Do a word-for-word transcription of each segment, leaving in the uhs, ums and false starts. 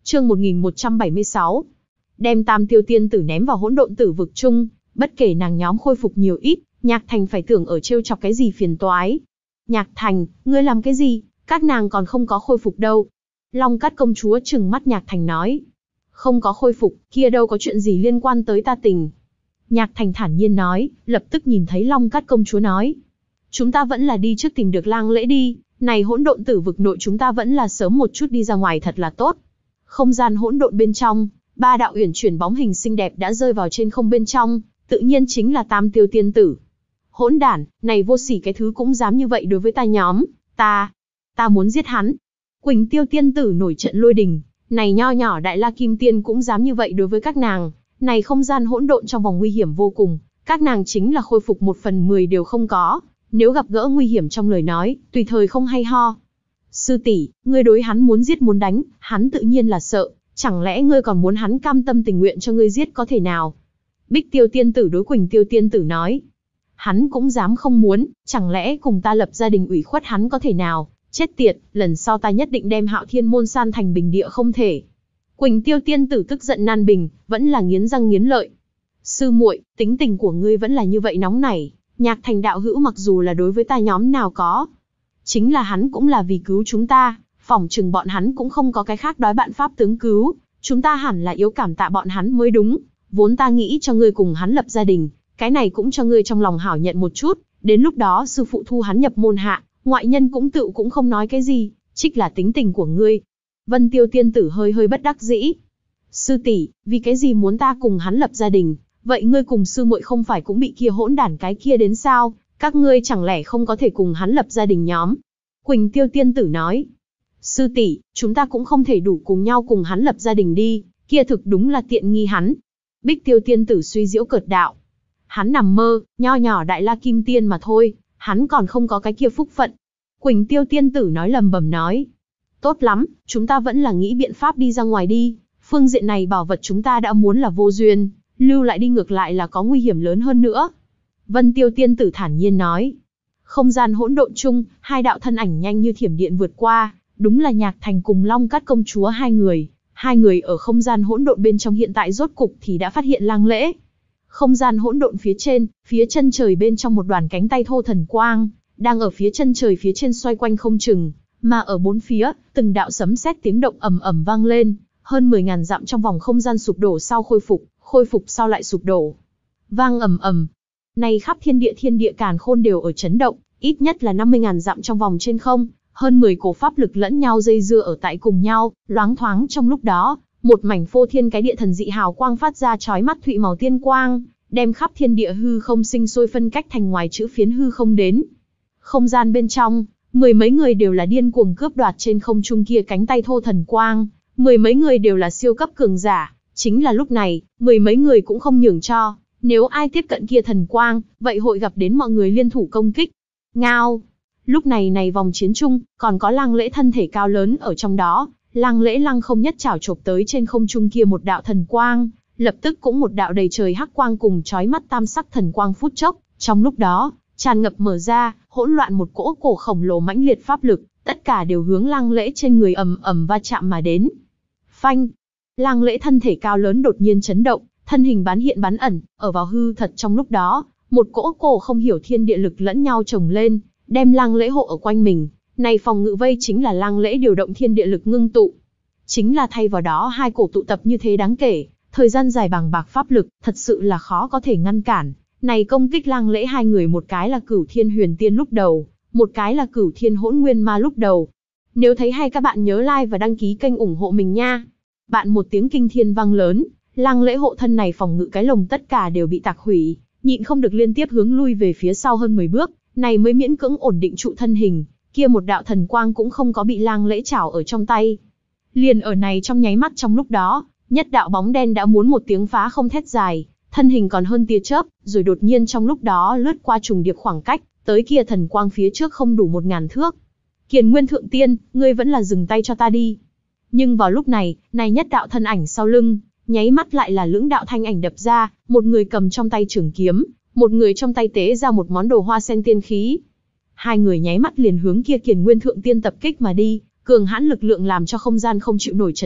Chương một nghìn một trăm bảy mươi sáu. Đem Tam Tiêu Tiên Tử ném vào hỗn độn tử vực chung, bất kể nàng nhóm khôi phục nhiều ít, Nhạc Thành phải tưởng ở trêu chọc cái gì phiền toái. Nhạc Thành, ngươi làm cái gì? Các nàng còn không có khôi phục đâu. Long Cát công chúa trừng mắt Nhạc Thành nói. Không có khôi phục, kia đâu có chuyện gì liên quan tới ta tình. Nhạc Thành thản nhiên nói, lập tức nhìn thấy Long Cát công chúa nói. Chúng ta vẫn là đi trước tìm được lang lễ đi, này hỗn độn tử vực nội chúng ta vẫn là sớm một chút đi ra ngoài thật là tốt. Không gian hỗn độn bên trong, ba đạo uyển chuyển bóng hình xinh đẹp đã rơi vào trên không bên trong, tự nhiên chính là Tam Tiêu Tiên Tử. Hỗn đản, này vô sỉ cái thứ cũng dám như vậy đối với ta nhóm, ta, ta muốn giết hắn. Quỳnh Tiêu Tiên Tử nổi trận lôi đình, này nho nhỏ Đại La Kim Tiên cũng dám như vậy đối với các nàng, này không gian hỗn độn trong vòng nguy hiểm vô cùng, các nàng chính là khôi phục một phần mười đều không có, nếu gặp gỡ nguy hiểm trong lời nói, tùy thời không hay ho. Sư tỷ, ngươi đối hắn muốn giết muốn đánh, hắn tự nhiên là sợ, chẳng lẽ ngươi còn muốn hắn cam tâm tình nguyện cho ngươi giết có thể nào? Bích Tiêu Tiên Tử đối Quỳnh Tiêu Tiên Tử nói. Hắn cũng dám không muốn, chẳng lẽ cùng ta lập gia đình ủy khuất hắn có thể nào? Chết tiệt, lần sau ta nhất định đem Hạo Thiên môn san thành bình địa không thể. Quỳnh Tiêu Tiên Tử tức giận nan bình, vẫn là nghiến răng nghiến lợi. Sư muội, tính tình của ngươi vẫn là như vậy nóng nảy, Nhạc Thành đạo hữu mặc dù là đối với ta nhóm nào có, chính là hắn cũng là vì cứu chúng ta, phỏng chừng bọn hắn cũng không có cái khác đói bạn pháp tướng cứu, chúng ta hẳn là yếu cảm tạ bọn hắn mới đúng, vốn ta nghĩ cho ngươi cùng hắn lập gia đình, cái này cũng cho ngươi trong lòng hảo nhận một chút, đến lúc đó sư phụ thu hắn nhập môn hạ, ngoại nhân cũng tự cũng không nói cái gì, trích là tính tình của ngươi. Vân Tiêu Tiên Tử hơi hơi bất đắc dĩ. Sư tỷ, vì cái gì muốn ta cùng hắn lập gia đình, vậy ngươi cùng sư muội không phải cũng bị kia hỗn đản cái kia đến sao, các ngươi chẳng lẽ không có thể cùng hắn lập gia đình nhóm? Quỳnh Tiêu Tiên Tử nói. Sư tỷ, chúng ta cũng không thể đủ cùng nhau cùng hắn lập gia đình đi, kia thực đúng là tiện nghi hắn. Bích Tiêu Tiên Tử suy diễu cợt đạo. Hắn nằm mơ, nho nhỏ Đại La Kim Tiên mà thôi, hắn còn không có cái kia phúc phận. Quỳnh Tiêu Tiên Tử nói lầm bầm nói. Tốt lắm, chúng ta vẫn là nghĩ biện pháp đi ra ngoài đi, phương diện này bảo vật chúng ta đã muốn là vô duyên, lưu lại đi ngược lại là có nguy hiểm lớn hơn nữa. Vân Tiêu Tiên Tử thản nhiên nói. Không gian hỗn độn chung, hai đạo thân ảnh nhanh như thiểm điện vượt qua, đúng là Nhạc Thành cùng Long Cát công chúa hai người. Hai người ở không gian hỗn độn bên trong hiện tại rốt cục thì đã phát hiện lang lễ. Không gian hỗn độn phía trên, phía chân trời bên trong một đoàn cánh tay thô thần quang, đang ở phía chân trời phía trên xoay quanh không chừng, mà ở bốn phía, từng đạo sấm sét tiếng động ầm ầm vang lên, hơn mười ngàn dặm trong vòng không gian sụp đổ sau khôi phục, khôi phục sau lại sụp đổ. Vang ầm ầm. Này khắp thiên địa thiên địa càn khôn đều ở chấn động, ít nhất là năm mươi ngàn dặm trong vòng trên không, hơn mười cổ pháp lực lẫn nhau dây dưa ở tại cùng nhau, loáng thoáng trong lúc đó, một mảnh phô thiên cái địa thần dị hào quang phát ra chói mắt thụy màu tiên quang, đem khắp thiên địa hư không sinh sôi phân cách thành ngoài chữ phiến hư không đến. Không gian bên trong, mười mấy người đều là điên cuồng cướp đoạt trên không trung kia cánh tay thô thần quang, mười mấy người đều là siêu cấp cường giả, chính là lúc này, mười mấy người cũng không nhường cho, nếu ai tiếp cận kia thần quang, vậy hội gặp đến mọi người liên thủ công kích. Ngao! Lúc này này vòng chiến chung, còn có lang lễ thân thể cao lớn ở trong đó, lang lễ lăng không nhất chảo chộp tới trên không trung kia một đạo thần quang, lập tức cũng một đạo đầy trời hắc quang cùng chói mắt tam sắc thần quang phút chốc, trong lúc đó, tràn ngập mở ra, hỗn loạn một cỗ cổ khổng lồ mãnh liệt pháp lực, tất cả đều hướng lang lễ trên người ầm ầm va chạm mà đến. Phanh! Lang lễ thân thể cao lớn đột nhiên chấn động, thân hình bán hiện bán ẩn, ở vào hư thật trong lúc đó, một cỗ cổ không hiểu thiên địa lực lẫn nhau chồng lên, đem lang lễ hộ ở quanh mình, này phòng ngự vây chính là lang lễ điều động thiên địa lực ngưng tụ. Chính là thay vào đó hai cổ tụ tập như thế đáng kể, thời gian dài bằng bạc pháp lực, thật sự là khó có thể ngăn cản. Này công kích lang lễ hai người một cái là Cửu Thiên Huyền Tiên lúc đầu, một cái là Cửu Thiên Hỗn Nguyên Ma lúc đầu. Nếu thấy hay các bạn nhớ like và đăng ký kênh ủng hộ mình nha. Bạn một tiếng kinh thiên vang lớn, lang lễ hộ thân này phòng ngự cái lồng tất cả đều bị tạc hủy, nhịn không được liên tiếp hướng lui về phía sau hơn mười bước, này mới miễn cưỡng ổn định trụ thân hình, kia một đạo thần quang cũng không có bị lang lễ chảo ở trong tay. Liền ở này trong nháy mắt trong lúc đó, nhất đạo bóng đen đã muốn một tiếng phá không thét dài, thân hình còn hơn tia chớp, rồi đột nhiên trong lúc đó lướt qua trùng điệp khoảng cách, tới kia thần quang phía trước không đủ một ngàn thước. Kiền Nguyên Thượng Tiên, ngươi vẫn là dừng tay cho ta đi. Nhưng vào lúc này, này nhất đạo thân ảnh sau lưng, nháy mắt lại là lưỡng đạo thanh ảnh đập ra, một người cầm trong tay trường kiếm, một người trong tay tế ra một món đồ hoa sen tiên khí. Hai người nháy mắt liền hướng kia Kiền Nguyên Thượng Tiên tập kích mà đi, cường hãn lực lượng làm cho không gian không chịu nổi chấn động,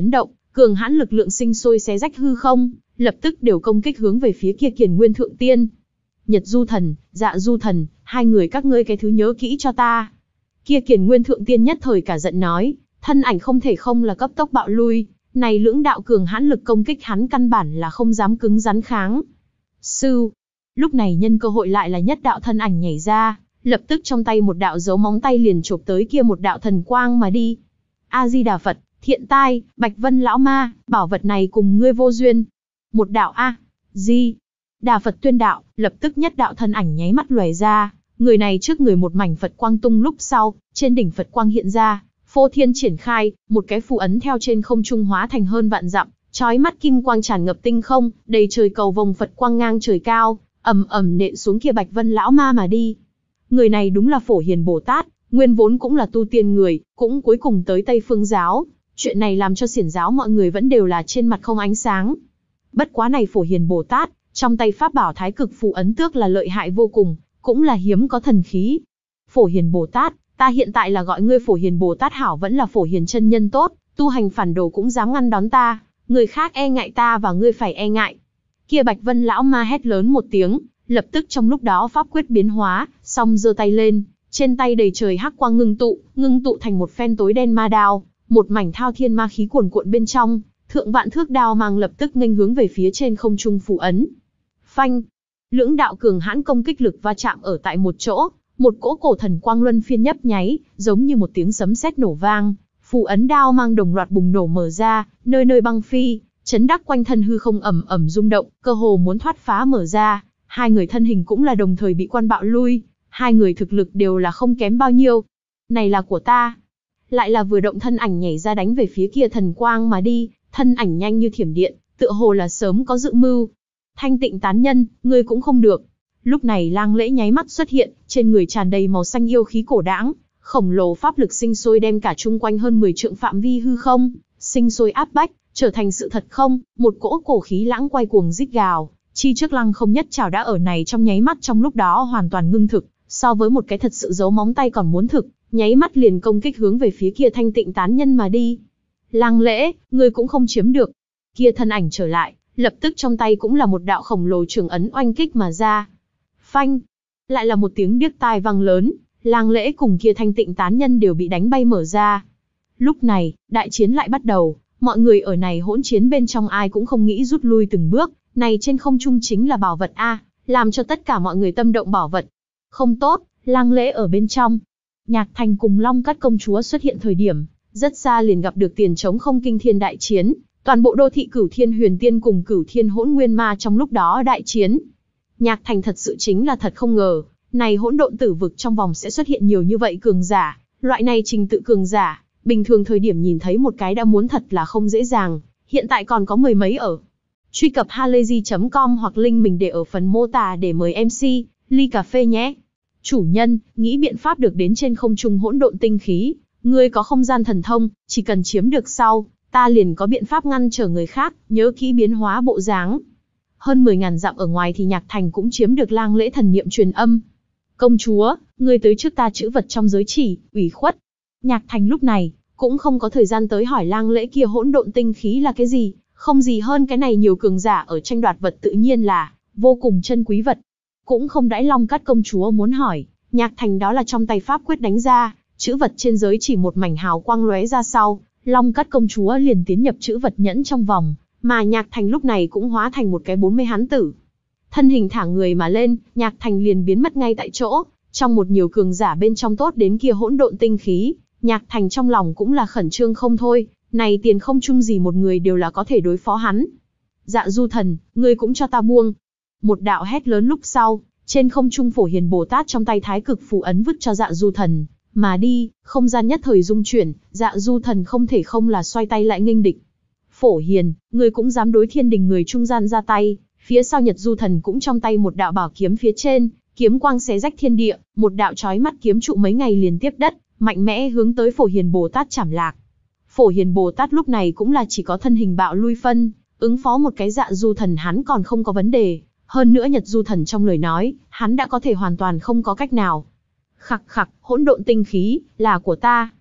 cường hãn lực lượng sinh sôi xé rách hư không, lập tức đều công kích hướng về phía kia Kiền Nguyên Thượng Tiên. Nhật Du Thần, Dạ Du Thần, hai người các ngươi cái thứ nhớ kỹ cho ta. Kia Kiền Nguyên Thượng Tiên nhất thời cả giận nói, thân ảnh không thể không là cấp tốc bạo lui, này lưỡng đạo cường hãn lực công kích hắn căn bản là không dám cứng rắn kháng. Sư, lúc này nhân cơ hội lại là nhất đạo thân ảnh nhảy ra, lập tức trong tay một đạo dấu móng tay liền chộp tới kia một đạo thần quang mà đi. A Di Đà Phật, Thiện Tai, Bạch Vân lão ma, bảo vật này cùng ngươi vô duyên. Một đạo A, Di Đà Phật tuyên đạo, lập tức nhất đạo thân ảnh nháy mắt lóe ra, người này trước người một mảnh Phật quang tung lúc sau, trên đỉnh Phật quang hiện ra, phô thiên triển khai, một cái phù ấn theo trên không trung hóa thành hơn vạn dặm, chói mắt kim quang tràn ngập tinh không, đầy trời cầu vồng Phật quang ngang trời cao, ầm ầm nện xuống kia Bạch Vân lão ma mà đi. Người này đúng là Phổ Hiền Bồ Tát, nguyên vốn cũng là tu tiên người, cũng cuối cùng tới Tây Phương giáo, chuyện này làm cho Xiển giáo mọi người vẫn đều là trên mặt không ánh sáng. Bất quá này Phổ Hiền Bồ Tát, trong tay pháp bảo Thái Cực phù ấn tước là lợi hại vô cùng, cũng là hiếm có thần khí. Phổ Hiền Bồ Tát, ta hiện tại là gọi ngươi Phổ Hiền Bồ Tát hảo, vẫn là Phổ Hiền chân nhân tốt, tu hành phản đồ cũng dám ngăn đón ta, người khác e ngại ta và ngươi phải e ngại. Kia Bạch Vân lão ma hét lớn một tiếng, lập tức trong lúc đó pháp quyết biến hóa, xong giơ tay lên, trên tay đầy trời hắc quang ngưng tụ, ngưng tụ thành một phen tối đen ma đao, một mảnh thao thiên ma khí cuồn cuộn bên trong, thượng vạn thước đao mang lập tức nghênh hướng về phía trên không trung phù ấn. Phanh, lưỡng đạo cường hãn công kích lực va chạm ở tại một chỗ, một cỗ cổ thần quang luân phiên nhấp nháy, giống như một tiếng sấm sét nổ vang, phù ấn đao mang đồng loạt bùng nổ mở ra, nơi nơi băng phi, chấn đắc quanh thân hư không ầm ầm rung động, cơ hồ muốn thoát phá mở ra. Hai người thân hình cũng là đồng thời bị quan bạo lui, hai người thực lực đều là không kém bao nhiêu. Này là của ta. Lại là vừa động thân ảnh nhảy ra đánh về phía kia thần quang mà đi, thân ảnh nhanh như thiểm điện, tựa hồ là sớm có dự mưu. Thanh Tịnh tán nhân, ngươi cũng không được. Lúc này Lang Lễ nháy mắt xuất hiện, trên người tràn đầy màu xanh yêu khí cổ đãng, khổng lồ pháp lực sinh sôi đem cả chung quanh hơn mười trượng phạm vi hư không, sinh sôi áp bách, trở thành sự thật không, một cỗ cổ khí lãng quay cuồng rít gào. Chi trước Lăng Không nhất trảo đã ở này trong nháy mắt trong lúc đó hoàn toàn ngưng thực, so với một cái thật sự giấu móng tay còn muốn thực, nháy mắt liền công kích hướng về phía kia Thanh Tịnh tán nhân mà đi. Lang Lễ, ngươi cũng không chiếm được. Kia thân ảnh trở lại, lập tức trong tay cũng là một đạo khổng lồ trường ấn oanh kích mà ra. Phanh, lại là một tiếng điếc tai vang lớn, Lang Lễ cùng kia Thanh Tịnh tán nhân đều bị đánh bay mở ra. Lúc này, đại chiến lại bắt đầu, mọi người ở này hỗn chiến bên trong ai cũng không nghĩ rút lui từng bước. Này trên không trung chính là bảo vật A, làm cho tất cả mọi người tâm động bảo vật. Không tốt, Lang Lễ ở bên trong. Nhạc Thành cùng Long Cát công chúa xuất hiện thời điểm, rất xa liền gặp được tiền trống không kinh thiên đại chiến, toàn bộ đô thị Cửu Thiên Huyền Tiên cùng Cửu Thiên Hỗn Nguyên Ma trong lúc đó đại chiến. Nhạc Thành thật sự chính là thật không ngờ, này hỗn độn tử vực trong vòng sẽ xuất hiện nhiều như vậy cường giả, loại này trình tự cường giả, bình thường thời điểm nhìn thấy một cái đã muốn thật là không dễ dàng, hiện tại còn có mười mấy ở. Truy cập halayzi chấm com hoặc link mình để ở phần mô tả để mời em xê, ly cà phê nhé. Chủ nhân, nghĩ biện pháp được đến trên không trung hỗn độn tinh khí, ngươi có không gian thần thông, chỉ cần chiếm được sau, ta liền có biện pháp ngăn trở người khác, nhớ kỹ biến hóa bộ dáng. Hơn mười ngàn dặm ở ngoài thì Nhạc Thành cũng chiếm được Lang Lễ thần niệm truyền âm. Công chúa, ngươi tới trước ta chữ vật trong giới chỉ, ủy khuất. Nhạc Thành lúc này, cũng không có thời gian tới hỏi Lang Lễ kia hỗn độn tinh khí là cái gì. Không gì hơn cái này nhiều cường giả ở tranh đoạt vật tự nhiên là vô cùng chân quý vật. Cũng không đãi Long Cát công chúa muốn hỏi, Nhạc Thành đó là trong tay pháp quyết đánh ra, chữ vật trên giới chỉ một mảnh hào quang lóe ra sau, Long Cát công chúa liền tiến nhập chữ vật nhẫn trong vòng, mà Nhạc Thành lúc này cũng hóa thành một cái bốn mươi hán tử. Thân hình thả người mà lên, Nhạc Thành liền biến mất ngay tại chỗ, trong một nhiều cường giả bên trong tốt đến kia hỗn độn tinh khí, Nhạc Thành trong lòng cũng là khẩn trương không thôi. Này tiền không chung gì một người đều là có thể đối phó hắn. Dạ Du Thần, ngươi cũng cho ta buông. Một đạo hét lớn lúc sau, trên không trung Phổ Hiền Bồ Tát trong tay Thái Cực phù ấn vứt cho Dạ Du Thần, mà đi, không gian nhất thời rung chuyển, Dạ Du Thần không thể không là xoay tay lại nghênh địch. Phổ Hiền, ngươi cũng dám đối thiên đình người trung gian ra tay, phía sau Nhật Du Thần cũng trong tay một đạo bảo kiếm phía trên, kiếm quang xé rách thiên địa, một đạo chói mắt kiếm trụ mấy ngày liền tiếp đất, mạnh mẽ hướng tới Phổ Hiền Bồ Tát chảm lạc. Phổ Hiền Bồ Tát lúc này cũng là chỉ có thân hình bạo lui phân, ứng phó một cái Dạ Du Thần hắn còn không có vấn đề, hơn nữa Nhật Du Thần trong lời nói, hắn đã có thể hoàn toàn không có cách nào. Khặc khặc, hỗn độn tinh khí, là của ta.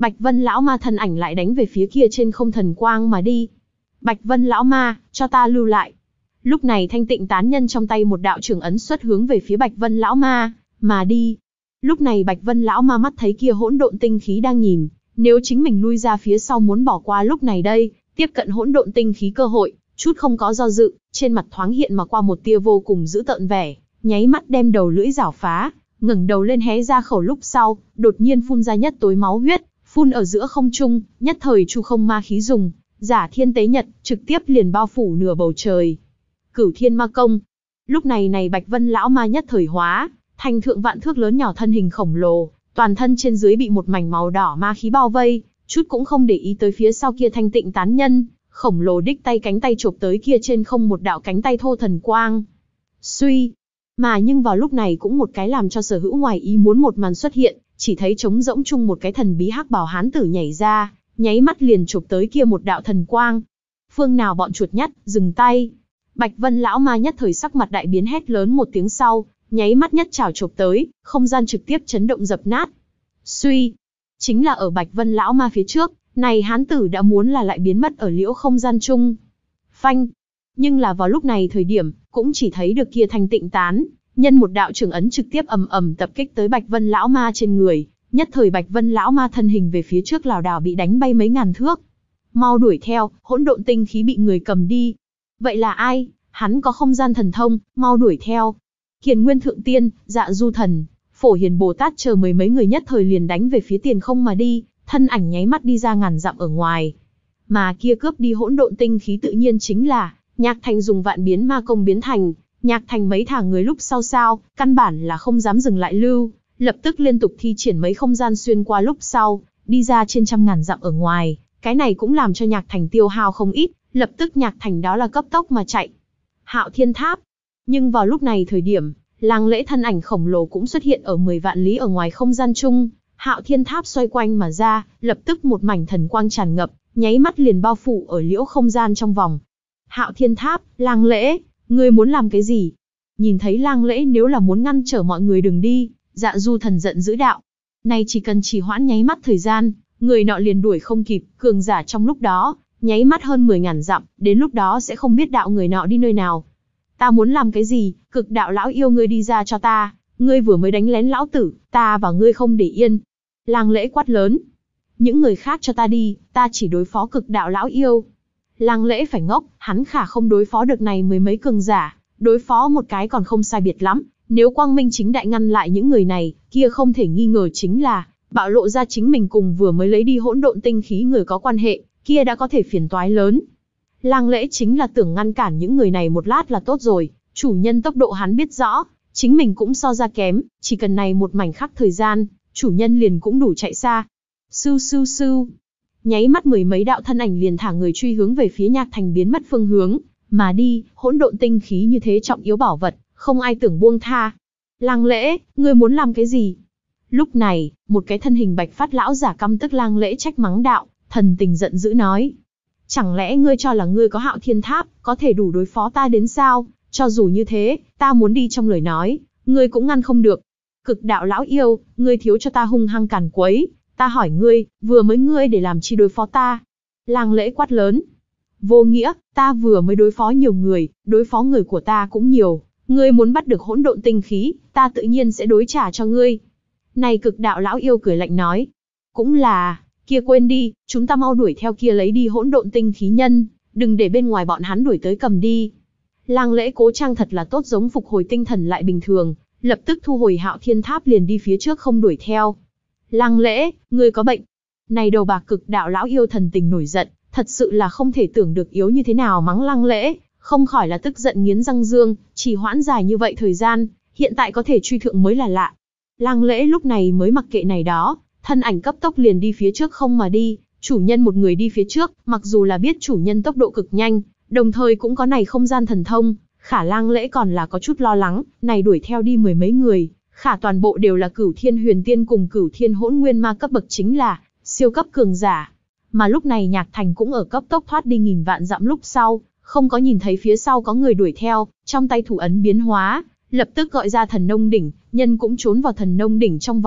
Bạch Vân lão ma thân ảnh lại đánh về phía kia trên không thần quang mà đi. Bạch Vân lão ma, cho ta lưu lại. Lúc này Thanh Tịnh tán nhân trong tay một đạo trường ấn xuất hướng về phía Bạch Vân lão ma mà đi. Lúc này Bạch Vân lão ma mắt thấy kia hỗn độn tinh khí đang nhìn, nếu chính mình lui ra phía sau muốn bỏ qua lúc này đây, tiếp cận hỗn độn tinh khí cơ hội, chút không có do dự, trên mặt thoáng hiện mà qua một tia vô cùng dữ tợn vẻ, nháy mắt đem đầu lưỡi rảo phá, ngẩng đầu lên hé ra khẩu lúc sau, đột nhiên phun ra nhất tối máu huyết, phun ở giữa không trung, nhất thời chu không ma khí dùng, giả thiên tế nhật, trực tiếp liền bao phủ nửa bầu trời. Cửu thiên ma công. Lúc này này Bạch Vân lão ma nhất thời hóa, thành thượng vạn thước lớn nhỏ thân hình khổng lồ, toàn thân trên dưới bị một mảnh màu đỏ ma khí bao vây, chút cũng không để ý tới phía sau kia Thanh Tịnh tán nhân, khổng lồ đích tay cánh tay chộp tới kia trên không một đạo cánh tay thô thần quang. Suy, mà nhưng vào lúc này cũng một cái làm cho Sở Hữu ngoài ý muốn một màn xuất hiện, chỉ thấy trống rỗng chung một cái thần bí hắc bào hán tử nhảy ra, nháy mắt liền chộp tới kia một đạo thần quang. Phương nào bọn chuột nhắt, dừng tay. Bạch Vân lão ma nhất thời sắc mặt đại biến hét lớn một tiếng sau, nháy mắt nhất chảo chộp tới, không gian trực tiếp chấn động dập nát. Suy, chính là ở Bạch Vân lão ma phía trước, này hán tử đã muốn là lại biến mất ở liễu không gian chung. Phanh, nhưng là vào lúc này thời điểm, cũng chỉ thấy được kia Thanh Tịnh tán, nhân một đạo trường ấn trực tiếp ầm ầm tập kích tới Bạch Vân lão ma trên người, nhất thời Bạch Vân lão ma thân hình về phía trước lảo đảo bị đánh bay mấy ngàn thước. Mau đuổi theo, hỗn độn tinh khí bị người cầm đi. Vậy là ai? Hắn có không gian thần thông, mau đuổi theo. Kiền Nguyên Thượng Tiên, Dạ Du Thần, Phổ Hiền Bồ Tát chờ mười mấy người nhất thời liền đánh về phía tiền không mà đi, thân ảnh nháy mắt đi ra ngàn dặm ở ngoài. Mà kia cướp đi hỗn độn tinh khí tự nhiên chính là Nhạc Thành dùng vạn biến ma công biến thành. Nhạc Thành mấy thả người lúc sau sao, căn bản là không dám dừng lại lưu, lập tức liên tục thi triển mấy không gian xuyên qua lúc sau, đi ra trên trăm ngàn dặm ở ngoài. Cái này cũng làm cho Nhạc Thành tiêu hao không ít, lập tức Nhạc Thành đó là cấp tốc mà chạy. Hạo Thiên Tháp. Nhưng vào lúc này thời điểm, Lăng Lễ thân ảnh khổng lồ cũng xuất hiện ở mười vạn lý ở ngoài không gian chung. Hạo Thiên Tháp xoay quanh mà ra, lập tức một mảnh thần quang tràn ngập, nháy mắt liền bao phủ ở liễu không gian trong vòng. Hạo Thiên Tháp, Lăng Lễ, ngươi muốn làm cái gì? Nhìn thấy Lăng Lễ nếu là muốn ngăn trở mọi người đừng đi, Dạ Du Thần giận dữ đạo. Này chỉ cần trì hoãn nháy mắt thời gian, người nọ liền đuổi không kịp, cường giả trong lúc đó, nháy mắt hơn mười ngàn dặm, đến lúc đó sẽ không biết đạo người nọ đi nơi nào. Ta muốn làm cái gì? Cực đạo lão yêu ngươi đi ra cho ta, ngươi vừa mới đánh lén lão tử, ta và ngươi không để yên. Lăng Lễ quát lớn. Những người khác cho ta đi, ta chỉ đối phó cực đạo lão yêu. Lăng Lễ phải ngốc, hắn khả không đối phó được này mười mấy cường giả, đối phó một cái còn không sai biệt lắm. Nếu quang minh chính đại ngăn lại những người này, kia không thể nghi ngờ chính là bạo lộ ra chính mình cùng vừa mới lấy đi hỗn độn tinh khí người có quan hệ, kia đã có thể phiền toái lớn. Lăng Lễ chính là tưởng ngăn cản những người này một lát là tốt rồi, chủ nhân tốc độ hắn biết rõ, chính mình cũng so ra kém, chỉ cần này một mảnh khắc thời gian, chủ nhân liền cũng đủ chạy xa. Sưu sưu sưu, nháy mắt mười mấy đạo thân ảnh liền thả người truy hướng về phía Nhạc Thành biến mất phương hướng, mà đi, hỗn độn tinh khí như thế trọng yếu bảo vật, không ai tưởng buông tha. Lăng Lễ, ngươi muốn làm cái gì? Lúc này, một cái thân hình bạch phát lão giả căm tức Lăng Lễ trách mắng đạo, thần tình giận dữ nói. Chẳng lẽ ngươi cho là ngươi có Hạo Thiên Tháp, có thể đủ đối phó ta đến sao? Cho dù như thế, ta muốn đi trong lời nói, ngươi cũng ngăn không được. Cực đạo lão yêu, ngươi thiếu cho ta hung hăng càn quấy, ta hỏi ngươi, vừa mới ngươi để làm chi đối phó ta? Lăng Lễ quát lớn. Vô nghĩa, ta vừa mới đối phó nhiều người, đối phó người của ta cũng nhiều, ngươi muốn bắt được hỗn độn tinh khí, ta tự nhiên sẽ đối trả cho ngươi. Này cực đạo lão yêu cười lạnh nói. Cũng là, kia quên đi, chúng ta mau đuổi theo kia lấy đi hỗn độn tinh khí nhân, đừng để bên ngoài bọn hắn đuổi tới cầm đi. Lăng Lễ cố trang thật là tốt giống phục hồi tinh thần lại bình thường, lập tức thu hồi Hạo Thiên Tháp liền đi phía trước không đuổi theo. Lăng Lễ, ngươi có bệnh. Này đầu bạc cực đạo lão yêu thần tình nổi giận, thật sự là không thể tưởng được yếu như thế nào mắng Lăng Lễ, không khỏi là tức giận nghiến răng dương, chỉ hoãn dài như vậy thời gian, hiện tại có thể truy thượng mới là lạ. Lăng Lễ lúc này mới mặc kệ này đó, thân ảnh cấp tốc liền đi phía trước không mà đi, chủ nhân một người đi phía trước, mặc dù là biết chủ nhân tốc độ cực nhanh, đồng thời cũng có này không gian thần thông, khả Lăng Lễ còn là có chút lo lắng, này đuổi theo đi mười mấy người, khả toàn bộ đều là Cửu Thiên Huyền Tiên cùng Cửu Thiên Hỗn Nguyên Ma cấp bậc chính là siêu cấp cường giả. Mà lúc này Nhạc Thành cũng ở cấp tốc thoát đi nghìn vạn dặm lúc sau, không có nhìn thấy phía sau có người đuổi theo, trong tay thủ ấn biến hóa, lập tức gọi ra thần nông đỉnh, nhân cũng trốn vào thần nông đỉnh trong vòng,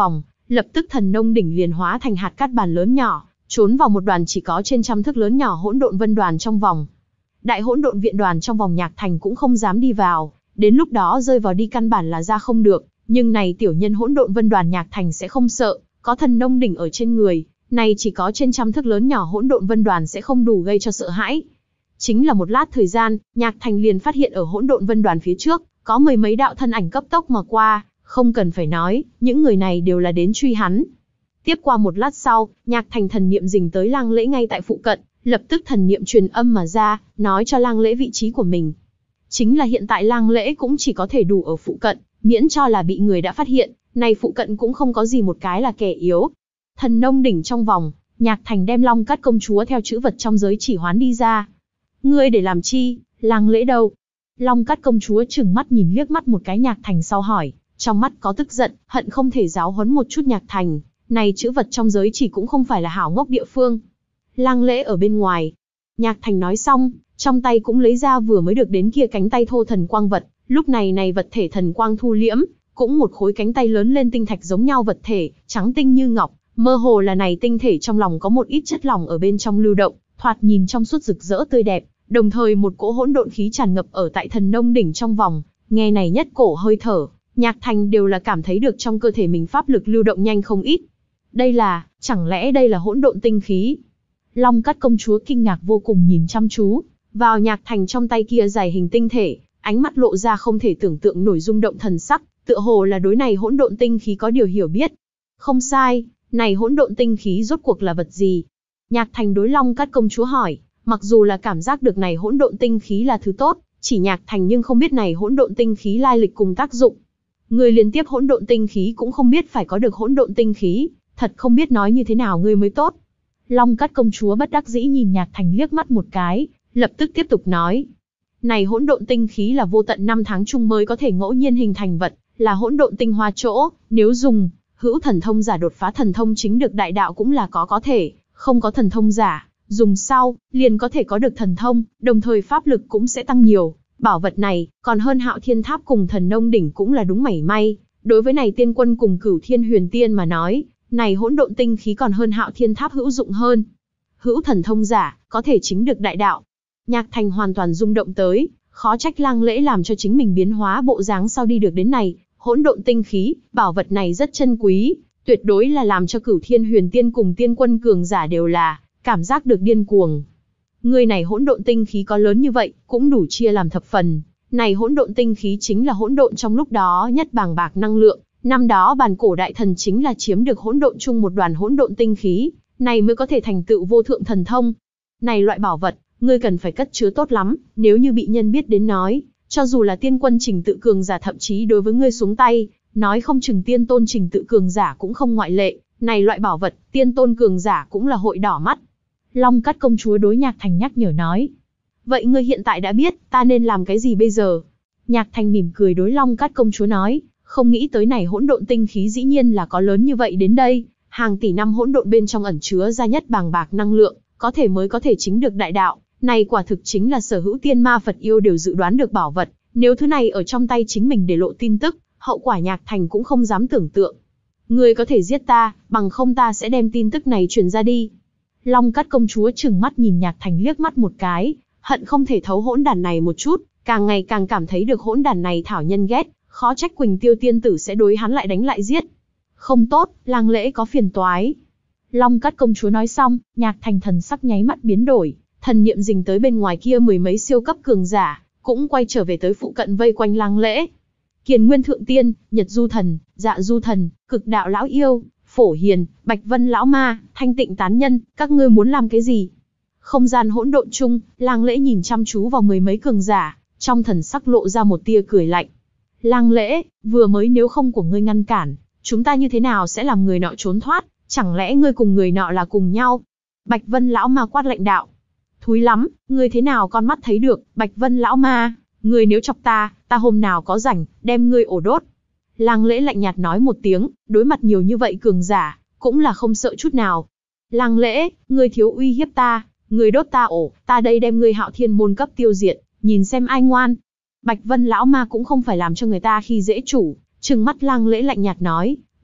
lập tức thần nông đỉnh liền hóa thành hạt cát bàn lớn nhỏ, trốn vào một đoàn chỉ có trên trăm thước lớn nhỏ hỗn độn vân đoàn trong vòng. Đại hỗn độn viện đoàn trong vòng Nhạc Thành cũng không dám đi vào, đến lúc đó rơi vào đi căn bản là ra không được, nhưng này tiểu nhân hỗn độn vân đoàn Nhạc Thành sẽ không sợ, có thần nông đỉnh ở trên người, này chỉ có trên trăm thước lớn nhỏ hỗn độn vân đoàn sẽ không đủ gây cho sợ hãi. Chính là một lát thời gian, Nhạc Thành liền phát hiện ở hỗn độn vân đoàn phía trước, có mười mấy đạo thân ảnh cấp tốc mà qua, không cần phải nói, những người này đều là đến truy hắn. Tiếp qua một lát sau, Nhạc Thành thần niệm dình tới Lang Lễ ngay tại phụ cận, lập tức thần niệm truyền âm mà ra, nói cho Lang Lễ vị trí của mình. Chính là hiện tại Lang Lễ cũng chỉ có thể đủ ở phụ cận, miễn cho là bị người đã phát hiện, này phụ cận cũng không có gì một cái là kẻ yếu. Thần nông đỉnh trong vòng, Nhạc Thành đem Long Cát công chúa theo chữ vật trong giới chỉ hoán đi ra. Ngươi để làm chi, Lang Lễ đâu? Long Cát công chúa trừng mắt nhìn liếc mắt một cái Nhạc Thành sau hỏi, trong mắt có tức giận, hận không thể giáo huấn một chút Nhạc Thành, này chữ vật trong giới chỉ cũng không phải là hảo ngốc địa phương. Lang Lễ ở bên ngoài. Nhạc Thành nói xong, trong tay cũng lấy ra vừa mới được đến kia cánh tay thô thần quang vật, lúc này này vật thể thần quang thu liễm, cũng một khối cánh tay lớn lên tinh thạch giống nhau vật thể, trắng tinh như ngọc, mơ hồ là này tinh thể trong lòng có một ít chất lỏng ở bên trong lưu động, thoạt nhìn trong suốt rực rỡ tươi đẹp, đồng thời một cỗ hỗn độn khí tràn ngập ở tại thần nông đỉnh trong vòng, nghe này nhất cổ hơi thở, Nhạc Thành đều là cảm thấy được trong cơ thể mình pháp lực lưu động nhanh không ít. Đây là, chẳng lẽ đây là hỗn độn tinh khí? Long Cát công chúa kinh ngạc vô cùng nhìn chăm chú vào Nhạc Thành trong tay kia dài hình tinh thể, ánh mắt lộ ra không thể tưởng tượng nổi rung động thần sắc, tựa hồ là đối này hỗn độn tinh khí có điều hiểu biết. Không sai, này hỗn độn tinh khí rốt cuộc là vật gì? Nhạc Thành đối Long Cát công chúa hỏi, mặc dù là cảm giác được này hỗn độn tinh khí là thứ tốt, chỉ Nhạc Thành nhưng không biết này hỗn độn tinh khí lai lịch cùng tác dụng. Người liên tiếp hỗn độn tinh khí cũng không biết phải có được hỗn độn tinh khí, thật không biết nói như thế nào ngươi mới tốt. Long Cát công chúa bất đắc dĩ nhìn Nhạc Thành liếc mắt một cái, lập tức tiếp tục nói. Này hỗn độn tinh khí là vô tận năm tháng chung mới có thể ngẫu nhiên hình thành vật, là hỗn độn tinh hoa chỗ, nếu dùng, hữu thần thông giả đột phá thần thông chính được đại đạo cũng là có có thể, không có thần thông giả, dùng sau, liền có thể có được thần thông, đồng thời pháp lực cũng sẽ tăng nhiều. Bảo vật này, còn hơn Hạo Thiên Tháp cùng thần nông đỉnh cũng là đúng mảy may, đối với này tiên quân cùng Cửu Thiên Huyền Tiên mà nói, này hỗn độn tinh khí còn hơn Hạo Thiên Tháp hữu dụng hơn. Hữu thần thông giả, có thể chính được đại đạo. Nhạc Thành hoàn toàn rung động tới, khó trách Lang Lễ làm cho chính mình biến hóa bộ dáng sau đi được đến này, hỗn độn tinh khí, bảo vật này rất chân quý, tuyệt đối là làm cho Cửu Thiên Huyền Tiên cùng tiên quân cường giả đều là cảm giác được điên cuồng. Người này hỗn độn tinh khí có lớn như vậy, cũng đủ chia làm thập phần. Này hỗn độn tinh khí chính là hỗn độn trong lúc đó nhất bàng bạc năng lượng. Năm đó bản cổ đại thần chính là chiếm được hỗn độn chung một đoàn hỗn độn tinh khí, này mới có thể thành tựu vô thượng thần thông. Này loại bảo vật, ngươi cần phải cất chứa tốt lắm, nếu như bị nhân biết đến nói, cho dù là tiên quân Trình Tự cường giả thậm chí đối với ngươi xuống tay, nói không chừng tiên tôn Trình Tự cường giả cũng không ngoại lệ. Này loại bảo vật, tiên tôn cường giả cũng là hội đỏ mắt. Long Cát công chúa đối Nhạc Thành nhắc nhở nói. Vậy ngươi hiện tại đã biết, ta nên làm cái gì bây giờ? Nhạc Thành mỉm cười đối Long Cát công chúa nói, không nghĩ tới này hỗn độn tinh khí dĩ nhiên là có lớn như vậy đến đây, hàng tỷ năm hỗn độn bên trong ẩn chứa ra nhất bàng bạc năng lượng, có thể mới có thể chính được đại đạo, này quả thực chính là sở hữu tiên ma Phật yêu đều dự đoán được bảo vật, nếu thứ này ở trong tay chính mình để lộ tin tức, hậu quả Nhạc Thành cũng không dám tưởng tượng. Ngươi có thể giết ta, bằng không ta sẽ đem tin tức này truyền ra đi. Long Cát công chúa trừng mắt nhìn Nhạc Thành liếc mắt một cái, hận không thể thấu hỗn đản này một chút, càng ngày càng cảm thấy được hỗn đản này thảo nhân ghét, khó trách Quỳnh Tiêu tiên tử sẽ đối hắn lại đánh lại giết. Không tốt, Lang Lễ có phiền toái. Long Cát công chúa nói xong, Nhạc Thành thần sắc nháy mắt biến đổi, thần niệm dình tới bên ngoài kia mười mấy siêu cấp cường giả, cũng quay trở về tới phụ cận vây quanh Lang Lễ. Kiền Nguyên Thượng Tiên, Nhật Du Thần, Dạ Du Thần, Cực Đạo Lão Yêu, Phổ Hiền, Bạch Vân Lão Ma, Thanh Tịnh Tán Nhân, các ngươi muốn làm cái gì? Không gian hỗn độn chung, Lang Lễ nhìn chăm chú vào mười mấy cường giả, trong thần sắc lộ ra một tia cười lạnh. Lang Lễ, vừa mới nếu không của ngươi ngăn cản, chúng ta như thế nào sẽ làm người nọ trốn thoát, chẳng lẽ ngươi cùng người nọ là cùng nhau? Bạch Vân Lão Ma quát lạnh đạo. Thúi lắm, ngươi thế nào con mắt thấy được, Bạch Vân Lão Ma, ngươi nếu chọc ta, ta hôm nào có rảnh, đem ngươi ổ đốt. Lang Lễ lạnh nhạt nói một tiếng, đối mặt nhiều như vậy cường giả, cũng là không sợ chút nào. Lang Lễ, ngươi thiếu uy hiếp ta, ngươi đốt ta ổ, ta đây đem ngươi Hạo Thiên môn cấp tiêu diệt, nhìn xem ai ngoan. Bạch Vân Lão Ma cũng không phải làm cho người ta khi dễ chủ, trừng mắt Lang Lễ lạnh nhạt nói,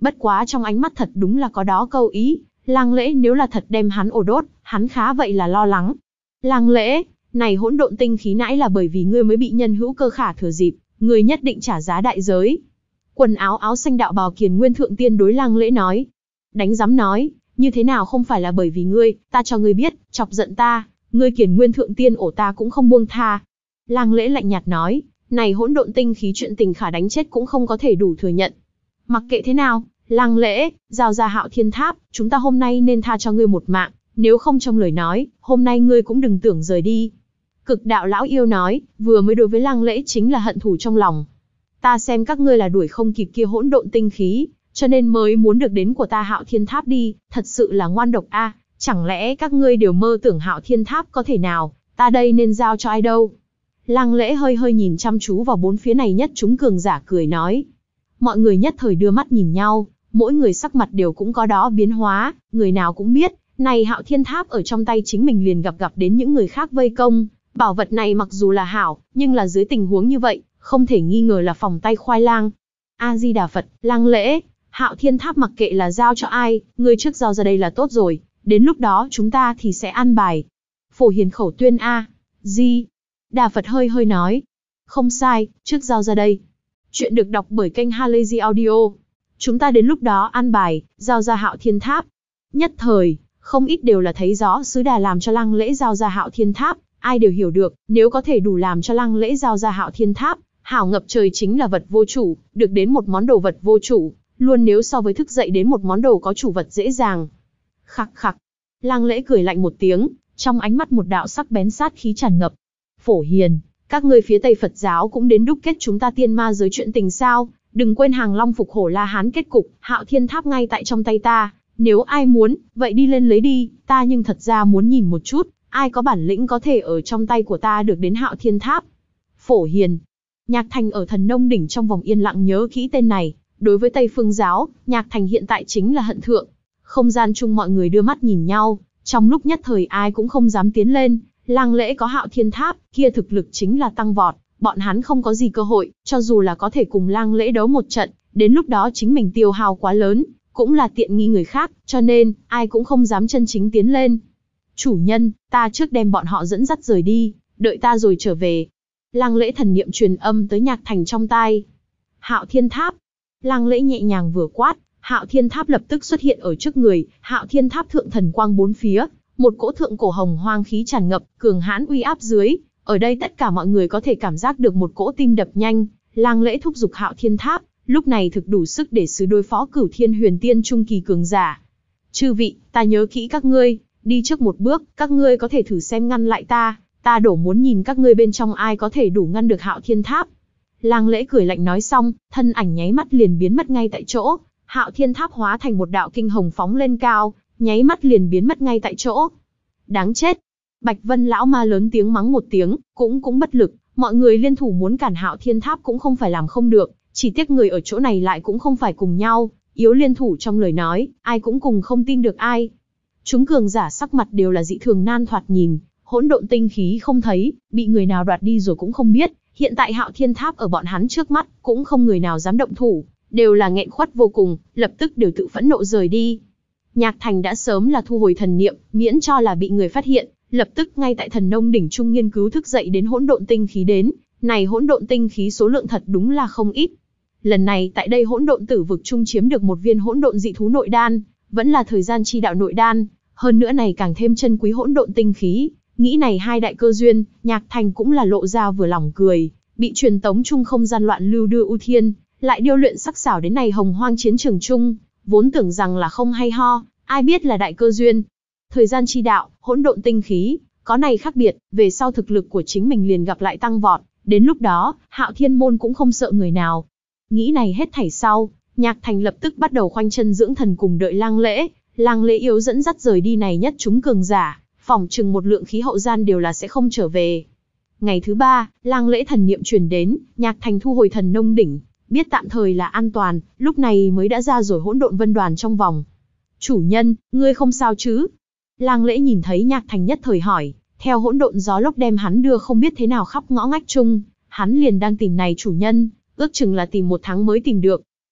Bất quá trong ánh mắt thật đúng là có đó câu ý, Lăng Lễ nếu là thật đem hắn ổ đốt, hắn khá vậy là lo lắng. Lăng Lễ, này hỗn độn tinh khí nãi là bởi vì ngươi mới bị nhân hữu cơ khả thừa dịp, ngươi nhất định trả giá đại giới. Quần áo áo xanh đạo bào Kiền Nguyên Thượng Tiên đối Lăng Lễ nói. Đánh giám nói, như thế nào không phải là bởi vì ngươi, ta cho ngươi biết, chọc giận ta, ngươi Kiền Nguyên Thượng Tiên ổ ta cũng không buông tha. Lăng Lễ lạnh nhạt nói, này hỗn độn tinh khí chuyện tình khả đánh chết cũng không có thể đủ thừa nhận. Mặc kệ thế nào, Lăng Lễ, giao ra Hạo Thiên Tháp, chúng ta hôm nay nên tha cho ngươi một mạng, nếu không trong lời nói, hôm nay ngươi cũng đừng tưởng rời đi. Cực đạo lão yêu nói, vừa mới đối với Lăng Lễ chính là hận thù trong lòng. Ta xem các ngươi là đuổi không kịp kia hỗn độn tinh khí, cho nên mới muốn được đến của ta Hạo Thiên Tháp đi, thật sự là ngoan độc a, à, chẳng lẽ các ngươi đều mơ tưởng Hạo Thiên Tháp có thể nào, ta đây nên giao cho ai đâu. Lăng Lễ hơi hơi nhìn chăm chú vào bốn phía này nhất chúng cường giả cười nói. Mọi người nhất thời đưa mắt nhìn nhau, mỗi người sắc mặt đều cũng có đó biến hóa, người nào cũng biết, này Hạo Thiên Tháp ở trong tay chính mình liền gặp gặp đến những người khác vây công, bảo vật này mặc dù là hảo, nhưng là dưới tình huống như vậy, không thể nghi ngờ là phòng tay khoai lang. A-di-đà Phật, Lăng Lễ, Hạo Thiên Tháp mặc kệ là giao cho ai, ngươi trước giao ra đây là tốt rồi, đến lúc đó chúng ta thì sẽ an bài. Phổ Hiền khẩu tuyên A, Di, Đà Phật hơi hơi nói. Không sai, trước giao ra đây. Chuyện được đọc bởi kênh Halazy Audio. Chúng ta đến lúc đó an bài, giao ra Hạo Thiên Tháp. Nhất thời, không ít đều là thấy rõ Sứ Đà làm cho Lăng Lễ giao ra Hạo Thiên Tháp, ai đều hiểu được, nếu có thể đủ làm cho Lăng Lễ giao ra Hạo Thiên Tháp, hảo ngập trời chính là vật vô chủ, được đến một món đồ vật vô chủ, luôn nếu so với thức dậy đến một món đồ có chủ vật dễ dàng. Khặc khặc, Lăng Lễ cười lạnh một tiếng, trong ánh mắt một đạo sắc bén sát khí tràn ngập. Phổ Hiền, các ngươi phía Tây Phật giáo cũng đến đúc kết chúng ta tiên ma giới chuyện tình sao, đừng quên Hàng Long phục hổ La Hán kết cục, Hạo Thiên Tháp ngay tại trong tay ta, nếu ai muốn, vậy đi lên lấy đi, ta nhưng thật ra muốn nhìn một chút, ai có bản lĩnh có thể ở trong tay của ta được đến Hạo Thiên Tháp. Phổ Hiền, Nhạc Thành ở Thần Nông Đỉnh trong vòng yên lặng nhớ kỹ tên này, đối với Tây Phương giáo, Nhạc Thành hiện tại chính là hận thượng. Không gian chung mọi người đưa mắt nhìn nhau, trong lúc nhất thời ai cũng không dám tiến lên, Lăng Lễ có Hạo Thiên Tháp, kia thực lực chính là tăng vọt, bọn hắn không có gì cơ hội, cho dù là có thể cùng Lăng Lễ đấu một trận, đến lúc đó chính mình tiêu hao quá lớn, cũng là tiện nghi người khác, cho nên, ai cũng không dám chân chính tiến lên. Chủ nhân, ta trước đem bọn họ dẫn dắt rời đi, đợi ta rồi trở về. Lăng Lễ thần niệm truyền âm tới Nhạc Thành trong tai. Hạo Thiên Tháp. Lăng Lễ nhẹ nhàng vừa quát, Hạo Thiên Tháp lập tức xuất hiện ở trước người, Hạo Thiên Tháp thượng thần quang bốn phía, một cỗ thượng cổ hồng hoang khí tràn ngập, cường hãn uy áp dưới, ở đây tất cả mọi người có thể cảm giác được một cỗ tim đập nhanh. Lăng Lễ thúc giục Hạo Thiên Tháp, lúc này thực đủ sức để sứ đối phó Cửu Thiên Huyền Tiên trung kỳ cường giả. Chư vị, ta nhớ kỹ các ngươi, đi trước một bước, các ngươi có thể thử xem ngăn lại ta, ta đổ muốn nhìn các ngươi bên trong ai có thể đủ ngăn được Hạo Thiên Tháp. Lăng Lễ cười lạnh nói xong, thân ảnh nháy mắt liền biến mất ngay tại chỗ, Hạo Thiên Tháp hóa thành một đạo kinh hồng phóng lên cao, nháy mắt liền biến mất ngay tại chỗ. Đáng chết! Bạch Vân lão ma lớn tiếng mắng một tiếng, cũng cũng bất lực, mọi người liên thủ muốn cản Hạo Thiên Tháp cũng không phải làm không được, chỉ tiếc người ở chỗ này lại cũng không phải cùng nhau, yếu liên thủ trong lời nói, ai cũng cùng không tin được ai. Chúng cường giả sắc mặt đều là dị thường nan thoạt nhìn, hỗn độn tinh khí không thấy, bị người nào đoạt đi rồi cũng không biết, hiện tại Hạo Thiên Tháp ở bọn hắn trước mắt, cũng không người nào dám động thủ, đều là nghẹn khuất vô cùng, lập tức đều tự phẫn nộ rời đi. Nhạc Thành đã sớm là thu hồi thần niệm, miễn cho là bị người phát hiện, lập tức ngay tại Thần Nông Đỉnh trung nghiên cứu thức dậy đến hỗn độn tinh khí đến, này hỗn độn tinh khí số lượng thật đúng là không ít. Lần này tại đây hỗn độn tử vực trung chiếm được một viên hỗn độn dị thú nội đan, vẫn là thời gian chi đạo nội đan, hơn nữa này càng thêm chân quý hỗn độn tinh khí, nghĩ này hai đại cơ duyên, Nhạc Thành cũng là lộ ra vừa lòng cười, bị truyền tống chung không gian loạn lưu đưa ưu thiên, lại điêu luyện sắc xảo đến này hồng hoang chiến trường chung, vốn tưởng rằng là không hay ho, ai biết là đại cơ duyên. Thời gian chi đạo, hỗn độn tinh khí, có này khác biệt, về sau thực lực của chính mình liền gặp lại tăng vọt, đến lúc đó, Hạo Thiên môn cũng không sợ người nào. Nghĩ này hết thảy sau, Nhạc Thành lập tức bắt đầu khoanh chân dưỡng thần cùng đợi Lăng Lễ, Lăng Lễ yếu dẫn dắt rời đi này nhất chúng cường giả, phỏng chừng một lượng khí hậu gian đều là sẽ không trở về. Ngày thứ ba, Lăng Lễ thần niệm truyền đến, Nhạc Thành thu hồi Thần Nông Đỉnh, biết tạm thời là an toàn, lúc này mới đã ra rồi hỗn độn vân đoàn trong vòng. Chủ nhân, ngươi không sao chứ? Lăng Lễ nhìn thấy Nhạc Thành nhất thời hỏi, theo hỗn độn gió lốc đem hắn đưa không biết thế nào khắp ngõ ngách chung, hắn liền đang tìm này chủ nhân, ước chừng là tìm một tháng mới tìm được.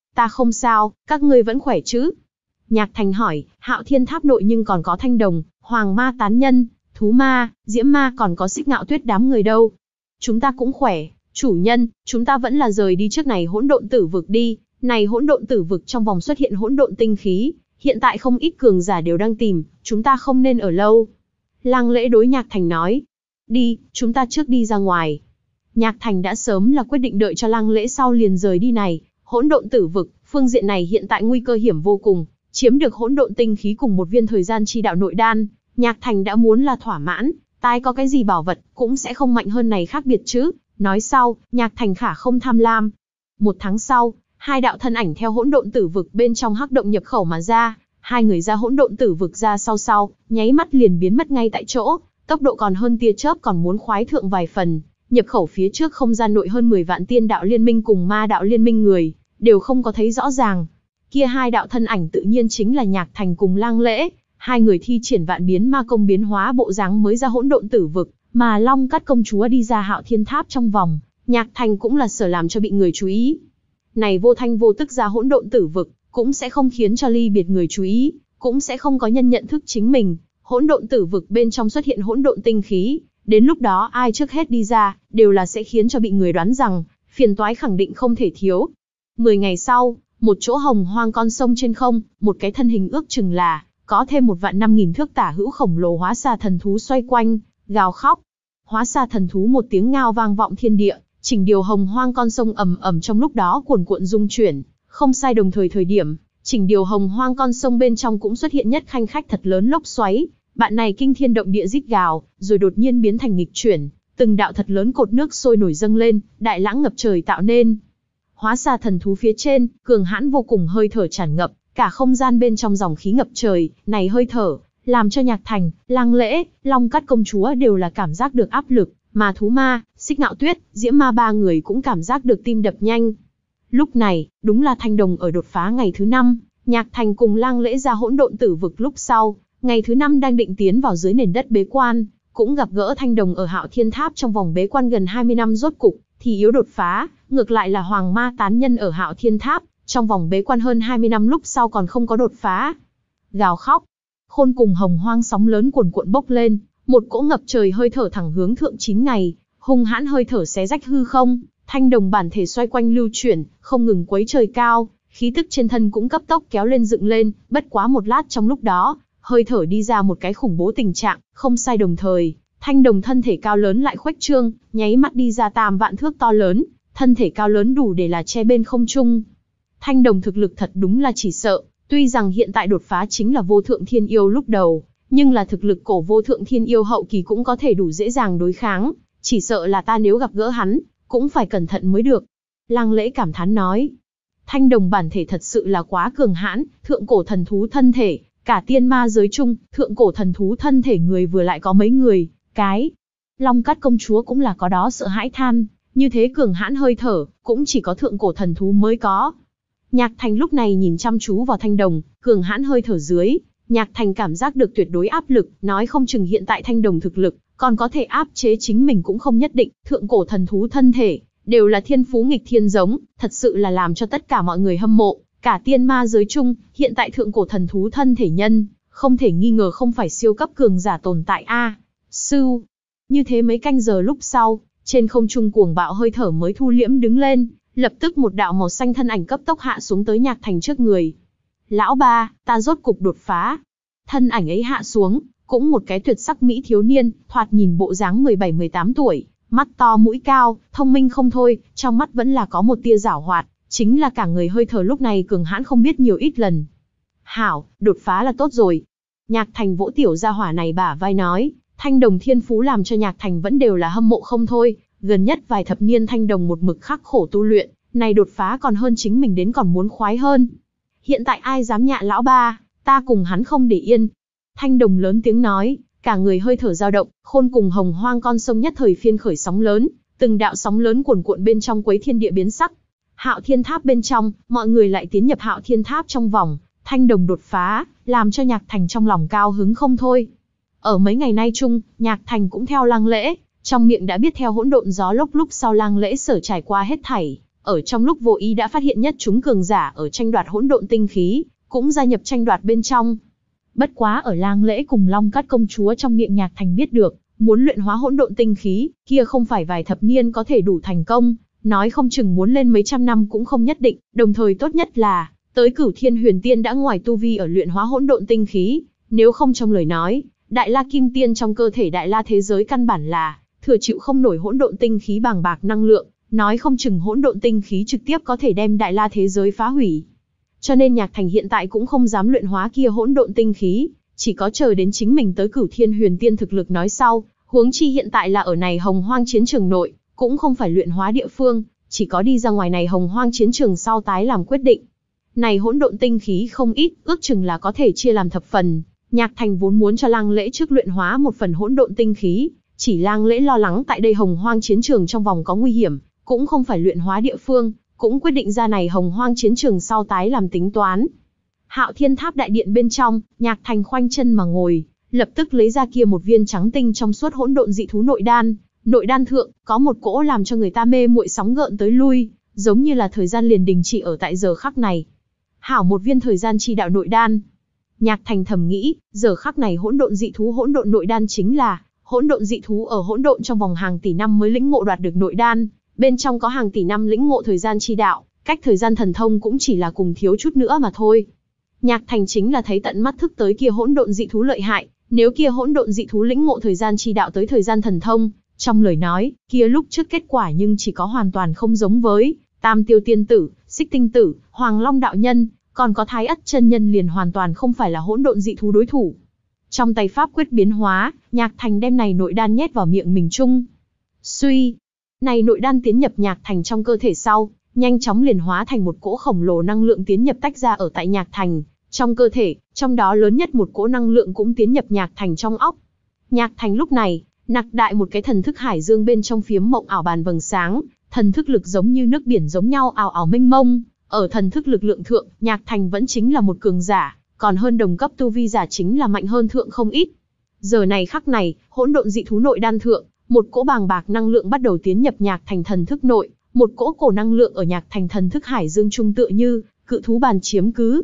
Ta không sao, các ngươi vẫn khỏe chứ? Nhạc Thành hỏi, Hạo Thiên Tháp nội nhưng còn có Thanh Đồng, Hoàng Ma tán nhân, Thú Ma, Diễm Ma còn có Xích Ngạo Tuyết đám người đâu. Chúng ta cũng khỏe, chủ nhân, chúng ta vẫn là rời đi trước này hỗn độn tử vực đi. Này hỗn độn tử vực trong vòng xuất hiện hỗn độn tinh khí, hiện tại không ít cường giả đều đang tìm, chúng ta không nên ở lâu. Lăng Lễ đối Nhạc Thành nói, đi, chúng ta trước đi ra ngoài. Nhạc Thành đã sớm là quyết định đợi cho Lăng Lễ sau liền rời đi này, hỗn độn tử vực, phương diện này hiện tại nguy cơ hiểm vô cùng, chiếm được hỗn độn tinh khí cùng một viên thời gian chi đạo nội đan, Nhạc Thành đã muốn là thỏa mãn, tai có cái gì bảo vật cũng sẽ không mạnh hơn này khác biệt chứ. Nói sau, Nhạc Thành khả không tham lam. Một tháng sau, hai đạo thân ảnh theo hỗn độn tử vực bên trong hắc động nhập khẩu mà ra, hai người ra hỗn độn tử vực ra sau sau, nháy mắt liền biến mất ngay tại chỗ, tốc độ còn hơn tia chớp còn muốn khoái thượng vài phần. Nhập khẩu phía trước không gian nội hơn mười vạn tiên đạo liên minh cùng ma đạo liên minh người, đều không có thấy rõ ràng. Kia hai đạo thân ảnh tự nhiên chính là Nhạc Thành cùng Lăng Lễ, hai người thi triển vạn biến ma công biến hóa bộ dáng mới ra hỗn độn tử vực, mà Long Cát công chúa đi ra Hạo Thiên Tháp trong vòng, Nhạc Thành cũng là sở làm cho bị người chú ý. Này vô thanh vô tức ra hỗn độn tử vực, cũng sẽ không khiến cho ly biệt người chú ý, cũng sẽ không có nhân nhận thức chính mình. Hỗn độn tử vực bên trong xuất hiện hỗn độn tinh khí, đến lúc đó ai trước hết đi ra, đều là sẽ khiến cho bị người đoán rằng, phiền toái khẳng định không thể thiếu. Mười ngày sau, một chỗ hồng hoang con sông trên không, một cái thân hình ước chừng là, có thêm một vạn năm nghìn thước tả hữu khổng lồ hóa xa thần thú xoay quanh, gào khóc. Hóa xa thần thú một tiếng ngao vang vọng thiên địa, chỉnh điều hồng hoang con sông ầm ầm trong lúc đó cuồn cuộn rung chuyển, không sai đồng thời thời điểm, chỉnh điều hồng hoang con sông bên trong cũng xuất hiện nhất khanh khách thật lớn lốc xoáy, bạn này kinh thiên động địa rít gào, rồi đột nhiên biến thành nghịch chuyển, từng đạo thật lớn cột nước sôi nổi dâng lên, đại lãng ngập trời tạo nên. Hóa xa thần thú phía trên, cường hãn vô cùng hơi thở tràn ngập, cả không gian bên trong dòng khí ngập trời, này hơi thở, làm cho Nhạc Thành, Lăng Lễ, Long Cát công chúa đều là cảm giác được áp lực, mà Thú Ma, Xích Ngạo Tuyết, Diễm Ma ba người cũng cảm giác được tim đập nhanh. Lúc này, đúng là Thanh Đồng ở đột phá ngày thứ năm, Nhạc Thành cùng Lăng Lễ ra hỗn độn tử vực lúc sau, ngày thứ năm đang định tiến vào dưới nền đất bế quan, cũng gặp gỡ Thanh Đồng ở Hạo Thiên Tháp trong vòng bế quan gần hai mươi năm rốt cục thì yếu đột phá, ngược lại là Hoàng Ma tán nhân ở Hạo Thiên Tháp, trong vòng bế quan hơn hai mươi năm lúc sau còn không có đột phá. Gào khóc, khôn cùng hồng hoang sóng lớn cuồn cuộn bốc lên, một cỗ ngập trời hơi thở thẳng hướng thượng chín ngày, hung hãn hơi thở xé rách hư không, Thanh Đồng bản thể xoay quanh lưu chuyển, không ngừng quấy trời cao, khí tức trên thân cũng cấp tốc kéo lên dựng lên, bất quá một lát trong lúc đó, hơi thở đi ra một cái khủng bố tình trạng, không sai đồng thời, Thanh Đồng thân thể cao lớn lại khuếch trương, nháy mắt đi ra tam vạn thước to lớn, thân thể cao lớn đủ để là che bên không trung. Thanh Đồng thực lực thật đúng là chỉ sợ, tuy rằng hiện tại đột phá chính là vô thượng thiên yêu lúc đầu, nhưng là thực lực cổ vô thượng thiên yêu hậu kỳ cũng có thể đủ dễ dàng đối kháng, chỉ sợ là ta nếu gặp gỡ hắn, cũng phải cẩn thận mới được. Lăng Lễ cảm thán nói, Thanh Đồng bản thể thật sự là quá cường hãn, thượng cổ thần thú thân thể, cả tiên ma giới chung, thượng cổ thần thú thân thể người vừa lại có mấy người, cái. Long Cát công chúa cũng là có đó sợ hãi than, như thế cường hãn hơi thở, cũng chỉ có thượng cổ thần thú mới có. Nhạc Thành lúc này nhìn chăm chú vào Thanh Đồng, cường hãn hơi thở dưới, Nhạc Thành cảm giác được tuyệt đối áp lực, nói không chừng hiện tại Thanh Đồng thực lực, còn có thể áp chế chính mình cũng không nhất định, thượng cổ thần thú thân thể, đều là thiên phú nghịch thiên giống, thật sự là làm cho tất cả mọi người hâm mộ, cả tiên ma giới chung, hiện tại thượng cổ thần thú thân thể nhân, không thể nghi ngờ không phải siêu cấp cường giả tồn tại a. À, Sưu. Như thế mấy canh giờ lúc sau, trên không trung cuồng bạo hơi thở mới thu liễm đứng lên, lập tức một đạo màu xanh thân ảnh cấp tốc hạ xuống tới Nhạc Thành trước người. Lão ba, ta rốt cục đột phá. Thân ảnh ấy hạ xuống, cũng một cái tuyệt sắc mỹ thiếu niên, thoạt nhìn bộ dáng mười bảy mười tám tuổi, mắt to mũi cao, thông minh không thôi, trong mắt vẫn là có một tia giảo hoạt, chính là cả người hơi thở lúc này cường hãn không biết nhiều ít lần. Hảo, đột phá là tốt rồi. Nhạc Thành vỗ tiểu gia hỏa này bả vai nói, Thanh Đồng thiên phú làm cho Nhạc Thành vẫn đều là hâm mộ không thôi, gần nhất vài thập niên Thanh Đồng một mực khắc khổ tu luyện, này đột phá còn hơn chính mình đến còn muốn khoái hơn. Hiện tại ai dám nhạ lão ba, ta cùng hắn không để yên. Thanh Đồng lớn tiếng nói, cả người hơi thở dao động, khôn cùng hồng hoang con sông nhất thời phiên khởi sóng lớn, từng đạo sóng lớn cuồn cuộn bên trong quấy thiên địa biến sắc. Hạo Thiên Tháp bên trong, mọi người lại tiến nhập Hạo Thiên Tháp trong vòng, Thanh Đồng đột phá, làm cho Nhạc Thành trong lòng cao hứng không thôi. Ở mấy ngày nay chung, Nhạc Thành cũng theo Lăng Lễ, trong miệng đã biết theo hỗn độn gió lốc lúc sau Lăng Lễ sở trải qua hết thảy, ở trong lúc vô ý đã phát hiện nhất chúng cường giả ở tranh đoạt hỗn độn tinh khí, cũng gia nhập tranh đoạt bên trong. Bất quá ở Lang Lễ cùng Long Cát công chúa trong miệng Nhạc Thành biết được, muốn luyện hóa hỗn độn tinh khí, kia không phải vài thập niên có thể đủ thành công, nói không chừng muốn lên mấy trăm năm cũng không nhất định, đồng thời tốt nhất là, tới Cửu Thiên Huyền Tiên đã ngoài tu vi ở luyện hóa hỗn độn tinh khí, nếu không trong lời nói, Đại La Kim Tiên trong cơ thể Đại La thế giới căn bản là thừa chịu không nổi hỗn độn tinh khí bàng bạc năng lượng, nói không chừng hỗn độn tinh khí trực tiếp có thể đem Đại La thế giới phá hủy. Cho nên Nhạc Thành hiện tại cũng không dám luyện hóa kia hỗn độn tinh khí, chỉ có chờ đến chính mình tới Cửu Thiên Huyền Tiên thực lực nói sau, huống chi hiện tại là ở này Hồng Hoang chiến trường nội, cũng không phải luyện hóa địa phương, chỉ có đi ra ngoài này Hồng Hoang chiến trường sau tái làm quyết định. Này hỗn độn tinh khí không ít, ước chừng là có thể chia làm thập phần. Nhạc Thành vốn muốn cho Lang Lễ trước luyện hóa một phần hỗn độn tinh khí, chỉ Lang Lễ lo lắng tại đây Hồng Hoang chiến trường trong vòng có nguy hiểm, cũng không phải luyện hóa địa phương, cũng quyết định ra này Hồng Hoang chiến trường sau tái làm tính toán. Hạo Thiên Tháp đại điện bên trong, Nhạc Thành khoanh chân mà ngồi, lập tức lấy ra kia một viên trắng tinh trong suốt hỗn độn dị thú nội đan. Nội đan thượng có một cỗ làm cho người ta mê muội sóng gợn tới lui, giống như là thời gian liền đình chỉ ở tại giờ khắc này. Hảo một viên thời gian chi đạo nội đan. Nhạc Thành thầm nghĩ, giờ khắc này hỗn độn dị thú hỗn độn nội đan chính là hỗn độn dị thú ở hỗn độn trong vòng hàng tỷ năm mới lĩnh ngộ đoạt được nội đan, bên trong có hàng tỷ năm lĩnh ngộ thời gian chi đạo, cách thời gian thần thông cũng chỉ là cùng thiếu chút nữa mà thôi. Nhạc Thành chính là thấy tận mắt thức tới kia hỗn độn dị thú lợi hại, nếu kia hỗn độn dị thú lĩnh ngộ thời gian chi đạo tới thời gian thần thông, trong lời nói, kia lúc trước kết quả nhưng chỉ có hoàn toàn không giống với Tam Tiêu Tiên Tử, Xích Tinh Tử, Hoàng Long đạo nhân, còn có Thái Ất chân nhân liền hoàn toàn không phải là hỗn độn dị thú đối thủ. Trong tay pháp quyết biến hóa, Nhạc Thành đem này nội đan nhét vào miệng mình chung. Suy, này nội đan tiến nhập Nhạc Thành trong cơ thể sau, nhanh chóng liền hóa thành một cỗ khổng lồ năng lượng tiến nhập tách ra ở tại Nhạc Thành trong cơ thể, trong đó lớn nhất một cỗ năng lượng cũng tiến nhập Nhạc Thành trong óc. Nhạc Thành lúc này nặc đại một cái thần thức hải dương bên trong phiếm mộng ảo bàn vầng sáng, thần thức lực giống như nước biển giống nhau ảo ảo mênh mông. Ở thần thức lực lượng thượng, Nhạc Thành vẫn chính là một cường giả, còn hơn đồng cấp tu vi giả chính là mạnh hơn thượng không ít. Giờ này khắc này, hỗn độn dị thú nội đan thượng, một cỗ bàng bạc năng lượng bắt đầu tiến nhập Nhạc Thành thần thức nội, một cỗ cổ năng lượng ở Nhạc Thành thần thức hải dương trung tựa như cự thú bàn chiếm cứ.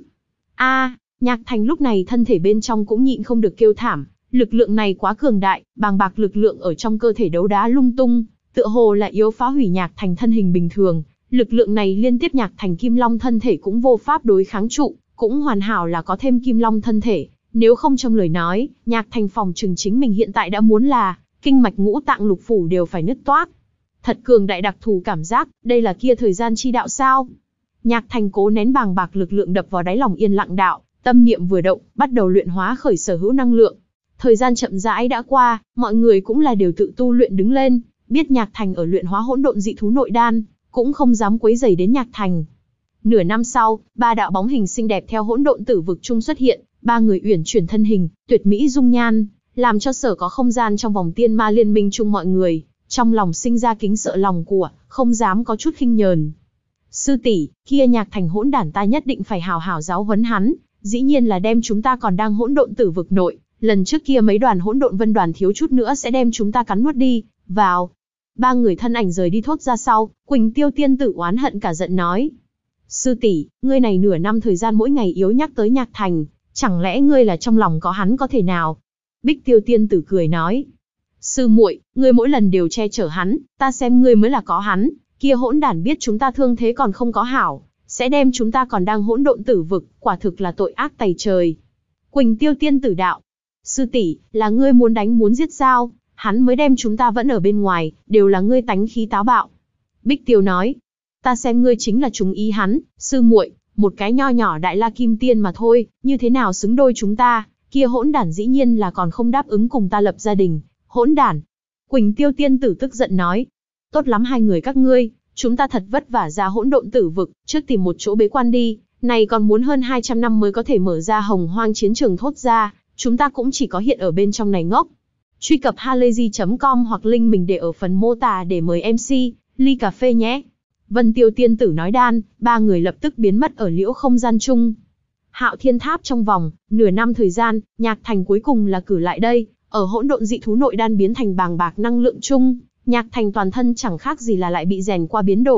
A, Nhạc Thành lúc này thân thể bên trong cũng nhịn không được kêu thảm, lực lượng này quá cường đại, bàng bạc lực lượng ở trong cơ thể đấu đá lung tung, tựa hồ là yếu phá hủy Nhạc Thành thân hình bình thường. Lực lượng này liên tiếp Nhạc Thành Kim Long thân thể cũng vô pháp đối kháng trụ, cũng hoàn hảo là có thêm Kim Long thân thể, nếu không trong lời nói, Nhạc Thành phòng trừng chính mình hiện tại đã muốn là kinh mạch ngũ tạng lục phủ đều phải nứt toác. Thật cường đại đặc thù cảm giác, đây là kia thời gian chi đạo sao? Nhạc Thành cố nén bàng bạc lực lượng đập vào đáy lòng yên lặng đạo, tâm niệm vừa động, bắt đầu luyện hóa khởi sở hữu năng lượng. Thời gian chậm rãi đã qua, mọi người cũng là đều tự tu luyện đứng lên, biết Nhạc Thành ở luyện hóa hỗn độn dị thú nội đan, cũng không dám quấy rầy đến Nhạc Thành. Nửa năm sau, ba đạo bóng hình xinh đẹp theo hỗn độn tử vực chung xuất hiện, ba người uyển chuyển thân hình, tuyệt mỹ dung nhan, làm cho sở có không gian trong vòng tiên ma liên minh chung mọi người, trong lòng sinh ra kính sợ lòng của, không dám có chút khinh nhờn. Sư tỷ, kia Nhạc Thành hỗn đản ta nhất định phải hào hào giáo huấn hắn, dĩ nhiên là đem chúng ta còn đang hỗn độn tử vực nội, lần trước kia mấy đoàn hỗn độn vân đoàn thiếu chút nữa sẽ đem chúng ta cắn nuốt đi, vào. Ba người thân ảnh rời đi thốt ra sau, Quỳnh Tiêu Tiên Tử oán hận cả giận nói. Sư tỷ, ngươi này nửa năm thời gian mỗi ngày yếu nhắc tới Nhạc Thành, chẳng lẽ ngươi là trong lòng có hắn có thể nào? Bích Tiêu Tiên Tử cười nói. Sư muội, ngươi mỗi lần đều che chở hắn, ta xem ngươi mới là có hắn, kia hỗn đản biết chúng ta thương thế còn không có hảo, sẽ đem chúng ta còn đang hỗn độn tử vực, quả thực là tội ác tày trời. Quỳnh Tiêu Tiên Tử đạo. Sư tỷ, là ngươi muốn đánh muốn giết sao? Hắn mới đem chúng ta vẫn ở bên ngoài, đều là ngươi tánh khí táo bạo. Bích Tiêu nói, ta xem ngươi chính là trúng ý hắn, sư muội, một cái nho nhỏ Đại La Kim Tiên mà thôi, như thế nào xứng đôi chúng ta, kia hỗn đản dĩ nhiên là còn không đáp ứng cùng ta lập gia đình, hỗn đản. Quỳnh Tiêu Tiên Tử tức giận nói, tốt lắm hai người các ngươi, chúng ta thật vất vả ra hỗn độn tử vực, trước tìm một chỗ bế quan đi, này còn muốn hơn hai trăm năm mới có thể mở ra Hồng Hoang chiến trường thốt ra, chúng ta cũng chỉ có hiện ở bên trong này ngốc. Truy cập halayzi chấm com hoặc link mình để ở phần mô tả để mời em xê, ly cà phê nhé. Vân Tiêu Tiên Tử nói đan, ba người lập tức biến mất ở liễu không gian chung. Hạo Thiên Tháp trong vòng nửa năm thời gian, Nhạc Thành cuối cùng là cử lại đây, ở hỗn độn dị thú nội đan biến thành bàng bạc năng lượng chung, Nhạc Thành toàn thân chẳng khác gì là lại bị rèn qua biến đổi,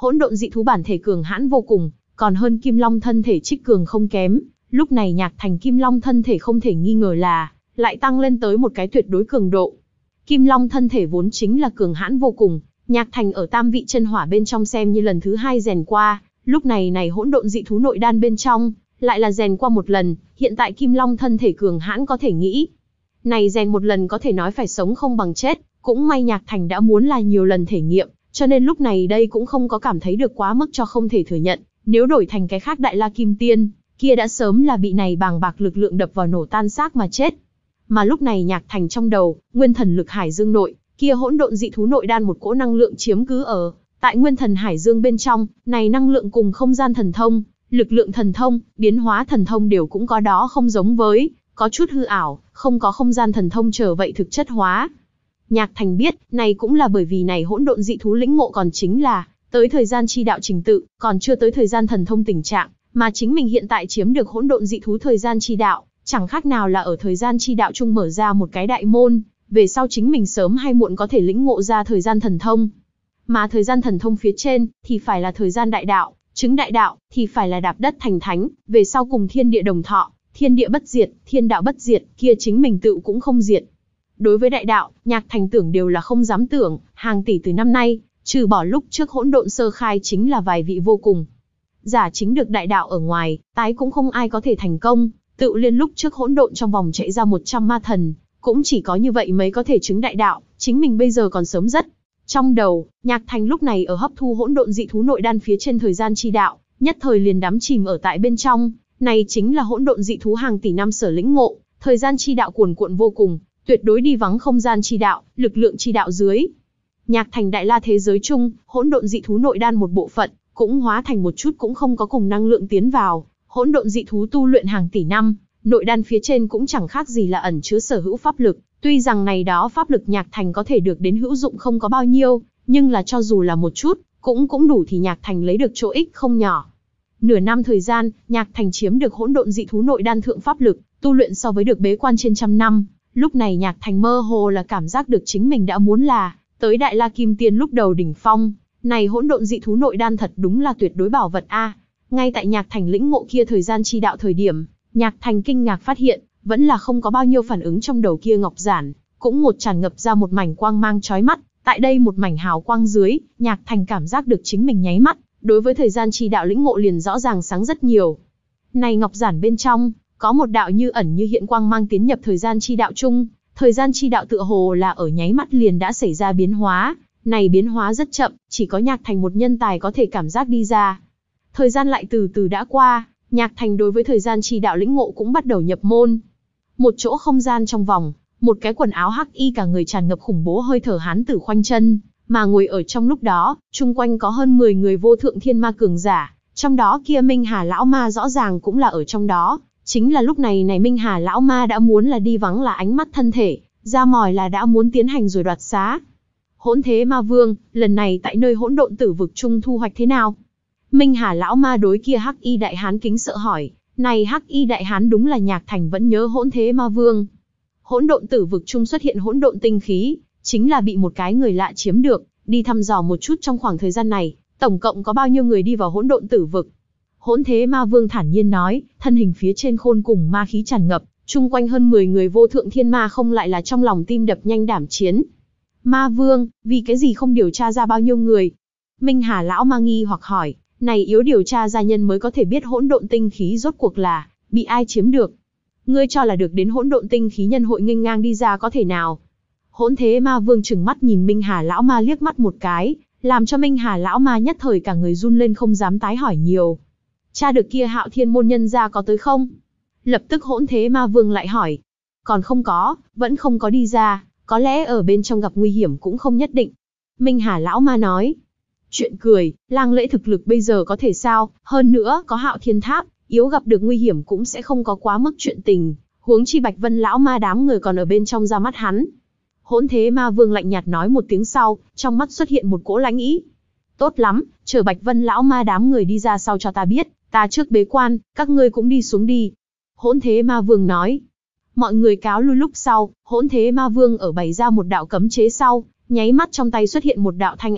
Hỗn độn dị thú bản thể cường hãn vô cùng, còn hơn Kim Long thân thể trích cường không kém. Lúc này Nhạc Thành Kim Long thân thể không thể nghi ngờ là lại tăng lên tới một cái tuyệt đối cường độ. Kim Long thân thể vốn chính là cường hãn vô cùng, Nhạc Thành ở tam vị chân hỏa bên trong xem như lần thứ hai rèn qua, lúc này này hỗn độn dị thú nội đan bên trong lại là rèn qua một lần, hiện tại Kim Long thân thể cường hãn có thể nghĩ. Này rèn một lần có thể nói phải sống không bằng chết, cũng may Nhạc Thành đã muốn là nhiều lần thể nghiệm, cho nên lúc này đây cũng không có cảm thấy được quá mức cho không thể thừa nhận, nếu đổi thành cái khác Đại La Kim Tiên, kia đã sớm là bị này bàng bạc lực lượng đập vào nổ tan xác mà chết. Mà lúc này Nhạc Thành trong đầu, Nguyên Thần Lực Hải Dương nội, kia hỗn độn dị thú nội đan một cỗ năng lượng chiếm cứ ở tại Nguyên Thần Hải Dương bên trong, này năng lượng cùng không gian thần thông, lực lượng thần thông, biến hóa thần thông đều cũng có đó không giống với, có chút hư ảo, không có không gian thần thông trở vậy thực chất hóa. Nhạc Thành biết, này cũng là bởi vì này hỗn độn dị thú lĩnh ngộ còn chính là tới thời gian chi đạo trình tự, còn chưa tới thời gian thần thông tình trạng, mà chính mình hiện tại chiếm được hỗn độn dị thú thời gian chi đạo, chẳng khác nào là ở thời gian chi đạo chung mở ra một cái đại môn, về sau chính mình sớm hay muộn có thể lĩnh ngộ ra thời gian thần thông. Mà thời gian thần thông phía trên thì phải là thời gian đại đạo, chứng đại đạo thì phải là đạp đất thành thánh, về sau cùng thiên địa đồng thọ, thiên địa bất diệt, thiên đạo bất diệt, kia chính mình tự cũng không diệt. Đối với đại đạo, Nhạc Thành tưởng đều là không dám tưởng, hàng tỷ từ năm nay, trừ bỏ lúc trước hỗn độn sơ khai chính là vài vị vô cùng giả chính được đại đạo ở ngoài, tái cũng không ai có thể thành công, tự liên lúc trước hỗn độn trong vòng chạy ra một trăm ma thần, cũng chỉ có như vậy mới có thể chứng đại đạo, chính mình bây giờ còn sớm rất. Trong đầu, Nhạc Thành lúc này ở hấp thu hỗn độn dị thú nội đan phía trên thời gian chi đạo, nhất thời liền đắm chìm ở tại bên trong, này chính là hỗn độn dị thú hàng tỷ năm sở lĩnh ngộ, thời gian chi đạo cuồn cuộn vô cùng, tuyệt đối đi vắng không gian chi đạo, lực lượng chi đạo dưới. Nhạc Thành Đại La thế giới chung, hỗn độn dị thú nội đan một bộ phận, cũng hóa thành một chút cũng không có cùng năng lượng tiến vào, hỗn độn dị thú tu luyện hàng tỷ năm, nội đan phía trên cũng chẳng khác gì là ẩn chứa sở hữu pháp lực, tuy rằng này đó pháp lực Nhạc Thành có thể được đến hữu dụng không có bao nhiêu, nhưng là cho dù là một chút, cũng cũng đủ thì Nhạc Thành lấy được chỗ ích không nhỏ. Nửa năm thời gian, Nhạc Thành chiếm được hỗn độn dị thú nội đan thượng pháp lực, tu luyện so với được bế quan trên trăm năm, lúc này Nhạc Thành mơ hồ là cảm giác được chính mình đã muốn là tới Đại La Kim Tiên lúc đầu đỉnh phong, này hỗn độn dị thú nội đan thật đúng là tuyệt đối bảo vật a. Ngay tại Nhạc Thành lĩnh ngộ kia thời gian chi đạo thời điểm, Nhạc Thành kinh ngạc phát hiện, vẫn là không có bao nhiêu phản ứng trong đầu kia ngọc giản, cũng một tràn ngập ra một mảnh quang mang chói mắt, tại đây một mảnh hào quang dưới, Nhạc Thành cảm giác được chính mình nháy mắt, đối với thời gian chi đạo lĩnh ngộ liền rõ ràng sáng rất nhiều. Này ngọc giản bên trong, có một đạo như ẩn như hiện quang mang tiến nhập thời gian chi đạo chung, thời gian chi đạo tựa hồ là ở nháy mắt liền đã xảy ra biến hóa, này biến hóa rất chậm, chỉ có Nhạc Thành một nhân tài có thể cảm giác đi ra. Thời gian lại từ từ đã qua, Nhạc Thành đối với thời gian chi đạo lĩnh ngộ cũng bắt đầu nhập môn. Một chỗ không gian trong vòng, một cái quần áo hắc y cả người tràn ngập khủng bố hơi thở hán tử khoanh chân, mà ngồi ở trong lúc đó, chung quanh có hơn mười người vô thượng thiên ma cường giả, trong đó kia Minh Hà lão ma rõ ràng cũng là ở trong đó. Chính là lúc này này Minh Hà lão ma đã muốn là đi vắng là ánh mắt thân thể, ra mỏi là đã muốn tiến hành rồi đoạt xá. Hỗn Thế Ma Vương, lần này tại nơi hỗn độn tử vực chung thu hoạch thế nào? Minh Hà lão ma đối kia hắc y đại hán kính sợ hỏi, này hắc y đại hán đúng là Nhạc Thành vẫn nhớ Hỗn Thế Ma Vương. Hỗn độn tử vực chung xuất hiện hỗn độn tinh khí, chính là bị một cái người lạ chiếm được, đi thăm dò một chút trong khoảng thời gian này, tổng cộng có bao nhiêu người đi vào hỗn độn tử vực. Hỗn Thế Ma Vương thản nhiên nói, thân hình phía trên khôn cùng ma khí tràn ngập, chung quanh hơn mười người vô thượng thiên ma không lại là trong lòng tim đập nhanh đảm chiến. Ma Vương, vì cái gì không điều tra ra bao nhiêu người? Minh Hà lão ma nghi hoặc hỏi, này yếu điều tra gia nhân mới có thể biết hỗn độn tinh khí rốt cuộc là bị ai chiếm được. Ngươi cho là được đến hỗn độn tinh khí nhân hội nghênh ngang đi ra có thể nào? Hỗn Thế Ma Vương trừng mắt nhìn Minh Hà lão ma liếc mắt một cái, làm cho Minh Hà lão ma nhất thời cả người run lên không dám tái hỏi nhiều. Cha được kia Hạo Thiên môn nhân gia có tới không? Lập tức Hỗn Thế Ma Vương lại hỏi. Còn không có, vẫn không có đi ra, có lẽ ở bên trong gặp nguy hiểm cũng không nhất định. Minh Hà lão ma nói. Chuyện cười, lang lễ thực lực bây giờ có thể sao, hơn nữa có Hạo Thiên tháp, yếu gặp được nguy hiểm cũng sẽ không có quá mức chuyện tình, huống chi Bạch Vân lão ma đám người còn ở bên trong ra mắt hắn. Hỗn Thế Ma Vương lạnh nhạt nói một tiếng sau, trong mắt xuất hiện một cỗ lãnh ý. Tốt lắm, chờ Bạch Vân lão ma đám người đi ra sau cho ta biết, ta trước bế quan, các ngươi cũng đi xuống đi. Hỗn Thế Ma Vương nói. Mọi người cáo lui lúc sau, Hỗn Thế Ma Vương ở bày ra một đạo cấm chế sau, nháy mắt trong tay xuất hiện một đạo thanh ảnh,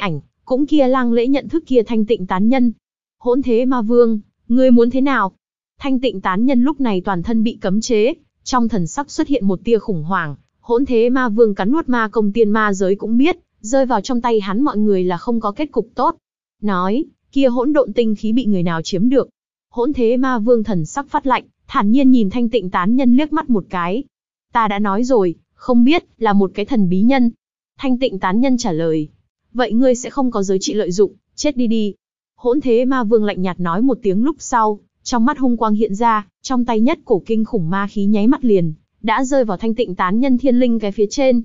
cũng kia Lang Lễ nhận thức kia Thanh Tịnh tán nhân. Hỗn Thế Ma Vương, ngươi muốn thế nào? Thanh Tịnh tán nhân lúc này toàn thân bị cấm chế, trong thần sắc xuất hiện một tia khủng hoảng. Hỗn Thế Ma Vương cắn nuốt ma công tiên ma giới cũng biết, rơi vào trong tay hắn mọi người là không có kết cục tốt. Nói, kia hỗn độn tinh khí bị người nào chiếm được? Hỗn Thế Ma Vương thần sắc phát lạnh, thản nhiên nhìn Thanh Tịnh tán nhân liếc mắt một cái. Ta đã nói rồi, không biết, là một cái thần bí nhân. Thanh Tịnh tán nhân trả lời. Vậy ngươi sẽ không có giới trị lợi dụng, chết đi đi. Hỗn Thế Ma Vương lạnh nhạt nói một tiếng lúc sau, trong mắt hung quang hiện ra, trong tay nhất cổ kinh khủng ma khí nháy mắt liền, đã rơi vào Thanh Tịnh tán nhân thiên linh cái phía trên.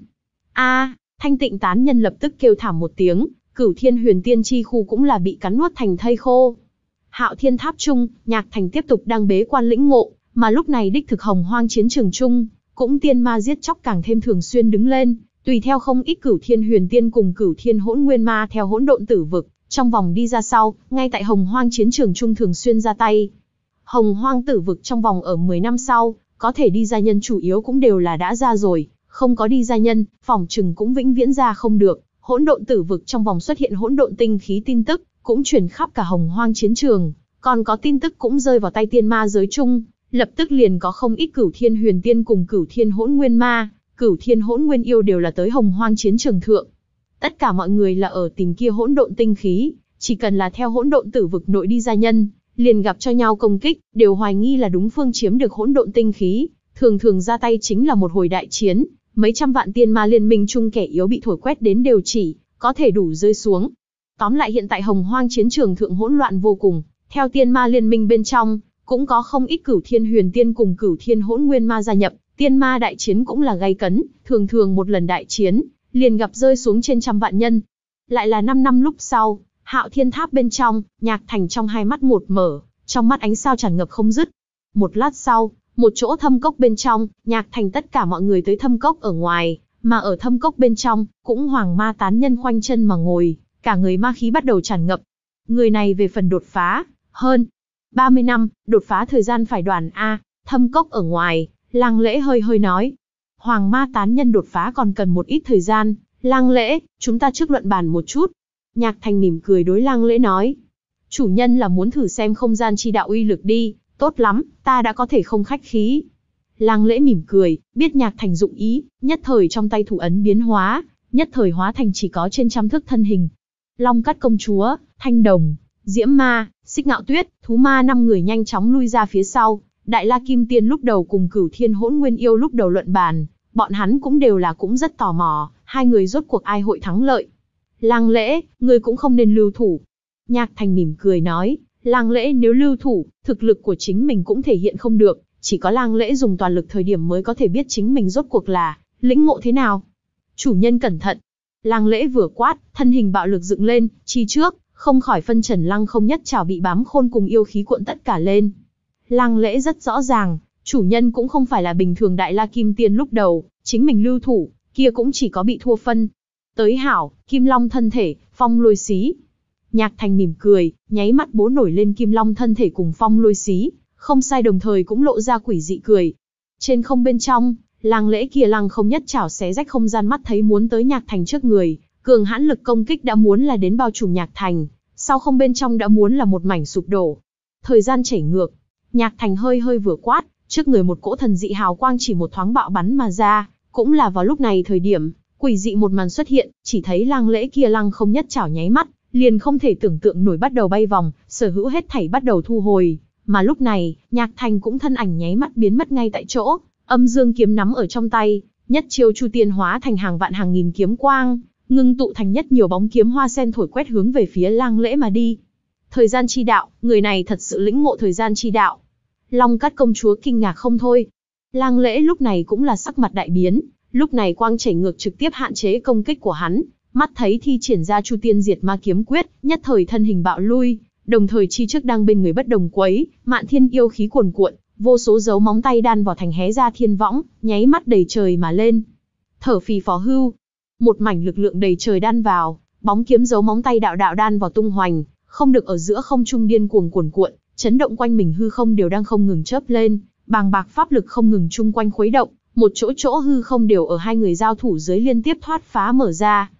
A, Thanh Tịnh tán nhân lập tức kêu thảm một tiếng, Cửu Thiên Huyền Tiên chi khu cũng là bị cắn nuốt thành thây khô. Hạo Thiên Tháp trung, Nhạc Thành tiếp tục đang bế quan lĩnh ngộ, mà lúc này đích thực Hồng Hoang chiến trường trung, cũng tiên ma giết chóc càng thêm thường xuyên đứng lên, tùy theo không ít Cửu Thiên Huyền Tiên cùng Cửu Thiên Hỗn Nguyên Ma theo hỗn độn tử vực, trong vòng đi ra sau, ngay tại Hồng Hoang chiến trường trung thường xuyên ra tay. Hồng Hoang tử vực trong vòng ở mười năm sau, có thể đi ra nhân chủ yếu cũng đều là đã ra rồi, không có đi ra nhân, phỏng chừng cũng vĩnh viễn ra không được. Hỗn độn tử vực trong vòng xuất hiện hỗn độn tinh khí tin tức, cũng truyền khắp cả Hồng Hoang chiến trường, còn có tin tức cũng rơi vào tay tiên ma giới chung, lập tức liền có không ít Cửu Thiên Huyền Tiên cùng Cửu Thiên Hỗn Nguyên Ma, Cửu Thiên Hỗn Nguyên Yêu đều là tới Hồng Hoang chiến trường thượng. Tất cả mọi người là ở tìm kia hỗn độn tinh khí, chỉ cần là theo hỗn độn tử vực nội đi ra nhân, liền gặp cho nhau công kích, đều hoài nghi là đúng phương chiếm được hỗn độn tinh khí, thường thường ra tay chính là một hồi đại chiến, mấy trăm vạn tiên ma liên minh chung kẻ yếu bị thổi quét đến đều chỉ có thể đủ rơi xuống. Tóm lại hiện tại Hồng Hoang chiến trường thượng hỗn loạn vô cùng, theo tiên ma liên minh bên trong, cũng có không ít Cửu Thiên Huyền Tiên cùng Cửu Thiên Hỗn Nguyên Ma gia nhập, tiên ma đại chiến cũng là gay cấn, thường thường một lần đại chiến, liền gặp rơi xuống trên trăm vạn nhân. Lại là năm năm lúc sau, Hạo Thiên Tháp bên trong, Nhạc Thành trong hai mắt một mở, trong mắt ánh sao tràn ngập không dứt. Một lát sau, một chỗ thâm cốc bên trong, Nhạc Thành tất cả mọi người tới thâm cốc ở ngoài, mà ở thâm cốc bên trong, cũng Hoàng Ma tán nhân khoanh chân mà ngồi, cả người ma khí bắt đầu tràn ngập. Người này về phần đột phá, hơn ba mươi năm, đột phá thời gian phải đoàn A, thâm cốc ở ngoài, Lang Lễ hơi hơi nói. Hoàng Ma tán nhân đột phá còn cần một ít thời gian, Lang Lễ, chúng ta trước luận bàn một chút. Nhạc Thành mỉm cười đối Lang Lễ nói. Chủ nhân là muốn thử xem không gian chi đạo uy lực đi, tốt lắm, ta đã có thể không khách khí. Lang Lễ mỉm cười, biết Nhạc Thành dụng ý, nhất thời trong tay thủ ấn biến hóa, nhất thời hóa thành chỉ có trên trăm thước thân hình. Long Cát công chúa, Thanh Đồng, Diễm Ma, Xích Ngạo Tuyết, Thú Ma năm người nhanh chóng lui ra phía sau. Đại La Kim Tiên lúc đầu cùng Cửu Thiên Hỗn Nguyên Yêu lúc đầu luận bàn, bọn hắn cũng đều là cũng rất tò mò, hai người rốt cuộc ai hội thắng lợi. Lang Lễ, ngươi cũng không nên lưu thủ. Nhạc Thành mỉm cười nói, Lang Lễ nếu lưu thủ, thực lực của chính mình cũng thể hiện không được, chỉ có Lang Lễ dùng toàn lực thời điểm mới có thể biết chính mình rốt cuộc là lĩnh ngộ thế nào. Chủ nhân cẩn thận. Lang Lễ vừa quát, thân hình bạo lực dựng lên, chi trước, không khỏi phân trần lăng không nhất trảo bị bám khôn cùng yêu khí cuộn tất cả lên. Lang Lễ rất rõ ràng, chủ nhân cũng không phải là bình thường Đại La Kim Tiên lúc đầu, chính mình lưu thủ, kia cũng chỉ có bị thua phân. Tới hảo, Kim Long thân thể, phong lôi xí. Nhạc Thành mỉm cười, nháy mắt bố nổi lên Kim Long thân thể cùng phong lôi xí, không sai đồng thời cũng lộ ra quỷ dị cười. Trên không bên trong, Lang Lễ kia lăng không nhất trảo xé rách không gian mắt thấy muốn tới Nhạc Thành trước người, cường hãn lực công kích đã muốn là đến bao trùm Nhạc Thành, sau không bên trong đã muốn là một mảnh sụp đổ. Thời gian chảy ngược, Nhạc Thành hơi hơi vừa quát, trước người một cỗ thần dị hào quang chỉ một thoáng bạo bắn mà ra, cũng là vào lúc này thời điểm, quỷ dị một màn xuất hiện, chỉ thấy Lang Lễ kia lăng không nhất trảo nháy mắt, liền không thể tưởng tượng nổi bắt đầu bay vòng, sở hữu hết thảy bắt đầu thu hồi, mà lúc này, Nhạc Thành cũng thân ảnh nháy mắt biến mất ngay tại chỗ, âm dương kiếm nắm ở trong tay, nhất chiêu chu tiên hóa thành hàng vạn hàng nghìn kiếm quang, ngưng tụ thành nhất nhiều bóng kiếm hoa sen thổi quét hướng về phía Lang Lễ mà đi. Thời gian chi đạo, người này thật sự lĩnh ngộ thời gian chi đạo. Long Cát công chúa kinh ngạc không thôi. Lang Lễ lúc này cũng là sắc mặt đại biến, lúc này quang chảy ngược trực tiếp hạn chế công kích của hắn, mắt thấy thi triển ra Chu Tiên Diệt Ma kiếm quyết, nhất thời thân hình bạo lui, đồng thời chi trước đang bên người bất đồng quấy, mạn thiên yêu khí cuồn cuộn, vô số dấu móng tay đan vào thành hé ra thiên võng, nháy mắt đầy trời mà lên. Thở phì phò hưu, một mảnh lực lượng đầy trời đan vào, bóng kiếm dấu móng tay đạo đạo đan vào tung hoành, không được ở giữa không trung điên cuồng cuồn cuộn, chấn động quanh mình hư không đều đang không ngừng chớp lên, bàng bạc pháp lực không ngừng chung quanh khuấy động, một chỗ chỗ hư không đều ở hai người giao thủ dưới liên tiếp thoát phá mở ra.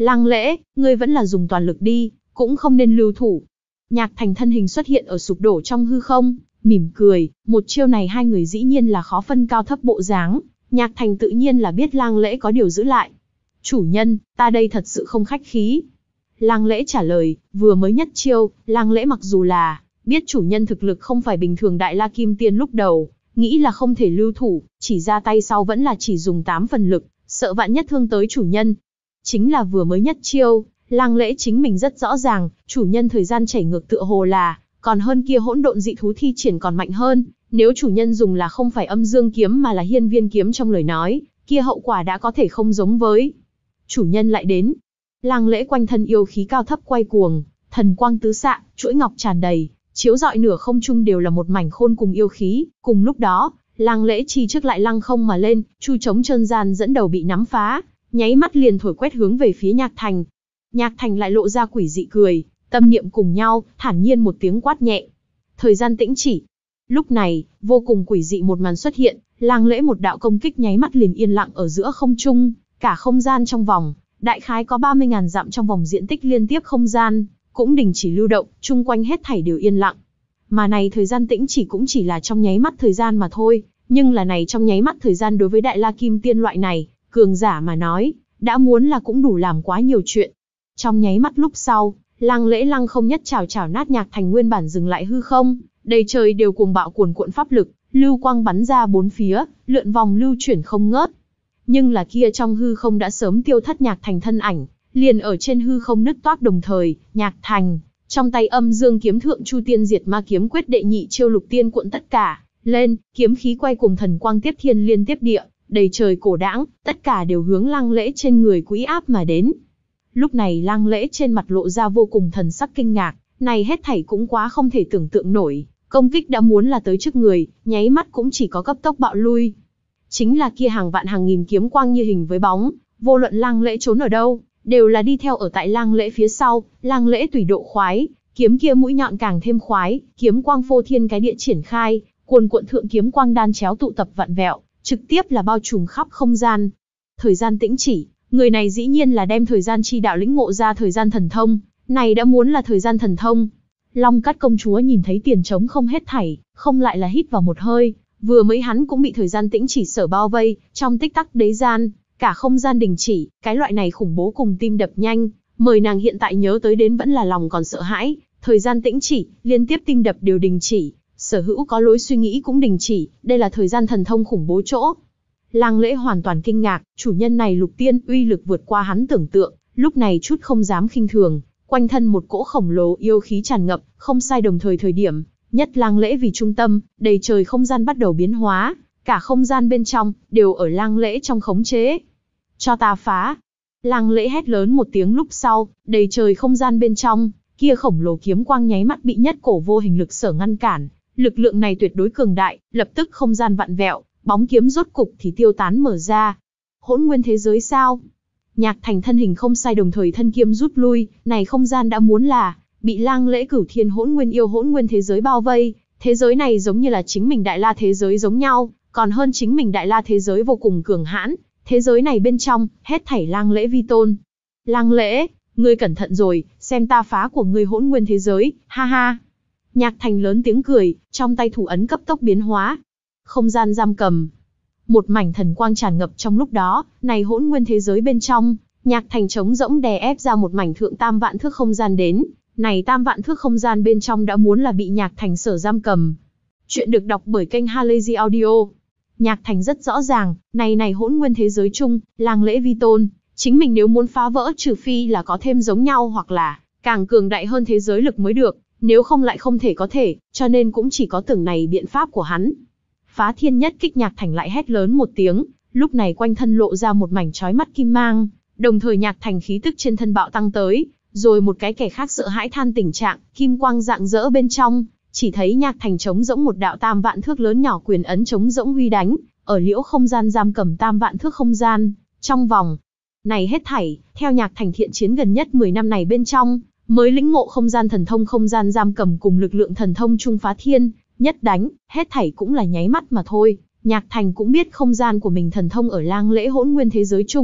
Lăng Lễ, ngươi vẫn là dùng toàn lực đi, cũng không nên lưu thủ. Nhạc Thành thân hình xuất hiện ở sụp đổ trong hư không, mỉm cười, một chiêu này hai người dĩ nhiên là khó phân cao thấp bộ dáng, Nhạc Thành tự nhiên là biết Lăng Lễ có điều giữ lại. Chủ nhân, ta đây thật sự không khách khí. Lăng Lễ trả lời, vừa mới nhất chiêu, Lăng Lễ mặc dù là biết chủ nhân thực lực không phải bình thường Đại La Kim Tiên lúc đầu, nghĩ là không thể lưu thủ, chỉ ra tay sau vẫn là chỉ dùng tám phần lực, sợ vạn nhất thương tới chủ nhân. Chính là vừa mới nhất chiêu, Lăng Lễ chính mình rất rõ ràng, chủ nhân thời gian chảy ngược tựa hồ là còn hơn kia hỗn độn dị thú thi triển còn mạnh hơn, nếu chủ nhân dùng là không phải âm dương kiếm mà là hiên viên kiếm trong lời nói, kia hậu quả đã có thể không giống với. Chủ nhân lại đến. Lăng Lễ quanh thân yêu khí cao thấp quay cuồng, thần quang tứ xạ, chuỗi ngọc tràn đầy, chiếu rọi nửa không trung đều là một mảnh khôn cùng yêu khí. Cùng lúc đó, Lăng Lễ chi trước lại lăng không mà lên, chu trống trơn gian dẫn đầu bị nắm phá, nháy mắt liền thổi quét hướng về phía Nhạc Thành. Nhạc Thành lại lộ ra quỷ dị cười, tâm niệm cùng nhau, thản nhiên một tiếng quát nhẹ. Thời gian tĩnh chỉ. Lúc này, vô cùng quỷ dị một màn xuất hiện, Lăng Lễ một đạo công kích nháy mắt liền yên lặng ở giữa không trung, cả không gian trong vòng, đại khái có ba mươi nghìn dặm trong vòng diện tích liên tiếp không gian, cũng đình chỉ lưu động, chung quanh hết thảy đều yên lặng. Mà này thời gian tĩnh chỉ cũng chỉ là trong nháy mắt thời gian mà thôi, nhưng là này trong nháy mắt thời gian đối với Đại La Kim Tiên loại này, cường giả mà nói, đã muốn là cũng đủ làm quá nhiều chuyện. Trong nháy mắt lúc sau, Lăng Lễ lăng không nhất chảo chảo nát Nhạc Thành nguyên bản dừng lại hư không, đầy trời đều cuồng bạo cuồn cuộn pháp lực, lưu quang bắn ra bốn phía, lượn vòng lưu chuyển không ngớt. Nhưng là kia trong hư không đã sớm tiêu thất Nhạc Thành thân ảnh, liền ở trên hư không nứt toác đồng thời, Nhạc Thành, trong tay âm dương kiếm thượng Chu Tiên Diệt Ma kiếm quyết đệ nhị chiêu lục tiên cuộn tất cả lên, kiếm khí quay cùng thần quang tiếp thiên liên tiếp địa, đầy trời cổ đãng, tất cả đều hướng Lăng Lễ trên người quỹ áp mà đến. Lúc này Lăng Lễ trên mặt lộ ra vô cùng thần sắc kinh ngạc, này hết thảy cũng quá không thể tưởng tượng nổi, công kích đã muốn là tới trước người, nháy mắt cũng chỉ có cấp tốc bạo lui. Chính là kia hàng vạn hàng nghìn kiếm quang như hình với bóng, vô luận Lăng Lễ trốn ở đâu, đều là đi theo ở tại Lăng Lễ phía sau, Lăng Lễ tùy độ khoái, kiếm kia mũi nhọn càng thêm khoái, kiếm quang phô thiên cái địa triển khai, cuồn cuộn thượng kiếm quang đan chéo tụ tập vặn vẹo, trực tiếp là bao trùm khắp không gian. Thời gian tĩnh chỉ, người này dĩ nhiên là đem thời gian chi đạo lĩnh ngộ ra thời gian thần thông, này đã muốn là thời gian thần thông. Long Cát công chúa nhìn thấy tiền trống không hết thảy, không lại là hít vào một hơi, vừa mới hắn cũng bị thời gian tĩnh chỉ sở bao vây, trong tích tắc đấy gian, cả không gian đình chỉ, cái loại này khủng bố cùng tim đập nhanh, mời nàng hiện tại nhớ tới đến vẫn là lòng còn sợ hãi, thời gian tĩnh chỉ, liên tiếp tim đập đều đình chỉ, sở hữu có lối suy nghĩ cũng đình chỉ, đây là thời gian thần thông khủng bố chỗ. Lăng Lễ hoàn toàn kinh ngạc, chủ nhân này lục tiên uy lực vượt qua hắn tưởng tượng, lúc này chút không dám khinh thường, quanh thân một cỗ khổng lồ yêu khí tràn ngập, không sai đồng thời thời điểm, nhất Lăng Lễ vì trung tâm, đầy trời không gian bắt đầu biến hóa, cả không gian bên trong, đều ở Lăng Lễ trong khống chế. Cho ta phá! Lăng Lễ hét lớn một tiếng lúc sau, đầy trời không gian bên trong, kia khổng lồ kiếm quang nháy mắt bị nhất cổ vô hình lực sở ngăn cản, lực lượng này tuyệt đối cường đại, lập tức không gian vặn vẹo, bóng kiếm rốt cục thì tiêu tán mở ra. Hỗn nguyên thế giới sao? Nhạc Thành thân hình không sai đồng thời thân kiếm rút lui, này không gian đã muốn là bị Lăng Lễ cửu thiên hỗn nguyên yêu hỗn nguyên thế giới bao vây, thế giới này giống như là chính mình Đại La thế giới giống nhau, còn hơn chính mình Đại La thế giới vô cùng cường hãn, thế giới này bên trong, hết thảy Lăng Lễ vi tôn. Lăng Lễ, ngươi cẩn thận rồi, xem ta phá của ngươi hỗn nguyên thế giới, ha ha. Nhạc Thành lớn tiếng cười, trong tay thủ ấn cấp tốc biến hóa. Không gian giam cầm. Một mảnh thần quang tràn ngập trong lúc đó, này hỗn nguyên thế giới bên trong, Nhạc Thành trống rỗng đè ép ra một mảnh thượng tam vạn thước không gian đến. Này tam vạn thước không gian bên trong đã muốn là bị Nhạc Thành sở giam cầm. Chuyện được đọc bởi kênh Halazy Audio. Nhạc Thành rất rõ ràng, này này hỗn nguyên thế giới chung, Lăng Lễ vi tôn, chính mình nếu muốn phá vỡ trừ phi là có thêm giống nhau hoặc là càng cường đại hơn thế giới lực mới được, nếu không lại không thể có thể, cho nên cũng chỉ có tưởng này biện pháp của hắn. Phá thiên nhất kích Nhạc Thành lại hét lớn một tiếng, lúc này quanh thân lộ ra một mảnh chói mắt kim mang, đồng thời Nhạc Thành khí tức trên thân bạo tăng tới, rồi một cái kẻ khác sợ hãi than tình trạng, kim quang rạng rỡ bên trong, chỉ thấy Nhạc Thành trống rỗng một đạo tam vạn thước lớn nhỏ quyền ấn trống rỗng huy đánh, ở liễu không gian giam cầm tam vạn thước không gian, trong vòng. Này hết thảy, theo Nhạc Thành thiện chiến gần nhất mười năm này bên trong, mới lĩnh ngộ không gian thần thông không gian giam cầm cùng lực lượng thần thông trung phá thiên, nhất đánh, hết thảy cũng là nháy mắt mà thôi. Nhạc Thành cũng biết không gian của mình thần thông ở Lăng Lễ hỗn nguyên thế giới chung,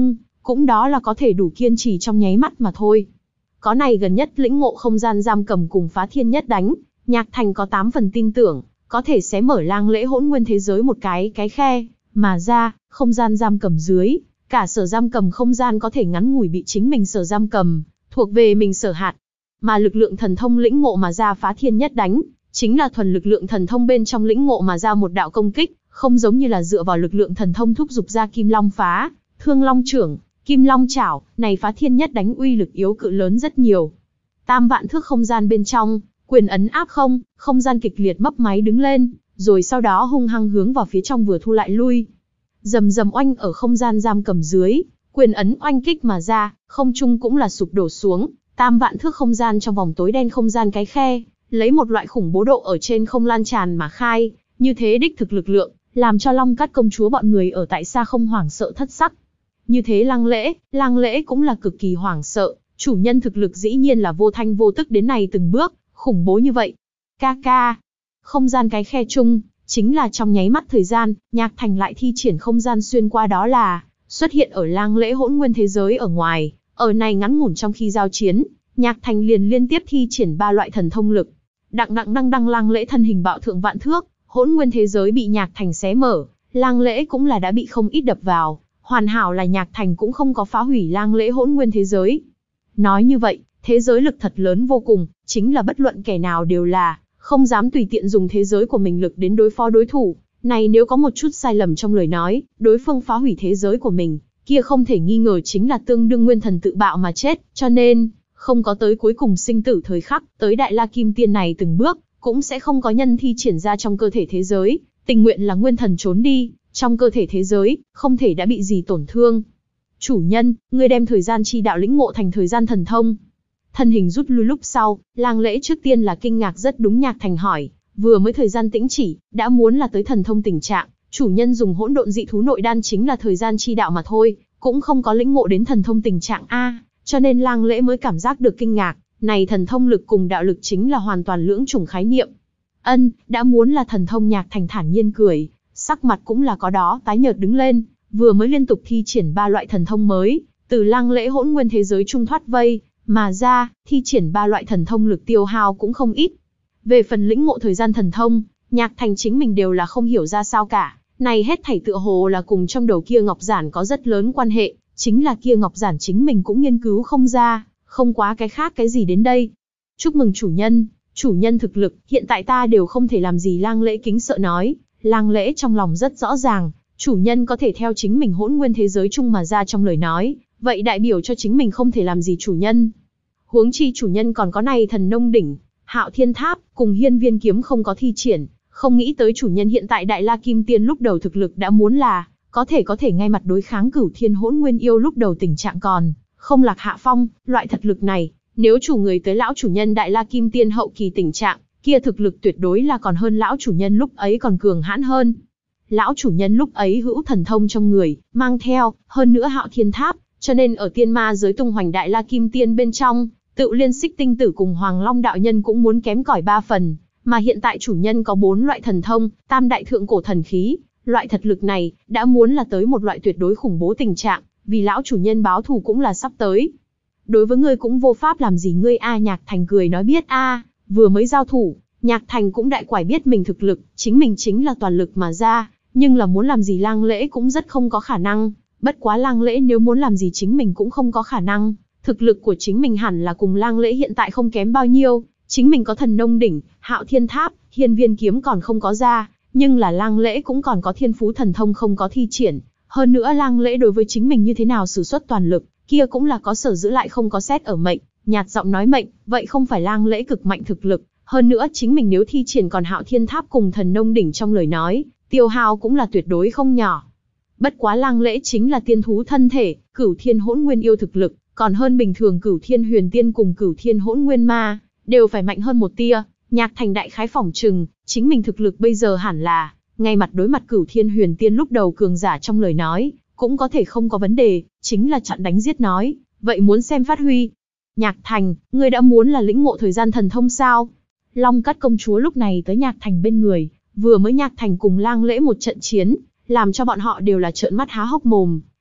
cũng đó là có thể đủ kiên trì trong nháy mắt mà thôi. Có này gần nhất lĩnh ngộ không gian giam cầm cùng phá thiên nhất đánh, Nhạc Thành có tám phần tin tưởng, có thể xé mở lang lễ hỗn nguyên thế giới một cái cái khe, mà ra, không gian giam cầm dưới, cả sở giam cầm không gian có thể ngắn ngủi bị chính mình sở giam cầm, thuộc về mình sở hạt. Mà lực lượng thần thông lĩnh ngộ mà ra phá thiên nhất đánh, chính là thuần lực lượng thần thông bên trong lĩnh ngộ mà ra một đạo công kích, không giống như là dựa vào lực lượng thần thông thúc dục ra Kim Long phá, Thương Long trưởng, Kim Long chảo, này phá thiên nhất đánh uy lực yếu cự lớn rất nhiều. Tam vạn thước không gian bên trong, quyền ấn áp không, không gian kịch liệt mấp máy đứng lên, rồi sau đó hung hăng hướng vào phía trong vừa thu lại lui. Rầm rầm oanh ở không gian giam cầm dưới, quyền ấn oanh kích mà ra, không trung cũng là sụp đổ xuống, tam vạn thước không gian trong vòng tối đen không gian cái khe, lấy một loại khủng bố độ ở trên không lan tràn mà khai, như thế đích thực lực lượng, làm cho Long Cát công chúa bọn người ở tại xa không hoảng sợ thất sắc. Như thế Lăng Lễ, Lăng Lễ cũng là cực kỳ hoảng sợ, chủ nhân thực lực dĩ nhiên là vô thanh vô tức đến này từng bước, khủng bố như vậy. Ca ca, không gian cái khe chung, chính là trong nháy mắt thời gian, Nhạc Thành lại thi triển không gian xuyên qua đó là, xuất hiện ở Lang Lễ hỗn nguyên thế giới ở ngoài, ở này ngắn ngủn trong khi giao chiến, Nhạc Thành liền liên tiếp thi triển ba loại thần thông lực. Đặng đặng đăng đăng Lang Lễ thân hình bạo thượng vạn thước, hỗn nguyên thế giới bị Nhạc Thành xé mở, Lang Lễ cũng là đã bị không ít đập vào, hoàn hảo là Nhạc Thành cũng không có phá hủy Lang Lễ hỗn nguyên thế giới. Nói như vậy, thế giới lực thật lớn vô cùng, chính là bất luận kẻ nào đều là không dám tùy tiện dùng thế giới của mình lực đến đối phó đối thủ. Này nếu có một chút sai lầm trong lời nói, đối phương phá hủy thế giới của mình, kia không thể nghi ngờ chính là tương đương nguyên thần tự bạo mà chết, cho nên, không có tới cuối cùng sinh tử thời khắc, tới Đại La Kim Tiên này từng bước, cũng sẽ không có nhân thi triển ra trong cơ thể thế giới, tình nguyện là nguyên thần trốn đi, trong cơ thể thế giới, không thể đã bị gì tổn thương. Chủ nhân, ngươi đem thời gian chi đạo lĩnh ngộ thành thời gian thần thông. Thân hình rút lui lúc sau, Lang Lễ trước tiên là kinh ngạc rất đúng Nhạc Thành hỏi, vừa mới thời gian tĩnh chỉ, đã muốn là tới thần thông tình trạng, chủ nhân dùng hỗn độn dị thú nội đan chính là thời gian chi đạo mà thôi, cũng không có lĩnh ngộ đến thần thông tình trạng a, cho nên Lang Lễ mới cảm giác được kinh ngạc, này thần thông lực cùng đạo lực chính là hoàn toàn lưỡng chủng khái niệm. Ân, đã muốn là thần thông. Nhạc Thành thản nhiên cười, sắc mặt cũng là có đó tái nhợt đứng lên, vừa mới liên tục thi triển ba loại thần thông mới, từ Lang Lễ hỗn nguyên thế giới trung thoát vây mà ra, thi triển ba loại thần thông lực tiêu hao cũng không ít. Về phần lĩnh ngộ thời gian thần thông, Nhạc Thành chính mình đều là không hiểu ra sao cả, này hết thảy tựa hồ là cùng trong đầu kia ngọc giản có rất lớn quan hệ, chính là kia ngọc giản chính mình cũng nghiên cứu không ra, không quá cái khác cái gì đến đây. Chúc mừng chủ nhân, chủ nhân thực lực, hiện tại ta đều không thể làm gì. Lang Lễ kính sợ nói, Lang Lễ trong lòng rất rõ ràng, chủ nhân có thể theo chính mình hỗn nguyên thế giới chung mà ra trong lời nói, vậy đại biểu cho chính mình không thể làm gì chủ nhân. Huống chi chủ nhân còn có này thần nông đỉnh, Hạo Thiên Tháp, cùng Hiên Viên kiếm không có thi triển, không nghĩ tới chủ nhân hiện tại Đại La Kim Tiên lúc đầu thực lực đã muốn là, có thể có thể ngay mặt đối kháng Cửu Thiên Hỗn Nguyên Yêu lúc đầu tình trạng còn, không lạc hạ phong, loại thực lực này, nếu chủ người tới lão chủ nhân Đại La Kim Tiên hậu kỳ tình trạng, kia thực lực tuyệt đối là còn hơn lão chủ nhân lúc ấy còn cường hãn hơn. Lão chủ nhân lúc ấy hữu thần thông trong người, mang theo, hơn nữa Hạo Thiên Tháp, cho nên ở tiên ma giới tung hoành Đại La Kim Tiên bên trong, tự liên Xích Tinh Tử cùng Hoàng Long đạo nhân cũng muốn kém cỏi ba phần, mà hiện tại chủ nhân có bốn loại thần thông, tam đại thượng cổ thần khí, loại thật lực này, đã muốn là tới một loại tuyệt đối khủng bố tình trạng, vì lão chủ nhân báo thù cũng là sắp tới. Đối với ngươi cũng vô pháp làm gì ngươi a. Nhạc Thành cười nói biết a, vừa mới giao thủ, Nhạc Thành cũng đại quải biết mình thực lực, chính mình chính là toàn lực mà ra, nhưng là muốn làm gì Lang Lễ cũng rất không có khả năng, bất quá Lang Lễ nếu muốn làm gì chính mình cũng không có khả năng. Thực lực của chính mình hẳn là cùng Lang Lễ hiện tại không kém bao nhiêu, chính mình có thần nông đỉnh, Hạo Thiên Tháp, Hiên Viên kiếm còn không có ra, nhưng là Lang Lễ cũng còn có thiên phú thần thông không có thi triển, hơn nữa Lang Lễ đối với chính mình như thế nào sử xuất toàn lực, kia cũng là có sở giữ lại không có xét ở mệnh, nhạt giọng nói mệnh, vậy không phải Lang Lễ cực mạnh thực lực, hơn nữa chính mình nếu thi triển còn Hạo Thiên Tháp cùng thần nông đỉnh trong lời nói, tiêu hao cũng là tuyệt đối không nhỏ. Bất quá Lang Lễ chính là tiên thú thân thể, Cửu Thiên Hỗn Nguyên Yêu thực lực, còn hơn bình thường Cửu Thiên Huyền Tiên cùng Cửu Thiên Hỗn Nguyên Ma, đều phải mạnh hơn một tia. Nhạc Thành đại khái phỏng chừng, chính mình thực lực bây giờ hẳn là, ngay mặt đối mặt Cửu Thiên Huyền Tiên lúc đầu cường giả trong lời nói, cũng có thể không có vấn đề, chính là chặn đánh giết nói, vậy muốn xem phát huy. Nhạc Thành, ngươi đã muốn là lĩnh ngộ thời gian thần thông sao? Long Cát công chúa lúc này tới Nhạc Thành bên người, vừa mới Nhạc Thành cùng Lang Lễ một trận chiến, làm cho bọn họ đều là trợn mắt há hốc mồm.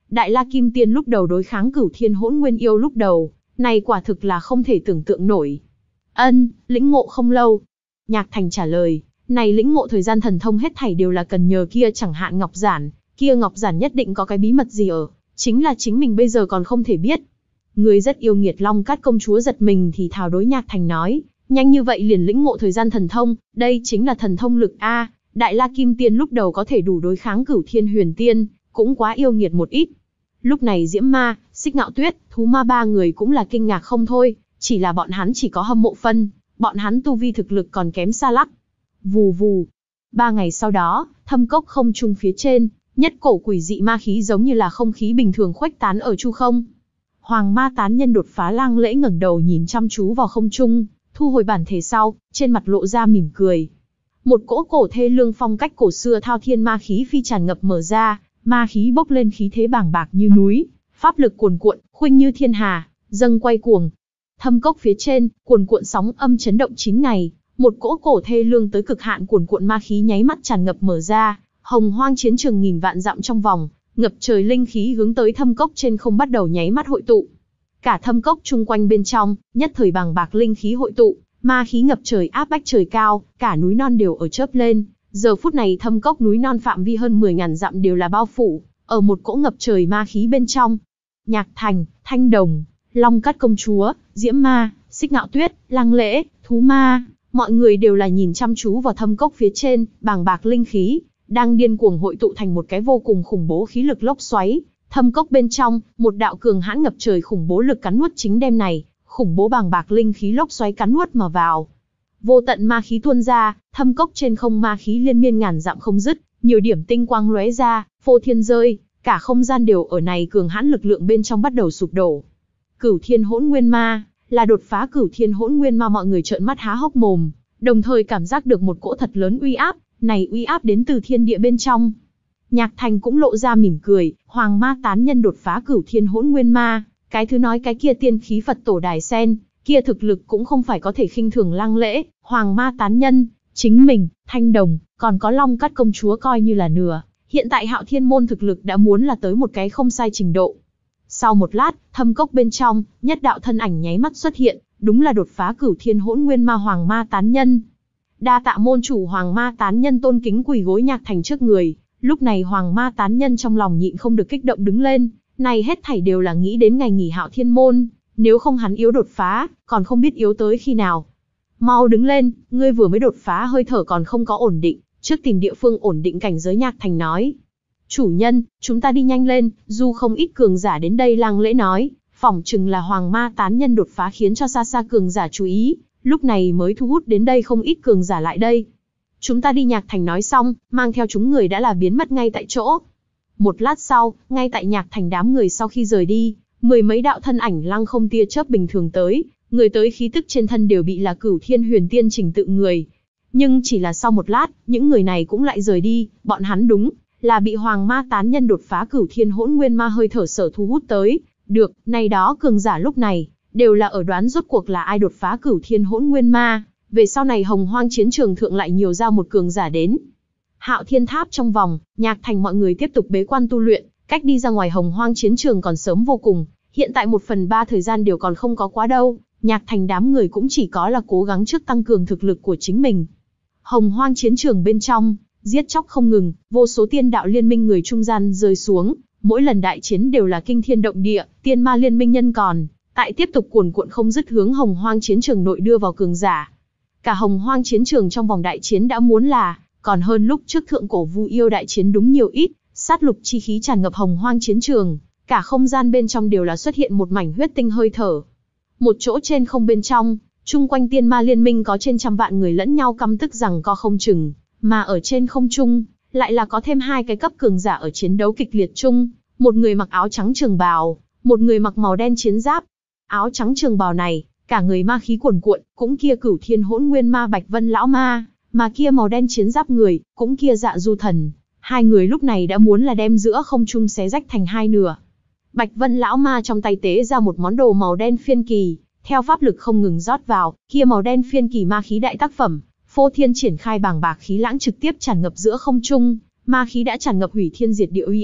Đại La Kim Tiên lúc đầu đối kháng Cửu Thiên Hỗn Nguyên Yêu lúc đầu, này quả thực là không thể tưởng tượng nổi. Ân, lĩnh ngộ không lâu. Nhạc Thành trả lời, này lĩnh ngộ thời gian thần thông hết thảy đều là cần nhờ kia chẳng hạn Ngọc Giản, kia Ngọc Giản nhất định có cái bí mật gì ở, chính là chính mình bây giờ còn không thể biết. Người rất yêu nghiệt Long Cát công chúa giật mình thì thào đối Nhạc Thành nói, nhanh như vậy liền lĩnh ngộ thời gian thần thông, đây chính là thần thông lực a, Đại La Kim Tiên lúc đầu có thể đủ đối kháng Cửu Thiên Huyền Tiên, cũng quá yêu nghiệt một ít. Lúc này Diễm Ma, Xích Ngạo Tuyết, Thú Ma ba người cũng là kinh ngạc không thôi, chỉ là bọn hắn chỉ có hâm mộ phân, bọn hắn tu vi thực lực còn kém xa lắc. Vù vù. Ba ngày sau đó, thâm cốc không trung phía trên, nhất cổ quỷ dị ma khí giống như là không khí bình thường khuếch tán ở chu không. Hoàng Ma tán nhân đột phá Lang Lễ ngẩng đầu nhìn chăm chú vào không trung, thu hồi bản thể sau, trên mặt lộ ra mỉm cười. Một cỗ cổ thê lương phong cách cổ xưa thao thiên ma khí phi tràn ngập mở ra, ma khí bốc lên khí thế bàng bạc như núi, pháp lực cuồn cuộn, khuynh như thiên hà, dâng quay cuồng. Thâm cốc phía trên, cuồn cuộn sóng âm chấn động chín ngày, một cỗ cổ thê lương tới cực hạn cuồn cuộn ma khí nháy mắt tràn ngập mở ra, hồng hoang chiến trường nghìn vạn dặm trong vòng, ngập trời linh khí hướng tới thâm cốc trên không bắt đầu nháy mắt hội tụ. Cả thâm cốc chung quanh bên trong, nhất thời bàng bạc linh khí hội tụ, ma khí ngập trời áp bách trời cao, cả núi non đều ở chớp lên. Giờ phút này thâm cốc núi non phạm vi hơn mười ngàn dặm đều là bao phủ, ở một cỗ ngập trời ma khí bên trong. Nhạc Thành, Thanh Đồng, Long Cát công chúa, Diễm Ma, Xích Ngạo Tuyết, Lang Lễ, Thú Ma, mọi người đều là nhìn chăm chú vào thâm cốc phía trên, bàng bạc linh khí đang điên cuồng hội tụ thành một cái vô cùng khủng bố khí lực lốc xoáy. Thâm cốc bên trong, một đạo cường hãn ngập trời khủng bố lực cắn nuốt chính đem này, khủng bố bàng bạc linh khí lốc xoáy cắn nuốt mà vào. Vô tận ma khí tuôn ra, thâm cốc trên không ma khí liên miên ngàn dặm không dứt, nhiều điểm tinh quang lóe ra, phô thiên rơi, cả không gian đều ở này cường hãn lực lượng bên trong bắt đầu sụp đổ. Cửu Thiên Hỗn Nguyên Ma, là đột phá Cửu Thiên Hỗn Nguyên Ma, mọi người trợn mắt há hốc mồm, đồng thời cảm giác được một cỗ thật lớn uy áp, này uy áp đến từ thiên địa bên trong. Nhạc Thành cũng lộ ra mỉm cười, Hoàng Ma tán nhân đột phá Cửu Thiên Hỗn Nguyên Ma, cái thứ nói cái kia tiên khí Phật tổ đài sen, kia thực lực cũng không phải có thể khinh thường Lang Lễ, Hoàng Ma tán nhân, chính mình, Thanh Đồng, còn có Long Cát công chúa coi như là nửa, hiện tại Hạo Thiên môn thực lực đã muốn là tới một cái không sai trình độ. Sau một lát, thâm cốc bên trong, nhất đạo thân ảnh nháy mắt xuất hiện, đúng là đột phá Cửu Thiên Hỗn Nguyên Ma Hoàng Ma tán nhân. Đa tạ môn chủ. Hoàng Ma tán nhân tôn kính quỳ gối Nhạc Thành trước người, lúc này Hoàng Ma tán nhân trong lòng nhịn không được kích động đứng lên, này hết thảy đều là nghĩ đến ngày nghỉ Hạo Thiên môn, nếu không hắn yếu đột phá, còn không biết yếu tới khi nào. Mau đứng lên, ngươi vừa mới đột phá hơi thở còn không có ổn định, trước tìm địa phương ổn định cảnh giới. Nhạc Thành nói. Chủ nhân, chúng ta đi nhanh lên, dù không ít cường giả đến đây. Lang Lễ nói, phỏng chừng là Hoàng Ma tán nhân đột phá khiến cho xa xa cường giả chú ý, lúc này mới thu hút đến đây không ít cường giả lại đây. Chúng ta đi. Nhạc Thành nói xong, mang theo chúng người đã là biến mất ngay tại chỗ. Một lát sau, ngay tại Nhạc Thành đám người sau khi rời đi, mười mấy đạo thân ảnh lăng không tia chớp bình thường tới, người tới khí tức trên thân đều bị là Cửu Thiên Huyền Tiên trình tự người. Nhưng chỉ là sau một lát, những người này cũng lại rời đi, bọn hắn đúng là bị Hoàng Ma tán nhân đột phá Cửu Thiên Hỗn Nguyên Ma hơi thở sở thu hút tới. Được, này đó cường giả lúc này đều là ở đoán rốt cuộc là ai đột phá Cửu Thiên Hỗn Nguyên Ma, về sau này hồng hoang chiến trường thượng lại nhiều ra một cường giả đến. Hạo Thiên Tháp trong vòng, Nhạc Thành mọi người tiếp tục bế quan tu luyện, cách đi ra ngoài hồng hoang chiến trường còn sớm vô cùng, hiện tại một phần ba thời gian đều còn không có quá đâu, Nhạc Thành đám người cũng chỉ có là cố gắng trước tăng cường thực lực của chính mình. Hồng hoang chiến trường bên trong, giết chóc không ngừng, vô số tiên đạo liên minh người trung gian rơi xuống, mỗi lần đại chiến đều là kinh thiên động địa, tiên ma liên minh nhân còn tại tiếp tục cuồn cuộn không dứt hướng hồng hoang chiến trường nội đưa vào cường giả. Cả hồng hoang chiến trường trong vòng đại chiến đã muốn là còn hơn lúc trước thượng cổ Vu Yêu đại chiến đúng nhiều ít, sát lục chi khí tràn ngập hồng hoang chiến trường, cả không gian bên trong đều là xuất hiện một mảnh huyết tinh hơi thở. Một chỗ trên không bên trong, chung quanh tiên ma liên minh có trên trăm vạn người lẫn nhau căm tức rằng co không chừng, mà ở trên không trung lại là có thêm hai cái cấp cường giả ở chiến đấu kịch liệt chung, một người mặc áo trắng trường bào, một người mặc màu đen chiến giáp. Áo trắng trường bào này, cả người ma khí cuồn cuộn, cũng kia Cửu Thiên Hỗn Nguyên Ma Bạch Vân lão ma, mà kia màu đen chiến giáp người, cũng kia Dạ Du thần. Hai người lúc này đã muốn là đem giữa không trung xé rách thành hai nửa. Bạch Vân lão ma trong tay tế ra một món đồ màu đen phiên kỳ, theo pháp lực không ngừng rót vào, kia màu đen phiên kỳ ma khí đại tác phẩm, phô thiên triển khai bàng bạc khí lãng trực tiếp tràn ngập giữa không trung, ma khí đã tràn ngập hủy thiên diệt địa uy áp,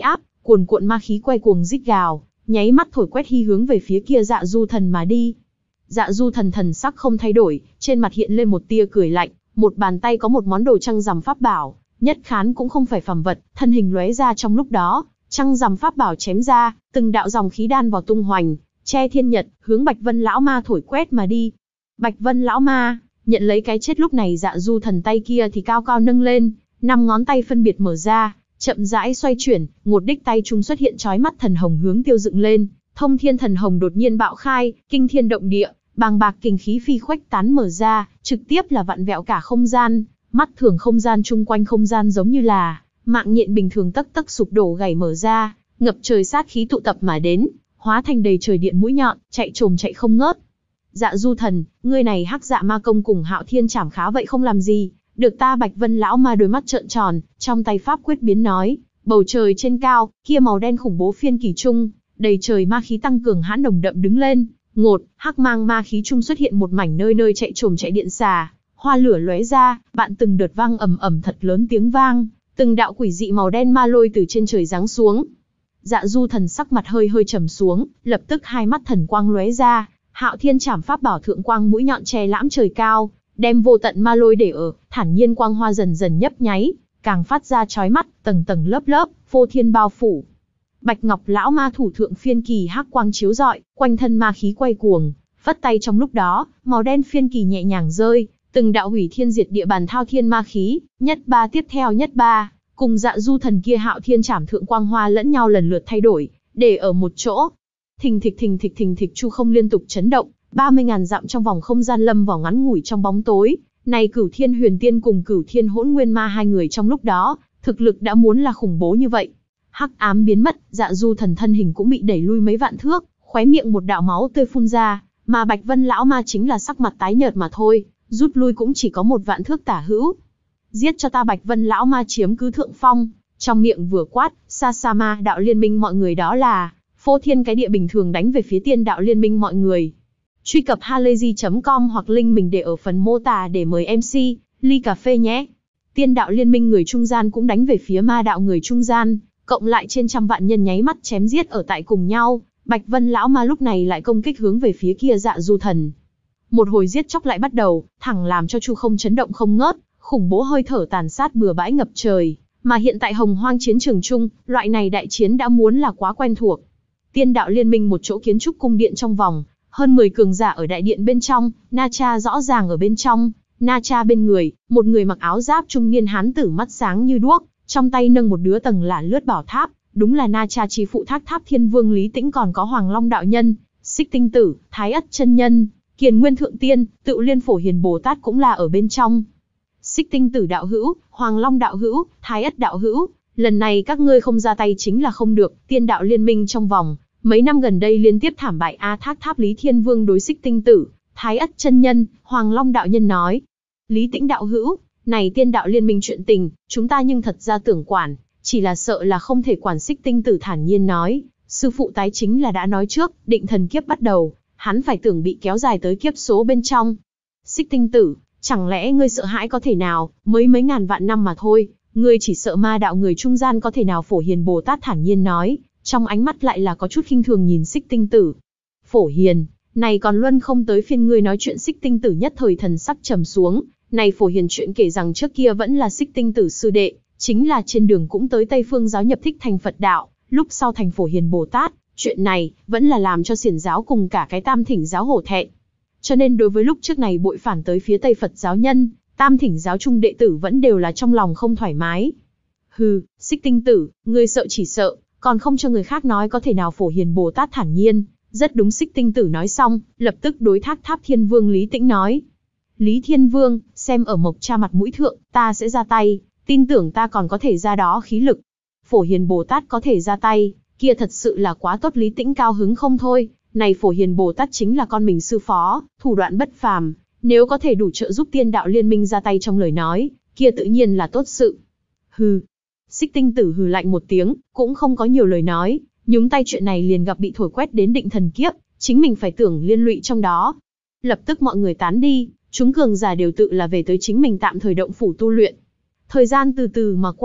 cuồn cuộn ma khí quay cuồng rít gào, nháy mắt thổi quét hy hướng về phía kia Dạ Du Thần mà đi. Dạ Du Thần thần sắc không thay đổi, trên mặt hiện lên một tia cười lạnh, một bàn tay có một món đồ trăng rằm pháp bảo, nhất khán cũng không phải phàm vật, thân hình lóe ra trong lúc đó, trăng rằm pháp bảo chém ra, từng đạo dòng khí đan vào tung hoành, che thiên nhật, hướng Bạch Vân lão ma thổi quét mà đi. Bạch Vân lão ma nhận lấy cái chết, lúc này Dạ Du Thần tay kia thì cao cao nâng lên, năm ngón tay phân biệt mở ra, chậm rãi xoay chuyển, một đích tay trung xuất hiện chói mắt thần hồng hướng tiêu dựng lên, thông thiên thần hồng đột nhiên bạo khai, kinh thiên động địa, bàng bạc kình khí phi khuếch tán mở ra, trực tiếp là vặn vẹo cả không gian, mắt thường không gian chung quanh không gian giống như là mạng nhện bình thường tấc tấc sụp đổ gãy mở ra, ngập trời sát khí tụ tập mà đến, hóa thành đầy trời điện mũi nhọn, chạy trồm chạy không ngớt. Dạ Du Thần, ngươi này Hắc Dạ Ma công cùng Hạo Thiên Trảm khá vậy không làm gì, được ta Bạch Vân lão ma đôi mắt trợn tròn, trong tay pháp quyết biến nói, bầu trời trên cao, kia màu đen khủng bố phiên kỳ trung, đầy trời ma khí tăng cường hãn nồng đậm đứng lên, ngột, hắc mang ma khí trung xuất hiện một mảnh nơi nơi chạy trồm chạy điện xà, hoa lửa lóe ra, bạn từng đợt vang ầm ầm thật lớn tiếng vang, từng đạo quỷ dị màu đen ma lôi từ trên trời giáng xuống. Dạ Du Thần sắc mặt hơi hơi trầm xuống, lập tức hai mắt thần quang lóe ra, Hạo Thiên Trảm pháp bảo thượng quang mũi nhọn che lãm trời cao, đem vô tận ma lôi để ở, thản nhiên quang hoa dần dần nhấp nháy, càng phát ra chói mắt, tầng tầng lớp lớp, phô thiên bao phủ. Bạch Ngọc lão ma thủ thượng phiên kỳ hắc quang chiếu rọi, quanh thân ma khí quay cuồng, vất tay trong lúc đó, màu đen phiên kỳ nhẹ nhàng rơi, từng đạo hủy thiên diệt địa bàn thao thiên ma khí, nhất ba tiếp theo nhất ba, cùng Dạ Du Thần kia Hạo Thiên Trảm thượng quang hoa lẫn nhau lần lượt thay đổi, để ở một chỗ. Thình thịch thình thịch thình thịch chu không liên tục chấn động, ba mươi ngàn dặm trong vòng không gian lâm vào ngắn ngủi trong bóng tối. Này Cửu Thiên Huyền Tiên cùng Cửu Thiên Hỗn Nguyên Ma hai người trong lúc đó, thực lực đã muốn là khủng bố như vậy. Hắc ám biến mất, Dạ Du Thần thân hình cũng bị đẩy lui mấy vạn thước, khóe miệng một đạo máu tươi phun ra, mà Bạch Vân lão ma chính là sắc mặt tái nhợt mà thôi, rút lui cũng chỉ có một vạn thước tả hữu. Giết cho ta Bạch Vân lão ma chiếm cứ thượng phong, trong miệng vừa quát, Sa Sa Ma đạo liên minh mọi người đó là phô thiên cái địa bình thường đánh về phía tiên đạo liên minh mọi người. Truy cập halayzi chấm com hoặc link mình để ở phần mô tả để mời em xê, ly cà phê nhé. Tiên đạo liên minh người trung gian cũng đánh về phía ma đạo người trung gian, cộng lại trên trăm vạn nhân nháy mắt chém giết ở tại cùng nhau. Bạch Vân lão ma lúc này lại công kích hướng về phía kia Dạ Du Thần. Một hồi giết chóc lại bắt đầu, thẳng làm cho chu không chấn động không ngớt, khủng bố hơi thở tàn sát bừa bãi ngập trời. Mà hiện tại Hồng Hoang chiến trường chung, loại này đại chiến đã muốn là quá quen thuộc. Tiên đạo liên minh một chỗ kiến trúc cung điện trong vòng, hơn mười cường giả ở đại điện bên trong, Na Cha rõ ràng ở bên trong, Na Cha bên người, một người mặc áo giáp trung niên hán tử mắt sáng như đuốc, trong tay nâng một đứa tầng là lướt bảo tháp, đúng là Na Cha chi phụ Thác Tháp Thiên Vương Lý Tĩnh, còn có Hoàng Long đạo nhân, Xích Tinh Tử, Thái Ất chân nhân, Kiền Nguyên thượng tiên, Tự Liên Phổ Hiền Bồ Tát cũng là ở bên trong. Xích Tinh Tử đạo hữu, Hoàng Long đạo hữu, Thái Ất đạo hữu, lần này các ngươi không ra tay chính là không được. Tiên đạo liên minh trong vòng mấy năm gần đây liên tiếp thảm bại. A Thác Tháp Lý Thiên Vương đối Xích Tinh Tử, Thái Ất chân nhân, Hoàng Long đạo nhân nói. Lý Tĩnh đạo hữu, này tiên đạo liên minh chuyện tình, chúng ta nhưng thật ra tưởng quản, chỉ là sợ là không thể quản. Xích Tinh Tử thản nhiên nói, sư phụ tái chính là đã nói trước, định thần kiếp bắt đầu, hắn phải tưởng bị kéo dài tới kiếp số bên trong. Xích Tinh Tử, chẳng lẽ ngươi sợ hãi có thể nào, mới mấy ngàn vạn năm mà thôi, ngươi chỉ sợ ma đạo người trung gian có thể nào. Phổ Hiền Bồ Tát thản nhiên nói, trong ánh mắt lại là có chút khinh thường nhìn Xích Tinh Tử. Phổ Hiền, này còn luân không tới phiên ngươi nói chuyện. Xích Tinh Tử nhất thời thần sắc trầm xuống, này Phổ Hiền chuyện kể rằng trước kia vẫn là Xích Tinh Tử sư đệ, chính là trên đường cũng tới Tây Phương giáo nhập thích thành Phật đạo, lúc sau thành Phổ Hiền Bồ Tát, chuyện này vẫn là làm cho Xiển giáo cùng cả cái Tam Thỉnh giáo hổ thẹn. Cho nên đối với lúc trước này bội phản tới phía Tây Phật giáo nhân, Tam Thỉnh giáo trung đệ tử vẫn đều là trong lòng không thoải mái. Hừ, Xích Tinh Tử, ngươi sợ chỉ sợ, còn không cho người khác nói có thể nào. Phổ Hiền Bồ Tát thản nhiên, rất đúng. Xích Tinh Tử nói xong, lập tức đối Thác Tháp Thiên Vương Lý Tĩnh nói. Lý Thiên Vương, xem ở Mộc Cha mặt mũi thượng, ta sẽ ra tay, tin tưởng ta còn có thể ra đó khí lực. Phổ Hiền Bồ Tát có thể ra tay, kia thật sự là quá tốt. Lý Tĩnh cao hứng không thôi, này Phổ Hiền Bồ Tát chính là con mình sư phó, thủ đoạn bất phàm, nếu có thể đủ trợ giúp tiên đạo liên minh ra tay trong lời nói, kia tự nhiên là tốt sự. Hừ. Xích Tinh Tử hừ lạnh một tiếng, cũng không có nhiều lời nói, nhúng tay chuyện này liền gặp bị thổi quét đến định thần kiếp, chính mình phải tưởng liên lụy trong đó. Lập tức mọi người tán đi, chúng cường giả đều tự là về tới chính mình tạm thời động phủ tu luyện. Thời gian từ từ mà qua,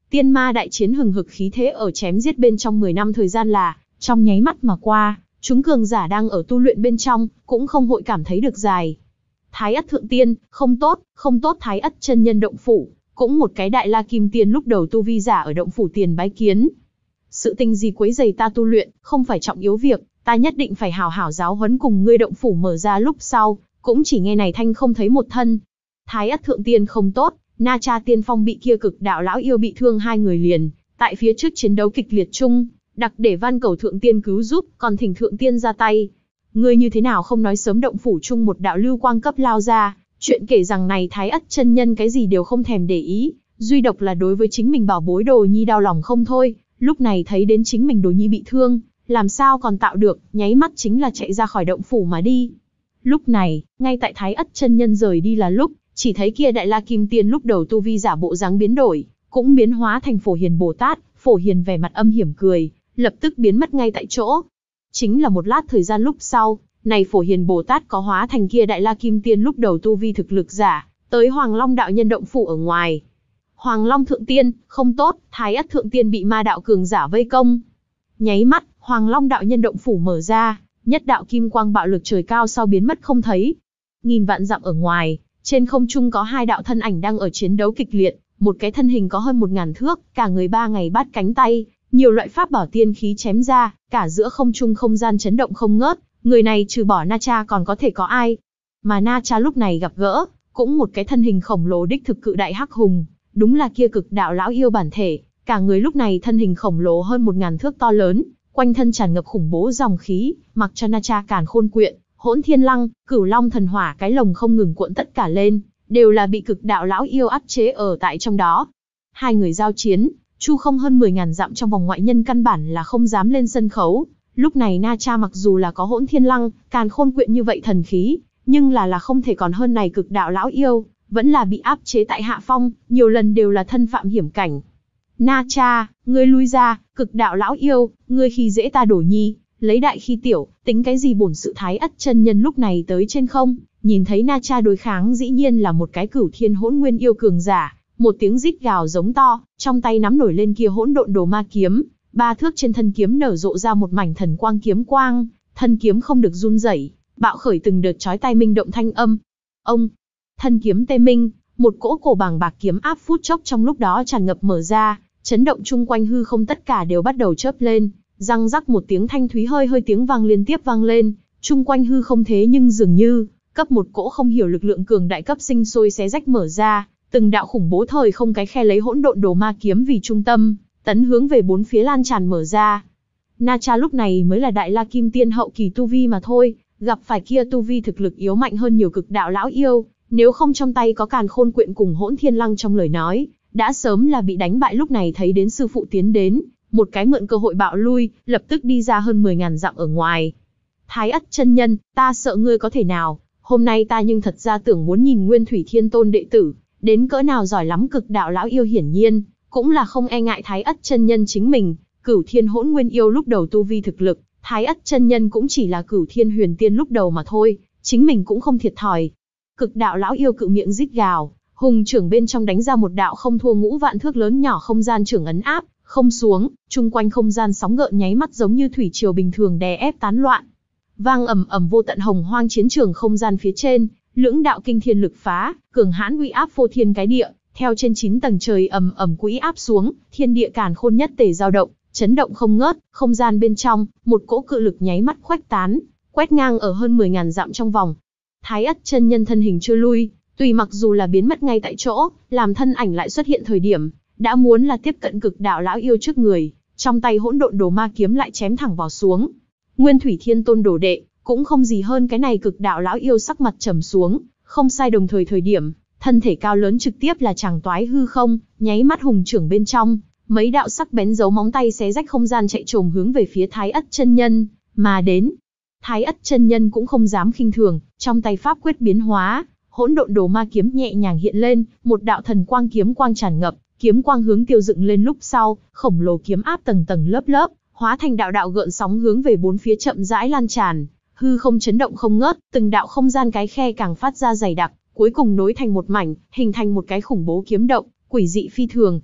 Tiên ma đại chiến hừng hực khí thế ở chém giết bên trong mười năm thời gian là, trong nháy mắt mà qua, chúng cường giả đang ở tu luyện bên trong, cũng không hội cảm thấy được dài. Thái Ất Thượng Tiên, không tốt, không tốt. Thái Ất chân nhân động phủ, cũng một cái Đại La Kim Tiên lúc đầu tu vi giả ở động phủ tiền bái kiến. Sự tình gì quấy rầy ta tu luyện, không phải trọng yếu việc, ta nhất định phải hảo hảo giáo huấn cùng ngươi. Động phủ mở ra lúc sau, cũng chỉ nghe này thanh không thấy một thân. Thái Ất Thượng Tiên không tốt, Na Cha Tiên Phong bị kia cực đạo lão yêu bị thương hai người liền, tại phía trước chiến đấu kịch liệt chung, đặc để van cầu Thượng Tiên cứu giúp, còn thỉnh Thượng Tiên ra tay. Ngươi như thế nào không nói sớm? Động phủ chung một đạo lưu quang cấp lao ra, chuyện kể rằng này Thái Ất chân nhân cái gì đều không thèm để ý, duy độc là đối với chính mình bảo bối đồ nhi đau lòng không thôi. Lúc này thấy đến chính mình đồ nhi bị thương, làm sao còn tạo được, nháy mắt chính là chạy ra khỏi động phủ mà đi. Lúc này, ngay tại Thái Ất chân nhân rời đi là lúc, chỉ thấy kia Đại La Kim Tiên lúc đầu tu vi giả bộ dáng biến đổi, cũng biến hóa thành Phổ Hiền Bồ Tát. Phổ Hiền vẻ mặt âm hiểm cười, lập tức biến mất ngay tại chỗ. Chính là một lát thời gian lúc sau, này Phổ Hiền Bồ Tát có hóa thành kia Đại La Kim Tiên lúc đầu tu vi thực lực giả, tới Hoàng Long đạo nhân động phủ ở ngoài. Hoàng Long Thượng Tiên, không tốt. Thái Ất Thượng Tiên bị ma đạo cường giả vây công. Nháy mắt, Hoàng Long đạo nhân động phủ mở ra, nhất đạo kim quang bạo lực trời cao sau biến mất không thấy. Nghìn vạn dặm ở ngoài, trên không trung có hai đạo thân ảnh đang ở chiến đấu kịch liệt, một cái thân hình có hơn một ngàn thước, cả người ba ngày bát cánh tay, nhiều loại pháp bảo tiên khí chém ra, cả giữa không trung không gian chấn động không ngớt. Người này trừ bỏ Na Cha còn có thể có ai? Mà Na Cha lúc này gặp gỡ, cũng một cái thân hình khổng lồ đích thực cự đại hắc hùng, đúng là kia cực đạo lão yêu bản thể. Cả người lúc này thân hình khổng lồ hơn một ngàn thước to lớn, quanh thân tràn ngập khủng bố dòng khí, mặc cho Na Cha càn khôn quyện, hỗn thiên lăng, cửu long thần hỏa cái lồng không ngừng cuộn tất cả lên, đều là bị cực đạo lão yêu áp chế ở tại trong đó. Hai người giao chiến, chu không hơn mười ngàn dặm trong vòng ngoại nhân căn bản là không dám lên sân khấu. Lúc này Na Cha mặc dù là có hỗn thiên lăng, càn khôn quyện như vậy thần khí, nhưng là là không thể còn hơn này cực đạo lão yêu, vẫn là bị áp chế tại hạ phong, nhiều lần đều là thân phạm hiểm cảnh. Na Cha, ngươi lui ra, cực đạo lão yêu, ngươi khi dễ ta đổ nhi, lấy đại khi tiểu, tính cái gì bổn sự. Thái Ất chân nhân lúc này tới trên không, nhìn thấy Na Cha đối kháng dĩ nhiên là một cái cửu thiên hỗn nguyên yêu cường giả, một tiếng rít gào giống to, trong tay nắm nổi lên kia hỗn độn đồ ma kiếm, ba thước trên thân kiếm nở rộ ra một mảnh thần quang kiếm quang, thân kiếm không được run rẩy, bạo khởi từng đợt chói tai minh động thanh âm. Ông, thân kiếm tê minh, một cỗ cổ bàng bạc kiếm áp phút chốc trong lúc đó tràn ngập mở ra, chấn động chung quanh hư không tất cả đều bắt đầu chớp lên, răng rắc một tiếng thanh thúy hơi hơi tiếng vang liên tiếp vang lên, chung quanh hư không thế nhưng dường như cấp một cỗ không hiểu lực lượng cường đại cấp sinh sôi xé rách mở ra, từng đạo khủng bố thời không cái khe lấy hỗn độn đồ ma kiếm vì trung tâm, tấn hướng về bốn phía lan tràn mở ra. Na Cha lúc này mới là Đại La Kim Tiên hậu kỳ tu vi mà thôi, gặp phải kia tu vi thực lực yếu mạnh hơn nhiều cực đạo lão yêu, nếu không trong tay có càn khôn quyện cùng hỗn thiên lăng trong lời nói, đã sớm là bị đánh bại. Lúc này thấy đến sư phụ tiến đến, một cái mượn cơ hội bạo lui, lập tức đi ra hơn mười ngàn dặm ở ngoài. Thái Ất chân nhân, ta sợ ngươi có thể nào, hôm nay ta nhưng thật ra tưởng muốn nhìn Nguyên Thủy Thiên Tôn đệ tử, đến cỡ nào giỏi lắm. Cực đạo lão yêu hiển nhiên, cũng là không e ngại Thái Ất chân nhân chính mình, cửu thiên hỗn nguyên yêu lúc đầu tu vi thực lực, Thái Ất chân nhân cũng chỉ là cửu thiên huyền tiên lúc đầu mà thôi, chính mình cũng không thiệt thòi. Cực đạo lão yêu cự miệng rít gào, hùng trưởng bên trong đánh ra một đạo không thua ngũ vạn thước lớn nhỏ không gian trưởng ấn áp, không xuống, chung quanh không gian sóng gợn nháy mắt giống như thủy triều bình thường đè ép tán loạn. Vang ầm ầm vô tận hồng hoang chiến trường không gian phía trên, lưỡng đạo kinh thiên lực phá, cường hãn uy áp phô thiên cái địa, theo trên chín tầng trời ầm ầm quỹ áp xuống, thiên địa càn khôn nhất tề dao động, chấn động không ngớt, không gian bên trong, một cỗ cự lực nháy mắt khuếch tán, quét ngang ở hơn mười ngàn dặm trong vòng. Thái Ất chân nhân thân hình chưa lui, tùy mặc dù là biến mất ngay tại chỗ, làm thân ảnh lại xuất hiện thời điểm, đã muốn là tiếp cận cực đạo lão yêu trước người, trong tay hỗn độn đồ ma kiếm lại chém thẳng vào xuống. Nguyên Thủy Thiên Tôn đồ đệ, cũng không gì hơn cái này. Cực đạo lão yêu sắc mặt trầm xuống, không sai đồng thời thời điểm, thân thể cao lớn trực tiếp là chàng toái hư không, nháy mắt hùng trưởng bên trong, mấy đạo sắc bén dấu móng tay xé rách không gian chạy trồm hướng về phía Thái Ất chân nhân mà đến. Thái Ất chân nhân cũng không dám khinh thường, trong tay pháp quyết biến hóa, hỗn độn đồ ma kiếm nhẹ nhàng hiện lên, một đạo thần quang kiếm quang tràn ngập, kiếm quang hướng tiêu dựng lên lúc sau, khổng lồ kiếm áp tầng tầng lớp lớp, hóa thành đạo đạo gợn sóng hướng về bốn phía chậm rãi lan tràn, hư không chấn động không ngớt, từng đạo không gian cái khe càng phát ra dày đặc, cuối cùng nối thành một mảnh, hình thành một cái khủng bố kiếm động, quỷ dị phi thường.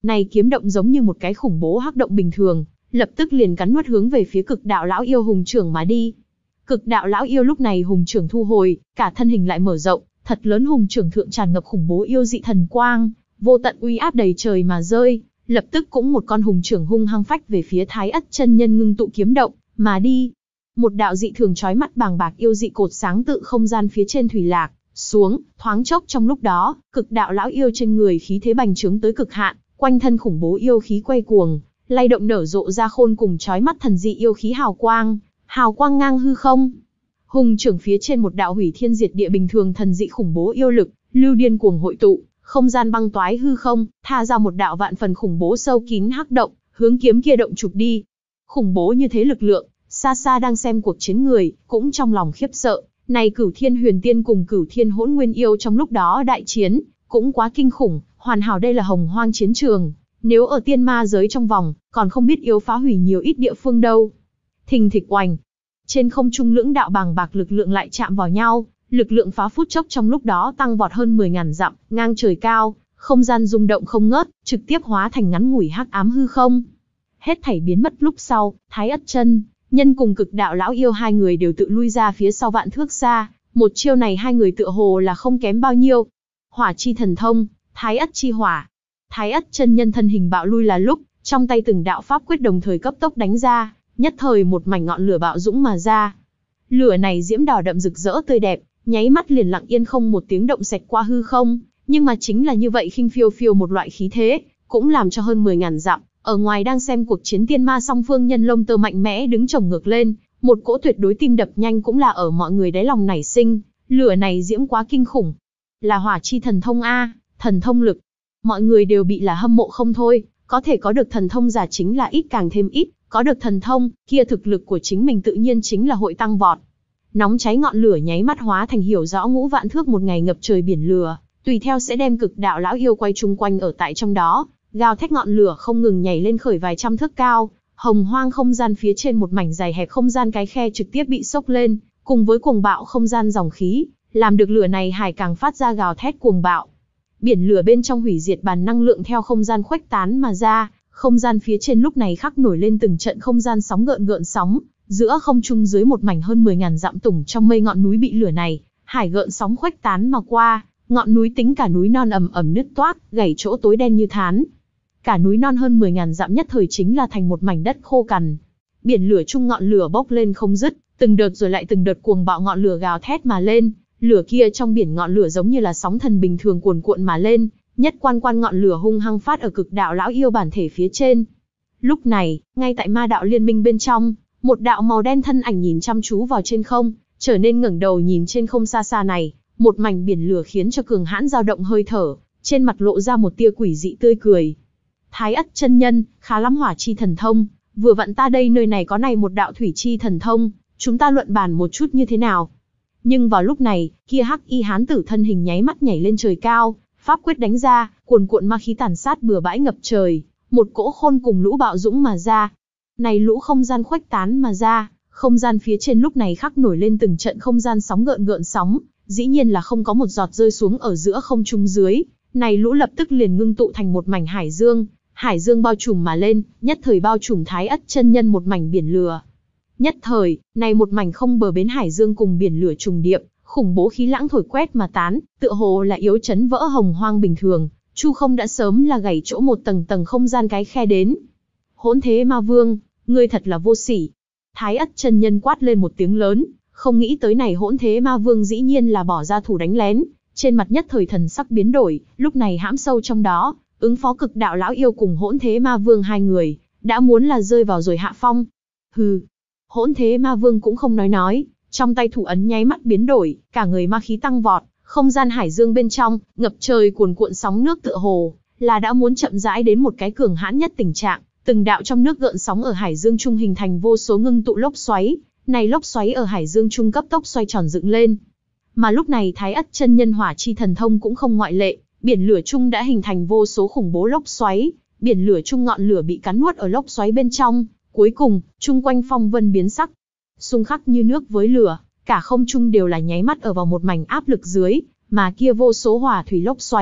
Này kiếm động giống như một cái khủng bố hắc động bình thường, lập tức liền cắn nuốt hướng về phía Cực Đạo lão yêu hùng trưởng mà đi. Cực Đạo lão yêu lúc này hùng trưởng thu hồi, cả thân hình lại mở rộng, thật lớn hùng trưởng thượng tràn ngập khủng bố yêu dị thần quang, vô tận uy áp đầy trời mà rơi, lập tức cũng một con hùng trưởng hung hăng phách về phía Thái Ất chân nhân ngưng tụ kiếm động mà đi. Một đạo dị thường chói mắt bàng bạc yêu dị cột sáng tự không gian phía trên thủy lạc xuống, thoáng chốc trong lúc đó, Cực Đạo lão yêu trên người khí thế bành trướng tới cực hạn, quanh thân khủng bố yêu khí quay cuồng, lay động nở rộ ra khôn cùng chói mắt thần dị yêu khí hào quang, hào quang ngang hư không. Hùng trưởng phía trên một đạo hủy thiên diệt địa bình thường thần dị khủng bố yêu lực, lưu điên cuồng hội tụ, không gian băng toái hư không, tha ra một đạo vạn phần khủng bố sâu kín hắc động, hướng kiếm kia động chụp đi. Khủng bố như thế lực lượng, xa xa đang xem cuộc chiến người, cũng trong lòng khiếp sợ, này Cửu Thiên Huyền Tiên cùng Cửu Thiên Hỗn Nguyên Yêu trong lúc đó đại chiến, cũng quá kinh khủng, hoàn hảo đây là hồng hoang chiến trường, nếu ở tiên ma giới trong vòng, còn không biết yêu phá hủy nhiều ít địa phương đâu. Thình thịch oành, trên không trung lưỡng đạo bàng bạc lực lượng lại chạm vào nhau, lực lượng phá phút chốc trong lúc đó tăng vọt hơn mười ngàn dặm, ngang trời cao, không gian rung động không ngớt, trực tiếp hóa thành ngắn ngủi hắc ám hư không. Hết thảy biến mất lúc sau, Thái Ất chân nhân cùng Cực Đạo lão yêu hai người đều tự lui ra phía sau vạn thước xa, một chiêu này hai người tựa hồ là không kém bao nhiêu. Hỏa chi thần thông, Thái Ất chi hỏa. Thái Ất chân nhân thân hình bạo lui là lúc, trong tay từng đạo pháp quyết đồng thời cấp tốc đánh ra, nhất thời một mảnh ngọn lửa bạo dũng mà ra. Lửa này diễm đỏ đậm rực rỡ tươi đẹp, nháy mắt liền lặng yên không một tiếng động xẹt qua hư không, nhưng mà chính là như vậy khinh phiêu phiêu một loại khí thế, cũng làm cho hơn mười ngàn dặm, ở ngoài đang xem cuộc chiến tiên ma song phương nhân lông tơ mạnh mẽ đứng chồng ngược lên, một cỗ tuyệt đối tim đập nhanh cũng là ở mọi người đáy lòng nảy sinh, lửa này diễm quá kinh khủng. Là hỏa chi thần thông a, thần thông lực. Mọi người đều bị là hâm mộ không thôi, có thể có được thần thông giả chính là ít càng thêm ít, có được thần thông, kia thực lực của chính mình tự nhiên chính là hội tăng vọt. Nóng cháy ngọn lửa nháy mắt hóa thành hiểu rõ ngũ vạn thước một ngày ngập trời biển lửa, tùy theo sẽ đem Cực Đạo lão yêu quay chung quanh ở tại trong đó, gào thét ngọn lửa không ngừng nhảy lên khởi vài trăm thước cao, hồng hoang không gian phía trên một mảnh dài hẹp không gian cái khe trực tiếp bị sốc lên, cùng với cuồng bạo không gian dòng khí, làm được lửa này hải càng phát ra gào thét cuồng bạo. Biển lửa bên trong hủy diệt bàn năng lượng theo không gian khuếch tán mà ra, không gian phía trên lúc này khắc nổi lên từng trận không gian sóng gợn gợn sóng, giữa không trung dưới một mảnh hơn mười ngàn dặm tủng trong mây ngọn núi bị lửa này, hải gợn sóng khuếch tán mà qua, ngọn núi tính cả núi non ầm ầm nứt toác, gãy chỗ tối đen như thán. Cả núi non hơn mười ngàn dặm nhất thời chính là thành một mảnh đất khô cằn. Biển lửa chung ngọn lửa bốc lên không dứt, từng đợt rồi lại từng đợt cuồng bạo ngọn lửa gào thét mà lên, lửa kia trong biển ngọn lửa giống như là sóng thần bình thường cuồn cuộn mà lên, nhất quan quan ngọn lửa hung hăng phát ở Cực Đạo lão yêu bản thể phía trên. Lúc này, ngay tại ma đạo liên minh bên trong, một đạo màu đen thân ảnh nhìn chăm chú vào trên không, trở nên ngẩng đầu nhìn trên không xa xa này, một mảnh biển lửa khiến cho cường hãn dao động hơi thở, trên mặt lộ ra một tia quỷ dị tươi cười. Thái Ất chân nhân, khá lắm hỏa chi thần thông, vừa vặn ta đây nơi này có này một đạo thủy chi thần thông, chúng ta luận bàn một chút như thế nào? Nhưng vào lúc này, kia hắc y hán tử thân hình nháy mắt nhảy lên trời cao, pháp quyết đánh ra, cuồn cuộn ma khí tàn sát bừa bãi ngập trời, một cỗ khôn cùng lũ bạo dũng mà ra. Này lũ không gian khuếch tán mà ra, không gian phía trên lúc này khắc nổi lên từng trận không gian sóng gợn gợn sóng, dĩ nhiên là không có một giọt rơi xuống ở giữa không trung dưới, này lũ lập tức liền ngưng tụ thành một mảnh hải dương, hải dương bao trùm mà lên, nhất thời bao trùm Thái Ất chân nhân một mảnh biển lửa. Nhất thời, này một mảnh không bờ bến hải dương cùng biển lửa trùng điệp, khủng bố khí lãng thổi quét mà tán, tựa hồ là yếu chấn vỡ hồng hoang bình thường, chu không đã sớm là gãy chỗ một tầng tầng không gian cái khe đến. Hỗn thế ma vương, ngươi thật là vô sỉ. Thái Ất chân nhân quát lên một tiếng lớn, không nghĩ tới này hỗn thế ma vương dĩ nhiên là bỏ ra thủ đánh lén, trên mặt nhất thời thần sắc biến đổi, lúc này hãm sâu trong đó, ứng phó Cực Đạo lão yêu cùng hỗn thế ma vương hai người, đã muốn là rơi vào rồi hạ phong. Hừ, hỗn thế ma vương cũng không nói nói, trong tay thủ ấn nháy mắt biến đổi, cả người ma khí tăng vọt, không gian hải dương bên trong, ngập trời cuồn cuộn sóng nước tựa hồ, là đã muốn chậm rãi đến một cái cường hãn nhất tình trạng, từng đạo trong nước gợn sóng ở hải dương trung hình thành vô số ngưng tụ lốc xoáy, này lốc xoáy ở hải dương trung cấp tốc xoay tròn dựng lên. Mà lúc này Thái Ất chân nhân hỏa chi thần thông cũng không ngoại lệ, biển lửa trung đã hình thành vô số khủng bố lốc xoáy, biển lửa trung ngọn lửa bị cắn nuốt ở lốc xoáy bên trong, cuối cùng, chung quanh phong vân biến sắc, xung khắc như nước với lửa, cả không trung đều là nháy mắt ở vào một mảnh áp lực dưới, mà kia vô số hỏa thủy lốc xoáy,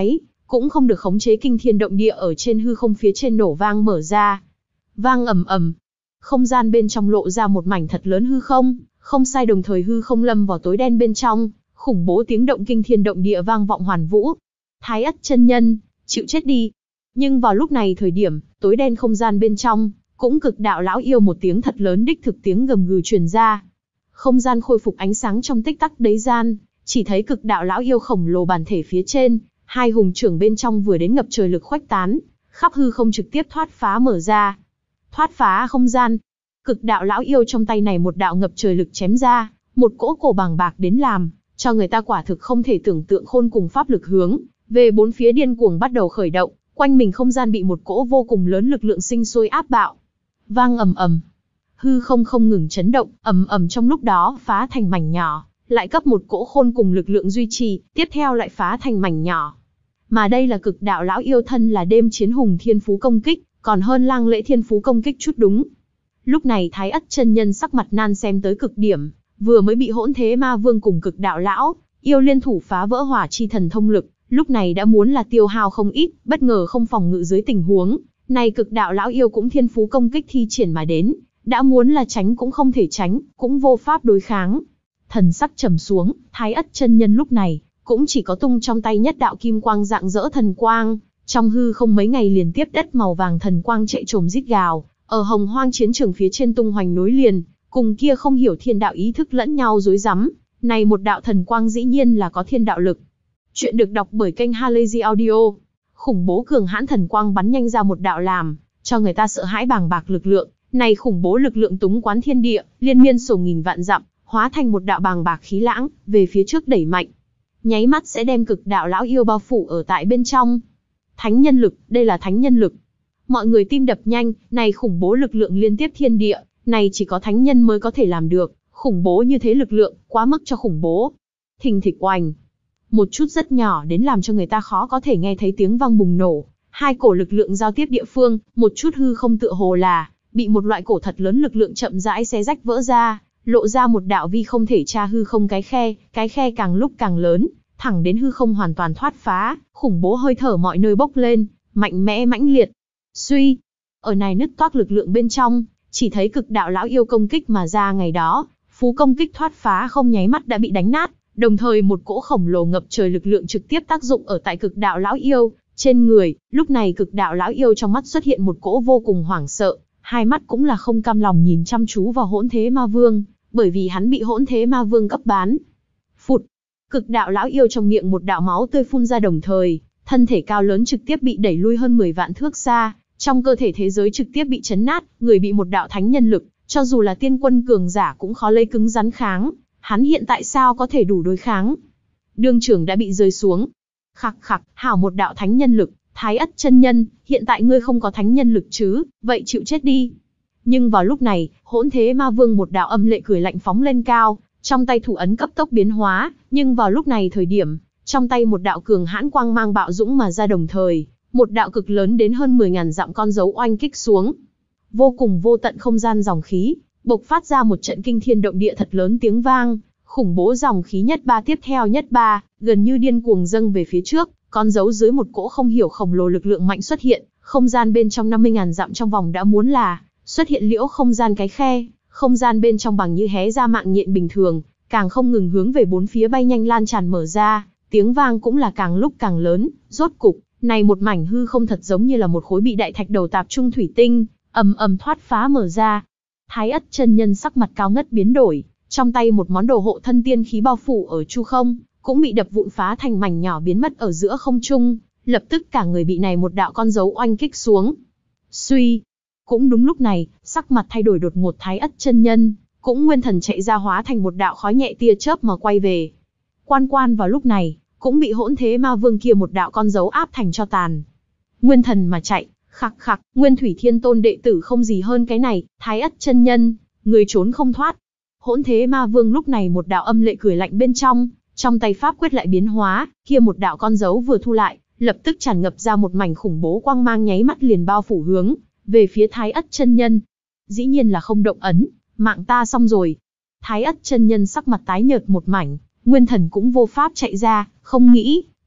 cũng không được khống chế kinh thiên động địa ở trên hư không phía trên nổ vang mở ra. Vang ầm ầm, không gian bên trong lộ ra một mảnh thật lớn hư không, không sai đồng thời hư không lâm vào tối đen bên trong, khủng bố tiếng động kinh thiên động địa vang vọng hoàn vũ. Thái Ất chân nhân, chịu chết đi. Nhưng vào lúc này thời điểm, tối đen không gian bên trong, cũng cực đạo lão yêu một tiếng thật lớn đích thực tiếng gầm gừ truyền ra. Không gian khôi phục ánh sáng trong tích tắc đấy gian, chỉ thấy cực đạo lão yêu khổng lồ bản thể phía trên, hai hùng trưởng bên trong vừa đến ngập trời lực khuếch tán, khắp hư không trực tiếp thoát phá mở ra. Thoát phá không gian. Cực đạo lão yêu trong tay này một đạo ngập trời lực chém ra, một cỗ cổ bàng bạc đến làm, cho người ta quả thực không thể tưởng tượng khôn cùng pháp lực hướng, về bốn phía điên cuồng bắt đầu khởi động, quanh mình không gian bị một cỗ vô cùng lớn lực lượng sinh sôi áp bạo. Vang ầm ầm, hư không không ngừng chấn động, ầm ầm trong lúc đó phá thành mảnh nhỏ, lại cấp một cỗ khôn cùng lực lượng duy trì, tiếp theo lại phá thành mảnh nhỏ. Mà đây là cực đạo lão yêu thân là đêm chiến hùng thiên phú công kích, còn hơn lang lễ thiên phú công kích chút đúng. Lúc này Thái Ất chân nhân sắc mặt nan xem tới cực điểm, vừa mới bị hỗn thế ma vương cùng cực đạo lão yêu liên thủ phá vỡ hỏa chi thần thông lực, lúc này đã muốn là tiêu hao không ít, bất ngờ không phòng ngự dưới tình huống này cực đạo lão yêu cũng thiên phú công kích thi triển mà đến, đã muốn là tránh cũng không thể tránh, cũng vô pháp đối kháng. Thần sắc trầm xuống, Thái Ất chân nhân lúc này cũng chỉ có tung trong tay nhất đạo kim quang dạng dỡ thần quang, trong hư không mấy ngày liền tiếp đất màu vàng thần quang chạy trồm rít gào, ở hồng hoang chiến trường phía trên tung hoành nối liền, cùng kia không hiểu thiên đạo ý thức lẫn nhau rối rắm. Này một đạo thần quang dĩ nhiên là có thiên đạo lực. Chuyện được đọc bởi kênh Halazy Audio. Khủng bố cường hãn thần quang bắn nhanh ra một đạo làm cho người ta sợ hãi bàng bạc lực lượng. Này khủng bố lực lượng túng quán thiên địa, liên miên sổ nghìn vạn dặm, hóa thành một đạo bàng bạc khí lãng, về phía trước đẩy mạnh. Nháy mắt sẽ đem cực đạo lão yêu bao phủ ở tại bên trong. Thánh nhân lực, đây là thánh nhân lực. Mọi người tim đập nhanh, này khủng bố lực lượng liên tiếp thiên địa, này chỉ có thánh nhân mới có thể làm được, khủng bố như thế lực lượng, quá mức cho khủng bố. Thình thịch oành. Một chút rất nhỏ đến làm cho người ta khó có thể nghe thấy tiếng vang bùng nổ, hai cổ lực lượng giao tiếp địa phương, một chút hư không tựa hồ là bị một loại cổ thật lớn lực lượng chậm rãi xé rách vỡ ra, lộ ra một đạo vi không thể tra hư không cái khe, cái khe càng lúc càng lớn, thẳng đến hư không hoàn toàn thoát phá, khủng bố hơi thở mọi nơi bốc lên, mạnh mẽ mãnh liệt. Suy, ở này nứt toác lực lượng bên trong, chỉ thấy cực đạo lão yêu công kích mà ra ngày đó, phú công kích thoát phá không nháy mắt đã bị đánh nát, đồng thời một cỗ khổng lồ ngập trời lực lượng trực tiếp tác dụng ở tại cực đạo lão yêu trên người. Lúc này cực đạo lão yêu trong mắt xuất hiện một cỗ vô cùng hoảng sợ, hai mắt cũng là không cam lòng nhìn chăm chú vào hỗn thế ma vương, bởi vì hắn bị hỗn thế ma vương cấp bán. Phụt, cực đạo lão yêu trong miệng một đạo máu tươi phun ra, đồng thời thân thể cao lớn trực tiếp bị đẩy lui hơn mười vạn thước xa, trong cơ thể thế giới trực tiếp bị chấn nát, người bị một đạo thánh nhân lực, cho dù là tiên quân cường giả cũng khó lấy cứng rắn kháng, hắn hiện tại sao có thể đủ đối kháng? Đương trưởng đã bị rơi xuống. Khặc khặc, hảo một đạo thánh nhân lực, Thái Ất chân nhân, hiện tại ngươi không có thánh nhân lực chứ, vậy chịu chết đi. Nhưng vào lúc này, hỗn thế ma vương một đạo âm lệ cười lạnh phóng lên cao, trong tay thủ ấn cấp tốc biến hóa, nhưng vào lúc này thời điểm, trong tay một đạo cường hãn quang mang bạo dũng mà ra, đồng thời một đạo cực lớn đến hơn mười ngàn dặm con dấu oanh kích xuống. Vô cùng vô tận không gian dòng khí, bộc phát ra một trận kinh thiên động địa thật lớn tiếng vang, khủng bố dòng khí nhất ba tiếp theo nhất ba, gần như điên cuồng dâng về phía trước, con dấu dưới một cỗ không hiểu khổng lồ lực lượng mạnh xuất hiện, không gian bên trong năm mươi ngàn dặm trong vòng đã muốn là xuất hiện liễu không gian cái khe, không gian bên trong bằng như hé ra mạng nhện bình thường, càng không ngừng hướng về bốn phía bay nhanh lan tràn mở ra, tiếng vang cũng là càng lúc càng lớn, rốt cục, này một mảnh hư không thật giống như là một khối bị đại thạch đầu tạp trung thủy tinh, ầm ầm thoát phá mở ra. Thái Ất chân nhân sắc mặt cao ngất biến đổi, trong tay một món đồ hộ thân tiên khí bao phủ ở chu không, cũng bị đập vụn phá thành mảnh nhỏ biến mất ở giữa không trung, lập tức cả người bị này một đạo con dấu oanh kích xuống. Suy, cũng đúng lúc này, sắc mặt thay đổi đột ngột, Thái Ất chân nhân cũng nguyên thần chạy ra hóa thành một đạo khói nhẹ tia chớp mà quay về. Quan Quan vào lúc này cũng bị hỗn thế ma vương kia một đạo con dấu áp thành cho tàn. Nguyên thần mà chạy, khặc khặc, Nguyên Thủy Thiên Tôn đệ tử không gì hơn cái này, Thái Ất chân nhân, người trốn không thoát. Hỗn thế ma vương lúc này một đạo âm lệ cười lạnh bên trong, trong tay pháp quyết lại biến hóa, kia một đạo con dấu vừa thu lại, lập tức tràn ngập ra một mảnh khủng bố quang mang nháy mắt liền bao phủ hướng về phía Thái Ất chân nhân. Dĩ nhiên là không động ấn, mạng ta xong rồi. Thái Ất chân nhân sắc mặt tái nhợt một mảnh, nguyên thần cũng vô pháp chạy ra, không nghĩ,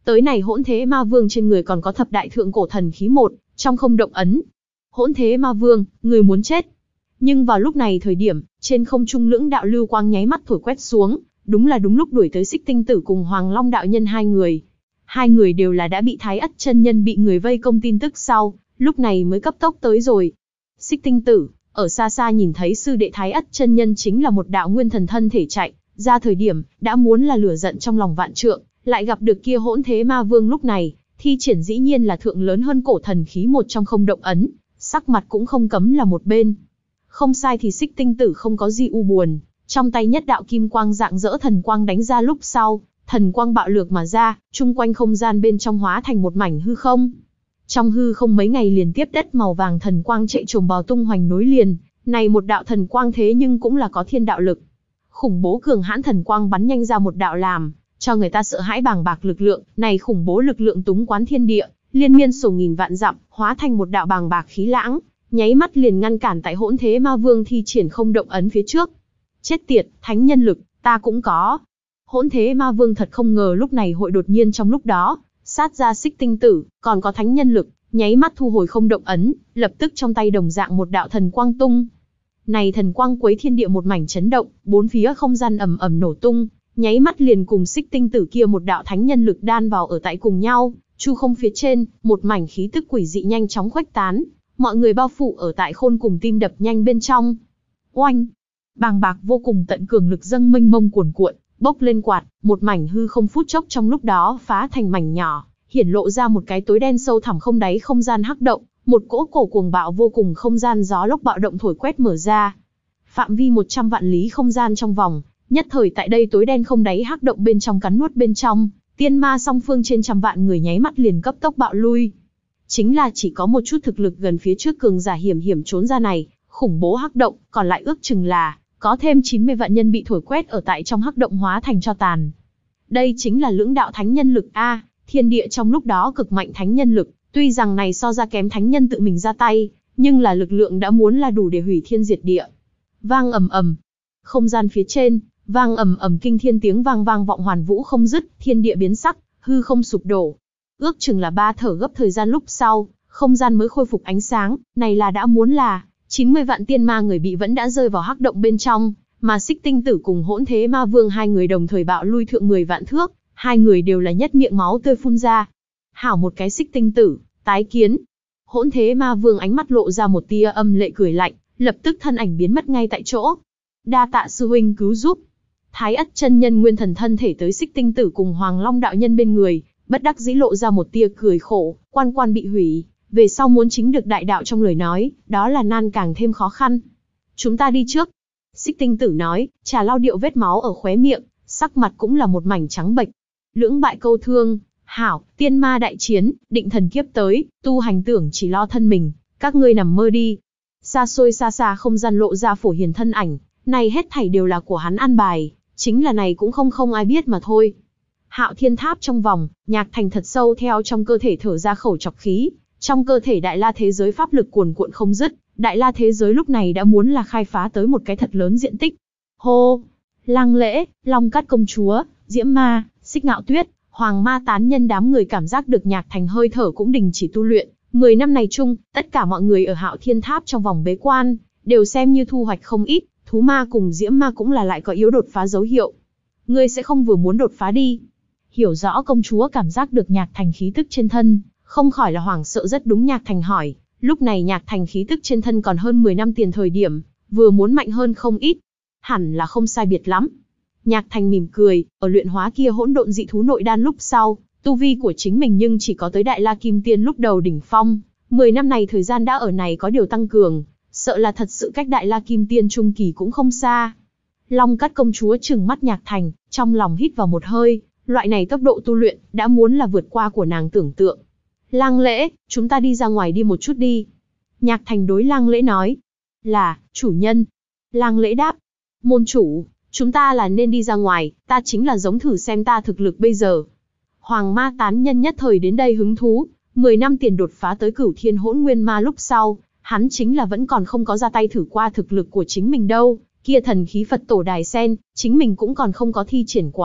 Tới này Hỗn Thế Ma Vương trên người còn có thập đại thượng cổ thần khí một, trong không động ấn. Hỗn Thế Ma Vương, người muốn chết. Nhưng vào lúc này thời điểm, trên không trung lưỡng đạo lưu quang nháy mắt thổi quét xuống, đúng là đúng lúc đuổi tới Xích Tinh Tử cùng Hoàng Long đạo nhân hai người. Hai người đều là đã bị Thái Ất chân nhân bị người vây công tin tức sau, lúc này mới cấp tốc tới rồi. Xích Tinh Tử, ở xa xa nhìn thấy sư đệ Thái Ất chân nhân chính là một đạo nguyên thần thân thể chạy, ra thời điểm, đã muốn là lửa giận trong lòng vạn trượng, lại gặp được kia Hỗn Thế Ma Vương lúc này, thi triển dĩ nhiên là thượng lớn hơn cổ thần khí một trong không động ấn, sắc mặt cũng không cấm là một bên. Không sai thì Xích Tinh Tử không có gì u buồn, trong tay nhất đạo kim quang dạng dỡ thần quang đánh ra lúc sau, thần quang bạo lược mà ra, chung quanh không gian bên trong hóa thành một mảnh hư không. Trong hư không mấy ngày liền tiếp đất màu vàng thần quang chạy trồm bò tung hoành nối liền, này một đạo thần quang thế nhưng cũng là có thiên đạo lực. Khủng bố cường hãn thần quang bắn nhanh ra một đạo làm cho người ta sợ hãi bàng bạc lực lượng, này khủng bố lực lượng túng quán thiên địa, liên miên sổ nghìn vạn dặm, hóa thành một đạo bàng bạc khí lãng, nháy mắt liền ngăn cản tại Hỗn Thế Ma Vương thi triển không động ấn phía trước. Chết tiệt, thánh nhân lực, ta cũng có. Hỗn Thế Ma Vương thật không ngờ lúc này hội đột nhiên trong lúc đó, sát ra Xích Tinh Tử, còn có thánh nhân lực, nháy mắt thu hồi không động ấn, lập tức trong tay đồng dạng một đạo thần quang tung. Này thần quang quấy thiên địa một mảnh chấn động, bốn phía không gian ầm ầm nổ tung, nháy mắt liền cùng Xích Tinh Tử kia một đạo thánh nhân lực đan vào ở tại cùng nhau, chu không phía trên, một mảnh khí tức quỷ dị nhanh chóng khuếch tán, mọi người bao phủ ở tại khôn cùng tim đập nhanh bên trong. Oanh! Bàng bạc vô cùng tận cường lực dâng mênh mông cuồn cuộn, bốc lên quạt, một mảnh hư không phút chốc trong lúc đó phá thành mảnh nhỏ, hiển lộ ra một cái tối đen sâu thẳm không đáy không gian hắc động, một cỗ cổ cuồng bạo vô cùng không gian gió lốc bạo động thổi quét mở ra. Phạm vi một trăm vạn lý không gian trong vòng, nhất thời tại đây tối đen không đáy hắc động bên trong cắn nuốt bên trong, tiên ma song phương trên trăm vạn người nháy mắt liền cấp tốc bạo lui. Chính là chỉ có một chút thực lực gần phía trước cường giả hiểm hiểm trốn ra này, khủng bố hắc động, còn lại ước chừng là có thêm chín mươi vạn nhân bị thổi quét ở tại trong hắc động hóa thành tro tàn. Đây chính là lưỡng đạo thánh nhân lực a, thiên địa trong lúc đó cực mạnh thánh nhân lực, tuy rằng này so ra kém thánh nhân tự mình ra tay, nhưng là lực lượng đã muốn là đủ để hủy thiên diệt địa. Vang ầm ầm, không gian phía trên, vang ầm ầm kinh thiên tiếng vang vang vọng hoàn vũ không dứt, thiên địa biến sắc, hư không sụp đổ. Ước chừng là ba thở gấp thời gian lúc sau, không gian mới khôi phục ánh sáng, này là đã muốn là chín mươi vạn tiên ma người bị vẫn đã rơi vào hắc động bên trong, mà Xích Tinh Tử cùng Hỗn Thế Ma Vương hai người đồng thời bạo lui thượng mười vạn thước, hai người đều là nhất miệng máu tươi phun ra. Hảo một cái Xích Tinh Tử, tái kiến. Hỗn Thế Ma Vương ánh mắt lộ ra một tia âm lệ cười lạnh, lập tức thân ảnh biến mất ngay tại chỗ. Đa tạ sư huynh cứu giúp. Thái Ất chân nhân nguyên thần thân thể tới Xích Tinh Tử cùng Hoàng Long đạo nhân bên người, bất đắc dĩ lộ ra một tia cười khổ, quan quan bị hủy, về sau muốn chính được đại đạo trong lời nói, đó là nan càng thêm khó khăn. Chúng ta đi trước. Xích Tinh Tử nói, trà lau điệu vết máu ở khóe miệng, sắc mặt cũng là một mảnh trắng bệch. Lưỡng bại câu thương, hảo, tiên ma đại chiến, định thần kiếp tới, tu hành tưởng chỉ lo thân mình, các ngươi nằm mơ đi. Xa xôi xa xa không gian lộ ra Phổ Hiền thân ảnh, này hết thảy đều là của hắn an bài, chính là này cũng không không ai biết mà thôi. Hạo Thiên Tháp trong vòng, Nhạc Thành thật sâu theo trong cơ thể thở ra khẩu trọc khí, trong cơ thể Đại La thế giới pháp lực cuồn cuộn không dứt, Đại La thế giới lúc này đã muốn là khai phá tới một cái thật lớn diện tích. Hô! Lăng Lễ, Long Cát công chúa, Diễm Ma, Xích Ngạo Tuyết, Hoàng Ma tán nhân đám người cảm giác được Nhạc Thành hơi thở cũng đình chỉ tu luyện. Mười năm này chung, tất cả mọi người ở Hạo Thiên Tháp trong vòng bế quan, đều xem như thu hoạch không ít, Thú Ma cùng Diễm Ma cũng là lại có yếu đột phá dấu hiệu. Ngươi sẽ không vừa muốn đột phá đi? Hiểu rõ công chúa cảm giác được Nhạc Thành khí tức trên thân, không khỏi là hoảng sợ rất đúng. Nhạc Thành hỏi, lúc này Nhạc Thành khí tức trên thân còn hơn mười năm tiền thời điểm, vừa muốn mạnh hơn không ít, hẳn là không sai biệt lắm. Nhạc Thành mỉm cười, ở luyện hóa kia hỗn độn dị thú nội đan lúc sau, tu vi của chính mình nhưng chỉ có tới Đại La Kim Tiên lúc đầu đỉnh phong, mười năm này thời gian đã ở này có điều tăng cường, sợ là thật sự cách Đại La Kim Tiên trung kỳ cũng không xa. Long Cát công chúa trừng mắt Nhạc Thành, trong lòng hít vào một hơi, loại này tốc độ tu luyện, đã muốn là vượt qua của nàng tưởng tượng. Lang Lễ, chúng ta đi ra ngoài đi một chút đi. Nhạc Thành đối Lang Lễ nói. Là, chủ nhân. Lang Lễ đáp. Môn chủ, chúng ta là nên đi ra ngoài, ta chính là giống thử xem ta thực lực bây giờ. Hoàng Ma tán nhân nhất thời đến đây hứng thú, mười năm tiền đột phá tới Cửu Thiên Hỗn Nguyên Ma lúc sau, hắn chính là vẫn còn không có ra tay thử qua thực lực của chính mình đâu, kia thần khí Phật tổ đài sen, chính mình cũng còn không có thi triển quá,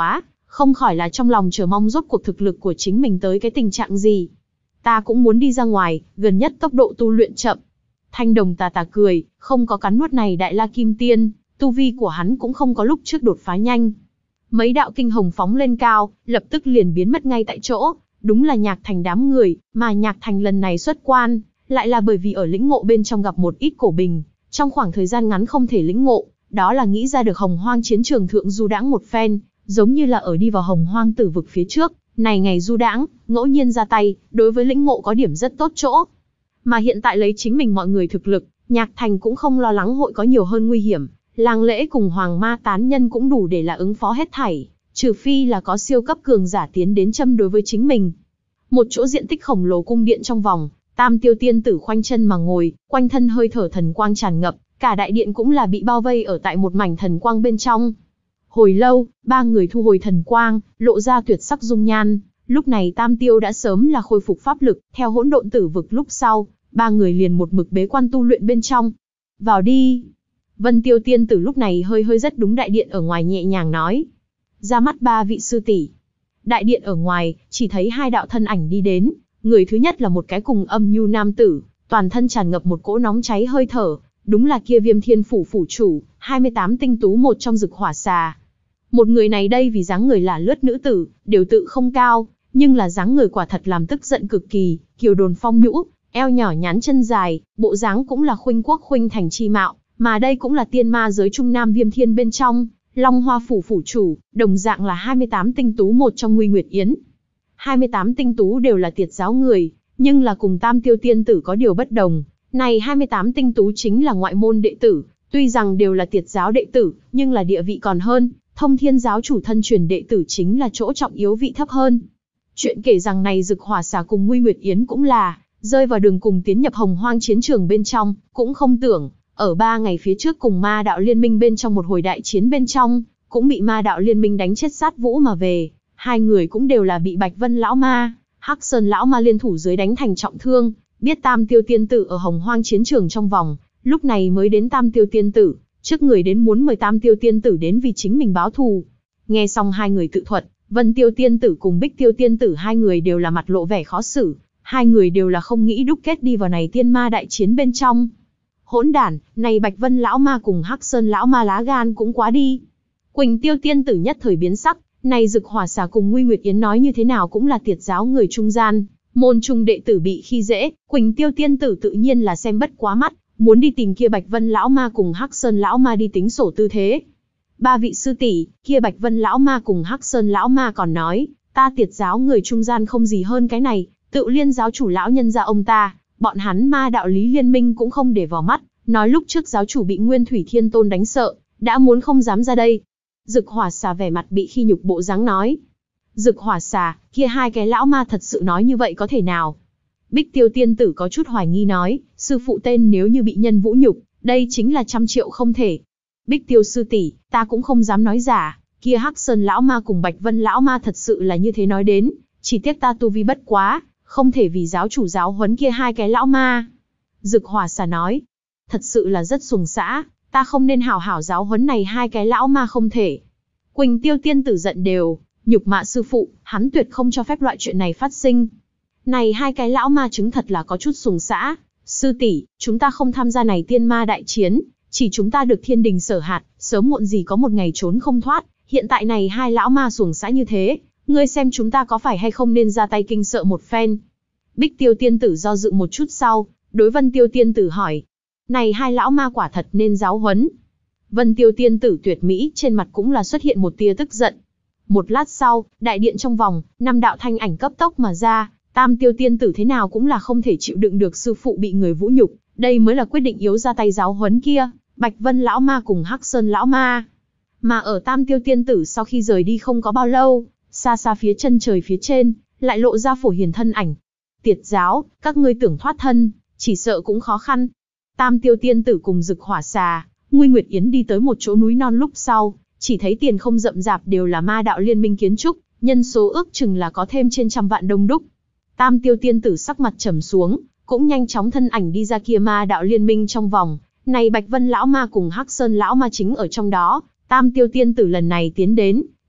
không khỏi là trong lòng chờ mong rốt cuộc thực lực của chính mình tới cái tình trạng gì. Ta cũng muốn đi ra ngoài, gần nhất tốc độ tu luyện chậm. Thanh Đồng tà tà cười, không có cắn nuốt này Đại La Kim Tiên, tu vi của hắn cũng không có lúc trước đột phá nhanh. Mấy đạo kinh hồng phóng lên cao, lập tức liền biến mất ngay tại chỗ, đúng là Nhạc Thành đám người, mà Nhạc Thành lần này xuất quan, lại là bởi vì ở lĩnh ngộ bên trong gặp một ít cổ bình, trong khoảng thời gian ngắn không thể lĩnh ngộ, đó là nghĩ ra được Hồng Hoang chiến trường thượng du đãng một phen, giống như là ở đi vào Hồng Hoang tử vực phía trước, này ngày du đãng, ngẫu nhiên ra tay, đối với lĩnh ngộ có điểm rất tốt chỗ. Mà hiện tại lấy chính mình mọi người thực lực, Nhạc Thành cũng không lo lắng hội có nhiều hơn nguy hiểm, Lang Lễ cùng Hoàng Ma tán nhân cũng đủ để là ứng phó hết thảy, trừ phi là có siêu cấp cường giả tiến đến châm đối với chính mình. Một chỗ diện tích khổng lồ cung điện trong vòng, Tam Tiêu Tiên Tử khoanh chân mà ngồi, quanh thân hơi thở thần quang tràn ngập, cả đại điện cũng là bị bao vây ở tại một mảnh thần quang bên trong. Hồi lâu, ba người thu hồi thần quang, lộ ra tuyệt sắc dung nhan, lúc này Tam Tiêu đã sớm là khôi phục pháp lực, theo hỗn độn tử vực lúc sau, ba người liền một mực bế quan tu luyện bên trong. Vào đi. Vân Tiêu Tiên Tử lúc này hơi hơi rất đúng đại điện ở ngoài nhẹ nhàng nói. Ra mắt ba vị sư tỷ. Đại điện ở ngoài, chỉ thấy hai đạo thân ảnh đi đến, người thứ nhất là một cái cùng âm nhu nam tử, toàn thân tràn ngập một cỗ nóng cháy hơi thở, đúng là kia Viêm Thiên Phủ phủ chủ, hai mươi tám tinh tú một trong Dực Hỏa Xà. Một người này đây vì dáng người là lướt nữ tử, điều tự không cao, nhưng là dáng người quả thật làm tức giận cực kỳ, kiều đồn phong nhũ, eo nhỏ nhắn chân dài, bộ dáng cũng là khuynh quốc khuynh thành chi mạo, mà đây cũng là tiên ma giới trung nam Viêm Thiên bên trong, Long Hoa phủ phủ chủ, đồng dạng là hai mươi tám tinh tú một trong Nguy Nguyệt Yến. hai mươi tám tinh tú đều là tiệt giáo người, nhưng là cùng Tam Tiêu Tiên Tử có điều bất đồng. Này hai mươi tám tinh tú chính là ngoại môn đệ tử, tuy rằng đều là tiệt giáo đệ tử, nhưng là địa vị còn hơn, Thông Thiên giáo chủ thân truyền đệ tử chính là chỗ trọng yếu vị thấp hơn. Chuyện kể rằng này Dực Hỏa Xà cùng Nguy Nguyệt Yến cũng là rơi vào đường cùng tiến nhập Hồng Hoang chiến trường bên trong, cũng không tưởng, ở ba ngày phía trước cùng Ma đạo liên minh bên trong một hồi đại chiến bên trong, cũng bị Ma đạo liên minh đánh chết sát vũ mà về, hai người cũng đều là bị Bạch Vân lão ma, Hắc Sơn lão ma liên thủ dưới đánh thành trọng thương, biết Tam Tiêu Tiên Tử ở Hồng Hoang chiến trường trong vòng, lúc này mới đến Tam Tiêu Tiên Tử, trước người đến muốn mời Tam Tiêu Tiên Tử đến vì chính mình báo thù. Nghe xong hai người tự thuật, Vân Tiêu Tiên Tử cùng Bích Tiêu Tiên Tử hai người đều là mặt lộ vẻ khó xử, hai người đều là không nghĩ đúc kết đi vào này tiên ma đại chiến bên trong. Hỗn đản, này Bạch Vân lão ma cùng Hắc Sơn lão ma lá gan cũng quá đi. Quỳnh Tiêu Tiên Tử nhất thời biến sắc, này Dực Hỏa Xà cùng Nguy Nguyệt Yến nói như thế nào cũng là tiệt giáo người trung gian, môn trung đệ tử bị khi dễ, Quỳnh Tiêu Tiên Tử tự nhiên là xem bất quá mắt, muốn đi tìm kia Bạch Vân lão ma cùng Hắc Sơn lão ma đi tính sổ tư thế. Ba vị sư tỷ, kia Bạch Vân lão ma cùng Hắc Sơn lão ma còn nói, ta tiệt giáo người trung gian không gì hơn cái này, tự liên giáo chủ lão nhân gia ông ta, bọn hắn Ma đạo lý liên minh cũng không để vào mắt, nói lúc trước giáo chủ bị Nguyên Thủy Thiên Tôn đánh sợ, đã muốn không dám ra đây. Dực Hỏa Xà vẻ mặt bị khi nhục bộ dáng nói. Dực Hỏa Xà, kia hai cái lão ma thật sự nói như vậy có thể nào? Bích Tiêu Tiên Tử có chút hoài nghi nói, sư phụ tên nếu như bị nhân vũ nhục, đây chính là trăm triệu không thể. Bích Tiêu sư tỷ, ta cũng không dám nói giả, kia Hắc Sơn lão ma cùng Bạch Vân lão ma thật sự là như thế nói đến, chỉ tiếc ta tu vi bất quá, không thể vì giáo chủ giáo huấn kia hai cái lão ma. Dực Hỏa Xà nói, thật sự là rất xuồng xã, ta không nên hảo hảo giáo huấn này hai cái lão ma không thể. Quỳnh Tiêu Tiên Tử giận đều, nhục mạ sư phụ, hắn tuyệt không cho phép loại chuyện này phát sinh. Này hai cái lão ma chứng thật là có chút xuồng xã, sư tỷ, chúng ta không tham gia này tiên ma đại chiến, chỉ chúng ta được thiên đình sở hạt, sớm muộn gì có một ngày trốn không thoát, hiện tại này hai lão ma xuồng xã như thế, ngươi xem chúng ta có phải hay không nên ra tay kinh sợ một phen. Bích Tiêu Tiên Tử do dự một chút sau, đối Vân Tiêu Tiên Tử hỏi, này hai lão ma quả thật nên giáo huấn. Vân Tiêu Tiên Tử tuyệt mỹ trên mặt cũng là xuất hiện một tia tức giận. Một lát sau, đại điện trong vòng, năm đạo thanh ảnh cấp tốc mà ra, Tam Tiêu Tiên Tử thế nào cũng là không thể chịu đựng được sư phụ bị người vũ nhục, đây mới là quyết định yếu ra tay giáo huấn kia, Bạch Vân lão ma cùng Hắc Sơn lão ma. Mà ở Tam Tiêu Tiên Tử sau khi rời đi không có bao lâu, xa xa phía chân trời phía trên, lại lộ ra Phổ Hiền thân ảnh. Tiệt giáo, các ngươi tưởng thoát thân, chỉ sợ cũng khó khăn. Tam Tiêu Tiên Tử cùng Dực Hỏa Xà, Nguy Nguyệt Yến đi tới một chỗ núi non lúc sau, chỉ thấy tiền không rậm rạp đều là Ma đạo liên minh kiến trúc, nhân số ước chừng là có thêm trên trăm vạn đông đúc. Tam Tiêu Tiên Tử sắc mặt trầm xuống, cũng nhanh chóng thân ảnh đi ra kia Ma đạo liên minh trong vòng. Này Bạch Vân lão ma cùng Hắc Sơn lão ma chính ở trong đó, Tam Tiêu Tiên Tử lần này tiến đến,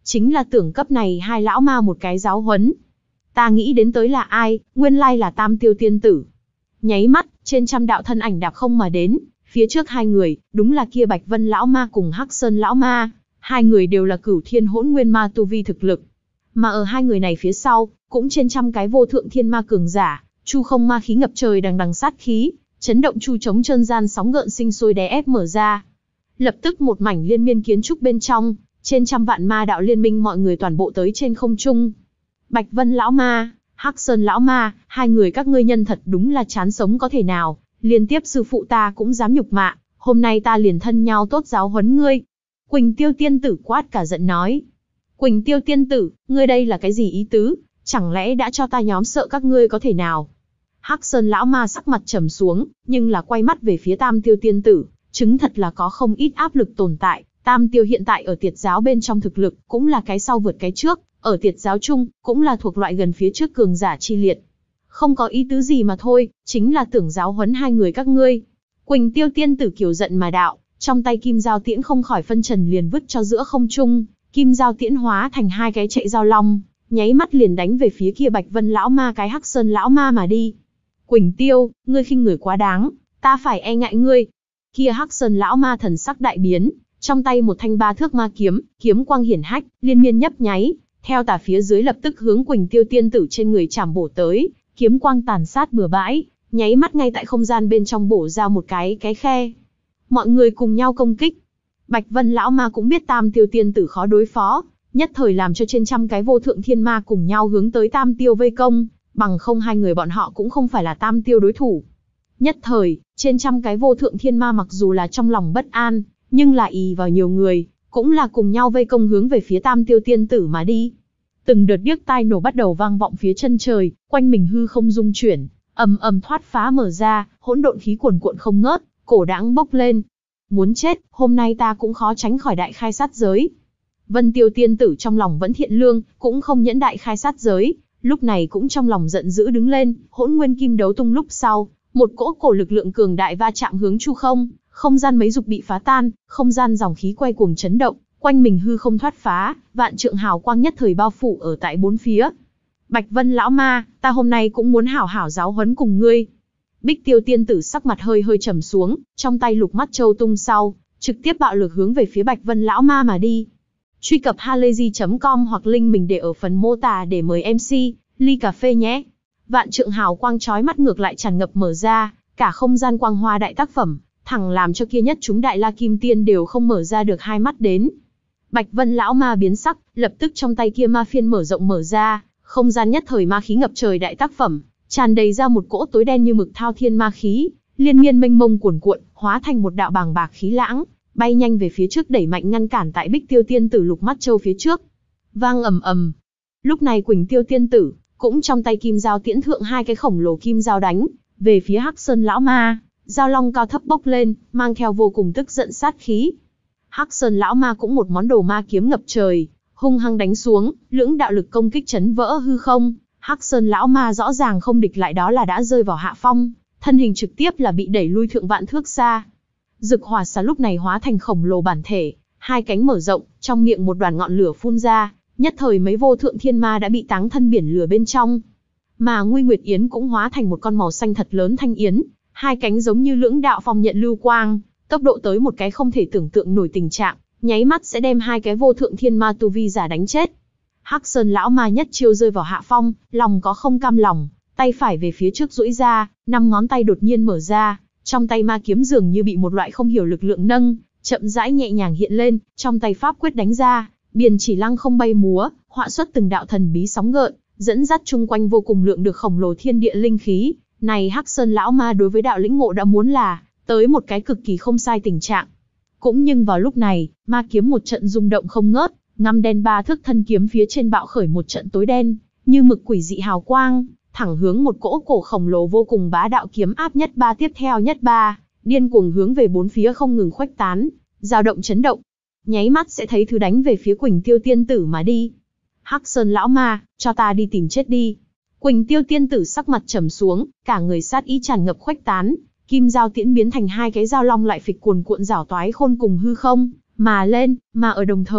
chính là tưởng cấp này hai lão ma một cái giáo huấn. Ta nghĩ đến tới là ai, nguyên lai là Tam Tiêu Tiên Tử. Nháy mắt, trên trăm đạo thân ảnh đạp không mà đến, phía trước hai người, đúng là kia Bạch Vân lão ma cùng Hắc Sơn lão ma, hai người đều là Cửu Thiên Hỗn Nguyên ma tu vi thực lực. Mà ở hai người này phía sau, cũng trên trăm cái vô thượng thiên ma cường giả, chu không ma khí ngập trời đằng đằng sát khí, chấn động chu chống trơn gian sóng gợn sinh sôi đè ép mở ra. Lập tức một mảnh liên miên kiến trúc bên trong, trên trăm vạn ma đạo liên minh mọi người toàn bộ tới trên không trung. Bạch Vân lão ma, Hắc Sơn lão ma, hai người các ngươi nhân thật đúng là chán sống có thể nào, liên tiếp sư phụ ta cũng dám nhục mạ, hôm nay ta liền thân nhau tốt giáo huấn ngươi. Quỳnh Tiêu Tiên Tử quát cả giận nói. Quỳnh Tiêu Tiên Tử, ngươi đây là cái gì ý tứ, chẳng lẽ đã cho ta nhóm sợ các ngươi có thể nào? Hắc Sơn lão ma sắc mặt trầm xuống, nhưng là quay mắt về phía Tam Tiêu Tiên Tử, chứng thật là có không ít áp lực tồn tại. Tam Tiêu hiện tại ở Tiệt giáo bên trong thực lực, cũng là cái sau vượt cái trước, ở Tiệt giáo chung, cũng là thuộc loại gần phía trước cường giả chi liệt. Không có ý tứ gì mà thôi, chính là tưởng giáo huấn hai người các ngươi. Quỳnh Tiêu Tiên Tử kiều giận mà đạo, trong tay kim giao tiễn không khỏi phân trần liền vứt cho giữa không trung, kim giao tiễn hóa thành hai cái chạy giao long, nháy mắt liền đánh về phía kia Bạch Vân lão ma cái Hắc Sơn lão ma mà đi. Quỳnh Tiêu, ngươi khinh người quá đáng, ta phải e ngại ngươi. Kia Hắc Sơn lão ma thần sắc đại biến, trong tay một thanh ba thước ma kiếm, kiếm quang hiển hách, liên miên nhấp nháy, theo tả phía dưới lập tức hướng Quỳnh Tiêu Tiên Tử trên người chảm bổ tới, kiếm quang tàn sát bừa bãi, nháy mắt ngay tại không gian bên trong bổ ra một cái cái khe. Mọi người cùng nhau công kích. Bạch Vân lão ma cũng biết Tam Tiêu Tiên Tử khó đối phó, nhất thời làm cho trên trăm cái vô thượng thiên ma cùng nhau hướng tới Tam Tiêu vây công, bằng không hai người bọn họ cũng không phải là Tam Tiêu đối thủ. Nhất thời, trên trăm cái vô thượng thiên ma mặc dù là trong lòng bất an, nhưng là ì vào nhiều người, cũng là cùng nhau vây công hướng về phía Tam Tiêu Tiên Tử mà đi. Từng đợt điếc tai nổ bắt đầu vang vọng phía chân trời, quanh mình hư không rung chuyển, ầm ầm thoát phá mở ra, hỗn độn khí cuồn cuộn không ngớt, cổ đãng bốc lên. Muốn chết, hôm nay ta cũng khó tránh khỏi đại khai sát giới. Vân Tiêu Tiên Tử trong lòng vẫn thiện lương, cũng không nhẫn đại khai sát giới, lúc này cũng trong lòng giận dữ đứng lên, hỗn nguyên kim đấu tung lúc sau, một cỗ cổ lực lượng cường đại va chạm hướng chu không, không gian mấy dục bị phá tan, không gian dòng khí quay cuồng chấn động, quanh mình hư không thoát phá, vạn trượng hào quang nhất thời bao phủ ở tại bốn phía. Bạch Vân lão ma, ta hôm nay cũng muốn hảo hảo giáo huấn cùng ngươi. Bích Tiêu Tiên Tử sắc mặt hơi hơi trầm xuống, trong tay lục mắt châu tung sau, trực tiếp bạo lực hướng về phía Bạch Vân lão ma mà đi. Truy cập halayzi chấm com hoặc link mình để ở phần mô tả để mời em xê, ly cà phê nhé. Vạn trượng hào quang chói mắt ngược lại tràn ngập mở ra, cả không gian quang hoa đại tác phẩm, thẳng làm cho kia nhất chúng đại la kim tiên đều không mở ra được hai mắt đến. Bạch Vân lão ma biến sắc, lập tức trong tay kia ma phiên mở rộng mở ra, không gian nhất thời ma khí ngập trời đại tác phẩm, tràn đầy ra một cỗ tối đen như mực thao thiên ma khí, liên miên mênh mông cuồn cuộn, hóa thành một đạo bàng bạc khí lãng, bay nhanh về phía trước đẩy mạnh ngăn cản tại Bích Tiêu Tiên Tử lục mắt châu phía trước. Vang ầm ầm. Lúc này Quỳnh Tiêu Tiên Tử cũng trong tay kim giao tiễn thượng hai cái khổng lồ kim giao đánh về phía Hắc Sơn lão ma, giao long cao thấp bốc lên, mang theo vô cùng tức giận sát khí. Hắc Sơn lão ma cũng một món đồ ma kiếm ngập trời, hung hăng đánh xuống, lưỡng đạo lực công kích chấn vỡ hư không. Hắc Sơn lão ma rõ ràng không địch lại đó là đã rơi vào hạ phong, thân hình trực tiếp là bị đẩy lui thượng vạn thước xa. Dực hỏa xà lúc này hóa thành khổng lồ bản thể, hai cánh mở rộng, trong miệng một đoàn ngọn lửa phun ra, nhất thời mấy vô thượng thiên ma đã bị táng thân biển lửa bên trong. Mà Nguy Nguyệt Yến cũng hóa thành một con màu xanh thật lớn thanh yến, hai cánh giống như lưỡng đạo phong nhận lưu quang, tốc độ tới một cái không thể tưởng tượng nổi tình trạng, nháy mắt sẽ đem hai cái vô thượng thiên ma tu vi giả đánh chết. Hắc Sơn lão ma nhất chiêu rơi vào hạ phong, lòng có không cam lòng, tay phải về phía trước duỗi ra, năm ngón tay đột nhiên mở ra, trong tay ma kiếm dường như bị một loại không hiểu lực lượng nâng, chậm rãi nhẹ nhàng hiện lên, trong tay pháp quyết đánh ra, biển chỉ lăng không bay múa, họa xuất từng đạo thần bí sóng gợn, dẫn dắt chung quanh vô cùng lượng được khổng lồ thiên địa linh khí. Này Hắc Sơn lão ma đối với đạo lĩnh ngộ đã muốn là tới một cái cực kỳ không sai tình trạng. Cũng nhưng vào lúc này, ma kiếm một trận rung động không ngớt, ngăm đen ba thước thân kiếm phía trên bạo khởi một trận tối đen, như mực quỷ dị hào quang, thẳng hướng một cỗ cổ khổng lồ vô cùng bá đạo kiếm áp nhất ba tiếp theo nhất ba, điên cuồng hướng về bốn phía không ngừng khuếch tán, dao động chấn động. Nháy mắt sẽ thấy thứ đánh về phía Quỳnh Tiêu Tiên Tử mà đi. Hắc Sơn lão ma, cho ta đi tìm chết đi. Quỳnh Tiêu Tiên Tử sắc mặt trầm xuống, cả người sát ý tràn ngập khuếch tán, kim giao tiễn biến thành hai cái dao long lại phịch cuồn cuộn rảo toái khôn cùng hư không mà lên, mà ở đồng thời,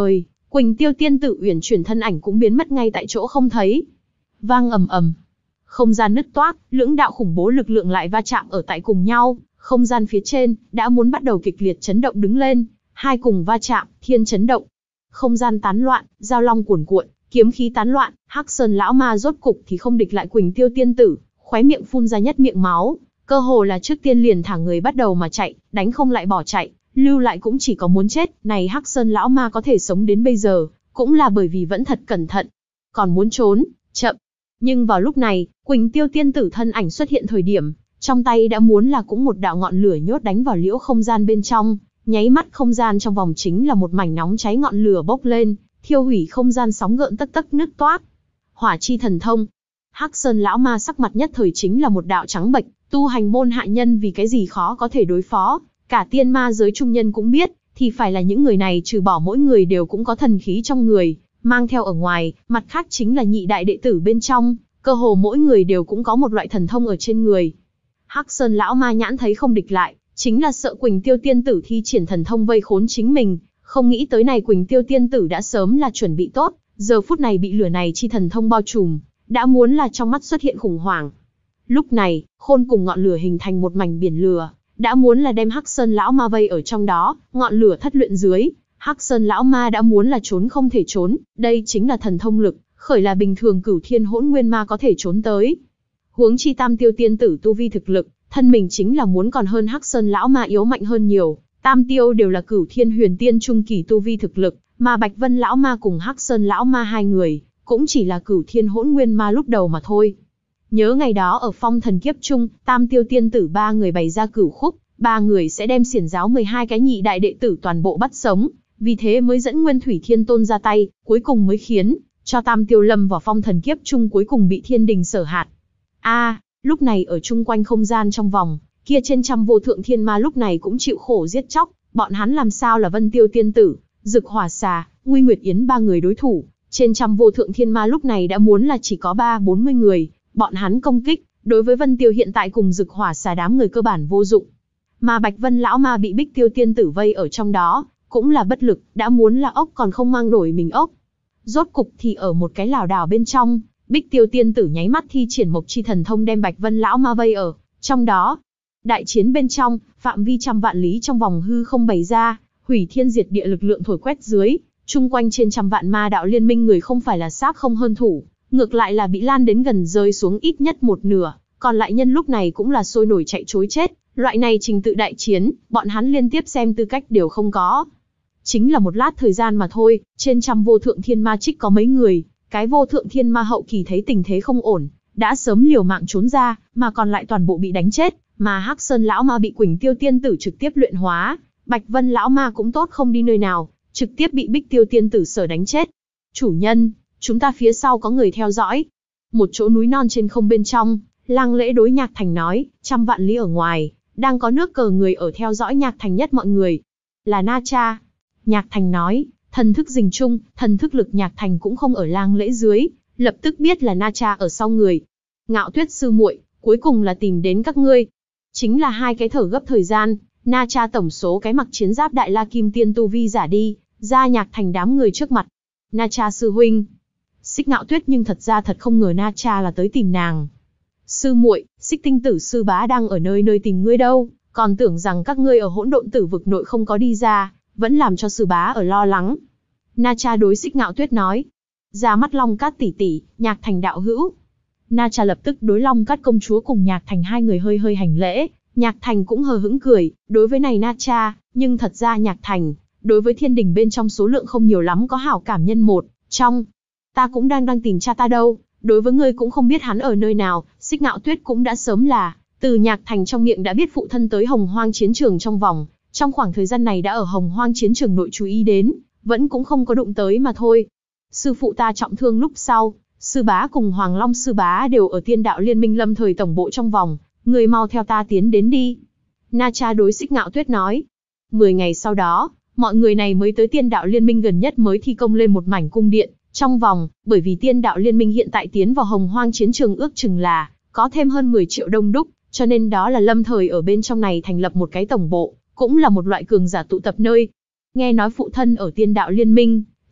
Quỳnh Tiêu tiên tử uyển chuyển thân ảnh cũng biến mất ngay tại chỗ không thấy. Vang ầm ầm, không gian nứt toác, lưỡng đạo khủng bố lực lượng lại va chạm ở tại cùng nhau, không gian phía trên đã muốn bắt đầu kịch liệt chấn động đứng lên, hai cùng va chạm, thiên chấn động. Không gian tán loạn, giao long cuồn cuộn, kiếm khí tán loạn, Hắc Sơn lão ma rốt cục thì không địch lại Quỳnh Tiêu tiên tử, khóe miệng phun ra nhất miệng máu, cơ hồ là trước tiên liền thả người bắt đầu mà chạy, đánh không lại bỏ chạy, lưu lại cũng chỉ có muốn chết. Này Hắc Sơn lão ma có thể sống đến bây giờ, cũng là bởi vì vẫn thật cẩn thận. Còn muốn trốn, chậm. Nhưng vào lúc này, Quỳnh Tiêu tiên tử thân ảnh xuất hiện thời điểm, trong tay đã muốn là cũng một đạo ngọn lửa nhốt đánh vào liễu không gian bên trong, nháy mắt không gian trong vòng chính là một mảnh nóng cháy, ngọn lửa bốc lên, thiêu hủy không gian, sóng gợn tấc tấc nứt toác. Hỏa chi thần thông. Hắc Sơn lão ma sắc mặt nhất thời chính là một đạo trắng bệch, tu hành môn hạ nhân vì cái gì khó có thể đối phó, cả tiên ma giới trung nhân cũng biết, thì phải là những người này trừ bỏ mỗi người đều cũng có thần khí trong người, mang theo ở ngoài, mặt khác chính là nhị đại đệ tử bên trong, cơ hồ mỗi người đều cũng có một loại thần thông ở trên người. Hắc Sơn lão ma nhãn thấy không địch lại, chính là sợ Quỳnh Tiêu tiên tử thi triển thần thông vây khốn chính mình, không nghĩ tới này Quỳnh Tiêu tiên tử đã sớm là chuẩn bị tốt, giờ phút này bị lửa này chi thần thông bao trùm, đã muốn là trong mắt xuất hiện khủng hoảng. Lúc này, khôn cùng ngọn lửa hình thành một mảnh biển lửa, đã muốn là đem Hắc Sơn lão ma vây ở trong đó, ngọn lửa thất luyện dưới, Hắc Sơn lão ma đã muốn là trốn không thể trốn, đây chính là thần thông lực, khởi là bình thường cửu thiên hỗn nguyên ma có thể trốn tới. Huống chi Tam Tiêu tiên tử tu vi thực lực, thân mình chính là muốn còn hơn Hắc Sơn lão ma yếu mạnh hơn nhiều, Tam Tiêu đều là cửu thiên huyền tiên trung kỳ tu vi thực lực, mà Bạch Vân lão ma cùng Hắc Sơn lão ma hai người, cũng chỉ là cửu thiên hỗn nguyên ma lúc đầu mà thôi. Nhớ ngày đó ở phong thần kiếp chung, Tam Tiêu tiên tử ba người bày ra cửu khúc, ba người sẽ đem xiển giáo mười hai cái nhị đại đệ tử toàn bộ bắt sống, vì thế mới dẫn Nguyên Thủy Thiên Tôn ra tay, cuối cùng mới khiến cho Tam Tiêu lâm vào phong thần kiếp chung, cuối cùng bị thiên đình sở hạt. A, à, lúc này ở chung quanh không gian trong vòng, kia trên trăm vô thượng thiên ma lúc này cũng chịu khổ giết chóc, bọn hắn làm sao là Vân Tiêu tiên tử, Dực Hỏa Xà, Nguy Nguyệt Yến ba người đối thủ, trên trăm vô thượng thiên ma lúc này đã muốn là chỉ có ba bốn mươi người, bọn hắn công kích, đối với Vân Tiêu hiện tại cùng Dực Hỏa Xà đám người cơ bản vô dụng. Mà Bạch Vân lão ma bị Bích Tiêu tiên tử vây ở trong đó, cũng là bất lực, đã muốn là ốc còn không mang nổi mình ốc. Rốt cục thì ở một cái lảo đảo bên trong, Bích Tiêu tiên tử nháy mắt thi triển Mộc Chi thần thông đem Bạch Vân lão ma vây ở trong đó. Đại chiến bên trong, phạm vi trăm vạn lý trong vòng hư không bày ra, hủy thiên diệt địa lực lượng thổi quét dưới, chung quanh trên trăm vạn ma đạo liên minh người không phải là xác không hơn thủ, ngược lại là bị lan đến gần rơi xuống ít nhất một nửa, còn lại nhân lúc này cũng là sôi nổi chạy trối chết. Loại này trình tự đại chiến, bọn hắn liên tiếp xem tư cách đều không có. Chính là một lát thời gian mà thôi, trên trăm vô thượng thiên ma trích có mấy người, cái vô thượng thiên ma hậu kỳ thấy tình thế không ổn, đã sớm liều mạng trốn ra, mà còn lại toàn bộ bị đánh chết, mà Hắc Sơn lão ma bị Quỳnh Tiêu tiên tử trực tiếp luyện hóa, Bạch Vân lão ma cũng tốt không đi nơi nào, trực tiếp bị Bích Tiêu tiên tử sở đánh chết. Chủ nhân, chúng ta phía sau có người theo dõi. Một chỗ núi non trên không bên trong, Lăng Lễ đối Nhạc Thành nói, trăm vạn lý ở ngoài, đang có nước cờ người ở theo dõi Nhạc Thành nhất mọi người. Là Na Cha. Nhạc Thành nói, thần thức rình chung, thần thức lực Nhạc Thành cũng không ở Lăng Lễ dưới, lập tức biết là Na Cha ở sau người. Ngạo Tuyết sư muội, cuối cùng là tìm đến các ngươi. Chính là hai cái thở gấp thời gian, Na Cha tổng số cái mặc chiến giáp đại la kim tiên tu vi giả đi, ra Nhạc Thành đám người trước mặt. Na Cha sư huynh. Xích Ngạo Tuyết nhưng thật ra thật không ngờ Na Cha là tới tìm nàng. Sư muội, Xích Tinh tử sư bá đang ở nơi nơi tìm ngươi đâu, còn tưởng rằng các ngươi ở hỗn độn tử vực nội không có đi ra, vẫn làm cho sư bá ở lo lắng. Na Cha đối Xích Ngạo Tuyết nói. Ra mắt Long Cát tỷ tỷ, Nhạc Thành đạo hữu. Na Cha lập tức đối Long Cát công chúa cùng Nhạc Thành hai người hơi hơi hành lễ, Nhạc Thành cũng hờ hững cười, đối với này Na Cha, nhưng thật ra Nhạc Thành, đối với thiên đình bên trong số lượng không nhiều lắm có hảo cảm nhân một, trong. Ta cũng đang đang tìm cha ta đâu, đối với ngươi cũng không biết hắn ở nơi nào. Xích Ngạo Tuyết cũng đã sớm là, từ Nhạc Thành trong miệng đã biết phụ thân tới Hồng Hoang chiến trường trong vòng, trong khoảng thời gian này đã ở Hồng Hoang chiến trường nội chú ý đến, vẫn cũng không có đụng tới mà thôi. Sư phụ ta trọng thương lúc sau, sư bá cùng Hoàng Long sư bá đều ở Tiên đạo liên minh lâm thời tổng bộ trong vòng, người mau theo ta tiến đến đi. Na Cha đối Xích Ngạo Tuyết nói. Mười ngày sau đó, mọi người này mới tới Tiên đạo liên minh gần nhất mới thi công lên một mảnh cung điện trong vòng, bởi vì Tiên đạo liên minh hiện tại tiến vào Hồng Hoang chiến trường ước chừng là có thêm hơn mười triệu đông đúc, cho nên đó là lâm thời ở bên trong này thành lập một cái tổng bộ, cũng là một loại cường giả tụ tập nơi. Nghe nói phụ thân ở Tiên đạo liên minh,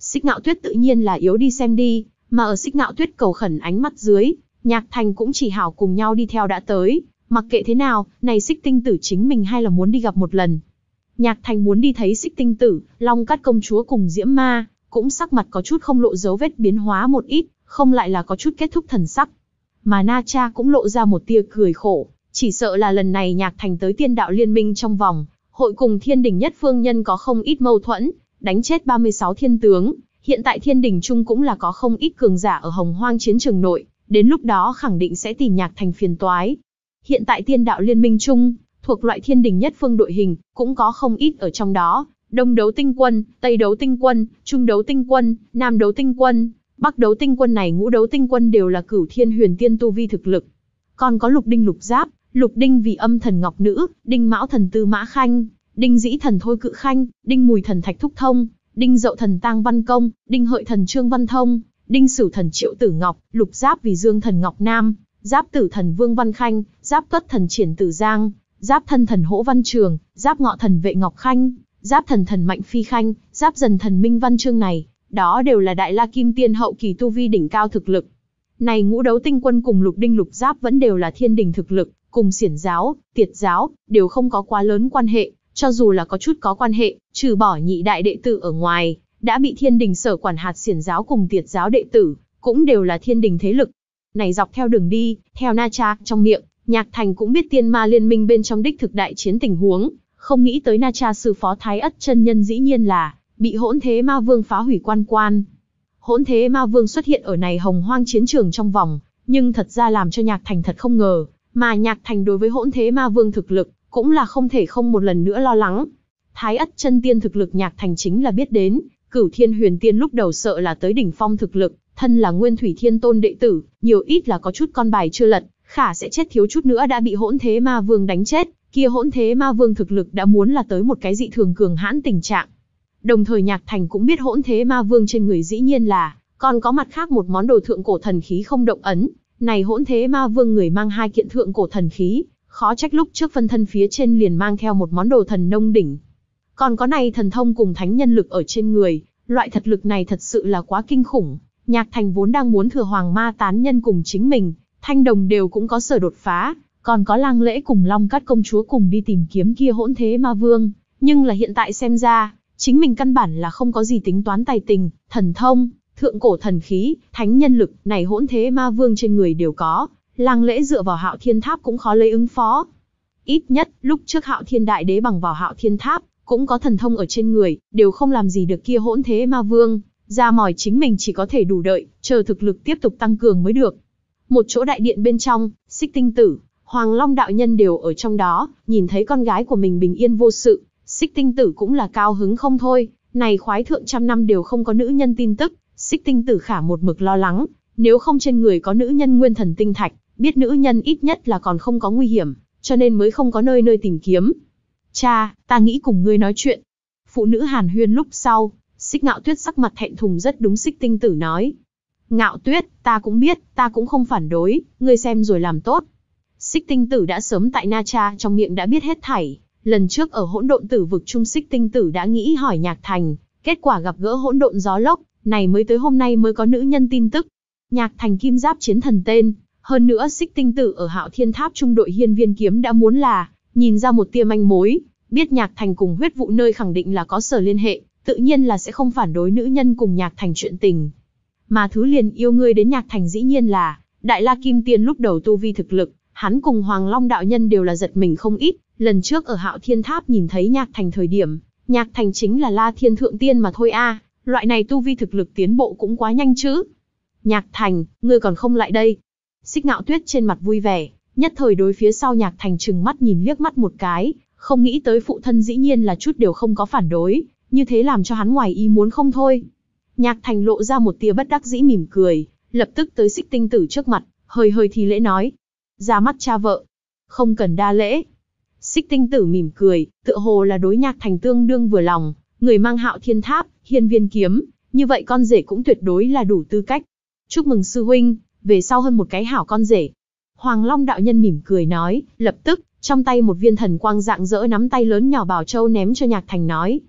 Xích Ngạo Tuyết tự nhiên là yếu đi xem đi, mà ở Xích Ngạo Tuyết cầu khẩn ánh mắt dưới, Nhạc Thành cũng chỉ hảo cùng nhau đi theo đã tới, mặc kệ thế nào, này Xích Tinh Tử chính mình hay là muốn đi gặp một lần. Nhạc Thành muốn đi thấy Xích Tinh Tử, Long Cát công chúa cùng Diễm Ma, cũng sắc mặt có chút không lộ dấu vết biến hóa một ít, không lại là có chút kết thúc thần sắc. Mà Na Cha cũng lộ ra một tia cười khổ, chỉ sợ là lần này Nhạc Thành tới Tiên Đạo Liên Minh trong vòng, hội cùng Thiên Đình Nhất Phương Nhân có không ít mâu thuẫn, đánh chết ba mươi sáu thiên tướng, hiện tại Thiên Đình Trung cũng là có không ít cường giả ở Hồng Hoang chiến trường nội, đến lúc đó khẳng định sẽ tìm Nhạc Thành phiền toái. Hiện tại Tiên Đạo Liên Minh Trung, thuộc loại Thiên Đình Nhất Phương đội hình, cũng có không ít ở trong đó, Đông Đấu Tinh Quân, Tây Đấu Tinh Quân, Trung Đấu Tinh Quân, Nam Đấu Tinh Quân, Bắc Đấu Tinh Quân này ngũ đấu tinh quân đều là cửu thiên huyền tiên tu vi thực lực. Còn có Lục Đinh Lục Giáp, Lục Đinh vì âm thần Ngọc Nữ, Đinh Mão thần Tư Mã Khanh, Đinh Dĩ thần Thôi Cự Khanh, Đinh Mùi thần Thạch Thúc Thông, Đinh Dậu thần Tang Văn Công, Đinh Hợi thần Trương Văn Thông, Đinh Sửu thần Triệu Tử Ngọc, Lục Giáp vì Dương thần Ngọc Nam, Giáp Tử thần Vương Văn Khanh, Giáp Tuất thần Triển Tử Giang, Giáp Thân thần Hỗ Văn Trường, Giáp Ngọ thần Vệ Ngọc Khanh, Giáp Thần thần Mạnh Phi Khanh, Giáp Dần thần Minh Văn Trương này, đó đều là Đại La Kim Tiên hậu kỳ tu vi đỉnh cao thực lực. Này ngũ đấu tinh quân cùng Lục Đinh Lục Giáp vẫn đều là thiên đình thực lực, cùng Xiển giáo, Tiệt giáo, đều không có quá lớn quan hệ, cho dù là có chút có quan hệ, trừ bỏ nhị đại đệ tử ở ngoài, đã bị thiên đình sở quản hạt Xiển giáo cùng Tiệt giáo đệ tử, cũng đều là thiên đình thế lực. Này dọc theo đường đi, theo Na Cha trong miệng, Nhạc Thành cũng biết Tiên Ma Liên Minh bên trong đích thực đại chiến tình huống, không nghĩ tới Na Cha sư phó Thái Ất chân nhân dĩ nhiên là bị Hỗn Thế Ma Vương phá hủy quan quan. Hỗn Thế Ma Vương xuất hiện ở này Hồng Hoang chiến trường trong vòng, nhưng thật ra làm cho Nhạc Thành thật không ngờ, mà Nhạc Thành đối với Hỗn Thế Ma Vương thực lực, cũng là không thể không một lần nữa lo lắng. Thái Ất chân tiên thực lực Nhạc Thành chính là biết đến, Cửu Thiên Huyền Tiên lúc đầu sợ là tới đỉnh phong thực lực, thân là Nguyên Thủy Thiên Tôn đệ tử, nhiều ít là có chút con bài chưa lật, khả sẽ chết thiếu chút nữa đã bị Hỗn Thế Ma Vương đánh chết, kia Hỗn Thế Ma Vương thực lực đã muốn là tới một cái dị thường cường hãn tình trạng. Đồng thời Nhạc Thành cũng biết Hỗn Thế Ma Vương trên người dĩ nhiên là còn có mặt khác một món đồ thượng cổ thần khí không động ấn. Này Hỗn Thế Ma Vương người mang hai kiện thượng cổ thần khí, khó trách lúc trước phân thân phía trên liền mang theo một món đồ thần nông đỉnh. Còn có này thần thông cùng thánh nhân lực ở trên người, loại thật lực này thật sự là quá kinh khủng. Nhạc Thành vốn đang muốn thừa Hoàng Ma tán nhân cùng chính mình, Thanh Đồng đều cũng có sở đột phá, còn có Lang Lễ cùng Long Cát công chúa cùng đi tìm kiếm kia Hỗn Thế Ma Vương, nhưng là hiện tại xem ra, chính mình căn bản là không có gì tính toán tài tình, thần thông, thượng cổ thần khí, thánh nhân lực, này Hỗn Thế Ma Vương trên người đều có, Lang Lễ dựa vào Hạo Thiên Tháp cũng khó lấy ứng phó. Ít nhất, lúc trước Hạo Thiên Đại Đế bằng vào Hạo Thiên Tháp, cũng có thần thông ở trên người, đều không làm gì được kia Hỗn Thế Ma Vương, ra mỏi chính mình chỉ có thể đủ đợi, chờ thực lực tiếp tục tăng cường mới được. Một chỗ đại điện bên trong, Xích Tinh Tử, Hoàng Long đạo nhân đều ở trong đó, nhìn thấy con gái của mình bình yên vô sự, Xích Tinh Tử cũng là cao hứng không thôi, này khoái thượng trăm năm đều không có nữ nhân tin tức, Xích Tinh Tử khả một mực lo lắng, nếu không trên người có nữ nhân nguyên thần tinh thạch, biết nữ nhân ít nhất là còn không có nguy hiểm, cho nên mới không có nơi nơi tìm kiếm. Cha, ta nghĩ cùng ngươi nói chuyện. Phụ nữ hàn huyên lúc sau, Xích Ngạo Tuyết sắc mặt thẹn thùng rất đúng Xích Tinh Tử nói. Ngạo Tuyết, ta cũng biết, ta cũng không phản đối, ngươi xem rồi làm tốt. Xích Tinh Tử đã sớm tại Na Cha trong miệng đã biết hết thảy, lần trước ở hỗn độn tử vực trung Xích Tinh Tử đã nghĩ hỏi Nhạc Thành, kết quả gặp gỡ hỗn độn gió lốc, này mới tới hôm nay mới có nữ nhân tin tức. Nhạc Thành kim giáp chiến thần tên, hơn nữa Xích Tinh Tử ở Hạo Thiên Tháp trung đội hiên viên kiếm đã muốn là, nhìn ra một tia manh mối, biết Nhạc Thành cùng huyết vụ nơi khẳng định là có sở liên hệ, tự nhiên là sẽ không phản đối nữ nhân cùng Nhạc Thành chuyện tình. Mà thứ liền yêu ngươi đến Nhạc Thành dĩ nhiên là, Đại La Kim Tiên lúc đầu tu vi thực lực, hắn cùng Hoàng Long đạo nhân đều là giật mình không ít, lần trước ở Hạo Thiên Tháp nhìn thấy Nhạc Thành thời điểm, Nhạc Thành chính là La Thiên Thượng Tiên mà thôi a, loại này tu vi thực lực tiến bộ cũng quá nhanh chứ. Nhạc Thành, ngươi còn không lại đây. Xích Ngạo Tuyết trên mặt vui vẻ, nhất thời đối phía sau Nhạc Thành trừng mắt nhìn liếc mắt một cái, không nghĩ tới phụ thân dĩ nhiên là chút đều không có phản đối, như thế làm cho hắn ngoài ý muốn không thôi. Nhạc Thành lộ ra một tia bất đắc dĩ mỉm cười, lập tức tới Xích Tinh Tử trước mặt, hơi hơi thi lễ nói. Ra mắt cha vợ. Không cần đa lễ. Xích Tinh Tử mỉm cười, tựa hồ là đối Nhạc Thành tương đương vừa lòng, người mang Hạo Thiên Tháp, hiên viên kiếm, như vậy con rể cũng tuyệt đối là đủ tư cách. Chúc mừng sư huynh, về sau hơn một cái hảo con rể. Hoàng Long đạo nhân mỉm cười nói, lập tức, trong tay một viên thần quang rạng rỡ nắm tay lớn nhỏ bảo châu ném cho Nhạc Thành nói.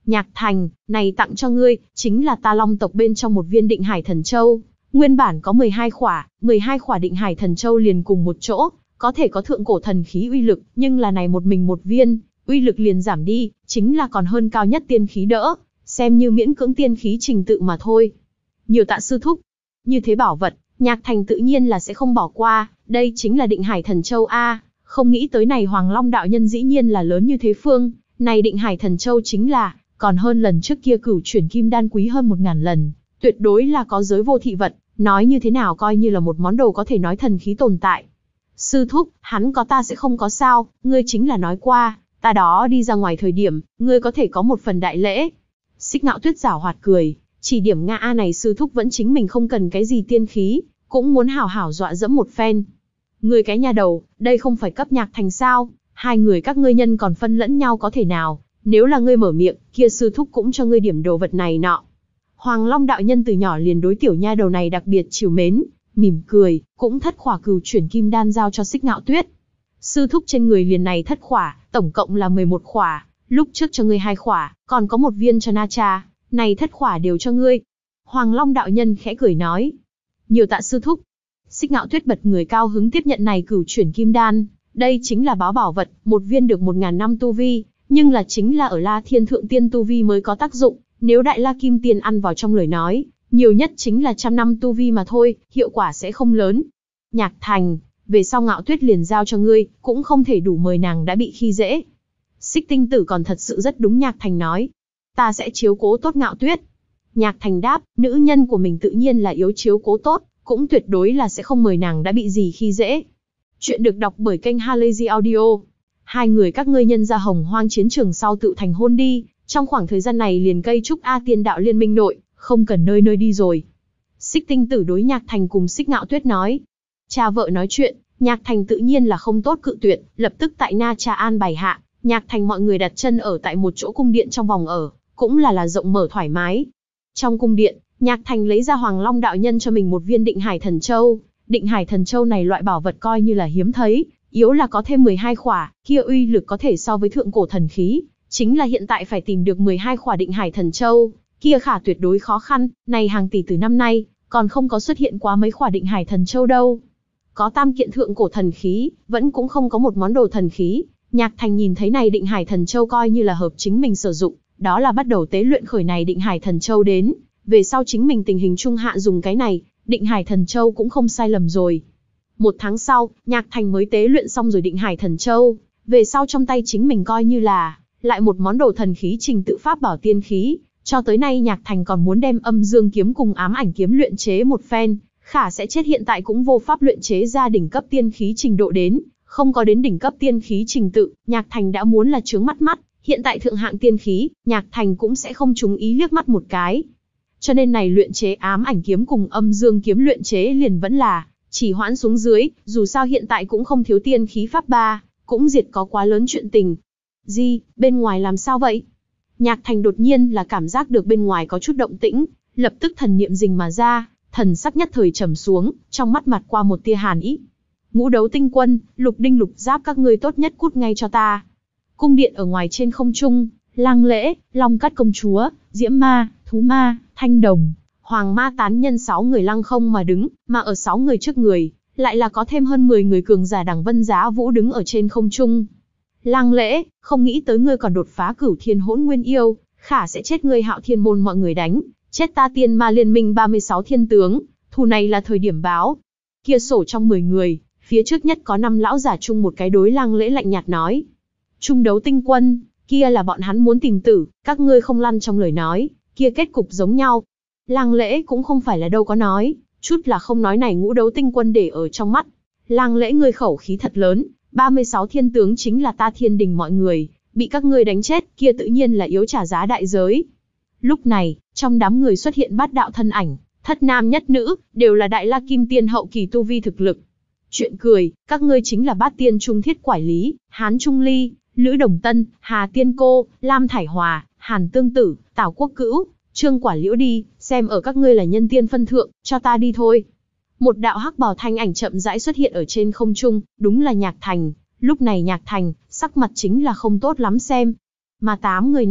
Nhạc Thành, này tặng cho ngươi, chính là ta Long tộc bên trong một viên Định Hải Thần Châu. Nguyên bản có mười hai khỏa, mười hai khỏa Định Hải Thần Châu liền cùng một chỗ, có thể có thượng cổ thần khí uy lực, nhưng là này một mình một viên, uy lực liền giảm đi, chính là còn hơn cao nhất tiên khí đỡ, xem như miễn cưỡng tiên khí trình tự mà thôi. Nhiều tạ sư thúc. Như thế bảo vật, Nhạc Thành tự nhiên là sẽ không bỏ qua, đây chính là Định Hải Thần Châu a, không nghĩ tới này Hoàng Long đạo nhân dĩ nhiên là lớn như thế phương, này Định Hải Thần Châu chính là, còn hơn lần trước kia Cửu Chuyển Kim Đan quý hơn một ngàn lần, tuyệt đối là có giới vô thị vật, nói như thế nào coi như là một món đồ có thể nói thần khí tồn tại. Sư thúc, hắn có ta sẽ không có sao, ngươi chính là nói qua, ta đó đi ra ngoài thời điểm, ngươi có thể có một phần đại lễ. Xích Ngạo Tuyết giảo hoạt cười, chỉ điểm Nga A này sư thúc vẫn chính mình không cần cái gì tiên khí, cũng muốn hảo hảo dọa dẫm một phen. Ngươi cái nhà đầu, đây không phải cấp Nhạc Thành sao, hai người các ngươi nhân còn phân lẫn nhau có thể nào, nếu là ngươi mở miệng, kia sư thúc cũng cho ngươi điểm đồ vật này nọ. Hoàng Long đạo nhân từ nhỏ liền đối tiểu nha đầu này đặc biệt trìu mến, mỉm cười, cũng thất khỏa Cửu Chuyển Kim Đan giao cho Xích Ngạo Tuyết. Sư thúc trên người liền này thất khỏa, tổng cộng là mười một khỏa, lúc trước cho ngươi hai khỏa, còn có một viên cho Na Cha, này thất khỏa đều cho ngươi. Hoàng Long đạo nhân khẽ cười nói, nhiều tạ sư thúc. Xích Ngạo Tuyết bật người cao hứng tiếp nhận này Cửu Chuyển Kim Đan, đây chính là báo bảo vật, một viên được một ngàn năm tu vi, nhưng là chính là ở La Thiên Thượng Tiên tu vi mới có tác dụng, nếu Đại La Kim Tiên ăn vào trong lời nói, nhiều nhất chính là trăm năm tu vi mà thôi, hiệu quả sẽ không lớn. Nhạc Thành, về sau Ngạo Tuyết liền giao cho ngươi, cũng không thể đủ mời nàng đã bị khi dễ. Xích Tinh Tử còn thật sự rất đúng Nhạc Thành nói, ta sẽ chiếu cố tốt Ngạo Tuyết. Nhạc Thành đáp, nữ nhân của mình tự nhiên là yếu chiếu cố tốt, cũng tuyệt đối là sẽ không mời nàng đã bị gì khi dễ. Chuyện được đọc bởi kênh Halazy Audio. Hai người các ngươi nhân ra Hồng Hoang chiến trường sau tự thành hôn đi, trong khoảng thời gian này liền cây trúc A Tiên đạo liên minh nội, không cần nơi nơi đi rồi. Xích Tinh Tử đối Nhạc Thành cùng Xích Ngạo Tuyết nói. Cha vợ nói chuyện, Nhạc Thành tự nhiên là không tốt cự tuyệt, lập tức tại Na Cha an bài hạ, Nhạc Thành mọi người đặt chân ở tại một chỗ cung điện trong vòng ở, cũng là là rộng mở thoải mái. Trong cung điện, Nhạc Thành lấy ra Hoàng Long đạo nhân cho mình một viên Định Hải Thần Châu. Định Hải Thần Châu này loại bảo vật coi như là hiếm thấy, yếu là có thêm mười hai khỏa, kia uy lực có thể so với thượng cổ thần khí, chính là hiện tại phải tìm được mười hai khỏa Định Hải Thần Châu, kia khả tuyệt đối khó khăn, này hàng tỷ từ năm nay, còn không có xuất hiện quá mấy khỏa Định Hải Thần Châu đâu. Có tam kiện thượng cổ thần khí, vẫn cũng không có một món đồ thần khí, Nhạc Thành nhìn thấy này Định Hải Thần Châu coi như là hợp chính mình sử dụng, đó là bắt đầu tế luyện khởi này Định Hải Thần Châu đến, về sau chính mình tình hình trung hạ dùng cái này, Định Hải Thần Châu cũng không sai lầm rồi. Một tháng sau, Nhạc Thành mới tế luyện xong rồi Định Hải Thần Châu, về sau trong tay chính mình coi như là lại một món đồ thần khí trình tự pháp bảo tiên khí, cho tới nay Nhạc Thành còn muốn đem Âm Dương kiếm cùng Ám Ảnh kiếm luyện chế một phen, khả sẽ chết hiện tại cũng vô pháp luyện chế ra đỉnh cấp tiên khí trình độ đến, không có đến đỉnh cấp tiên khí trình tự, Nhạc Thành đã muốn là chướng mắt mắt, hiện tại thượng hạng tiên khí, Nhạc Thành cũng sẽ không trúng ý liếc mắt một cái. Cho nên này luyện chế Ám Ảnh kiếm cùng Âm Dương kiếm luyện chế liền vẫn là chỉ hoãn xuống dưới, dù sao hiện tại cũng không thiếu tiên khí pháp ba, cũng diệt có quá lớn chuyện tình. Gì, bên ngoài làm sao vậy? Nhạc Thành đột nhiên là cảm giác được bên ngoài có chút động tĩnh, lập tức thần niệm rình mà ra, thần sắc nhất thời trầm xuống, trong mắt mặt qua một tia hàn ý. Ngũ Đấu Tinh Quân, Lục Đinh Lục Giáp các ngươi tốt nhất cút ngay cho ta. Cung điện ở ngoài trên không trung, Lang Lễ, Long Cát công chúa, Diễm Ma, Thú Ma, Thanh Đồng, Hoàng Ma tán nhân sáu người lăng không mà đứng, mà ở sáu người trước người, lại là có thêm hơn mười người cường giả đẳng Vân Giá Vũ đứng ở trên không trung. Lang Lễ, không nghĩ tới ngươi còn đột phá Cửu Thiên Hỗn Nguyên Yêu, khả sẽ chết ngươi Hạo Thiên môn mọi người đánh, chết ta Tiên Ma liên minh ba mươi sáu thiên tướng, thù này là thời điểm báo. Kia sổ trong mười người, phía trước nhất có năm lão giả chung một cái đối Lang Lễ lạnh nhạt nói. Trung Đấu Tinh Quân, kia là bọn hắn muốn tìm tử, các ngươi không lăn trong lời nói, kia kết cục giống nhau. Lang Lễ cũng không phải là đâu có nói, chút là không nói này Ngũ Đấu Tinh Quân để ở trong mắt. Lang Lễ ngươi khẩu khí thật lớn, ba mươi sáu thiên tướng chính là ta Thiên Đình mọi người, bị các ngươi đánh chết, kia tự nhiên là yếu trả giá đại giới. Lúc này, trong đám người xuất hiện bát đạo thân ảnh, thất nam nhất nữ, đều là Đại La Kim Tiên hậu kỳ tu vi thực lực. Chuyện cười, các ngươi chính là Bát Tiên Trung Thiết Quải Lý, Hán Trung Ly, Lữ Đồng Tân, Hà Tiên Cô, Lam Thải Hòa, Hàn Tương Tử, Tào Quốc Cữu, Trương Quả Liễu đi, xem ở các ngươi là nhân tiên phân thượng, cho ta đi thôi. Một đạo hắc bào thanh ảnh chậm rãi xuất hiện ở trên không trung, đúng là Nhạc Thành. Lúc này Nhạc Thành, sắc mặt chính là không tốt lắm xem. Mà tám người này,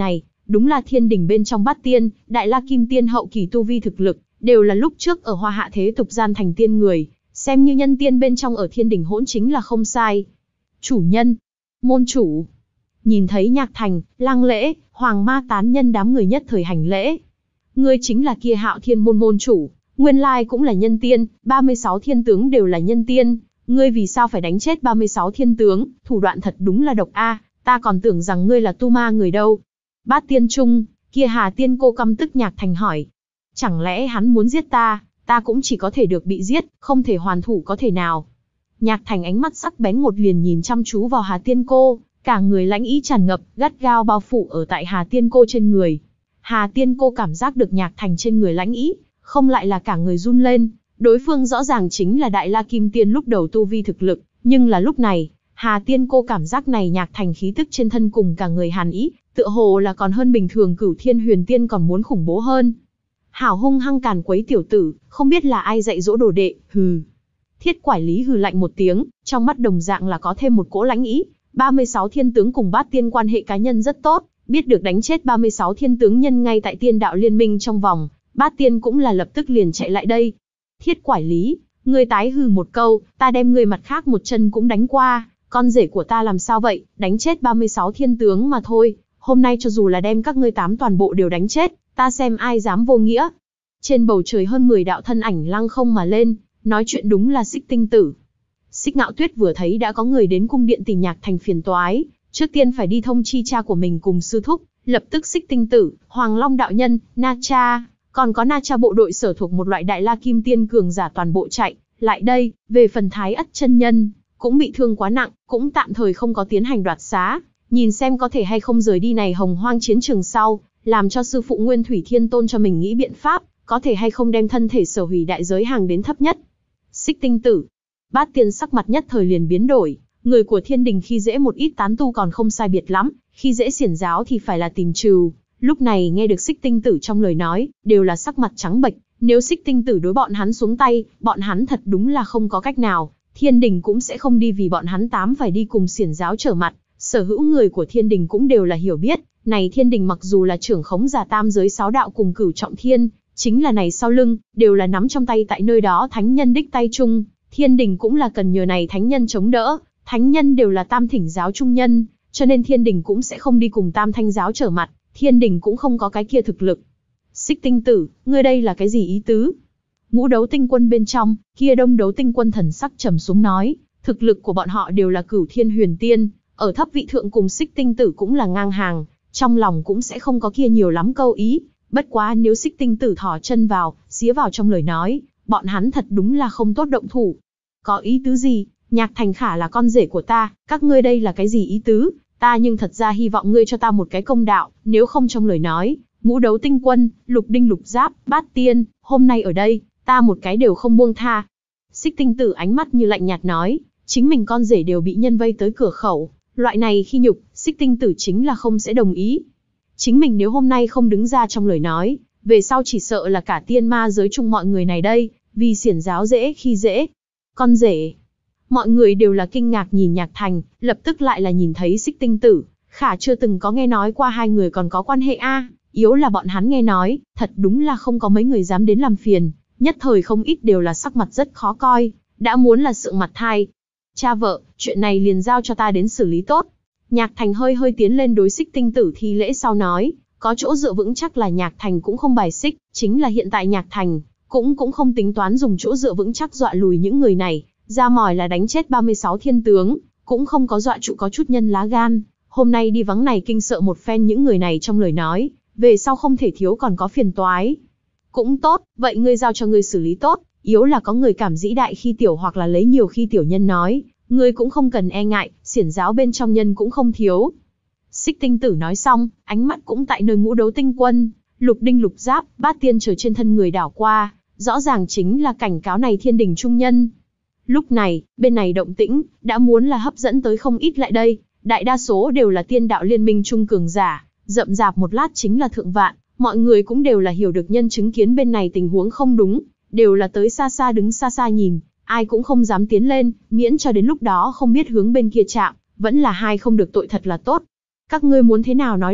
đúng là thiên đình bên trong bát tiên, đại la kim tiên hậu kỳ tu vi thực lực, đều là lúc trước ở Hoa Hạ thế tục gian thành tiên người, xem như nhân tiên bên trong ở thiên đình hỗn chính là không sai. Chủ nhân, môn chủ. Nhìn thấy Nhạc Thành, Lăng Lễ, Hoàng Ma tán nhân đám người nhất thời hành lễ. Ngươi chính là kia Hạo Thiên môn môn chủ, nguyên lai cũng là nhân tiên, ba mươi sáu thiên tướng đều là nhân tiên, ngươi vì sao phải đánh chết ba mươi sáu thiên tướng, thủ đoạn thật đúng là độc a, ta còn tưởng rằng ngươi là tu ma người đâu. Bát tiên trung, kia Hà Tiên cô căm tức Nhạc Thành hỏi. Chẳng lẽ hắn muốn giết ta, ta cũng chỉ có thể được bị giết, không thể hoàn thủ có thể nào. Nhạc Thành ánh mắt sắc bén một liền nhìn chăm chú vào Hà Tiên cô, cả người lãnh ý tràn ngập, gắt gao bao phủ ở tại Hà Tiên cô trên người. Hà Tiên cô cảm giác được Nhạc Thành trên người lãnh ý, không lại là cả người run lên, đối phương rõ ràng chính là Đại La Kim Tiên lúc đầu tu vi thực lực, nhưng là lúc này, Hà Tiên cô cảm giác này Nhạc Thành khí tức trên thân cùng cả người hàn ý, tựa hồ là còn hơn bình thường Cửu Thiên Huyền Tiên còn muốn khủng bố hơn. Hảo hung hăng càn quấy tiểu tử, không biết là ai dạy dỗ đồ đệ, hừ. Thiết Quải Lý hừ lạnh một tiếng, trong mắt đồng dạng là có thêm một cỗ lãnh ý, ba mươi sáu thiên tướng cùng bát tiên quan hệ cá nhân rất tốt, biết được đánh chết ba mươi sáu thiên tướng nhân ngay tại tiên đạo liên minh trong vòng, bát tiên cũng là lập tức liền chạy lại đây. Thiết Quải Lý, ngươi tái hừ một câu, ta đem ngươi mặt khác một chân cũng đánh qua, con rể của ta làm sao vậy, đánh chết ba mươi sáu thiên tướng mà thôi, hôm nay cho dù là đem các ngươi tám toàn bộ đều đánh chết, ta xem ai dám vô nghĩa. Trên bầu trời hơn mười đạo thân ảnh lăng không mà lên, nói chuyện đúng là Xích Tinh Tử. Xích Ngạo Tuyết vừa thấy đã có người đến cung điện tìm Nhạc Thành phiền toái, trước tiên phải đi thông chi cha của mình cùng sư thúc, lập tức Xích Tinh Tử, Hoàng Long đạo nhân, Na Cha, còn có Na Cha bộ đội sở thuộc một loại Đại La Kim Tiên cường giả toàn bộ chạy lại đây. Về phần Thái Ất chân nhân, cũng bị thương quá nặng, cũng tạm thời không có tiến hành đoạt xá, nhìn xem có thể hay không rời đi này hồng hoang chiến trường sau, làm cho sư phụ Nguyên Thủy Thiên Tôn cho mình nghĩ biện pháp, có thể hay không đem thân thể sở hủy đại giới hàng đến thấp nhất. Xích Tinh Tử, Bát Tiên sắc mặt nhất thời liền biến đổi, người của thiên đình khi dễ một ít tán tu còn không sai biệt lắm, khi dễ xiển giáo thì phải là tìm trừ. Lúc này nghe được Xích Tinh Tử trong lời nói, đều là sắc mặt trắng bệch, nếu Xích Tinh Tử đối bọn hắn xuống tay, bọn hắn thật đúng là không có cách nào, thiên đình cũng sẽ không đi vì bọn hắn tám phải đi cùng xiển giáo trở mặt. Sở hữu người của thiên đình cũng đều là hiểu biết, này thiên đình mặc dù là trưởng khống giả tam giới sáu đạo cùng cửu trọng thiên, chính là này sau lưng, đều là nắm trong tay tại nơi đó thánh nhân đích tay chung, thiên đình cũng là cần nhờ này thánh nhân chống đỡ, thánh nhân đều là tam thỉnh giáo trung nhân, cho nên thiên đình cũng sẽ không đi cùng tam thanh giáo trở mặt, thiên đình cũng không có cái kia thực lực. Xích Tinh Tử, ngươi đây là cái gì ý tứ? Ngũ đấu tinh quân bên trong, kia đông đấu tinh quân thần sắc trầm xuống nói, thực lực của bọn họ đều là cửu thiên huyền tiên, ở thấp vị thượng cùng Xích Tinh Tử cũng là ngang hàng, trong lòng cũng sẽ không có kia nhiều lắm câu ý, bất quá nếu Xích Tinh Tử thò chân vào, xía vào trong lời nói, bọn hắn thật đúng là không tốt động thủ. Có ý tứ gì? Nhạc Thành Khả là con rể của ta, các ngươi đây là cái gì ý tứ? Ta nhưng thật ra hy vọng ngươi cho ta một cái công đạo, nếu không trong lời nói, ngũ đấu tinh quân, lục đinh lục giáp, bát tiên, hôm nay ở đây, ta một cái đều không buông tha. Xích Tinh Tử ánh mắt như lạnh nhạt nói, chính mình con rể đều bị nhân vây tới cửa khẩu, loại này khi nhục, Xích Tinh Tử chính là không sẽ đồng ý. Chính mình nếu hôm nay không đứng ra trong lời nói, về sau chỉ sợ là cả tiên ma giới chung mọi người này đây, vì xiển giáo dễ khi dễ. Con rể. Mọi người đều là kinh ngạc nhìn Nhạc Thành, lập tức lại là nhìn thấy Xích Tinh Tử, Khả chưa từng có nghe nói qua hai người còn có quan hệ a, yếu là bọn hắn nghe nói, thật đúng là không có mấy người dám đến làm phiền, nhất thời không ít đều là sắc mặt rất khó coi, đã muốn là sượng mặt thai. Cha vợ, chuyện này liền giao cho ta đến xử lý tốt. Nhạc Thành hơi hơi tiến lên đối Xích Tinh Tử thi lễ sau nói, có chỗ dựa vững chắc là Nhạc Thành cũng không bài xích, chính là hiện tại Nhạc Thành cũng cũng không tính toán dùng chỗ dựa vững chắc dọa lùi những người này, ra mỏi là đánh chết ba mươi sáu thiên tướng, cũng không có dọa trụ có chút nhân lá gan, hôm nay đi vắng này kinh sợ một phen những người này trong lời nói, về sau không thể thiếu còn có phiền toái. Cũng tốt, vậy ngươi giao cho ngươi xử lý tốt, yếu là có người cảm dĩ đại khi tiểu hoặc là lấy nhiều khi tiểu nhân nói, ngươi cũng không cần e ngại, xiển giáo bên trong nhân cũng không thiếu. Xích Tinh Tử nói xong, ánh mắt cũng tại nơi ngũ đấu tinh quân, lục đinh lục giáp, bát tiên trở trên thân người đảo qua, rõ ràng chính là cảnh cáo này thiên đình trung nhân. Lúc này, bên này động tĩnh, đã muốn là hấp dẫn tới không ít lại đây, đại đa số đều là tiên đạo liên minh trung cường giả, rậm rạp một lát chính là thượng vạn, mọi người cũng đều là hiểu được nhân chứng kiến bên này tình huống không đúng, đều là tới xa xa đứng xa xa nhìn, ai cũng không dám tiến lên, miễn cho đến lúc đó không biết hướng bên kia chạm, vẫn là hai không được tội thật là tốt. Các ngươi muốn thế nào nói đi,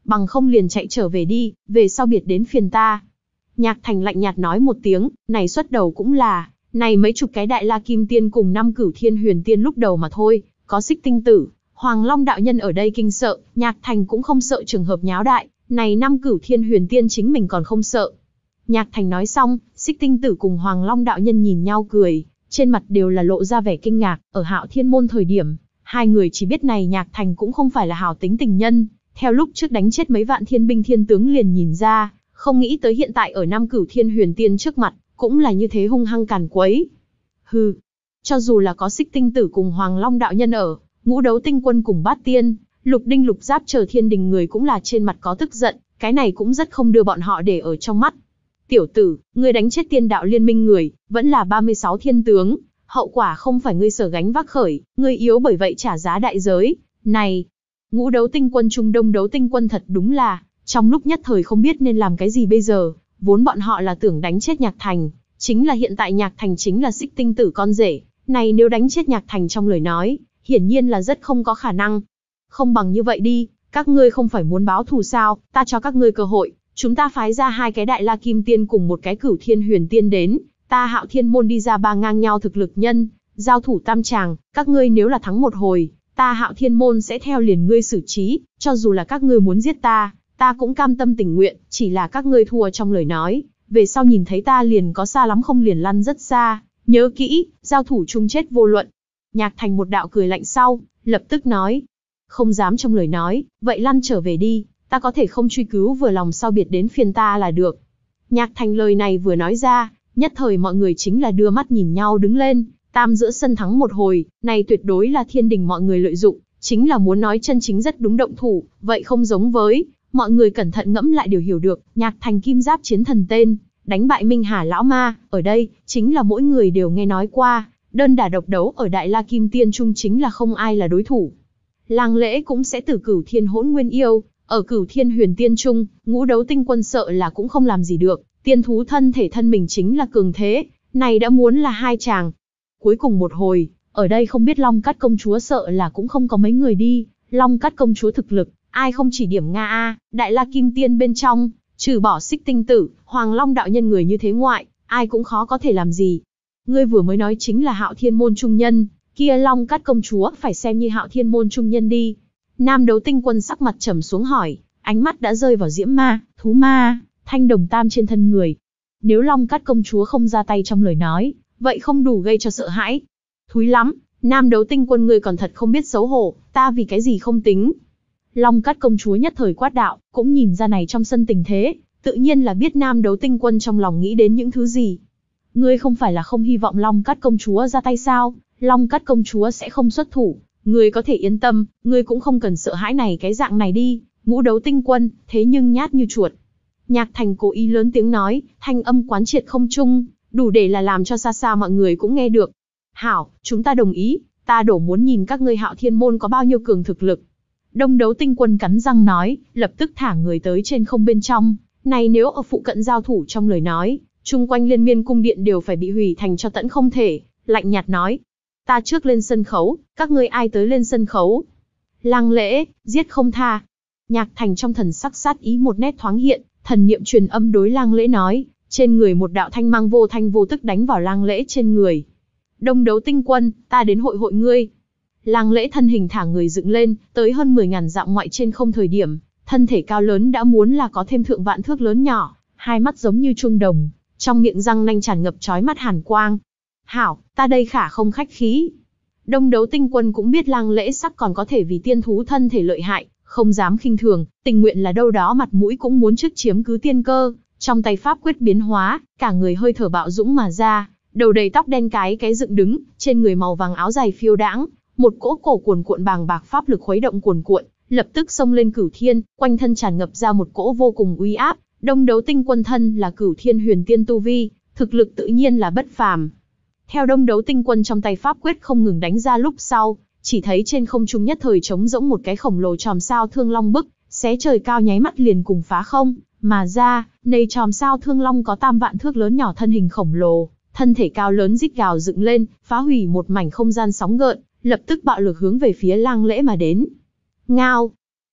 bằng không liền chạy trở về đi, về sau biệt đến phiền ta. Nhạc Thành lạnh nhạt nói một tiếng, này xuất đầu cũng là, này mấy chục cái đại la kim tiên cùng năm cửu thiên huyền tiên lúc đầu mà thôi, có Xích Tinh Tử, Hoàng Long đạo nhân ở đây kinh sợ, Nhạc Thành cũng không sợ trường hợp nháo đại, này năm cửu thiên huyền tiên chính mình còn không sợ. Nhạc Thành nói xong, Xích Tinh Tử cùng Hoàng Long đạo nhân nhìn nhau cười, trên mặt đều là lộ ra vẻ kinh ngạc, ở Hạo Thiên môn thời điểm, hai người chỉ biết này Nhạc Thành cũng không phải là hảo tính tình nhân, theo lúc trước đánh chết mấy vạn thiên binh thiên tướng liền nhìn ra, không nghĩ tới hiện tại ở năm cửu thiên huyền tiên trước mặt, cũng là như thế hung hăng càn quấy. Hừ, cho dù là có Xích Tinh Tử cùng Hoàng Long đạo nhân ở, Ngũ Đấu Tinh Quân cùng Bát Tiên, Lục Đinh Lục Giáp chờ thiên đình người cũng là trên mặt có tức giận, cái này cũng rất không đưa bọn họ để ở trong mắt. Tiểu tử, ngươi đánh chết tiên đạo liên minh người, vẫn là ba mươi sáu thiên tướng, hậu quả không phải ngươi sở gánh vác khởi, ngươi yếu bởi vậy trả giá đại giới. Này, Ngũ Đấu Tinh Quân Trung Đông Đấu Tinh Quân thật đúng là, trong lúc nhất thời không biết nên làm cái gì bây giờ, vốn bọn họ là tưởng đánh chết Nhạc Thành, chính là hiện tại Nhạc Thành chính là Xích Tinh Tử con rể, này nếu đánh chết Nhạc Thành trong lời nói, hiển nhiên là rất không có khả năng. Không bằng như vậy đi, các ngươi không phải muốn báo thù sao, ta cho các ngươi cơ hội, chúng ta phái ra hai cái đại la kim tiên cùng một cái cửu thiên huyền tiên đến, ta Hạo Thiên môn đi ra ba ngang nhau thực lực nhân, giao thủ tam tràng, các ngươi nếu là thắng một hồi, ta Hạo Thiên môn sẽ theo liền ngươi xử trí, cho dù là các ngươi muốn giết ta, ta cũng cam tâm tình nguyện, chỉ là các ngươi thua trong lời nói, về sau nhìn thấy ta liền có xa lắm không liền lăn rất xa, nhớ kỹ, giao thủ chung chết vô luận. Nhạc Thành một đạo cười lạnh sau, lập tức nói, không dám trong lời nói, vậy lăn trở về đi, ta có thể không truy cứu vừa lòng sau biệt đến phiền ta là được. Nhạc Thành lời này vừa nói ra, nhất thời mọi người chính là đưa mắt nhìn nhau đứng lên, tam giữa sân thắng một hồi, này tuyệt đối là thiên đình mọi người lợi dụng, chính là muốn nói chân chính rất đúng động thủ, vậy không giống với, mọi người cẩn thận ngẫm lại đều hiểu được, Nhạc Thành kim giáp chiến thần tên, đánh bại Minh Hà lão ma, ở đây, chính là mỗi người đều nghe nói qua, đơn đả độc đấu ở Đại La Kim Tiên Trung chính là không ai là đối thủ. Lang Lễ cũng sẽ từ Cửu Thiên Hỗn Nguyên Yêu, ở Cửu Thiên Huyền Tiên Trung, Ngũ Đấu Tinh Quân sợ là cũng không làm gì được, tiên thú thân thể thân mình chính là cường thế, này đã muốn là hai chàng. Cuối cùng một hồi, ở đây không biết Long Cát công chúa sợ là cũng không có mấy người đi, Long Cát công chúa thực lực, ai không chỉ điểm Nga a, Đại La Kim Tiên bên trong, trừ bỏ Xích Tinh Tử, Hoàng Long đạo nhân người như thế ngoại, ai cũng khó có thể làm gì. Ngươi vừa mới nói chính là Hạo Thiên môn trung nhân, kia Long Cát công chúa phải xem như Hạo Thiên môn trung nhân đi. Nam Đấu Tinh Quân sắc mặt trầm xuống hỏi, ánh mắt đã rơi vào Diễm Ma, Thú Ma, Thanh Đồng Tam trên thân người. Nếu Long Cát công chúa không ra tay trong lời nói, vậy không đủ gây cho sợ hãi. Thúi lắm, Nam Đấu Tinh Quân ngươi còn thật không biết xấu hổ, ta vì cái gì không tính. Long Cát công chúa nhất thời quát đạo, cũng nhìn ra này trong sân tình thế, tự nhiên là biết Nam Đấu Tinh Quân trong lòng nghĩ đến những thứ gì. Ngươi không phải là không hy vọng Long Cát công chúa ra tay sao? Long Cát công chúa sẽ không xuất thủ, ngươi có thể yên tâm, ngươi cũng không cần sợ hãi này cái dạng này đi. Ngũ Đấu Tinh Quân, thế nhưng nhát như chuột. Nhạc Thành cố ý lớn tiếng nói, thanh âm quán triệt không trung, đủ để là làm cho xa xa mọi người cũng nghe được. Hảo, chúng ta đồng ý, ta đổ muốn nhìn các ngươi Hạo Thiên môn có bao nhiêu cường thực lực. Đông Đấu Tinh Quân cắn răng nói, lập tức thả người tới trên không bên trong. Này nếu ở phụ cận giao thủ trong lời nói, chung quanh liên miên cung điện đều phải bị hủy thành cho tẫn không thể. Lạnh nhạt nói, ta trước lên sân khấu, các ngươi ai tới lên sân khấu. Lang Lễ, giết không tha. Nhạc Thành trong thần sắc sát ý một nét thoáng hiện, thần niệm truyền âm đối Lang Lễ nói, trên người một đạo thanh mang vô thanh vô tức đánh vào Lang Lễ trên người. Đông Đấu Tinh Quân, ta đến hội hội ngươi. Lang Lễ thân hình thả người dựng lên, tới hơn mười ngàn dặm ngoại trên không thời điểm, thân thể cao lớn đã muốn là có thêm thượng vạn thước lớn nhỏ, hai mắt giống như chuông đồng, trong miệng răng nanh tràn ngập chói mắt hàn quang. Hảo, ta đây khả không khách khí. Đông Đấu Tinh Quân cũng biết Lang Lễ sắc còn có thể vì tiên thú thân thể lợi hại, không dám khinh thường, tình nguyện là đâu đó mặt mũi cũng muốn trước chiếm cứ tiên cơ, trong tay pháp quyết biến hóa, cả người hơi thở bạo dũng mà ra, đầu đầy tóc đen cái cái dựng đứng, trên người màu vàng áo dài phiêu đãng, một cỗ cổ cuồn cuộn bàng bạc pháp lực khuấy động cuồn cuộn, lập tức xông lên cửu thiên, quanh thân tràn ngập ra một cỗ vô cùng uy áp. Đông Đấu Tinh Quân thân là cửu thiên huyền tiên tu vi, thực lực tự nhiên là bất phàm. Theo Đông Đấu Tinh Quân trong tay pháp quyết không ngừng đánh ra lúc sau, chỉ thấy trên không trung nhất thời trống rỗng một cái khổng lồ chòm sao thương long bức, xé trời cao nháy mắt liền cùng phá không mà ra. Này chòm sao thương long có tam vạn thước lớn nhỏ thân hình khổng lồ, thân thể cao lớn rít gào dựng lên, phá hủy một mảnh không gian sóng gợn, lập tức bạo lực hướng về phía Lang Lễ mà đến. Ngao!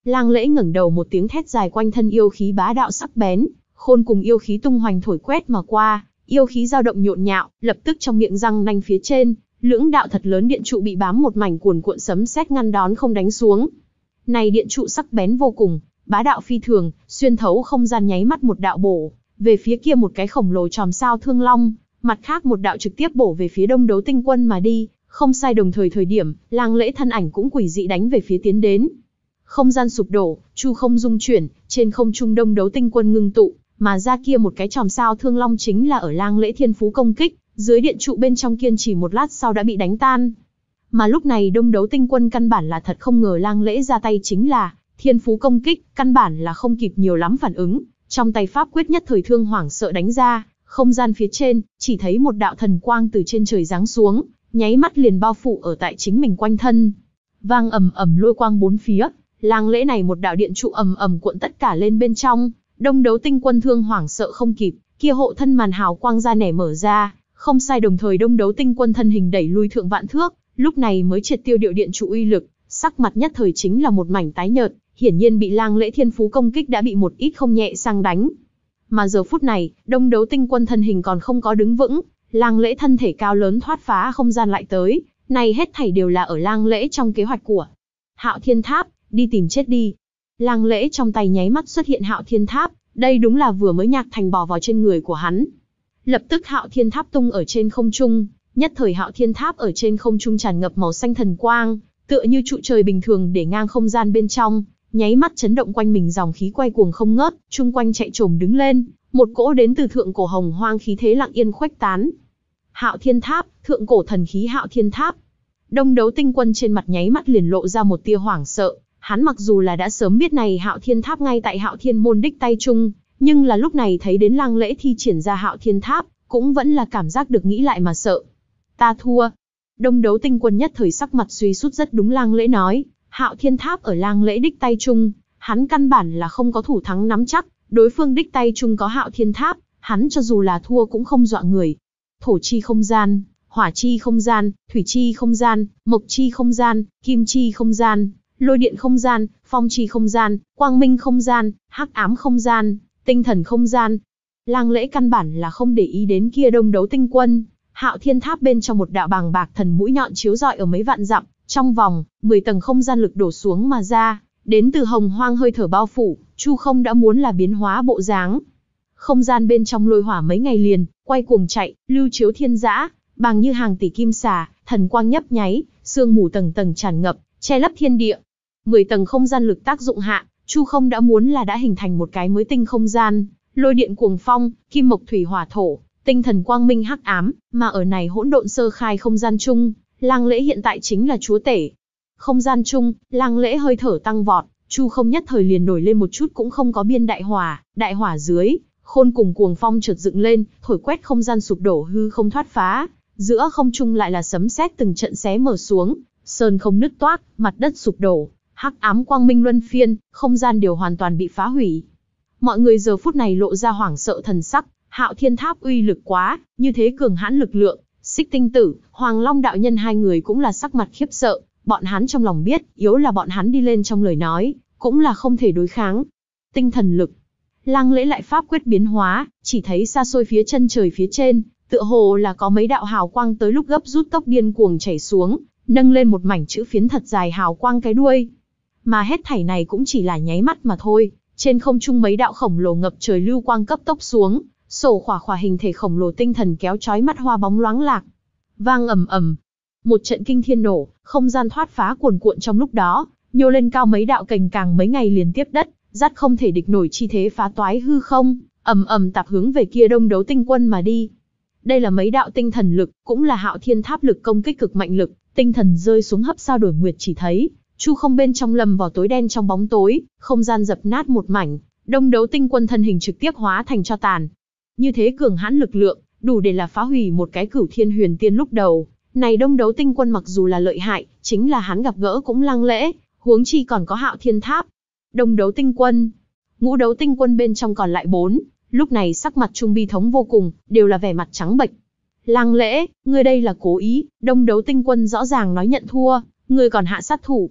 Lang Lễ ngẩng đầu một tiếng thét dài, quanh thân yêu khí bá đạo sắc bén, khôn cùng yêu khí tung hoành thổi quét mà qua, yêu khí dao động nhộn nhạo, lập tức trong miệng răng nanh phía trên, lưỡng đạo thật lớn điện trụ bị bám một mảnh cuồn cuộn sấm sét ngăn đón không đánh xuống. Này điện trụ sắc bén vô cùng, bá đạo phi thường, xuyên thấu không gian nháy mắt một đạo bổ về phía kia một cái khổng lồ chòm sao thương long, mặt khác một đạo trực tiếp bổ về phía Đông Đấu Tinh Quân mà đi. Không sai, đồng thời thời điểm, Lang Lễ thân ảnh cũng quỷ dị đánh về phía tiến đến. Không gian sụp đổ, chu không dung chuyển, trên không trung Đông Đấu Tinh Quân ngưng tụ, mà ra kia một cái chòm sao thương long chính là ở Lang Lễ thiên phú công kích, dưới điện trụ bên trong kiên trì một lát sau đã bị đánh tan. Mà lúc này Đông Đấu Tinh Quân căn bản là thật không ngờ Lang Lễ ra tay chính là thiên phú công kích, căn bản là không kịp nhiều lắm phản ứng, trong tay pháp quyết nhất thời thương hoảng sợ đánh ra, không gian phía trên, chỉ thấy một đạo thần quang từ trên trời giáng xuống, nháy mắt liền bao phủ ở tại chính mình quanh thân. Vang ầm ầm lôi quang bốn phía, Lang Lễ này một đạo điện trụ ầm ầm cuộn tất cả lên bên trong, Đông Đấu Tinh Quân thương hoảng sợ không kịp, kia hộ thân màn hào quang ra nẻ mở ra, không sai, đồng thời Đông Đấu Tinh Quân thân hình đẩy lui thượng vạn thước, lúc này mới triệt tiêu điệu điện trụ uy lực, sắc mặt nhất thời chính là một mảnh tái nhợt, hiển nhiên bị Lang Lễ thiên phú công kích đã bị một ít không nhẹ sang đánh. Mà giờ phút này, Đông Đấu Tinh Quân thân hình còn không có đứng vững, Lang Lễ thân thể cao lớn thoát phá không gian lại tới, này hết thảy đều là ở Lang Lễ trong kế hoạch của Hạo Thiên Tháp, đi tìm chết đi. Lang Lễ trong tay nháy mắt xuất hiện Hạo Thiên Tháp, đây đúng là vừa mới Nhạc Thành bỏ vào trên người của hắn. Lập tức Hạo Thiên Tháp tung ở trên không trung, nhất thời Hạo Thiên Tháp ở trên không trung tràn ngập màu xanh thần quang, tựa như trụ trời bình thường để ngang không gian bên trong, nháy mắt chấn động quanh mình dòng khí quay cuồng không ngớt, chung quanh chạy trồm đứng lên, một cỗ đến từ thượng cổ hồng hoang khí thế lặng yên khuếch tán. Hạo Thiên Tháp, thượng cổ thần khí Hạo Thiên Tháp. Đông Đấu Tinh Quân trên mặt nháy mắt liền lộ ra một tia hoảng sợ, hắn mặc dù là đã sớm biết này Hạo Thiên Tháp ngay tại Hạo Thiên môn đích tay chung, nhưng là lúc này thấy đến Lang Lễ thi triển ra Hạo Thiên Tháp, cũng vẫn là cảm giác được nghĩ lại mà sợ. Ta thua. Đông Đấu Tinh Quân nhất thời sắc mặt suy sút, rất đúng Lang Lễ nói, Hạo Thiên Tháp ở Lang Lễ đích tay chung, hắn căn bản là không có thủ thắng nắm chắc, đối phương đích tay chung có Hạo Thiên Tháp, hắn cho dù là thua cũng không dọa người. Thổ chi không gian, hỏa chi không gian, thủy chi không gian, mộc chi không gian, kim chi không gian, lôi điện không gian, phong chi không gian, quang minh không gian, hắc ám không gian, tinh thần không gian. Lang Lễ căn bản là không để ý đến kia Đông Đấu Tinh Quân, Hạo Thiên Tháp bên trong một đạo bàng bạc thần mũi nhọn chiếu rọi ở mấy vạn dặm, trong vòng mười tầng không gian lực đổ xuống mà ra, đến từ hồng hoang hơi thở bao phủ, chu không đã muốn là biến hóa bộ dáng. Không gian bên trong lôi hỏa mấy ngày liền, quay cuồng chạy, lưu chiếu thiên dã, bằng như hàng tỷ kim xà, thần quang nhấp nháy, sương mù tầng tầng tràn ngập, che lấp thiên địa. Mười tầng không gian lực tác dụng hạ, chu không đã muốn là đã hình thành một cái mới tinh không gian, lôi điện cuồng phong, kim mộc thủy hỏa thổ, tinh thần quang minh hắc ám, mà ở này hỗn độn sơ khai không gian chung, Lang Lễ hiện tại chính là chúa tể. Không gian chung, Lang Lễ hơi thở tăng vọt, chu không nhất thời liền nổi lên một chút cũng không có biên đại hỏa, đại hỏa dưới, khôn cùng cuồng phong chợt dựng lên, thổi quét không gian sụp đổ hư không thoát phá, giữa không trung lại là sấm sét từng trận xé mở xuống, sơn không nứt toác, mặt đất sụp đổ, hắc ám quang minh luân phiên, không gian đều hoàn toàn bị phá hủy. Mọi người giờ phút này lộ ra hoảng sợ thần sắc, Hạo Thiên Tháp uy lực quá, như thế cường hãn lực lượng, Xích Tinh Tử, Hoàng Long đạo nhân hai người cũng là sắc mặt khiếp sợ, bọn hắn trong lòng biết, yếu là bọn hắn đi lên trong lời nói, cũng là không thể đối kháng. Tinh thần lực. Lang Lễ lại pháp quyết biến hóa, chỉ thấy xa xôi phía chân trời phía trên, tựa hồ là có mấy đạo hào quang tới lúc gấp rút tốc điên cuồng chảy xuống, nâng lên một mảnh chữ phiến thật dài hào quang cái đuôi. Mà hết thảy này cũng chỉ là nháy mắt mà thôi, trên không trung mấy đạo khổng lồ ngập trời lưu quang cấp tốc xuống, sổ khỏa khỏa hình thể khổng lồ tinh thần kéo chói mắt hoa bóng loáng lạc. Vang ầm ầm, một trận kinh thiên nổ, không gian thoát phá cuồn cuộn trong lúc đó, nhô lên cao mấy đạo cành càng mấy ngày liền tiếp đất, dắt không thể địch nổi chi thế phá toái hư không, ầm ầm tạp hướng về kia Đông Đấu Tinh Quân mà đi. Đây là mấy đạo tinh thần lực, cũng là Hạo Thiên Tháp lực công kích cực mạnh lực, tinh thần rơi xuống hấp sao đổi nguyệt chỉ thấy, chu không bên trong lầm vào tối đen trong bóng tối, không gian dập nát một mảnh, Đông Đấu Tinh Quân thân hình trực tiếp hóa thành tro tàn. Như thế cường hãn lực lượng, đủ để là phá hủy một cái Cửu Thiên Huyền Tiên lúc đầu. Này Đông Đấu Tinh Quân mặc dù là lợi hại, chính là hắn gặp gỡ cũng Lang Lễ, huống chi còn có Hạo Thiên Tháp. Đông Đấu Tinh Quân, Ngũ Đấu Tinh Quân bên trong còn lại bốn, lúc này sắc mặt trung bi thống vô cùng, đều là vẻ mặt trắng bệch. Lang Lễ, ngươi đây là cố ý, Đông Đấu Tinh Quân rõ ràng nói nhận thua, ngươi còn hạ sát thủ.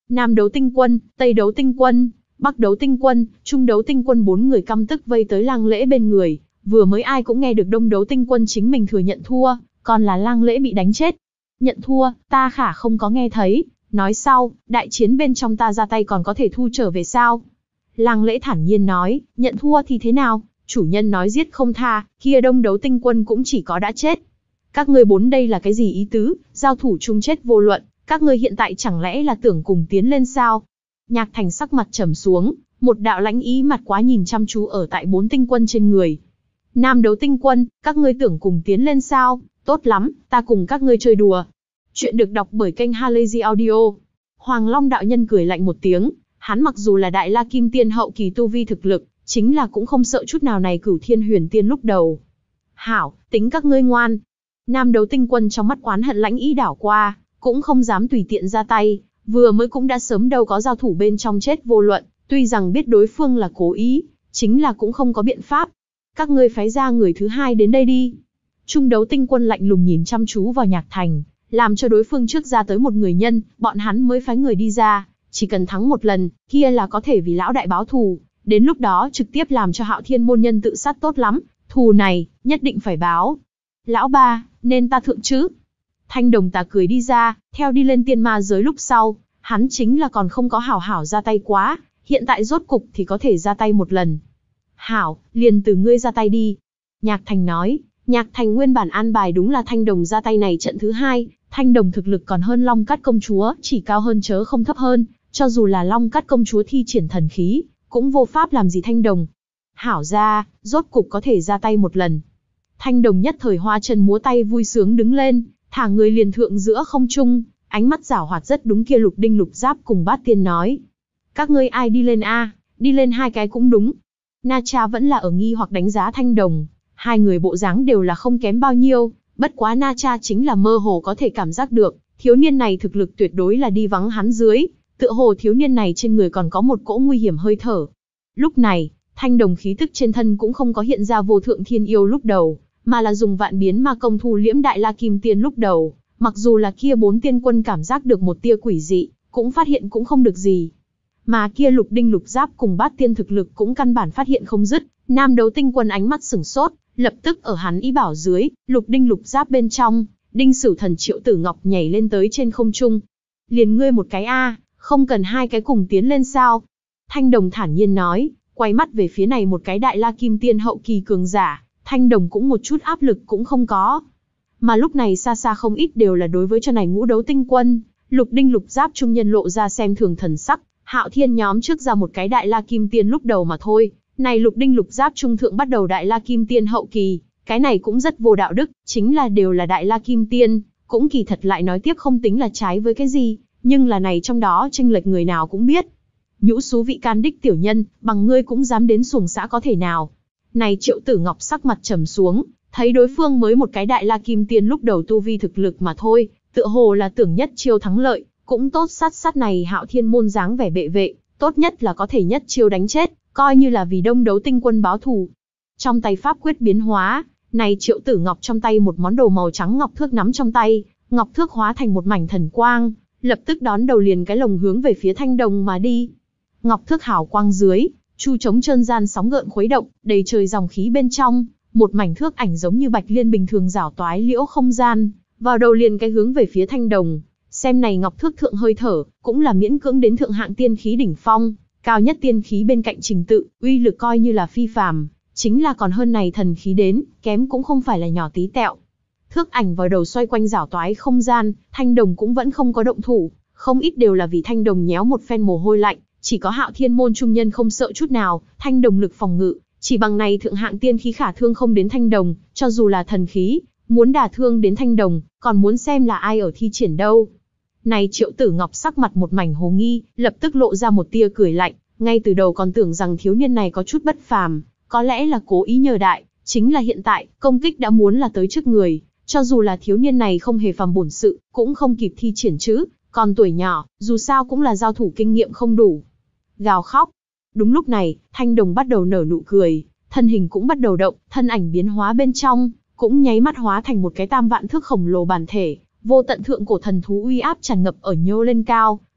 Nam Đấu Tinh Quân, Tây Đấu Tinh Quân, Bắc Đấu Tinh Quân, Trung Đấu Tinh Quân bốn người căm tức vây tới Lang Lễ bên người, vừa mới ai cũng nghe được Đông Đấu Tinh Quân chính mình thừa nhận thua, còn là Lang Lễ bị đánh chết. Nhận thua, ta khả không có nghe thấy, nói sau, đại chiến bên trong ta ra tay còn có thể thu trở về sao? Lang Lễ thản nhiên nói, nhận thua thì thế nào, chủ nhân nói giết không tha, kia Đông Đấu Tinh Quân cũng chỉ có đã chết. Các ngươi bốn đây là cái gì ý tứ, giao thủ chung chết vô luận, các ngươi hiện tại chẳng lẽ là tưởng cùng tiến lên sao? Nhạc Thành sắc mặt trầm xuống, một đạo lãnh ý mặt quá nhìn chăm chú ở tại bốn tinh quân trên người. Nam Đấu Tinh Quân, các ngươi tưởng cùng tiến lên sao? Tốt lắm, ta cùng các ngươi chơi đùa. Chuyện được đọc bởi kênh Halazy Audio. Hoàng Long đạo nhân cười lạnh một tiếng, hắn mặc dù là đại la kim tiên hậu kỳ tu vi thực lực, chính là cũng không sợ chút nào này Cửu Thiên Huyền Tiên lúc đầu. Hảo, tính các ngươi ngoan. Nam Đấu Tinh Quân trong mắt oán hận lãnh ý đảo qua, cũng không dám tùy tiện ra tay, vừa mới cũng đã sớm đâu có giao thủ bên trong chết vô luận, tuy rằng biết đối phương là cố ý, chính là cũng không có biện pháp. Các ngươi phái ra người thứ hai đến đây đi. Trung Đấu Tinh Quân lạnh lùng nhìn chăm chú vào Nhạc Thành, làm cho đối phương trước ra tới một người nhân, bọn hắn mới phái người đi ra, chỉ cần thắng một lần, kia là có thể vì lão đại báo thù, đến lúc đó trực tiếp làm cho Hạo Thiên môn nhân tự sát tốt lắm, thù này, nhất định phải báo. Lão ba, nên ta thượng chứ? Thanh Đồng tà cười đi ra, theo đi lên tiên ma giới lúc sau, hắn chính là còn không có hảo hảo ra tay quá, hiện tại rốt cục thì có thể ra tay một lần. Hảo, liền từ ngươi ra tay đi. Nhạc Thành nói, Nhạc Thành nguyên bản an bài đúng là Thanh Đồng ra tay này trận thứ hai, Thanh Đồng thực lực còn hơn Long Cát công chúa, chỉ cao hơn chớ không thấp hơn, cho dù là Long Cát công chúa thi triển thần khí, cũng vô pháp làm gì Thanh Đồng. Hảo ra, rốt cục có thể ra tay một lần. Thanh Đồng nhất thời hoa chân múa tay vui sướng đứng lên, thả người liền thượng giữa không trung, ánh mắt giảo hoạt rất đúng kia Lục Đinh Lục Giáp cùng Bát Tiên nói. Các ngươi ai đi lên a? Đi lên hai cái cũng đúng. Na Cha vẫn là ở nghi hoặc đánh giá Thanh Đồng, hai người bộ dáng đều là không kém bao nhiêu, bất quá Na Cha chính là mơ hồ có thể cảm giác được, thiếu niên này thực lực tuyệt đối là đi vắng hắn dưới, tựa hồ thiếu niên này trên người còn có một cỗ nguy hiểm hơi thở. Lúc này, Thanh Đồng khí tức trên thân cũng không có hiện ra vô thượng thiên yêu lúc đầu, mà là dùng vạn biến ma công thu liễm đại la kim tiên lúc đầu, mặc dù là kia bốn tiên quân cảm giác được một tia quỷ dị, cũng phát hiện cũng không được gì. Mà kia Lục Đinh Lục Giáp cùng Bát Tiên thực lực cũng căn bản phát hiện không dứt, Nam Đấu Tinh Quân ánh mắt sửng sốt, lập tức ở hắn ý bảo dưới, Lục Đinh Lục Giáp bên trong, Đinh Sửu Thần Triệu Tử Ngọc nhảy lên tới trên không trung. Liền ngươi một cái a, không cần hai cái cùng tiến lên sao? Thanh Đồng thản nhiên nói, quay mắt về phía này một cái đại la kim tiên hậu kỳ cường giả, Thanh Đồng cũng một chút áp lực cũng không có. Mà lúc này xa xa không ít đều là đối với cho này Ngũ Đấu Tinh Quân, Lục Đinh Lục Giáp trung nhân lộ ra xem thường thần sắc, Hạo Thiên nhóm trước ra một cái đại la kim tiên lúc đầu mà thôi, này Lục Đinh Lục Giáp trung thượng bắt đầu đại la kim tiên hậu kỳ, cái này cũng rất vô đạo đức, chính là đều là đại la kim tiên, cũng kỳ thật lại nói tiếp không tính là trái với cái gì, nhưng là này trong đó chênh lệch người nào cũng biết. Nhũ xú vị can đích tiểu nhân, bằng ngươi cũng dám đến xuồng xã có thể nào? Này Triệu Tử Ngọc sắc mặt trầm xuống, thấy đối phương mới một cái đại la kim tiên lúc đầu tu vi thực lực mà thôi, tựa hồ là tưởng nhất chiêu thắng lợi, cũng tốt sát sát này Hạo Thiên môn dáng vẻ bệ vệ, tốt nhất là có thể nhất chiêu đánh chết, coi như là vì Đông Đấu Tinh Quân báo thù. Trong tay pháp quyết biến hóa, này Triệu Tử Ngọc trong tay một món đồ màu trắng ngọc thước nắm trong tay, ngọc thước hóa thành một mảnh thần quang, lập tức đón đầu liền cái lồng hướng về phía Thanh Đồng mà đi. Ngọc thước hào quang dưới, chu trống trơn gian sóng gợn khuấy động, đầy trời dòng khí bên trong, một mảnh thước ảnh giống như bạch liên bình thường rảo toái liễu không gian, vào đầu liền cái hướng về phía Thanh Đồng. Xem này ngọc thước thượng hơi thở, cũng là miễn cưỡng đến thượng hạng tiên khí đỉnh phong, cao nhất tiên khí bên cạnh trình tự, uy lực coi như là phi phàm, chính là còn hơn này thần khí đến, kém cũng không phải là nhỏ tí tẹo. Thước ảnh vào đầu xoay quanh rảo toái không gian, Thanh Đồng cũng vẫn không có động thủ, không ít đều là vì Thanh Đồng nhéo một phen mồ hôi lạnh, chỉ có Hạo Thiên môn trung nhân không sợ chút nào, Thanh Đồng lực phòng ngự, chỉ bằng này thượng hạng tiên khí khả thương không đến Thanh Đồng, cho dù là thần khí, muốn đả thương đến Thanh Đồng, còn muốn xem là ai ở thi triển đâu. Này Triệu Tử Ngọc sắc mặt một mảnh hồ nghi, lập tức lộ ra một tia cười lạnh, ngay từ đầu còn tưởng rằng thiếu niên này có chút bất phàm, có lẽ là cố ý nhờ đại, chính là hiện tại, công kích đã muốn là tới trước người, cho dù là thiếu niên này không hề phàm bổn sự, cũng không kịp thi triển chứ, còn tuổi nhỏ, dù sao cũng là giao thủ kinh nghiệm không đủ. Gào khóc. Đúng lúc này, Thanh Đồng bắt đầu nở nụ cười, thân hình cũng bắt đầu động, thân ảnh biến hóa bên trong, cũng nháy mắt hóa thành một cái tam vạn thước khổng lồ bản thể, vô tận thượng cổ thần thú uy áp tràn ngập ở nhô lên cao,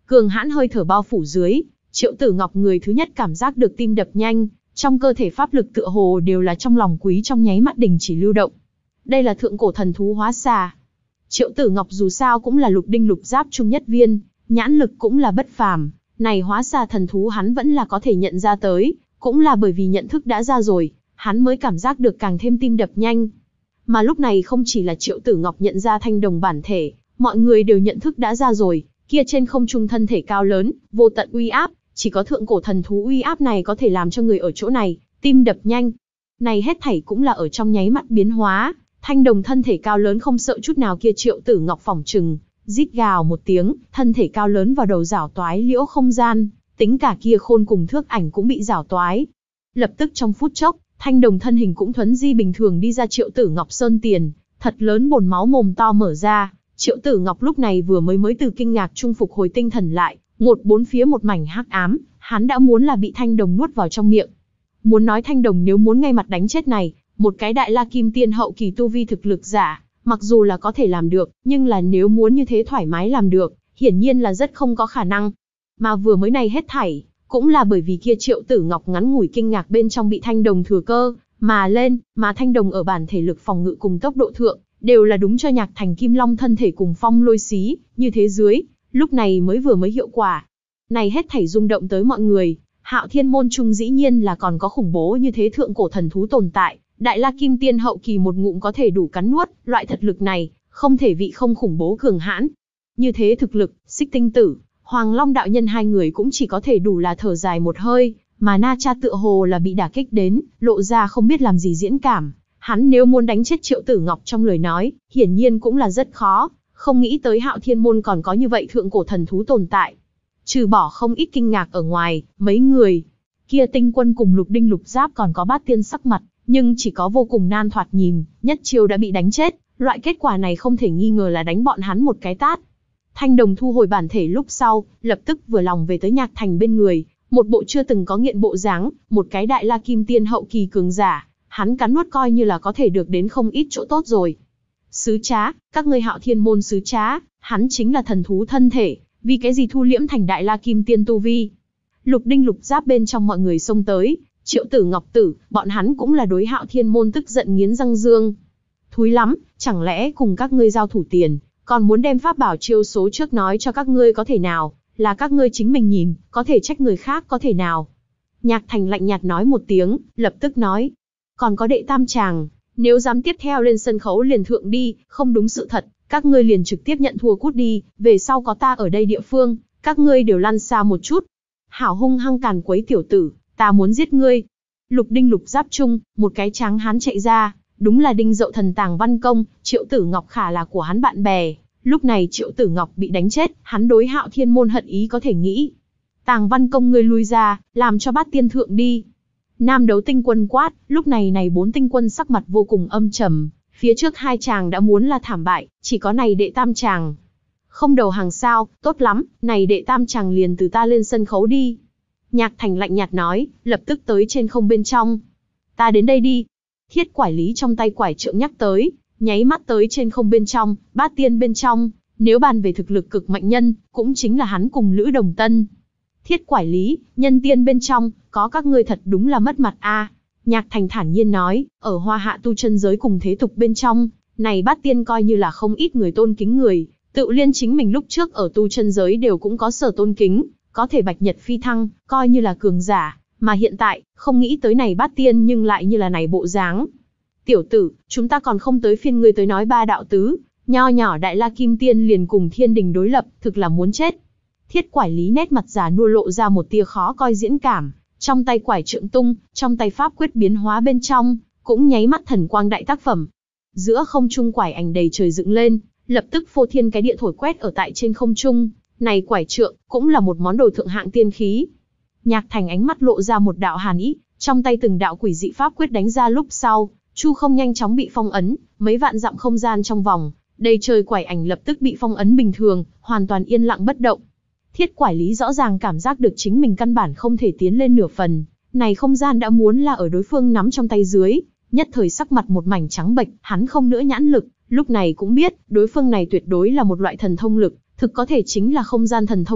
cường hãn hơi thở bao phủ dưới, Triệu Tử Ngọc người thứ nhất cảm giác được tim đập nhanh, trong cơ thể pháp lực tựa hồ đều là trong lòng quý trong nháy mắt đình chỉ lưu động. Đây là thượng cổ thần thú hóa xà. Triệu Tử Ngọc dù sao cũng là lục đinh lục giáp trung nhất viên, nhãn lực cũng là bất phàm, này hóa xà thần thú hắn vẫn là có thể nhận ra tới, cũng là bởi vì nhận thức đã ra rồi, hắn mới cảm giác được càng thêm tim đập nhanh. Mà lúc này không chỉ là Triệu Tử Ngọc nhận ra thanh đồng bản thể, mọi người đều nhận thức đã ra rồi, kia trên không trung thân thể cao lớn, vô tận uy áp, chỉ có thượng cổ thần thú uy áp này có thể làm cho người ở chỗ này tim đập nhanh. Này hết thảy cũng là ở trong nháy mắt biến hóa, thanh đồng thân thể cao lớn không sợ chút nào kia Triệu Tử Ngọc phỏng trừng, rít gào một tiếng, thân thể cao lớn vào đầu rảo toái liễu không gian, tính cả kia khôn cùng thước ảnh cũng bị rảo toái. Lập tức trong phút chốc, thanh đồng thân hình cũng thuấn di bình thường đi ra Triệu Tử Ngọc sơn tiền, thật lớn bồn máu mồm to mở ra. Triệu Tử Ngọc lúc này vừa mới mới từ kinh ngạc trung phục hồi tinh thần lại, ngột bốn phía một mảnh hắc ám, hắn đã muốn là bị thanh đồng nuốt vào trong miệng. Muốn nói thanh đồng nếu muốn ngay mặt đánh chết này, một cái đại la kim tiên hậu kỳ tu vi thực lực giả, mặc dù là có thể làm được, nhưng là nếu muốn như thế thoải mái làm được, hiển nhiên là rất không có khả năng. Mà vừa mới này hết thảy, cũng là bởi vì kia Triệu Tử Ngọc ngắn ngủi kinh ngạc bên trong bị thanh đồng thừa cơ mà lên, mà thanh đồng ở bản thể lực phòng ngự cùng tốc độ thượng, đều là đúng cho Nhạc Thành Kim Long thân thể cùng phong lôi xí, như thế dưới, lúc này mới vừa mới hiệu quả. Này hết thảy rung động tới mọi người, Hạo Thiên môn trung dĩ nhiên là còn có khủng bố như thế thượng cổ thần thú tồn tại, đại la kim tiên hậu kỳ một ngụm có thể đủ cắn nuốt, loại thật lực này, không thể vị không khủng bố cường hãn. Như thế thực lực, Xích Tinh Tử, Hoàng Long đạo nhân hai người cũng chỉ có thể đủ là thở dài một hơi, mà Na Cha tựa hồ là bị đả kích đến, lộ ra không biết làm gì diễn cảm. Hắn nếu muốn đánh chết Triệu Tử Ngọc trong lời nói, hiển nhiên cũng là rất khó, không nghĩ tới Hạo Thiên môn còn có như vậy thượng cổ thần thú tồn tại. Trừ bỏ không ít kinh ngạc ở ngoài, mấy người kia Tinh Quân cùng Lục Đinh Lục Giáp còn có Bát Tiên sắc mặt, nhưng chỉ có vô cùng nan thoạt nhìn, nhất chiêu đã bị đánh chết, loại kết quả này không thể nghi ngờ là đánh bọn hắn một cái tát. Thanh đồng thu hồi bản thể lúc sau, lập tức vừa lòng về tới Nhạc Thành bên người, một bộ chưa từng có nghiện bộ dáng, một cái đại la kim tiên hậu kỳ cường giả, hắn cắn nuốt coi như là có thể được đến không ít chỗ tốt rồi. Sứ trá, các ngươi Hạo Thiên môn sứ trá, hắn chính là thần thú thân thể, vì cái gì thu liễm thành đại la kim tiên tu vi? Lục Đinh Lục Giáp bên trong mọi người xông tới, Triệu Tử Ngọc Tử, bọn hắn cũng là đối Hạo Thiên môn tức giận nghiến răng dương. Thúi lắm, chẳng lẽ cùng các ngươi giao thủ tiền, còn muốn đem pháp bảo chiêu số trước nói cho các ngươi có thể nào, là các ngươi chính mình nhìn, có thể trách người khác có thể nào. Nhạc Thành lạnh nhạt nói một tiếng, lập tức nói, còn có đệ tam chàng, nếu dám tiếp theo lên sân khấu liền thượng đi, không đúng sự thật, các ngươi liền trực tiếp nhận thua cút đi, về sau có ta ở đây địa phương, các ngươi đều lăn xa một chút. Hảo hung hăng càn quấy tiểu tử, ta muốn giết ngươi. Lục Đinh Lục Giáp chung, một cái tráng hán chạy ra, đúng là Đinh Dậu Thần Tàng Văn Công, Triệu Tử Ngọc khả là của hắn bạn bè. Lúc này Triệu Tử Ngọc bị đánh chết, hắn đối Hạo Thiên môn hận ý có thể nghĩ. Tàng Văn Công ngươi lui ra, làm cho Bát Tiên thượng đi. Nam Đấu Tinh Quân quát, lúc này này bốn tinh quân sắc mặt vô cùng âm trầm, phía trước hai chàng đã muốn là thảm bại, chỉ có này đệ tam chàng. Không đầu hàng sao, tốt lắm, này đệ tam chàng liền từ ta lên sân khấu đi. Nhạc Thành lạnh nhạt nói, lập tức tới trên không bên trong. Ta đến đây đi. Thiết Quải Lý trong tay quải trượng nhắc tới, nháy mắt tới trên không bên trong, Bát Tiên bên trong, nếu bàn về thực lực cực mạnh nhân, cũng chính là hắn cùng Lữ Đồng Tân. Thiết Quải Lý, nhân tiên bên trong, có các ngươi thật đúng là mất mặt a. À. Nhạc Thành thản nhiên nói, ở Hoa Hạ tu chân giới cùng thế tục bên trong, này Bát Tiên coi như là không ít người tôn kính người, tự liên chính mình lúc trước ở tu chân giới đều cũng có sở tôn kính, có thể bạch nhật phi thăng, coi như là cường giả, mà hiện tại, không nghĩ tới này Bát Tiên nhưng lại như là này bộ dáng. Tiểu tử, chúng ta còn không tới phiên ngươi tới nói ba đạo tứ, nho nhỏ đại la kim tiên liền cùng thiên đình đối lập, thực là muốn chết. Thiết Quải Lý nét mặt già nua lộ ra một tia khó coi diễn cảm, trong tay quải trượng tung, trong tay pháp quyết biến hóa bên trong, cũng nháy mắt thần quang đại tác phẩm. Giữa không trung quải ảnh đầy trời dựng lên, lập tức phô thiên cái địa thổi quét ở tại trên không trung, này quải trượng cũng là một món đồ thượng hạng tiên khí. Nhạc Thành ánh mắt lộ ra một đạo hàn ý, trong tay từng đạo quỷ dị pháp quyết đánh ra lúc sau, chu không nhanh chóng bị phong ấn, mấy vạn dặm không gian trong vòng, đầy trời quải ảnh lập tức bị phong ấn bình thường, hoàn toàn yên lặng bất động. Thiết Quải Lý rõ ràng cảm giác được chính mình căn bản không thể tiến lên nửa phần, này không gian đã muốn là ở đối phương nắm trong tay dưới, nhất thời sắc mặt một mảnh trắng bệch, hắn không nữa nhãn lực, lúc này cũng biết, đối phương này tuyệt đối là một loại thần thông lực, thực có thể chính là không gian thần thông lực,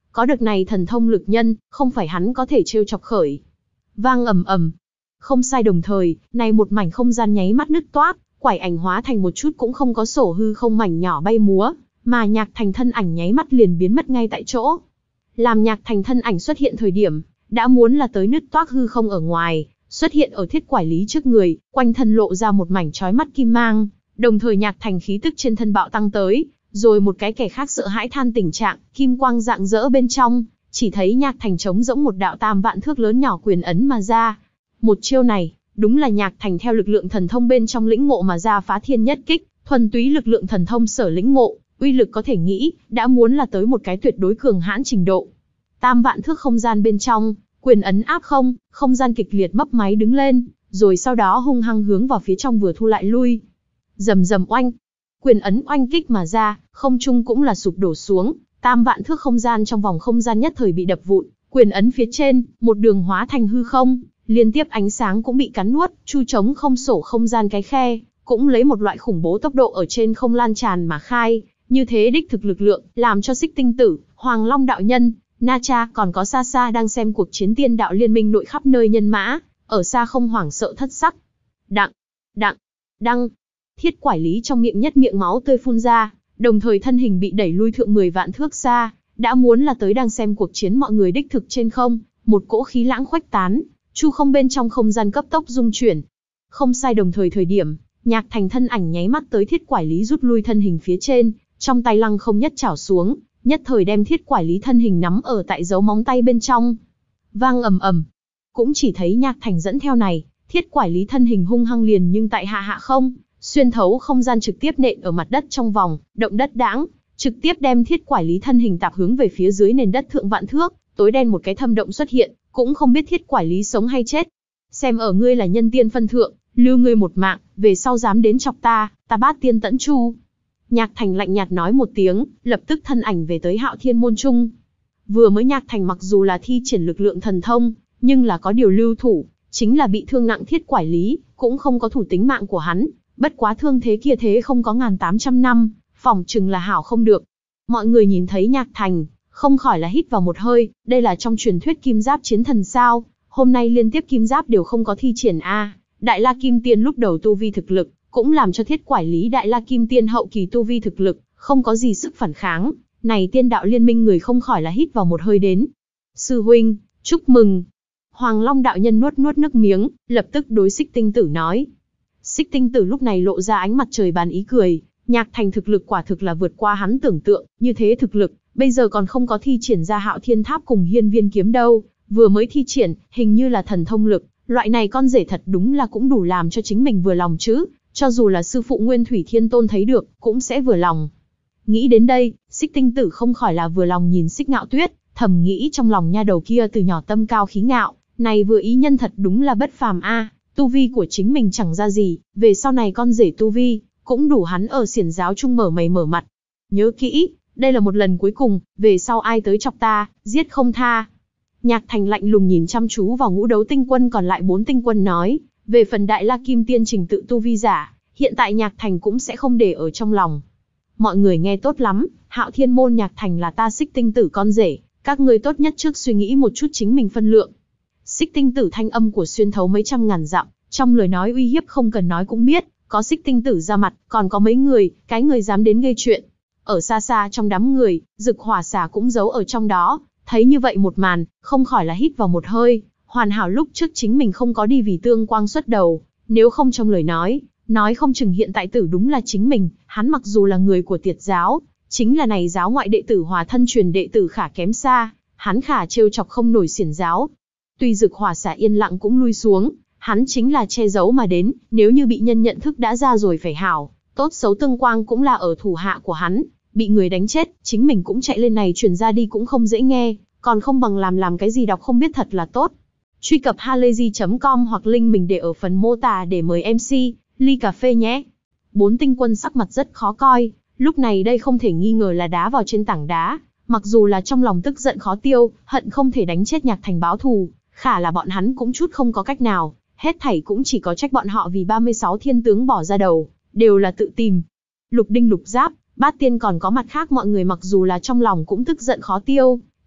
Có được này thần thông lực nhân, không phải hắn có thể trêu chọc khởi. Vang ầm ầm. Không sai, đồng thời, này một mảnh không gian nháy mắt nứt toác, quải ảnh hóa thành một chút cũng không có sổ hư không mảnh nhỏ bay múa, mà Nhạc Thành thân ảnh nháy mắt liền biến mất ngay tại chỗ. Làm Nhạc Thành thân ảnh xuất hiện thời điểm, đã muốn là tới nứt toác hư không ở ngoài, xuất hiện ở Thiết Quải Lý trước người, quanh thân lộ ra một mảnh chói mắt kim mang, đồng thời Nhạc Thành khí tức trên thân bạo tăng tới, rồi một cái kẻ khác sợ hãi than tình trạng, kim quang rạng rỡ bên trong, chỉ thấy Nhạc Thành trống rỗng một đạo tam vạn thước lớn nhỏ quyền ấn mà ra. Một chiêu này, đúng là Nhạc Thành theo lực lượng thần thông bên trong lĩnh ngộ mà ra phá thiên nhất kích, thuần túy lực lượng thần thông sở lĩnh ngộ, uy lực có thể nghĩ, đã muốn là tới một cái tuyệt đối cường hãn trình độ. Tam vạn thước không gian bên trong, quyền ấn áp không, không gian kịch liệt mấp máy đứng lên, rồi sau đó hung hăng hướng vào phía trong vừa thu lại lui. Rầm rầm oanh, quyền ấn oanh kích mà ra, không trung cũng là sụp đổ xuống, tam vạn thước không gian trong vòng không gian nhất thời bị đập vụn, quyền ấn phía trên, một đường hóa thành hư không, liên tiếp ánh sáng cũng bị cắn nuốt, chu trống không sổ không gian cái khe, cũng lấy một loại khủng bố tốc độ ở trên không lan tràn mà khai, như thế đích thực lực lượng, làm cho Xích Tinh Tử, Hoàng Long đạo nhân, Na Cha còn có xa xa đang xem cuộc chiến tiên đạo liên minh nội khắp nơi nhân mã, ở xa không hoảng sợ thất sắc. Đặng, đặng, đăng, Thiết Quải Lý trong miệng nhất miệng máu tươi phun ra, đồng thời thân hình bị đẩy lui thượng mười vạn thước xa, đã muốn là tới đang xem cuộc chiến mọi người đích thực trên không, một cỗ khí lãng khuếch tán, chu không bên trong không gian cấp tốc dung chuyển. Không sai, đồng thời thời điểm, Nhạc Thành thân ảnh nháy mắt tới Thiết Quải Lý rút lui thân hình phía trên, trong tay lăng không nhất chảo xuống, nhất thời đem Thiết Quải Lý thân hình nắm ở tại dấu móng tay bên trong. Vang ầm ầm, cũng chỉ thấy Nhạc Thành dẫn theo này, Thiết Quải Lý thân hình hung hăng liền nhưng tại hạ hạ không, xuyên thấu không gian trực tiếp nện ở mặt đất trong vòng, động đất đãng, trực tiếp đem Thiết Quải Lý thân hình tạp hướng về phía dưới nền đất thượng vạn thước, tối đen một cái thâm động xuất hiện, cũng không biết Thiết Quải Lý sống hay chết. Xem ở ngươi là nhân tiên phân thượng, lưu ngươi một mạng, về sau dám đến chọc ta, ta bát tiên tẫn chu. Nhạc Thành lạnh nhạt nói một tiếng, lập tức thân ảnh về tới Hạo Thiên môn trung. Vừa mới Nhạc Thành mặc dù là thi triển lực lượng thần thông, nhưng là có điều lưu thủ, chính là bị thương nặng Thiết Quải Lý, cũng không có thủ tính mạng của hắn, bất quá thương thế kia thế không có ngàn tám trăm năm, phỏng chừng là hảo không được. Mọi người nhìn thấy Nhạc Thành, không khỏi là hít vào một hơi, đây là trong truyền thuyết kim giáp chiến thần sao, hôm nay liên tiếp kim giáp đều không có thi triển a. Đại La Kim Tiên lúc đầu tu vi thực lực, cũng làm cho Thiết Quải Lý Đại La Kim Tiên hậu kỳ tu vi thực lực, không có gì sức phản kháng, này tiên đạo liên minh người không khỏi là hít vào một hơi đến. Sư huynh, chúc mừng. Hoàng Long đạo nhân nuốt nuốt nước miếng, lập tức đối Xích Tinh Tử nói. Xích Tinh Tử lúc này lộ ra ánh mặt trời bàn ý cười, Nhạc Thành thực lực quả thực là vượt qua hắn tưởng tượng, như thế thực lực, bây giờ còn không có thi triển ra Hạo Thiên Tháp cùng Hiên Viên kiếm đâu, vừa mới thi triển, hình như là thần thông lực, loại này con rể thật đúng là cũng đủ làm cho chính mình vừa lòng chứ, cho dù là sư phụ Nguyên Thủy Thiên Tôn thấy được, cũng sẽ vừa lòng. Nghĩ đến đây, Xích Tinh Tử không khỏi là vừa lòng nhìn Xích Ngạo Tuyết, thầm nghĩ trong lòng nha đầu kia từ nhỏ tâm cao khí ngạo, này vừa ý nhân thật đúng là bất phàm a, tu vi của chính mình chẳng ra gì, về sau này con rể tu vi, cũng đủ hắn ở xiển giáo trung mở mày mở mặt. Nhớ kỹ, đây là một lần cuối cùng, về sau ai tới chọc ta, giết không tha. Nhạc Thành lạnh lùng nhìn chăm chú vào ngũ đấu tinh quân còn lại bốn tinh quân nói, về phần Đại La Kim Tiên trình tự tu vi giả, hiện tại Nhạc Thành cũng sẽ không để ở trong lòng. Mọi người nghe tốt lắm, Hạo Thiên môn Nhạc Thành là ta Xích Tinh Tử con rể, các ngươi tốt nhất trước suy nghĩ một chút chính mình phân lượng. Xích Tinh Tử thanh âm của xuyên thấu mấy trăm ngàn dặm, trong lời nói uy hiếp không cần nói cũng biết, có Xích Tinh Tử ra mặt, còn có mấy người, cái người dám đến gây chuyện. Ở xa xa trong đám người, Dực Hỏa Xà cũng giấu ở trong đó, thấy như vậy một màn, không khỏi là hít vào một hơi, hoàn hảo lúc trước chính mình không có đi vì tương quang xuất đầu, nếu không trong lời nói, nói không chừng hiện tại tử đúng là chính mình, hắn mặc dù là người của Tiệt giáo, chính là này giáo ngoại đệ tử hòa thân truyền đệ tử khả kém xa, hắn khả trêu chọc không nổi xiển giáo. Tuy Dực Hỏa Xà yên lặng cũng lui xuống, hắn chính là che giấu mà đến, nếu như bị nhân nhận thức đã ra rồi phải hảo, tốt xấu tương quang cũng là ở thủ hạ của hắn, bị người đánh chết, chính mình cũng chạy lên này truyền ra đi cũng không dễ nghe, còn không bằng làm làm cái gì đọc không biết thật là tốt. Truy cập halayzi chấm com hoặc link mình để ở phần mô tả để mời em xê, ly cà phê nhé. Bốn tinh quân sắc mặt rất khó coi, lúc này đây không thể nghi ngờ là đá vào trên tảng đá, mặc dù là trong lòng tức giận khó tiêu, hận không thể đánh chết Nhạc Thành báo thù, khả là bọn hắn cũng chút không có cách nào, hết thảy cũng chỉ có trách bọn họ vì ba mươi sáu thiên tướng bỏ ra đầu, đều là tự tìm. Lục Đinh Lục Giáp, Bát Tiên còn có mặt khác mọi người mặc dù là trong lòng cũng tức giận khó tiêu,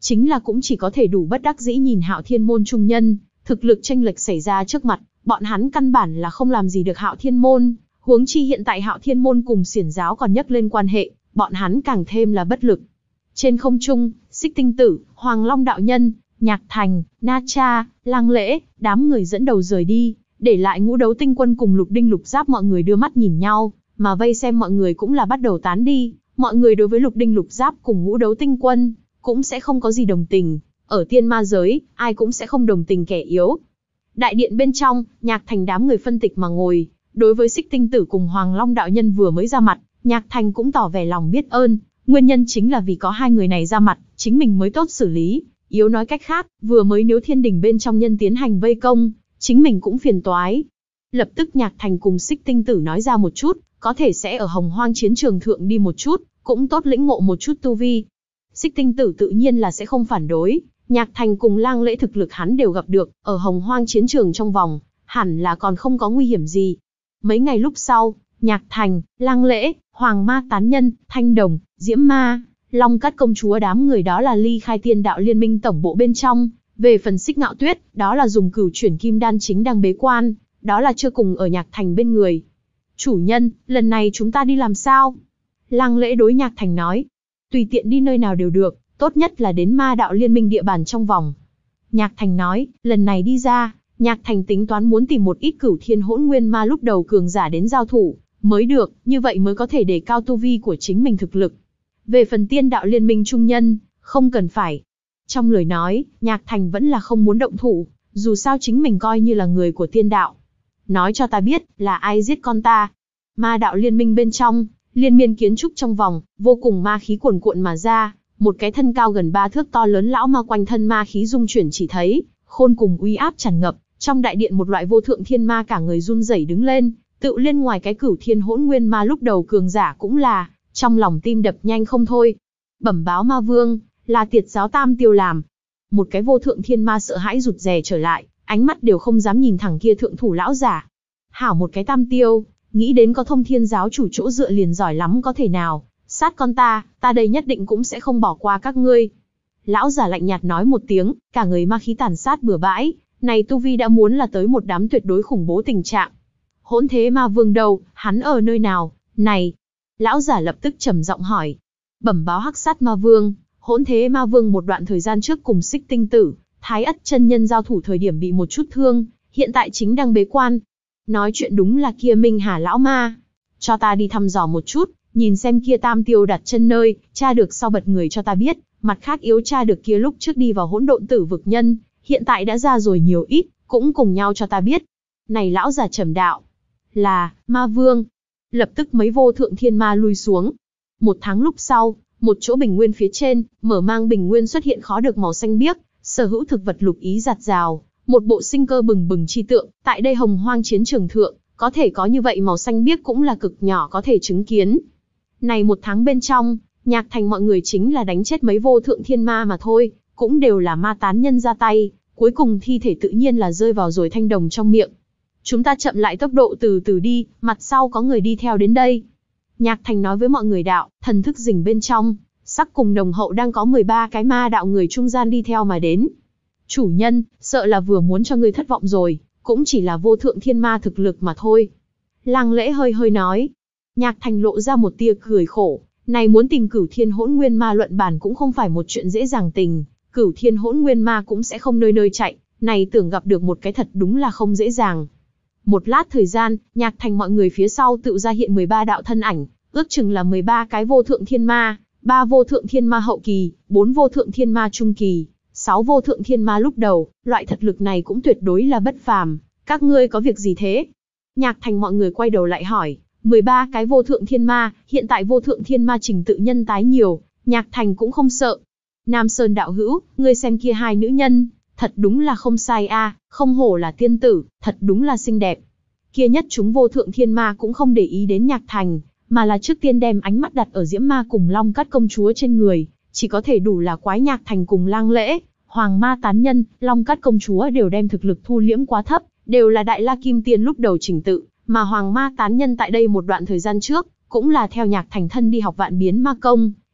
chính là cũng chỉ có thể đủ bất đắc dĩ nhìn Hạo Thiên môn trung nhân, thực lực chênh lệch xảy ra trước mặt, bọn hắn căn bản là không làm gì được Hạo Thiên môn, huống chi hiện tại Hạo Thiên môn cùng Xiển giáo còn nhắc lên quan hệ, bọn hắn càng thêm là bất lực. Trên không trung, Xích Tinh Tử, Hoàng Long đạo nhân, Nhạc Thành, Na Cha, Lăng Lễ, đám người dẫn đầu rời đi, để lại Ngũ Đấu Tinh Quân cùng Lục Đinh Lục Giáp mọi người đưa mắt nhìn nhau, mà vây xem mọi người cũng là bắt đầu tán đi, mọi người đối với Lục Đinh Lục Giáp cùng Ngũ Đấu Tinh Quân cũng sẽ không có gì đồng tình, ở tiên ma giới, ai cũng sẽ không đồng tình kẻ yếu. Đại điện bên trong, Nhạc Thành đám người phân tịch mà ngồi, đối với Xích Tinh Tử cùng Hoàng Long đạo nhân vừa mới ra mặt, Nhạc Thành cũng tỏ vẻ lòng biết ơn, nguyên nhân chính là vì có hai người này ra mặt, chính mình mới tốt xử lý, yếu nói cách khác, vừa mới nếu thiên đình bên trong nhân tiến hành vây công, chính mình cũng phiền toái. Lập tức Nhạc Thành cùng Xích Tinh Tử nói ra một chút, có thể sẽ ở Hồng Hoang chiến trường thượng đi một chút, cũng tốt lĩnh ngộ một chút tu vi. Xích Tinh Tử tự nhiên là sẽ không phản đối, Nhạc Thành cùng Lang Lễ thực lực hắn đều gặp được, ở Hồng Hoang chiến trường trong vòng, hẳn là còn không có nguy hiểm gì. Mấy ngày lúc sau, Nhạc Thành, Lang Lễ, Hoàng Ma Tán Nhân, Thanh Đồng, Diễm Ma, Long Cát công chúa đám người đó là ly khai Tiên Đạo Liên Minh tổng bộ bên trong, về phần Xích Ngạo Tuyết, đó là dùng cửu chuyển kim đan chính đang bế quan, đó là chưa cùng ở Nhạc Thành bên người. Chủ nhân, lần này chúng ta đi làm sao? Lang Lễ đối Nhạc Thành nói, tùy tiện đi nơi nào đều được, tốt nhất là đến Ma Đạo Liên Minh địa bàn trong vòng. Nhạc Thành nói, lần này đi ra, Nhạc Thành tính toán muốn tìm một ít cửu thiên hỗn nguyên ma lúc đầu cường giả đến giao thủ, mới được, như vậy mới có thể đề cao tu vi của chính mình thực lực. Về phần Tiên Đạo Liên Minh trung nhân, không cần phải. Trong lời nói, Nhạc Thành vẫn là không muốn động thủ, dù sao chính mình coi như là người của tiên đạo. Nói cho ta biết, là ai giết con ta. Ma Đạo Liên Minh bên trong, liên miên kiến trúc trong vòng, vô cùng ma khí cuồn cuộn mà ra, một cái thân cao gần ba thước to lớn lão ma quanh thân ma khí dung chuyển chỉ thấy, khôn cùng uy áp tràn ngập, trong đại điện một loại vô thượng thiên ma cả người run rẩy đứng lên, tự liên ngoài cái cửu thiên hỗn nguyên ma lúc đầu cường giả cũng là, trong lòng tim đập nhanh không thôi. Bẩm báo ma vương, là Tiệt giáo Tam Tiêu làm. Một cái vô thượng thiên ma sợ hãi rụt rè trở lại, ánh mắt đều không dám nhìn thẳng kia thượng thủ lão giả. Hảo một cái Tam Tiêu, nghĩ đến có Thông Thiên giáo chủ chỗ dựa liền giỏi lắm có thể nào, sát con ta, ta đây nhất định cũng sẽ không bỏ qua các ngươi. Lão giả lạnh nhạt nói một tiếng, cả người ma khí tàn sát bừa bãi, này tu vi đã muốn là tới một đám tuyệt đối khủng bố tình trạng. Hỗn thế ma vương đâu, hắn ở nơi nào, này? Lão giả lập tức trầm giọng hỏi. Bẩm báo Hắc Sát ma vương, hỗn thế ma vương một đoạn thời gian trước cùng Xích Tinh Tử, Thái Ất chân nhân giao thủ thời điểm bị một chút thương, hiện tại chính đang bế quan. Nói chuyện đúng là kia Minh Hà lão ma. Cho ta đi thăm dò một chút, nhìn xem kia Tam Tiêu đặt chân nơi, tra được sau bật người cho ta biết, mặt khác yếu tra được kia lúc trước đi vào hỗn độn tử vực nhân, hiện tại đã ra rồi nhiều ít, cũng cùng nhau cho ta biết. Này lão già trầm đạo, là, ma vương. Lập tức mấy vô thượng thiên ma lui xuống. Một tháng lúc sau, một chỗ bình nguyên phía trên, mở mang bình nguyên xuất hiện khó được màu xanh biếc, sở hữu thực vật lục ý giạt rào, một bộ sinh cơ bừng bừng chi tượng, tại đây Hồng Hoang chiến trường thượng, có thể có như vậy màu xanh biếc cũng là cực nhỏ có thể chứng kiến. Này một tháng bên trong, Nhạc Thành mọi người chính là đánh chết mấy vô thượng thiên ma mà thôi, cũng đều là ma tán nhân ra tay, cuối cùng thi thể tự nhiên là rơi vào rồi Thanh Đồng trong miệng. Chúng ta chậm lại tốc độ từ từ đi, mặt sau có người đi theo đến đây. Nhạc Thành nói với mọi người đạo, thần thức rình bên trong, sắc cùng nồng hậu đang có mười ba cái ma đạo người trung gian đi theo mà đến. Chủ nhân, sợ là vừa muốn cho ngươi thất vọng rồi, cũng chỉ là vô thượng thiên ma thực lực mà thôi. Lang Lễ hơi hơi nói. Nhạc Thành lộ ra một tia cười khổ, này muốn tìm cửu thiên hỗn nguyên ma luận bản cũng không phải một chuyện dễ dàng tình, cửu thiên hỗn nguyên ma cũng sẽ không nơi nơi chạy, này tưởng gặp được một cái thật đúng là không dễ dàng. Một lát thời gian, Nhạc Thành mọi người phía sau tự ra hiện mười ba đạo thân ảnh, ước chừng là mười ba cái vô thượng thiên ma, ba vô thượng thiên ma hậu kỳ, bốn vô thượng thiên ma trung kỳ, sáu vô thượng thiên ma lúc đầu, loại thực lực này cũng tuyệt đối là bất phàm, các ngươi có việc gì thế? Nhạc Thành mọi người quay đầu lại hỏi, mười ba cái vô thượng thiên ma, hiện tại vô thượng thiên ma trình tự nhân tái nhiều, Nhạc Thành cũng không sợ. Nam Sơn đạo hữu, ngươi xem kia hai nữ nhân, thật đúng là không sai a, à, không hổ là tiên tử, thật đúng là xinh đẹp. Kia nhất chúng vô thượng thiên ma cũng không để ý đến Nhạc Thành, mà là trước tiên đem ánh mắt đặt ở Diễm Ma cùng Long Cát công chúa trên người, chỉ có thể đủ là quái Nhạc Thành cùng Lang Lễ, Hoàng Ma tán nhân, Long Cát công chúa đều đem thực lực thu liễm quá thấp, đều là đại la kim tiên lúc đầu trình tự, mà Hoàng Ma tán nhân tại đây một đoạn thời gian trước, cũng là theo Nhạc Thành thân đi học vạn biến ma công,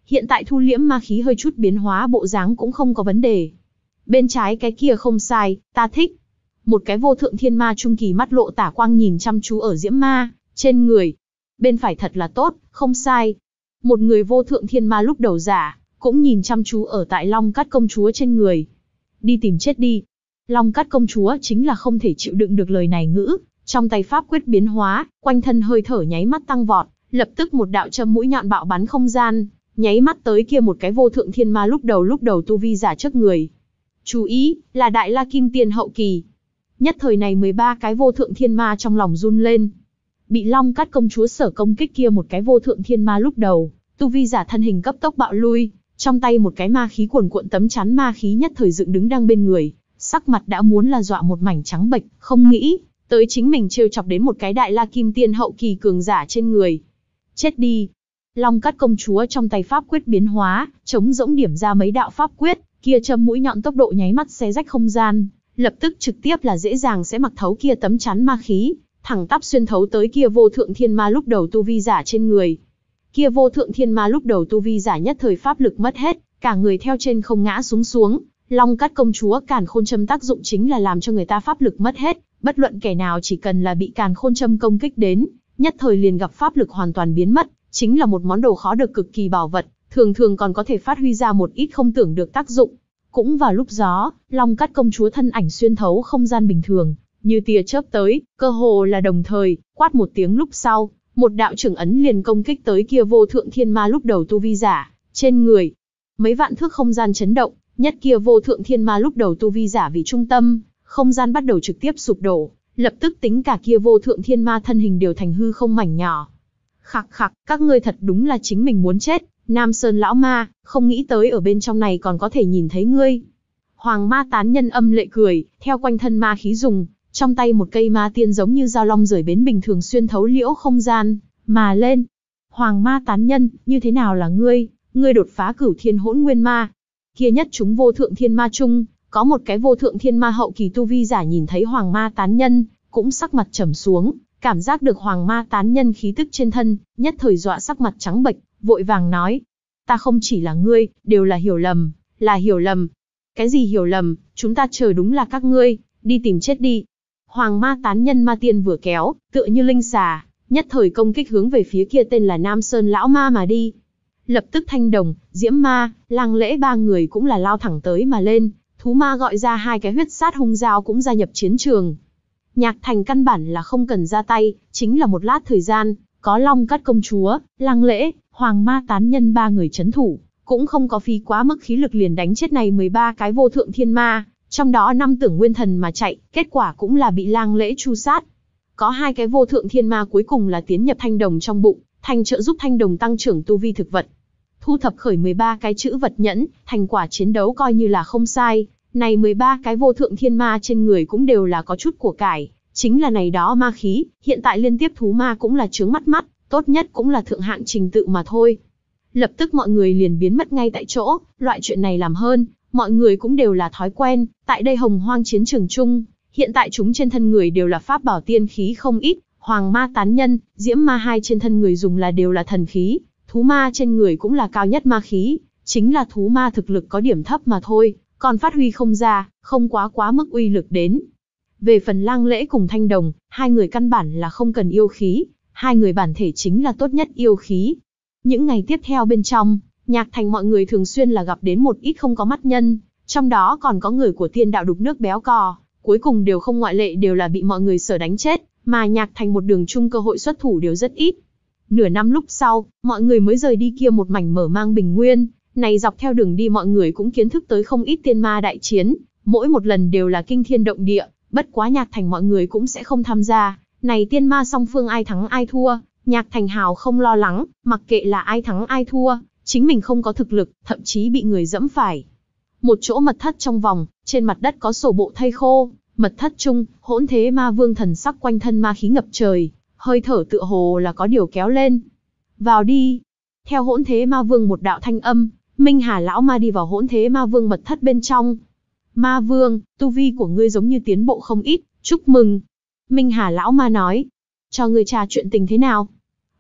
Hiện tại thu liễm ma khí hơi chút biến hóa bộ dáng cũng không có vấn đề. Bên trái cái kia không sai, ta thích. Một cái vô thượng thiên ma trung kỳ mắt lộ tả quang nhìn chăm chú ở diễm ma trên người. Bên phải thật là tốt, không sai. Một người vô thượng thiên ma lúc đầu giả, cũng nhìn chăm chú ở tại Long Cát công chúa trên người. Đi tìm chết đi. Long Cát công chúa chính là không thể chịu đựng được lời này ngữ, trong tay pháp quyết biến hóa, quanh thân hơi thở nháy mắt tăng vọt, lập tức một đạo châm mũi nhọn bạo bắn không gian, nháy mắt tới kia một cái vô thượng thiên ma lúc đầu lúc đầu tu vi giả trước người. Chú ý, là Đại La Kim Tiên hậu kỳ. Nhất thời này mười ba cái vô thượng thiên ma trong lòng run lên. Bị Long Cát công chúa sở công kích kia một cái vô thượng thiên ma lúc đầu, tu vi giả thân hình cấp tốc bạo lui, trong tay một cái ma khí cuồn cuộn tấm chắn ma khí nhất thời dựng đứng đang bên người, sắc mặt đã muốn là dọa một mảnh trắng bệch, không nghĩ tới chính mình trêu chọc đến một cái Đại La Kim Tiên hậu kỳ cường giả trên người. Chết đi. Long Cát công chúa trong tay pháp quyết biến hóa, chống rỗng điểm ra mấy đạo pháp quyết, kia châm mũi nhọn tốc độ nháy mắt xé rách không gian, lập tức trực tiếp là dễ dàng sẽ mặc thấu kia tấm chắn ma khí, thẳng tắp xuyên thấu tới kia vô thượng thiên ma lúc đầu tu vi giả trên người. Kia vô thượng thiên ma lúc đầu tu vi giả nhất thời pháp lực mất hết, cả người theo trên không ngã xuống xuống. Long Cát công chúa càn khôn châm tác dụng chính là làm cho người ta pháp lực mất hết, bất luận kẻ nào chỉ cần là bị càn khôn châm công kích đến, nhất thời liền gặp pháp lực hoàn toàn biến mất, chính là một món đồ khó được cực kỳ bảo vật, thường thường còn có thể phát huy ra một ít không tưởng được tác dụng. Cũng vào lúc đó, Long Cát công chúa thân ảnh xuyên thấu không gian bình thường, như tia chớp tới, cơ hồ là đồng thời, quát một tiếng lúc sau, một đạo trưởng ấn liền công kích tới kia vô thượng thiên ma lúc đầu tu vi giả trên người. Mấy vạn thước không gian chấn động, nhất kia vô thượng thiên ma lúc đầu tu vi giả vì trung tâm, không gian bắt đầu trực tiếp sụp đổ, lập tức tính cả kia vô thượng thiên ma thân hình đều thành hư không mảnh nhỏ. Khặc khặc, các ngươi thật đúng là chính mình muốn chết, Nam Sơn lão ma, không nghĩ tới ở bên trong này còn có thể nhìn thấy ngươi. Hoàng ma tán nhân âm lệ cười, theo quanh thân ma khí dùng, trong tay một cây ma tiên giống như dao long rời bến bình thường xuyên thấu liễu không gian, mà lên. Hoàng ma tán nhân, như thế nào là ngươi, ngươi đột phá cửu thiên hỗn nguyên ma. Kia nhất chúng vô thượng thiên ma chung, có một cái vô thượng thiên ma hậu kỳ tu vi giả nhìn thấy hoàng ma tán nhân, cũng sắc mặt trầm xuống, cảm giác được hoàng ma tán nhân khí tức trên thân, nhất thời dọa sắc mặt trắng bệch, vội vàng nói. Ta không chỉ là ngươi, đều là hiểu lầm, là hiểu lầm. Cái gì hiểu lầm, chúng ta chờ đúng là các ngươi, đi tìm chết đi. Hoàng ma tán nhân ma tiên vừa kéo, tựa như linh xà, nhất thời công kích hướng về phía kia tên là Nam Sơn lão ma mà đi. Lập tức Thanh Đồng, Diễm Ma, Lang Lễ ba người cũng là lao thẳng tới mà lên, thú ma gọi ra hai cái huyết sát hung dao cũng gia nhập chiến trường. Nhạc Thành căn bản là không cần ra tay, chính là một lát thời gian, có Long Cát công chúa, Lang Lễ, Hoàng ma tán nhân ba người chấn thủ, cũng không có phí quá mức khí lực liền đánh chết này mười ba cái vô thượng thiên ma, trong đó năm tưởng nguyên thần mà chạy, kết quả cũng là bị Lang Lễ tru sát. Có hai cái vô thượng thiên ma cuối cùng là tiến nhập Thanh Đồng trong bụng, thành trợ giúp Thanh Đồng tăng trưởng tu vi thực vật. Thu thập khởi mười ba cái chữ vật nhẫn, thành quả chiến đấu coi như là không sai, này mười ba cái vô thượng thiên ma trên người cũng đều là có chút của cải, chính là này đó ma khí, hiện tại liên tiếp thú ma cũng là chướng mắt mắt, tốt nhất cũng là thượng hạng trình tự mà thôi. Lập tức mọi người liền biến mất ngay tại chỗ, loại chuyện này làm hơn, mọi người cũng đều là thói quen, tại đây hồng hoang chiến trường chung, hiện tại chúng trên thân người đều là pháp bảo tiên khí không ít, hoàng ma tán nhân, diễm ma hai trên thân người dùng là đều là thần khí, thú ma trên người cũng là cao nhất ma khí, chính là thú ma thực lực có điểm thấp mà thôi, còn phát huy không ra, không quá quá mức uy lực đến. Về phần Lang Lễ cùng Thanh Đồng, hai người căn bản là không cần yêu khí, hai người bản thể chính là tốt nhất yêu khí. Những ngày tiếp theo bên trong, Nhạc Thành mọi người thường xuyên là gặp đến một ít không có mắt nhân, trong đó còn có người của Tiên đạo đục nước béo cò, cuối cùng đều không ngoại lệ đều là bị mọi người sở đánh chết, mà Nhạc Thành một đường chung cơ hội xuất thủ đều rất ít. Nửa năm lúc sau, mọi người mới rời đi kia một mảnh mở mang bình nguyên, này dọc theo đường đi mọi người cũng kiến thức tới không ít tiên ma đại chiến, mỗi một lần đều là kinh thiên động địa, bất quá Nhạc Thành mọi người cũng sẽ không tham gia, này tiên ma song phương ai thắng ai thua, Nhạc Thành hào không lo lắng, mặc kệ là ai thắng ai thua, chính mình không có thực lực, thậm chí bị người dẫm phải. Một chỗ mật thất trong vòng, trên mặt đất có sổ bộ thây khô, mật thất chung, Hỗn Thế Ma Vương thần sắc quanh thân ma khí ngập trời, hơi thở tựa hồ là có điều kéo lên. Vào đi. Theo Hỗn Thế Ma Vương một đạo thanh âm, Minh Hà lão ma đi vào Hỗn Thế Ma Vương mật thất bên trong. Ma Vương, tu vi của ngươi giống như tiến bộ không ít, chúc mừng. Minh Hà lão ma nói, cho ngươi tra chuyện tình thế nào?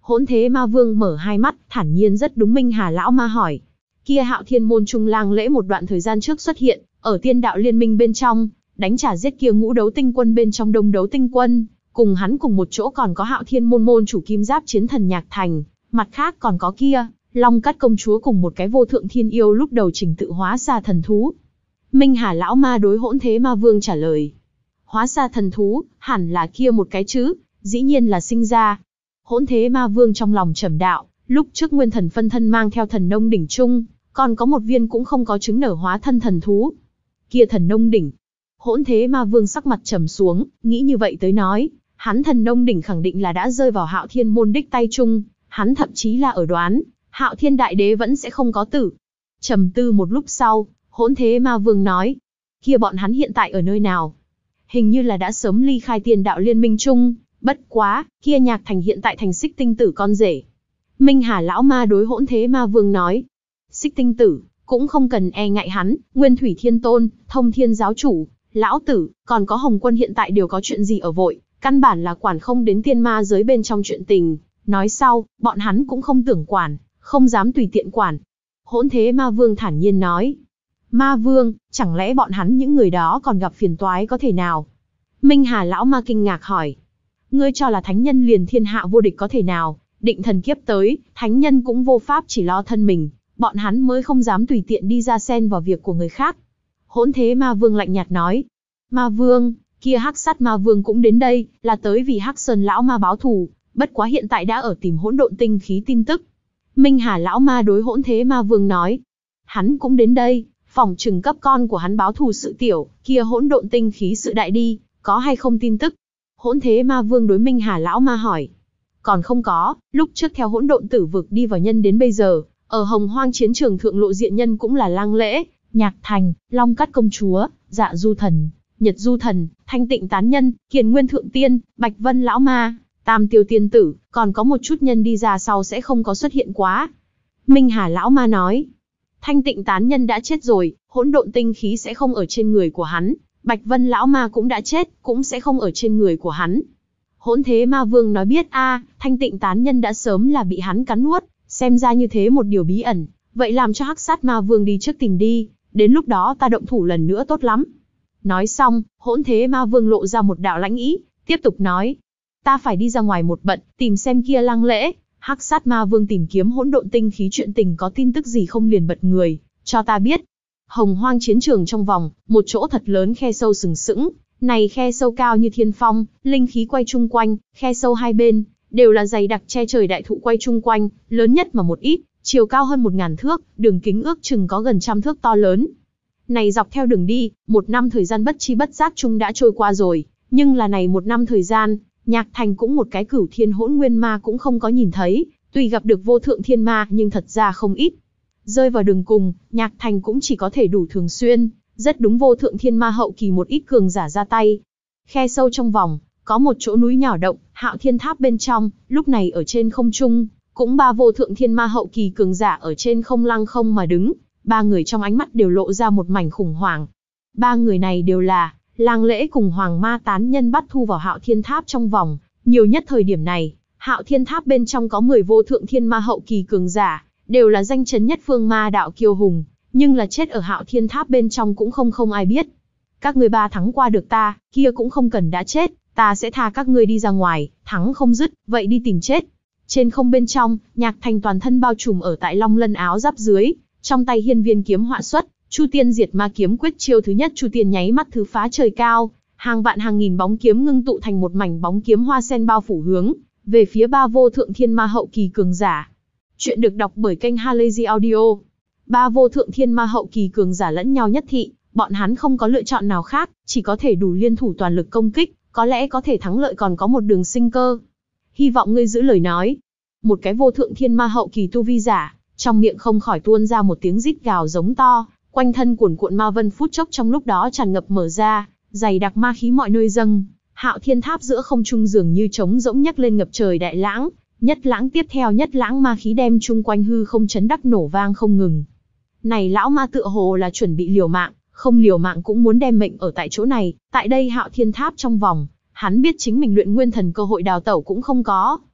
Hỗn Thế Ma Vương mở hai mắt, thản nhiên rất đúng. Minh Hà lão ma hỏi. Kia Hạo Thiên môn trung lang lễ một đoạn thời gian trước xuất hiện, ở tiên đạo liên minh bên trong, đánh trả giết kia ngũ đấu tinh quân bên trong đông đấu tinh quân, cùng hắn cùng một chỗ còn có Hạo Thiên môn môn chủ kim giáp chiến thần Nhạc Thành, mặt khác còn có kia, Long Cát công chúa cùng một cái vô thượng thiên yêu lúc đầu trình tự hóa xa thần thú. Minh Hà lão ma đối Hỗn Thế Ma Vương trả lời. Hóa xa thần thú, hẳn là kia một cái chứ, dĩ nhiên là sinh ra. Hỗn Thế Ma Vương trong lòng trầm đạo, lúc trước nguyên thần phân thân mang theo thần nông đỉnh chung, còn có một viên cũng không có trứng nở hóa thân thần thú. Kia thần nông đỉnh. Hỗn Thế Ma Vương sắc mặt trầm xuống, nghĩ như vậy tới nói, hắn thần nông đỉnh khẳng định là đã rơi vào Hạo Thiên môn đích tay chung, hắn thậm chí là ở đoán, Hạo Thiên đại đế vẫn sẽ không có tử. Trầm tư một lúc sau, Hỗn Thế Ma Vương nói, kia bọn hắn hiện tại ở nơi nào? Hình như là đã sớm ly khai tiên đạo liên minh chung, bất quá, kia Nhạc Thành hiện tại thành Xích Tinh Tử con rể. Minh Hà lão ma đối Hỗn Thế Ma Vương nói, Xích Tinh Tử, cũng không cần e ngại hắn, Nguyên Thủy Thiên Tôn, Thông Thiên giáo chủ, lão tử, còn có Hồng Quân hiện tại đều có chuyện gì ở vội, căn bản là quản không đến tiên ma giới bên trong chuyện tình. Nói sau, bọn hắn cũng không tưởng quản, không dám tùy tiện quản. Hỗn Thế Ma Vương thản nhiên nói. Ma Vương, chẳng lẽ bọn hắn những người đó còn gặp phiền toái có thể nào? Minh Hà lão ma kinh ngạc hỏi. Ngươi cho là thánh nhân liền thiên hạ vô địch có thể nào? Định thần kiếp tới, thánh nhân cũng vô pháp chỉ lo thân mình, bọn hắn mới không dám tùy tiện đi ra xen vào việc của người khác. Hỗn Thế Ma Vương lạnh nhạt nói. Ma Vương, kia Hắc Sát Ma Vương cũng đến đây, là tới vì Hắc Sơn lão ma báo thù, bất quá hiện tại đã ở tìm hỗn độn tinh khí tin tức. Minh Hà lão ma đối Hỗn Thế Ma Vương nói. Hắn cũng đến đây, phỏng chừng cấp con của hắn báo thù sự tiểu, kia hỗn độn tinh khí sự đại đi, có hay không tin tức? Hỗn Thế Ma Vương đối Minh Hà lão ma hỏi. Còn không có, lúc trước theo hỗn độn tử vực đi vào nhân đến bây giờ, ở Hồng Hoang chiến trường thượng lộ diện nhân cũng là Lang Lễ, Nhạc Thành, Long Cát công chúa, Dạ Du thần, Nhật Du thần, Thanh Tịnh tán nhân, Kiền Nguyên thượng tiên, Bạch Vân lão ma, Tam Tiêu tiên tử, còn có một chút nhân đi ra sau sẽ không có xuất hiện quá. Minh Hà lão ma nói. Thanh Tịnh tán nhân đã chết rồi, hỗn độn tinh khí sẽ không ở trên người của hắn, Bạch Vân lão ma cũng đã chết, cũng sẽ không ở trên người của hắn. Hỗn Thế Ma Vương nói biết a, à, Thanh Tịnh tán nhân đã sớm là bị hắn cắn nuốt, xem ra như thế một điều bí ẩn, vậy làm cho Hắc Sát Ma Vương đi trước tìm đi, đến lúc đó ta động thủ lần nữa tốt lắm. Nói xong, Hỗn Thế Ma Vương lộ ra một đạo lãnh ý, tiếp tục nói, ta phải đi ra ngoài một bận, tìm xem kia Lang Lễ. Hắc Sát Ma Vương tìm kiếm hỗn độn tinh khí chuyện tình có tin tức gì không liền bật người, cho ta biết. Hồng Hoang chiến trường trong vòng, một chỗ thật lớn khe sâu sừng sững, này khe sâu cao như thiên phong, linh khí quay chung quanh, khe sâu hai bên, đều là dày đặc che trời đại thụ quay chung quanh, lớn nhất mà một ít, chiều cao hơn một ngàn thước, đường kính ước chừng có gần trăm thước to lớn. Này dọc theo đường đi, một năm thời gian bất chi bất giác chung đã trôi qua rồi, nhưng là này một năm thời gian, Nhạc Thành cũng một cái cửu thiên hỗn nguyên ma cũng không có nhìn thấy, tuy gặp được vô thượng thiên ma nhưng thật ra không ít. Rơi vào đường cùng, Nhạc Thành cũng chỉ có thể đủ thường xuyên, rất đúng vô thượng thiên ma hậu kỳ một ít cường giả ra tay. Khe sâu trong vòng, có một chỗ núi nhỏ động, Hạo Thiên Tháp bên trong, lúc này ở trên không trung, cũng ba vô thượng thiên ma hậu kỳ cường giả ở trên không lăng không mà đứng, ba người trong ánh mắt đều lộ ra một mảnh khủng hoảng. Ba người này đều là Lang Lễ cùng Hoàng Ma tán nhân bắt thu vào Hạo Thiên Tháp trong vòng, nhiều nhất thời điểm này, Hạo Thiên Tháp bên trong có mười vô thượng thiên ma hậu kỳ cường giả, đều là danh chấn nhất phương ma đạo kiêu hùng, nhưng là chết ở Hạo Thiên Tháp bên trong cũng không không ai biết. Các ngươi ba thắng qua được ta, kia cũng không cần đã chết, ta sẽ tha các ngươi đi ra ngoài, thắng không dứt, vậy đi tìm chết. Trên không bên trong, Nhạc Thành toàn thân bao trùm ở tại Long Lân áo giáp dưới, trong tay hiên viên kiếm họa xuất, Chu Tiên Diệt Ma kiếm quyết chiêu thứ nhất Chu Tiên nháy mắt thứ phá trời cao, hàng vạn hàng nghìn bóng kiếm ngưng tụ thành một mảnh bóng kiếm hoa sen bao phủ hướng về phía ba vô thượng thiên ma hậu kỳ cường giả. Chuyện được đọc bởi kênh Halazy Audio. Ba vô thượng thiên ma hậu kỳ cường giả lẫn nhau nhất thị, bọn hắn không có lựa chọn nào khác, chỉ có thể đủ liên thủ toàn lực công kích, có lẽ có thể thắng lợi còn có một đường sinh cơ. Hy vọng ngươi giữ lời nói. Một cái vô thượng thiên ma hậu kỳ tu vi giả, trong miệng không khỏi tuôn ra một tiếng rít gào giống to, quanh thân cuồn cuộn ma vân phút chốc trong lúc đó tràn ngập mở ra, dày đặc ma khí mọi nơi dâng. Hạo Thiên Tháp giữa không trung dường như trống rỗng nhấc lên ngập trời đại lãng, nhất lãng tiếp theo nhất lãng ma khí đem chung quanh hư không chấn đắc nổ vang không ngừng. Này lão ma tựa hồ là chuẩn bị liều mạng, không liều mạng cũng muốn đem mệnh ở tại chỗ này, tại đây Hạo Thiên Tháp trong vòng, hắn biết chính mình luyện nguyên thần cơ hội đào tẩu cũng không có.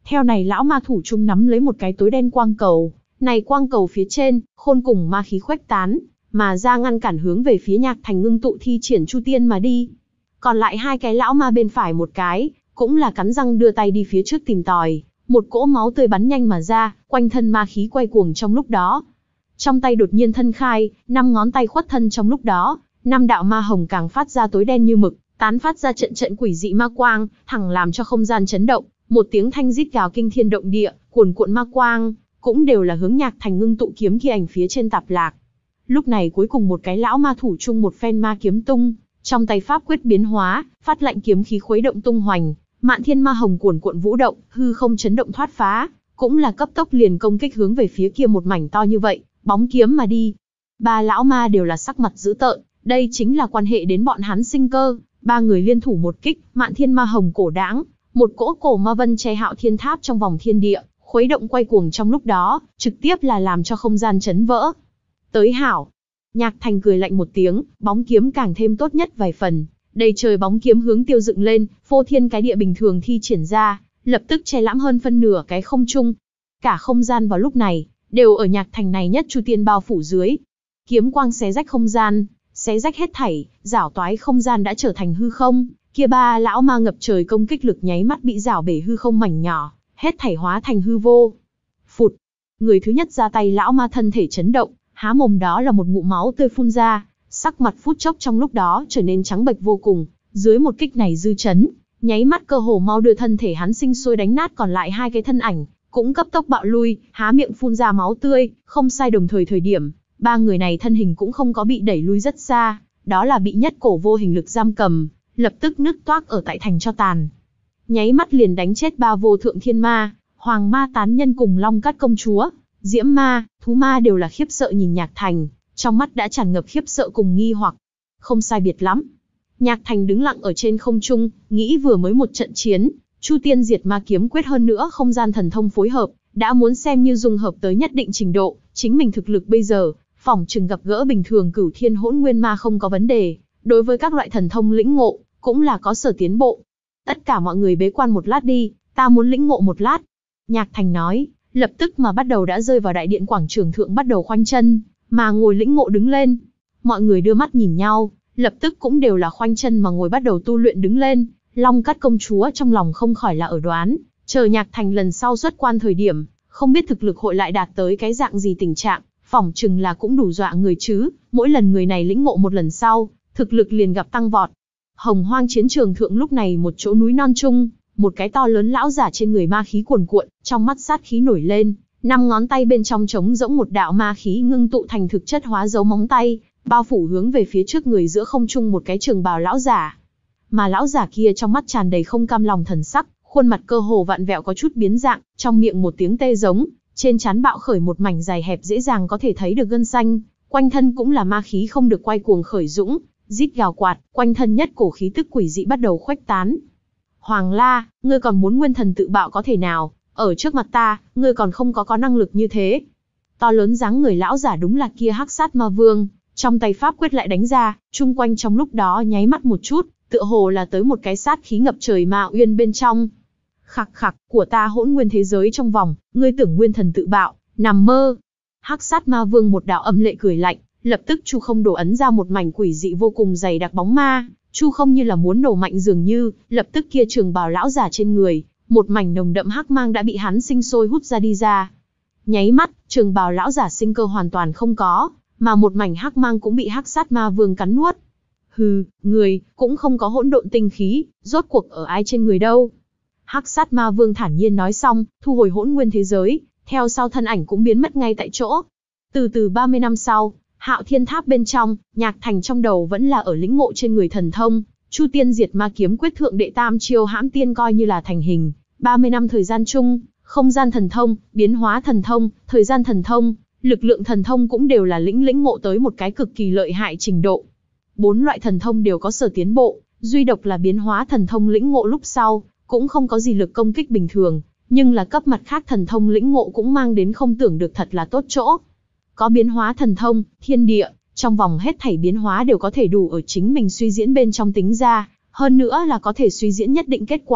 Theo này lão ma thủ trung nắm lấy một cái tối đen quang cầu, này quang cầu phía trên, khôn cùng ma khí khuếch tán, mà ra ngăn cản hướng về phía Nhạc Thành ngưng tụ thi triển Chu Tiên mà đi. Còn lại hai cái lão ma bên phải một cái, cũng là cắn răng đưa tay đi phía trước tìm tòi, một cỗ máu tươi bắn nhanh mà ra, quanh thân ma khí quay cuồng trong lúc đó. Trong tay đột nhiên thân khai, năm ngón tay khuất thân trong lúc đó, năm đạo ma hồng càng phát ra tối đen như mực, tán phát ra trận trận quỷ dị ma quang, thẳng làm cho không gian chấn động, một tiếng thanh rít gào kinh thiên động địa, cuồn cuộn ma quang, cũng đều là hướng Nhạc Thành ngưng tụ kiếm khi ảnh phía trên tạp lạc. Lúc này cuối cùng một cái lão ma thủ chung một phen ma kiếm tung, trong tay pháp quyết biến hóa, phát lạnh kiếm khí khuấy động tung hoành, mạn thiên ma hồng cuồn cuộn vũ động, hư không chấn động thoát phá, cũng là cấp tốc liền công kích hướng về phía kia một mảnh to như vậy, bóng kiếm mà đi. Ba lão ma đều là sắc mặt dữ tợn, đây chính là quan hệ đến bọn hắn sinh cơ, ba người liên thủ một kích, mạn thiên ma hồng cổ đãng, một cỗ cổ ma vân che Hạo Thiên Tháp trong vòng thiên địa, khuấy động quay cuồng trong lúc đó, trực tiếp là làm cho không gian chấn vỡ. Tới hảo. Nhạc Thành cười lạnh một tiếng, bóng kiếm càng thêm tốt nhất vài phần, đầy trời bóng kiếm hướng tiêu dựng lên, phô thiên cái địa bình thường thi triển ra, lập tức che lãm hơn phân nửa cái không trung. Cả không gian vào lúc này, đều ở Nhạc Thành này nhất Chu Tiên bao phủ dưới. Kiếm quang xé rách không gian, xé rách hết thảy, rảo toái không gian đã trở thành hư không, kia ba lão ma ngập trời công kích lực nháy mắt bị rảo bể hư không mảnh nhỏ, hết thảy hóa thành hư vô. Phụt, người thứ nhất ra tay lão ma thân thể chấn động, há mồm đó là một ngụm máu tươi phun ra, sắc mặt phút chốc trong lúc đó trở nên trắng bệch vô cùng, dưới một kích này dư chấn, nháy mắt cơ hồ mau đưa thân thể hắn sinh sôi đánh nát, còn lại hai cái thân ảnh cũng cấp tốc bạo lui, há miệng phun ra máu tươi, không sai đồng thời thời điểm, ba người này thân hình cũng không có bị đẩy lui rất xa, đó là bị nhất cổ vô hình lực giam cầm, lập tức nứt toác ở tại thành cho tàn. Nháy mắt liền đánh chết ba vô thượng thiên ma, hoàng ma tán nhân cùng long cát công chúa, diễm ma, thú ma đều là khiếp sợ nhìn Nhạc Thành, trong mắt đã tràn ngập khiếp sợ cùng nghi hoặc. Không sai biệt lắm. Nhạc Thành đứng lặng ở trên không trung, nghĩ vừa mới một trận chiến, Chu Tiên diệt ma kiếm quyết hơn nữa không gian thần thông phối hợp, đã muốn xem như dung hợp tới nhất định trình độ, chính mình thực lực bây giờ, phỏng chừng gặp gỡ bình thường cửu thiên hỗn nguyên ma không có vấn đề, đối với các loại thần thông lĩnh ngộ, cũng là có sở tiến bộ. Tất cả mọi người bế quan một lát đi, ta muốn lĩnh ngộ một lát. Nhạc Thành nói, lập tức mà bắt đầu đã rơi vào đại điện quảng trường thượng bắt đầu khoanh chân, mà ngồi lĩnh ngộ đứng lên. Mọi người đưa mắt nhìn nhau, lập tức cũng đều là khoanh chân mà ngồi bắt đầu tu luyện đứng lên. Long Cát công chúa trong lòng không khỏi là ở đoán, chờ Nhạc Thành lần sau xuất quan thời điểm, không biết thực lực hội lại đạt tới cái dạng gì tình trạng, phỏng chừng là cũng đủ dọa người chứ, mỗi lần người này lĩnh ngộ một lần sau, thực lực liền gặp tăng vọt. Hồng Hoang chiến trường thượng lúc này một chỗ núi non trung, một cái to lớn lão giả trên người ma khí cuồn cuộn, trong mắt sát khí nổi lên, năm ngón tay bên trong trống rỗng một đạo ma khí ngưng tụ thành thực chất hóa dấu móng tay, bao phủ hướng về phía trước người giữa không trung một cái trường bào lão giả. Mà lão giả kia trong mắt tràn đầy không cam lòng thần sắc, khuôn mặt cơ hồ vặn vẹo có chút biến dạng, trong miệng một tiếng tê giống, trên trán bạo khởi một mảnh dài hẹp dễ dàng có thể thấy được gân xanh, quanh thân cũng là ma khí không được quay cuồng khởi dũng, rít gào quạt, quanh thân nhất cổ khí tức quỷ dị bắt đầu khuếch tán. Hoàng La, ngươi còn muốn nguyên thần tự bạo có thể nào, ở trước mặt ta, ngươi còn không có có năng lực như thế. To lớn dáng người lão giả đúng là kia Hắc Sát Ma Vương, trong tay pháp quyết lại đánh ra, chung quanh trong lúc đó nháy mắt một chút, tựa hồ là tới một cái sát khí ngập trời ma uyên bên trong. Khặc khặc, của ta hỗn nguyên thế giới trong vòng, ngươi tưởng nguyên thần tự bạo, nằm mơ. Hắc Sát Ma Vương một đạo âm lệ cười lạnh, lập tức Chu Không đổ ấn ra một mảnh quỷ dị vô cùng dày đặc bóng ma, Chu Không như là muốn nổ mạnh dường như, lập tức kia trường bào lão giả trên người, một mảnh nồng đậm hắc mang đã bị hắn sinh sôi hút ra đi ra. Nháy mắt, trường bào lão giả sinh cơ hoàn toàn không có, mà một mảnh hắc mang cũng bị Hắc Sát Ma Vương cắn nuốt. Hừ, người, cũng không có hỗn độn tinh khí, rốt cuộc ở ai trên người đâu. Hắc Sát Ma Vương thản nhiên nói xong, thu hồi hỗn nguyên thế giới, theo sau thân ảnh cũng biến mất ngay tại chỗ. Từ từ ba mươi năm sau, Hạo Thiên Tháp bên trong, Nhạc Thành trong đầu vẫn là ở lĩnh ngộ trên người thần thông, Chu Tiên diệt ma kiếm quyết thượng đệ tam chiêu hãm tiên coi như là thành hình. ba mươi năm thời gian chung, không gian thần thông, biến hóa thần thông, thời gian thần thông, lực lượng thần thông cũng đều là lĩnh lĩnh ngộ tới một cái cực kỳ lợi hại trình độ. Bốn loại thần thông đều có sở tiến bộ, duy độc là biến hóa thần thông lĩnh ngộ lúc sau, cũng không có gì lực công kích bình thường, nhưng là cấp mặt khác thần thông lĩnh ngộ cũng mang đến không tưởng được thật là tốt chỗ. Có biến hóa thần thông, thiên địa, trong vòng hết thảy biến hóa đều có thể đủ ở chính mình suy diễn bên trong tính ra, hơn nữa là có thể suy diễn nhất định kết quả,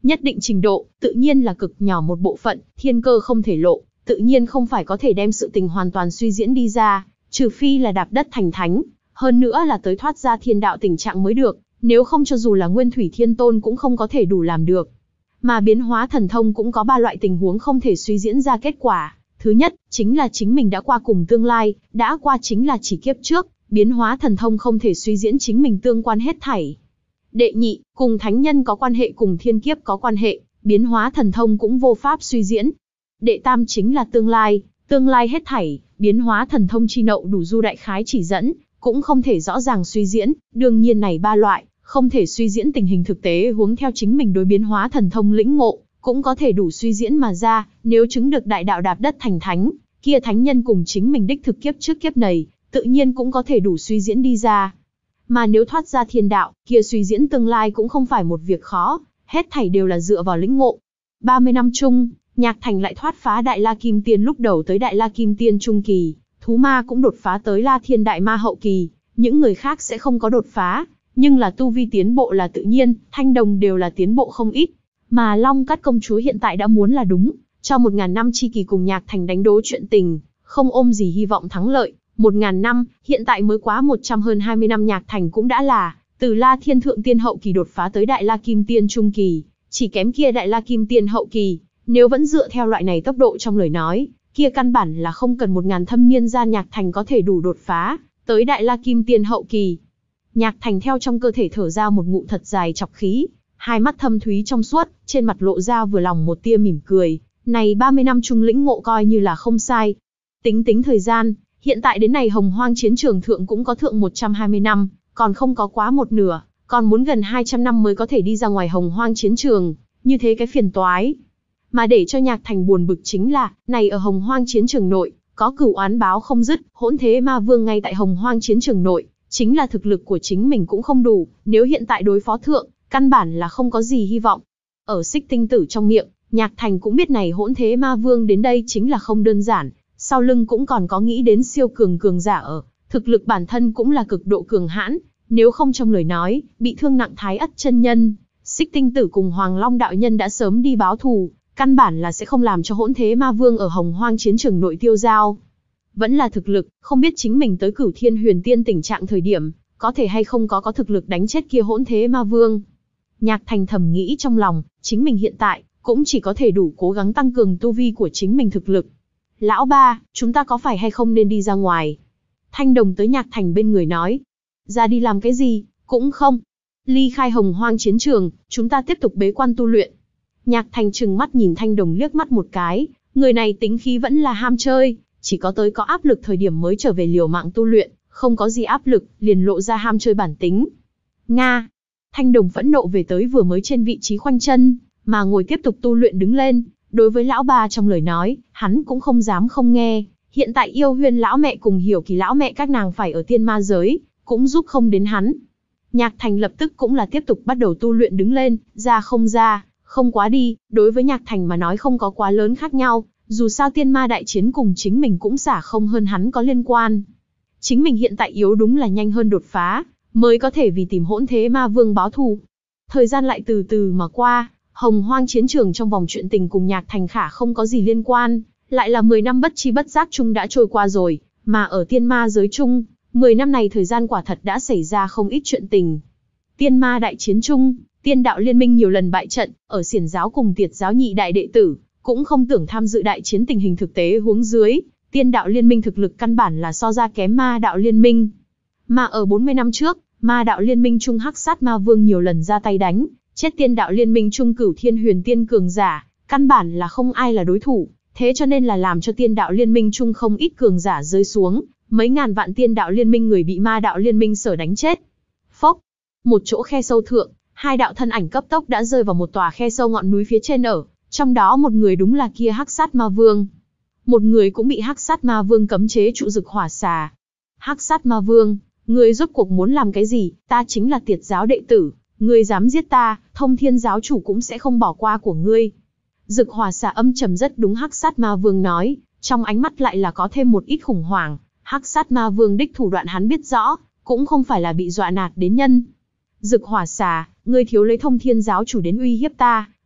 Nhất định trình độ, tự nhiên là cực nhỏ một bộ phận, thiên cơ không thể lộ, tự nhiên không phải có thể đem sự tình hoàn toàn suy diễn đi ra, trừ phi là đạp đất thành thánh, hơn nữa là tới thoát ra thiên đạo tình trạng mới được, nếu không cho dù là Nguyên Thủy Thiên Tôn cũng không có thể đủ làm được. Mà biến hóa thần thông cũng có ba loại tình huống không thể suy diễn ra kết quả. Thứ nhất, chính là chính mình đã qua cùng tương lai, đã qua chính là chỉ kiếp trước, biến hóa thần thông không thể suy diễn chính mình tương quan hết thảy. Đệ nhị, cùng thánh nhân có quan hệ cùng thiên kiếp có quan hệ, biến hóa thần thông cũng vô pháp suy diễn. Đệ tam chính là tương lai, tương lai hết thảy, biến hóa thần thông chi nậu đủ du đại khái chỉ dẫn, cũng không thể rõ ràng suy diễn, đương nhiên này ba loại, không thể suy diễn tình hình thực tế huống theo chính mình đối biến hóa thần thông lĩnh ngộ, cũng có thể đủ suy diễn mà ra, nếu chứng được đại đạo đạp đất thành thánh, kia thánh nhân cùng chính mình đích thực kiếp trước kiếp này, tự nhiên cũng có thể đủ suy diễn đi ra. Mà nếu thoát ra thiên đạo, kia suy diễn tương lai cũng không phải một việc khó, hết thảy đều là dựa vào lĩnh ngộ. ba mươi năm chung, Nhạc Thành lại thoát phá Đại La Kim Tiên lúc đầu tới Đại La Kim Tiên trung kỳ, thú ma cũng đột phá tới La Thiên Đại Ma hậu kỳ, những người khác sẽ không có đột phá, nhưng là tu vi tiến bộ là tự nhiên, Thanh Đồng đều là tiến bộ không ít. Mà Long Cát công chúa hiện tại đã muốn là đúng, cho một ngàn năm chi kỳ cùng Nhạc Thành đánh đố chuyện tình, không ôm gì hy vọng thắng lợi. Một ngàn năm, hiện tại mới quá một trăm hơn hai mươi năm Nhạc Thành cũng đã là, từ La Thiên Thượng Tiên hậu kỳ đột phá tới Đại La Kim Tiên trung kỳ, chỉ kém kia Đại La Kim Tiên hậu kỳ, nếu vẫn dựa theo loại này tốc độ trong lời nói, kia căn bản là không cần một ngàn thâm niên gian Nhạc Thành có thể đủ đột phá, tới Đại La Kim Tiên hậu kỳ. Nhạc Thành theo trong cơ thể thở ra một ngụm thật dài chọc khí, hai mắt thâm thúy trong suốt, trên mặt lộ ra vừa lòng một tia mỉm cười, này ba mươi năm trung lĩnh ngộ coi như là không sai. Tính tính thời gian, hiện tại đến này Hồng Hoang chiến trường thượng cũng có thượng một trăm hai mươi năm, còn không có quá một nửa, còn muốn gần hai trăm năm mới có thể đi ra ngoài Hồng Hoang chiến trường, như thế cái phiền toái. Mà để cho Nhạc Thành buồn bực chính là, này ở Hồng Hoang chiến trường nội, có cửu oán báo không dứt, hỗn thế ma vương ngay tại Hồng Hoang chiến trường nội, chính là thực lực của chính mình cũng không đủ, nếu hiện tại đối phó thượng, căn bản là không có gì hy vọng. Ở Xích Tinh Tử trong miệng, Nhạc Thành cũng biết này hỗn thế ma vương đến đây chính là không đơn giản, sau lưng cũng còn có nghĩ đến siêu cường cường giả ở, thực lực bản thân cũng là cực độ cường hãn, nếu không trong lời nói, bị thương nặng Thái Ất chân nhân, Xích Tinh Tử cùng Hoàng Long đạo nhân đã sớm đi báo thù, căn bản là sẽ không làm cho hỗn thế ma vương ở Hồng Hoang chiến trường nội tiêu dao. Vẫn là thực lực, không biết chính mình tới Cửu Thiên Huyền Tiên tình trạng thời điểm, có thể hay không có có thực lực đánh chết kia hỗn thế ma vương. Nhạc Thành thầm nghĩ trong lòng, chính mình hiện tại, cũng chỉ có thể đủ cố gắng tăng cường tu vi của chính mình thực lực. Lão ba, chúng ta có phải hay không nên đi ra ngoài? Thanh Đồng tới Nhạc Thành bên người nói. Ra đi làm cái gì? Cũng không. Ly khai Hồng Hoang chiến trường, chúng ta tiếp tục bế quan tu luyện. Nhạc Thành trừng mắt nhìn Thanh Đồng liếc mắt một cái, người này tính khí vẫn là ham chơi, chỉ có tới có áp lực thời điểm mới trở về liều mạng tu luyện, không có gì áp lực, liền lộ ra ham chơi bản tính. Nga. Thanh Đồng phẫn nộ về tới vừa mới trên vị trí khoanh chân, mà ngồi tiếp tục tu luyện đứng lên, đối với lão ba trong lời nói, hắn cũng không dám không nghe, hiện tại Yêu Huyên lão mẹ cùng Hiểu Kỳ lão mẹ các nàng phải ở tiên ma giới, cũng giúp không đến hắn. Nhạc Thành lập tức cũng là tiếp tục bắt đầu tu luyện đứng lên, ra không ra, không quá đi, đối với Nhạc Thành mà nói không có quá lớn khác nhau, dù sao tiên ma đại chiến cùng chính mình cũng xả không hơn hắn có liên quan. Chính mình hiện tại yếu đúng là nhanh hơn đột phá, mới có thể vì tìm hỗn thế ma vương báo thù. Thời gian lại từ từ mà qua, Hồng Hoang chiến trường trong vòng chuyện tình cùng Nhạc Thành khả không có gì liên quan, lại là mười năm bất chi bất giác chung đã trôi qua rồi, mà ở tiên ma giới chung, mười năm này thời gian quả thật đã xảy ra không ít chuyện tình. Tiên ma đại chiến chung, tiên đạo liên minh nhiều lần bại trận, ở Xiển giáo cùng Tiệt giáo nhị đại đệ tử, cũng không tưởng tham dự đại chiến tình hình thực tế huống dưới, tiên đạo liên minh thực lực căn bản là so ra kém ma đạo liên minh. Mà ở bốn mươi năm trước, ma đạo liên minh chung hắc sát ma vương nhiều lần ra tay đánh, chết tiên đạo liên minh chung Cửu Thiên Huyền Tiên cường giả, căn bản là không ai là đối thủ, thế cho nên là làm cho tiên đạo liên minh chung không ít cường giả rơi xuống, mấy ngàn vạn tiên đạo liên minh người bị ma đạo liên minh sở đánh chết. Phốc, một chỗ khe sâu thượng, hai đạo thân ảnh cấp tốc đã rơi vào một tòa khe sâu ngọn núi phía trên ở, trong đó một người đúng là kia hắc sát ma vương. Một người cũng bị hắc sát ma vương cấm chế trụ dực hỏa xà. Hắc sát ma vương, ngươi rốt cuộc muốn làm cái gì? Ta chính là Tiệt giáo đệ tử, ngươi dám giết ta, Thông Thiên giáo chủ cũng sẽ không bỏ qua của ngươi. Dực hỏa xà âm trầm rất đúng hắc sát ma vương nói, trong ánh mắt lại là có thêm một ít khủng hoảng. Hắc sát ma vương đích thủ đoạn hắn biết rõ, cũng không phải là bị dọa nạt đến nhân. Dực hỏa xà, ngươi thiếu lấy Thông Thiên giáo chủ đến uy hiếp ta,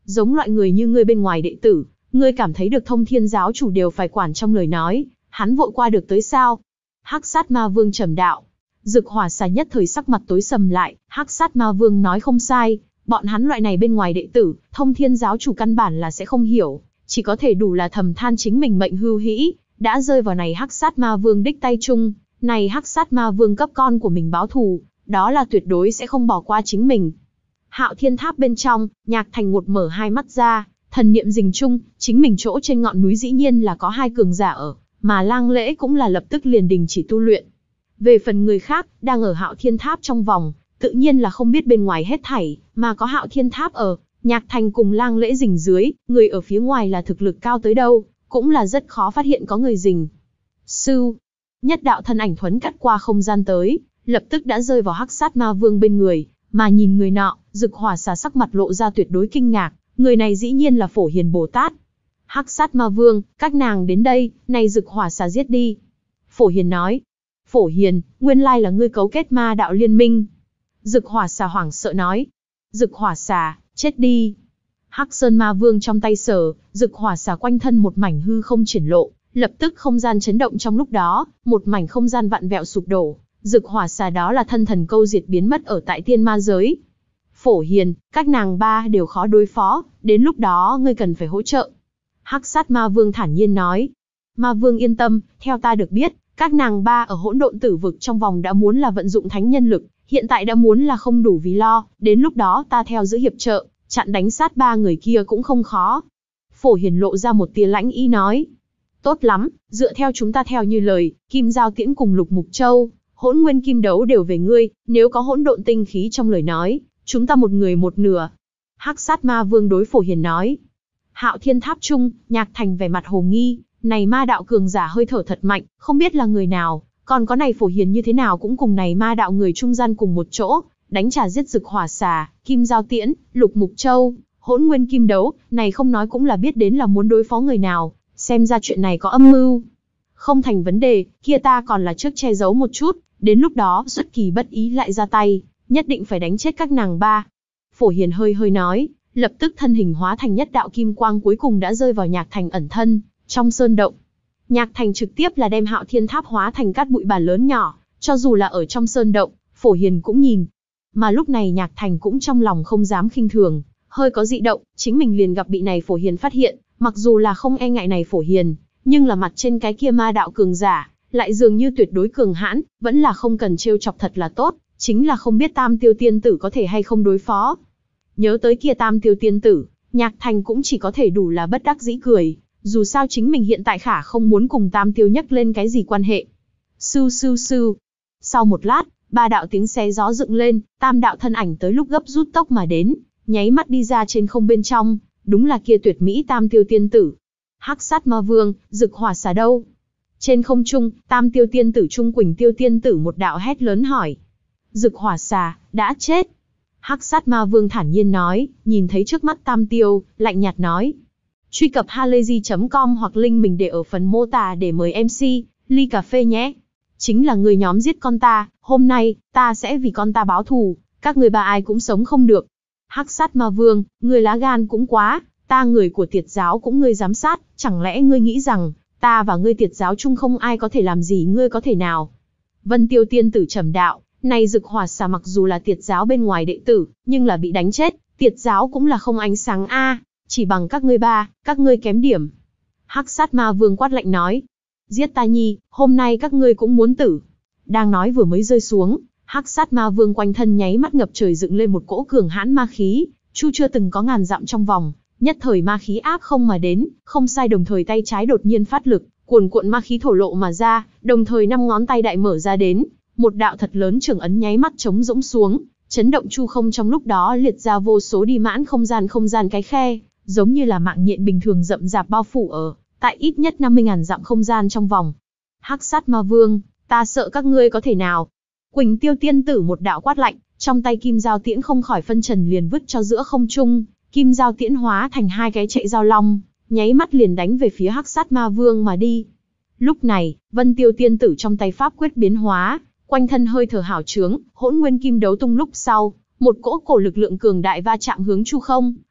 Giống loại người như ngươi bên ngoài đệ tử, ngươi cảm thấy được Thông Thiên giáo chủ đều phải quản trong lời nói, hắn vội qua được tới sao? Hắc sát ma vương trầm đạo. Dực hỏa xà nhất thời sắc mặt tối sầm lại, Hắc sát ma vương nói không sai, bọn hắn loại này bên ngoài đệ tử, Thông Thiên giáo chủ căn bản là sẽ không hiểu, chỉ có thể đủ là thầm than chính mình mệnh hưu hĩ, đã rơi vào này Hắc sát ma vương đích tay chung, này Hắc sát ma vương cấp con của mình báo thù, đó là tuyệt đối sẽ không bỏ qua chính mình. Hạo Thiên Tháp bên trong, Nhạc Thành một mở hai mắt ra, thần niệm rình chung, chính mình chỗ trên ngọn núi dĩ nhiên là có hai cường giả ở, mà Lang Lễ cũng là lập tức liền đình chỉ tu luyện. Về phần người khác, đang ở Hạo Thiên Tháp trong vòng, tự nhiên là không biết bên ngoài hết thảy, mà có Hạo Thiên Tháp ở, Nhạc Thành cùng Lang Lễ rình dưới, người ở phía ngoài là thực lực cao tới đâu, cũng là rất khó phát hiện có người rình. Sư, nhất đạo thân ảnh thuấn cắt qua không gian tới, lập tức đã rơi vào Hắc sát ma vương bên người, mà nhìn người nọ, Dực hỏa xà sắc mặt lộ ra tuyệt đối kinh ngạc, người này dĩ nhiên là Phổ Hiền Bồ Tát. Hắc sát ma vương, các nàng đến đây, này Dực hỏa xà giết đi. Phổ Hiền nói. Phổ Hiền, nguyên lai là ngươi cấu kết ma đạo liên minh. Dực hỏa xà hoảng sợ nói. Dực hỏa xà, chết đi. Hắc sơn ma vương trong tay sờ, Dực hỏa xà quanh thân một mảnh hư không triển lộ, lập tức không gian chấn động trong lúc đó, một mảnh không gian vặn vẹo sụp đổ. Dực hỏa xà đó là thân thần câu diệt biến mất ở tại tiên ma giới. Phổ Hiền, các nàng ba đều khó đối phó, đến lúc đó ngươi cần phải hỗ trợ. Hắc sát ma vương thản nhiên nói. Ma vương yên tâm, theo ta được biết, các nàng ba ở hỗn độn tử vực trong vòng đã muốn là vận dụng thánh nhân lực, hiện tại đã muốn là không đủ vì lo, đến lúc đó ta theo giữ hiệp trợ, chặn đánh sát ba người kia cũng không khó. Phổ Hiền lộ ra một tia lãnh ý nói. Tốt lắm, dựa theo chúng ta theo như lời, Kim Giao Tiễn cùng Lục Mục Châu, Hỗn Nguyên Kim Đấu đều về ngươi, nếu có hỗn độn tinh khí trong lời nói, chúng ta một người một nửa. Hắc sát ma vương đối Phổ Hiền nói. Hạo Thiên Tháp chung, Nhạc Thành vẻ mặt hồ nghi, này ma đạo cường giả hơi thở thật mạnh, không biết là người nào, còn có này Phổ Hiền như thế nào cũng cùng này ma đạo người trung gian cùng một chỗ, đánh trả giết Dực hỏa xà, Kim Giao Tiễn, Lục Mục Châu, Hỗn Nguyên Kim Đấu, này không nói cũng là biết đến là muốn đối phó người nào, xem ra chuyện này có âm mưu. Không thành vấn đề, kia ta còn là trước che giấu một chút, đến lúc đó xuất kỳ bất ý lại ra tay, nhất định phải đánh chết các nàng ba. Phổ Hiền hơi hơi nói, lập tức thân hình hóa thành nhất đạo kim quang cuối cùng đã rơi vào Nhạc Thành ẩn thân, trong sơn động. Nhạc Thành trực tiếp là đem Hạo Thiên Tháp hóa thành cát bụi bàn lớn nhỏ, cho dù là ở trong sơn động, Phổ Hiền cũng nhìn. Mà lúc này Nhạc Thành cũng trong lòng không dám khinh thường, hơi có dị động, chính mình liền gặp bị này Phổ Hiền phát hiện, mặc dù là không e ngại này Phổ Hiền, nhưng là mặt trên cái kia ma đạo cường giả, lại dường như tuyệt đối cường hãn, vẫn là không cần trêu chọc thật là tốt, chính là không biết Tam Tiêu Tiên Tử có thể hay không đối phó. Nhớ tới kia Tam Tiêu Tiên Tử, Nhạc Thành cũng chỉ có thể đủ là bất đắc dĩ cười, dù sao chính mình hiện tại khả không muốn cùng Tam Tiêu nhắc lên cái gì quan hệ. Sưu sưu sưu. Sau một lát, ba đạo tiếng xé gió dựng lên, tam đạo thân ảnh tới lúc gấp rút tốc mà đến, nháy mắt đi ra trên không bên trong, đúng là kia tuyệt mỹ Tam Tiêu Tiên Tử. Hắc sát ma vương, Dực hỏa xà đâu? Trên không trung, Tam Tiêu Tiên Tử Trung Quỳnh Tiêu Tiên Tử một đạo hét lớn hỏi. Dực hỏa xà, đã chết. Hắc sát ma vương thản nhiên nói, nhìn thấy trước mắt Tam Tiêu, lạnh nhạt nói. Truy cập halayzi chấm com hoặc link mình để ở phần mô tả để mời em xê, ly cà phê nhé. Chính là người nhóm giết con ta, hôm nay, ta sẽ vì con ta báo thù, các người ba ai cũng sống không được. Hắc sát ma vương, người lá gan cũng quá, ta người của Tiệt giáo cũng ngươi giám sát, chẳng lẽ ngươi nghĩ rằng, ta và ngươi Tiệt giáo chung không ai có thể làm gì ngươi có thể nào? Vân Tiêu Tiên Tử trầm đạo, này Dực hỏa xà mặc dù là Tiệt giáo bên ngoài đệ tử, nhưng là bị đánh chết, Tiệt giáo cũng là không ánh sáng a, chỉ bằng các ngươi ba, các ngươi kém điểm. Hắc sát ma vương quát lạnh nói, giết ta nhi, hôm nay các ngươi cũng muốn tử. Đang nói vừa mới rơi xuống, Hắc sát ma vương quanh thân nháy mắt ngập trời dựng lên một cỗ cường hãn ma khí, chu chưa từng có ngàn dặm trong vòng, nhất thời ma khí áp không mà đến, không sai đồng thời tay trái đột nhiên phát lực, cuồn cuộn ma khí thổ lộ mà ra, đồng thời năm ngón tay đại mở ra đến, một đạo thật lớn trưởng ấn nháy mắt trống rỗng xuống, chấn động chu không trong lúc đó liệt ra vô số đi mãn không gian không gian cái khe, giống như là mạng nhện bình thường rậm rạp bao phủ ở tại ít nhất năm mươi ngàn dặm không gian trong vòng. Hắc sát ma vương, ta sợ các ngươi có thể nào? Quỳnh Tiêu Tiên Tử một đạo quát lạnh, trong tay kim giao tiễn không khỏi phân trần liền vứt cho giữa không trung, kim giao tiễn hóa thành hai cái chạy giao long, nháy mắt liền đánh về phía Hắc sát ma vương mà đi. Lúc này, Vân Tiêu Tiên Tử trong tay pháp quyết biến hóa, quanh thân hơi thở hảo trướng, hỗn nguyên kim đấu tung lúc sau, một cỗ cổ lực lượng cường đại va chạm hướng chu không,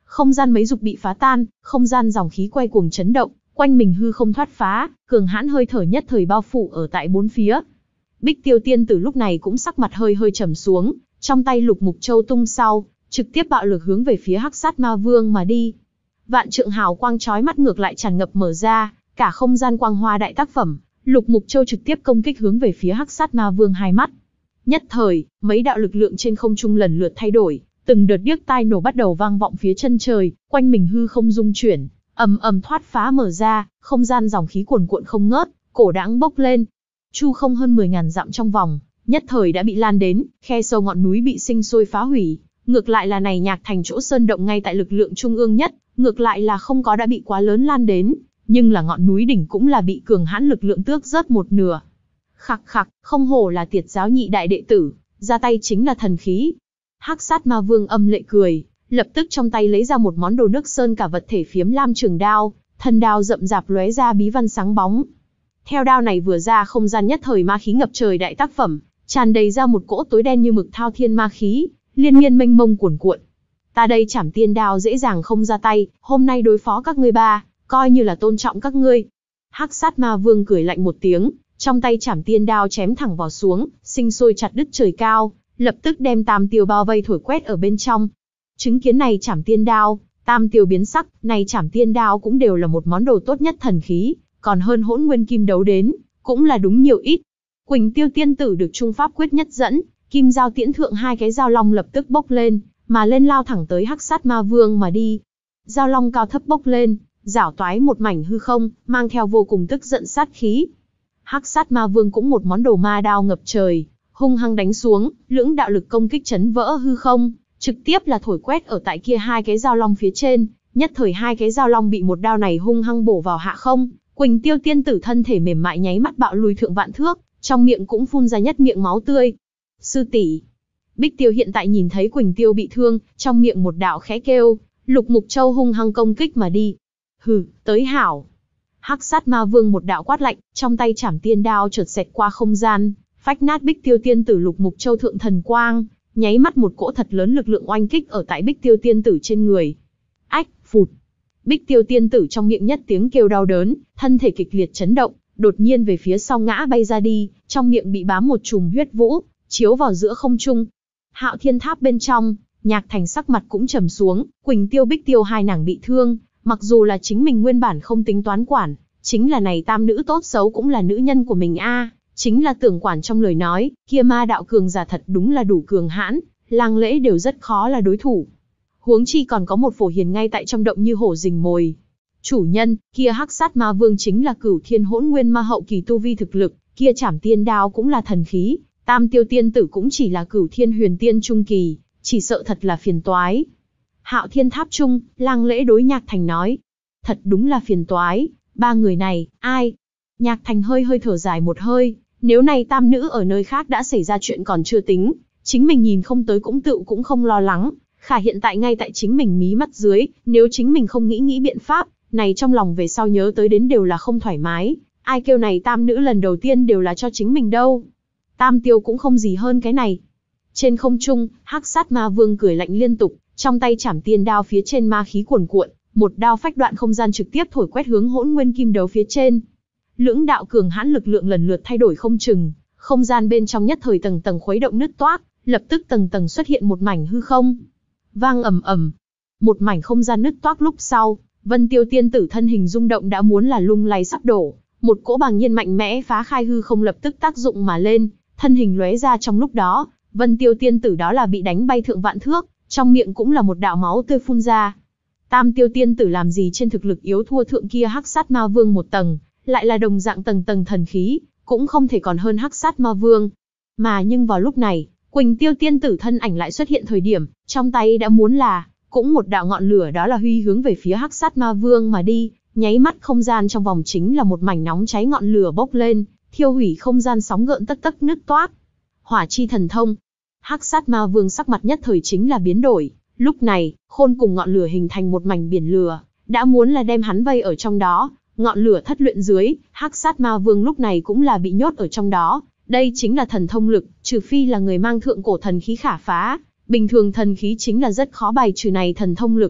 Không gian mấy dục bị phá tan, không gian dòng khí quay cuồng chấn động, quanh mình hư không thoát phá, cường hãn hơi thở nhất thời bao phủ ở tại bốn phía. Bích Tiêu tiên tử lúc này cũng sắc mặt hơi hơi trầm xuống, trong tay Lục Mục Châu tung sau, trực tiếp bạo lực hướng về phía Hắc Sát Ma Vương mà đi. Vạn trượng hào quang chói mắt ngược lại tràn ngập mở ra, cả không gian quang hoa đại tác phẩm, Lục Mục Châu trực tiếp công kích hướng về phía Hắc Sát Ma Vương hai mắt. Nhất thời, mấy đạo lực lượng trên không trung lần lượt thay đổi, từng đợt điếc tai nổ bắt đầu vang vọng phía chân trời, quanh mình hư không rung chuyển, ầm ầm thoát phá mở ra, không gian dòng khí cuồn cuộn không ngớt, cổ đãng bốc lên. Chu không hơn mười ngàn dặm trong vòng, nhất thời đã bị lan đến, khe sâu ngọn núi bị sinh sôi phá hủy. Ngược lại là này Nhạc Thành chỗ sơn động ngay tại lực lượng trung ương nhất, ngược lại là không có đã bị quá lớn lan đến, nhưng là ngọn núi đỉnh cũng là bị cường hãn lực lượng tước rớt một nửa. Khặc khặc, không hổ là Tiệt giáo nhị đại đệ tử, ra tay chính là thần khí. Hắc Sát Ma Vương âm lệ cười, lập tức trong tay lấy ra một món đồ nước sơn cả vật thể phiếm lam trường đao, thân đao rậm rạp lóe ra bí văn sáng bóng. Theo đao này vừa ra, không gian nhất thời ma khí ngập trời đại tác phẩm, tràn đầy ra một cỗ tối đen như mực thao thiên ma khí, liên miên mênh mông cuồn cuộn. Ta đây Trảm Tiên đao dễ dàng không ra tay, hôm nay đối phó các ngươi ba, coi như là tôn trọng các ngươi. Hắc Sát Ma Vương cười lạnh một tiếng, trong tay Trảm Tiên đao chém thẳng vào xuống, sinh sôi chặt đứt trời cao, lập tức đem Tam Tiêu bao vây thổi quét ở bên trong. Chứng kiến này Trảm Tiên đao, Tam Tiêu biến sắc, này Trảm Tiên đao cũng đều là một món đồ tốt nhất thần khí, còn hơn Hỗn Nguyên Kim đấu đến, cũng là đúng nhiều ít. Quỳnh Tiêu tiên tử được Trung Pháp quyết nhất dẫn, kim giao tiễn thượng hai cái giao long lập tức bốc lên, mà lên lao thẳng tới Hắc Sát Ma Vương mà đi. Giao long cao thấp bốc lên, rảo toái một mảnh hư không, mang theo vô cùng tức giận sát khí. Hắc Sát Ma Vương cũng một món đồ ma đao ngập trời, hung hăng đánh xuống, lưỡng đạo lực công kích chấn vỡ hư không, trực tiếp là thổi quét ở tại kia hai cái giao long phía trên, nhất thời hai cái giao long bị một đao này hung hăng bổ vào hạ không. Quỳnh Tiêu tiên tử thân thể mềm mại nháy mắt bạo lùi thượng vạn thước, trong miệng cũng phun ra nhất miệng máu tươi. Sư tỷ. Bích Tiêu hiện tại nhìn thấy Quỳnh Tiêu bị thương, trong miệng một đạo khẽ kêu, Lục Mục Châu hung hăng công kích mà đi. Hừ, tới hảo. Hắc Sát Ma Vương một đạo quát lạnh, trong tay Trảm Tiên đao chợt xẹt qua không gian, phách nát Bích Tiêu tiên tử Lục Mục Châu thượng thần quang, nháy mắt một cỗ thật lớn lực lượng oanh kích ở tại Bích Tiêu tiên tử trên người. Ách, phụt. Bích Tiêu tiên tử trong miệng nhất tiếng kêu đau đớn, thân thể kịch liệt chấn động, đột nhiên về phía sau ngã bay ra đi, trong miệng bị bám một chùm huyết vũ, chiếu vào giữa không trung. Hạo Thiên Tháp bên trong, Nhạc Thành sắc mặt cũng trầm xuống, Quỳnh Tiêu Bích Tiêu hai nàng bị thương, mặc dù là chính mình nguyên bản không tính toán quản, chính là này tam nữ tốt xấu cũng là nữ nhân của mình a, chính là tưởng quản trong lời nói, kia ma đạo cường giả thật đúng là đủ cường hãn, lang lễ đều rất khó là đối thủ. Huống chi còn có một Phổ Hiền ngay tại trong động như hổ rình mồi. Chủ nhân, kia Hắc Sát Ma Vương chính là Cửu Thiên Hỗn Nguyên Ma hậu kỳ tu vi thực lực, kia Trảm Tiên đao cũng là thần khí, Tam Tiêu tiên tử cũng chỉ là Cửu Thiên Huyền Tiên trung kỳ, chỉ sợ thật là phiền toái. Hạo Thiên Tháp trung, Lang Lễ đối Nhạc Thành nói, thật đúng là phiền toái, ba người này, ai? Nhạc Thành hơi hơi thở dài một hơi, nếu này tam nữ ở nơi khác đã xảy ra chuyện còn chưa tính, chính mình nhìn không tới cũng tự cũng không lo lắng. Khả hiện tại ngay tại chính mình mí mắt dưới, nếu chính mình không nghĩ nghĩ biện pháp, này trong lòng về sau nhớ tới đến đều là không thoải mái, ai kêu này tam nữ lần đầu tiên đều là cho chính mình đâu. Tam Tiêu cũng không gì hơn cái này. Trên không trung, Hắc Sát Ma Vương cười lạnh liên tục, trong tay Trảm Tiên đao phía trên ma khí cuồn cuộn, một đao phách đoạn không gian trực tiếp thổi quét hướng Hỗn Nguyên Kim đấu phía trên. Lưỡng đạo cường hãn lực lượng lần lượt thay đổi không chừng, không gian bên trong nhất thời tầng tầng khuấy động nứt toác, lập tức tầng tầng xuất hiện một mảnh hư không. Vang ầm ầm, một mảnh không gian nứt toác lúc sau, Vân Tiêu tiên tử thân hình rung động đã muốn là lung lay sắp đổ, một cỗ bàng nhiên mạnh mẽ phá khai hư không lập tức tác dụng mà lên, thân hình lóe ra trong lúc đó, Vân Tiêu tiên tử đó là bị đánh bay thượng vạn thước, trong miệng cũng là một đạo máu tươi phun ra. Tam Tiêu tiên tử làm gì trên thực lực yếu thua thượng kia Hắc Sát Ma Vương một tầng, lại là đồng dạng tầng tầng thần khí, cũng không thể còn hơn Hắc Sát Ma Vương. Mà nhưng vào lúc này, Quỳnh Tiêu tiên tử thân ảnh lại xuất hiện thời điểm, trong tay đã muốn là, cũng một đạo ngọn lửa đó là huy hướng về phía Hắc Sát Ma Vương mà đi, nháy mắt không gian trong vòng chính là một mảnh nóng cháy ngọn lửa bốc lên, thiêu hủy không gian sóng gợn tất tất nứt toác. Hỏa chi thần thông. Hắc Sát Ma Vương sắc mặt nhất thời chính là biến đổi, lúc này, khôn cùng ngọn lửa hình thành một mảnh biển lửa, đã muốn là đem hắn vây ở trong đó, ngọn lửa thất luyện dưới, Hắc Sát Ma Vương lúc này cũng là bị nhốt ở trong đó. Đây chính là thần thông lực, trừ phi là người mang thượng cổ thần khí khả phá, bình thường thần khí chính là rất khó bài trừ này thần thông lực.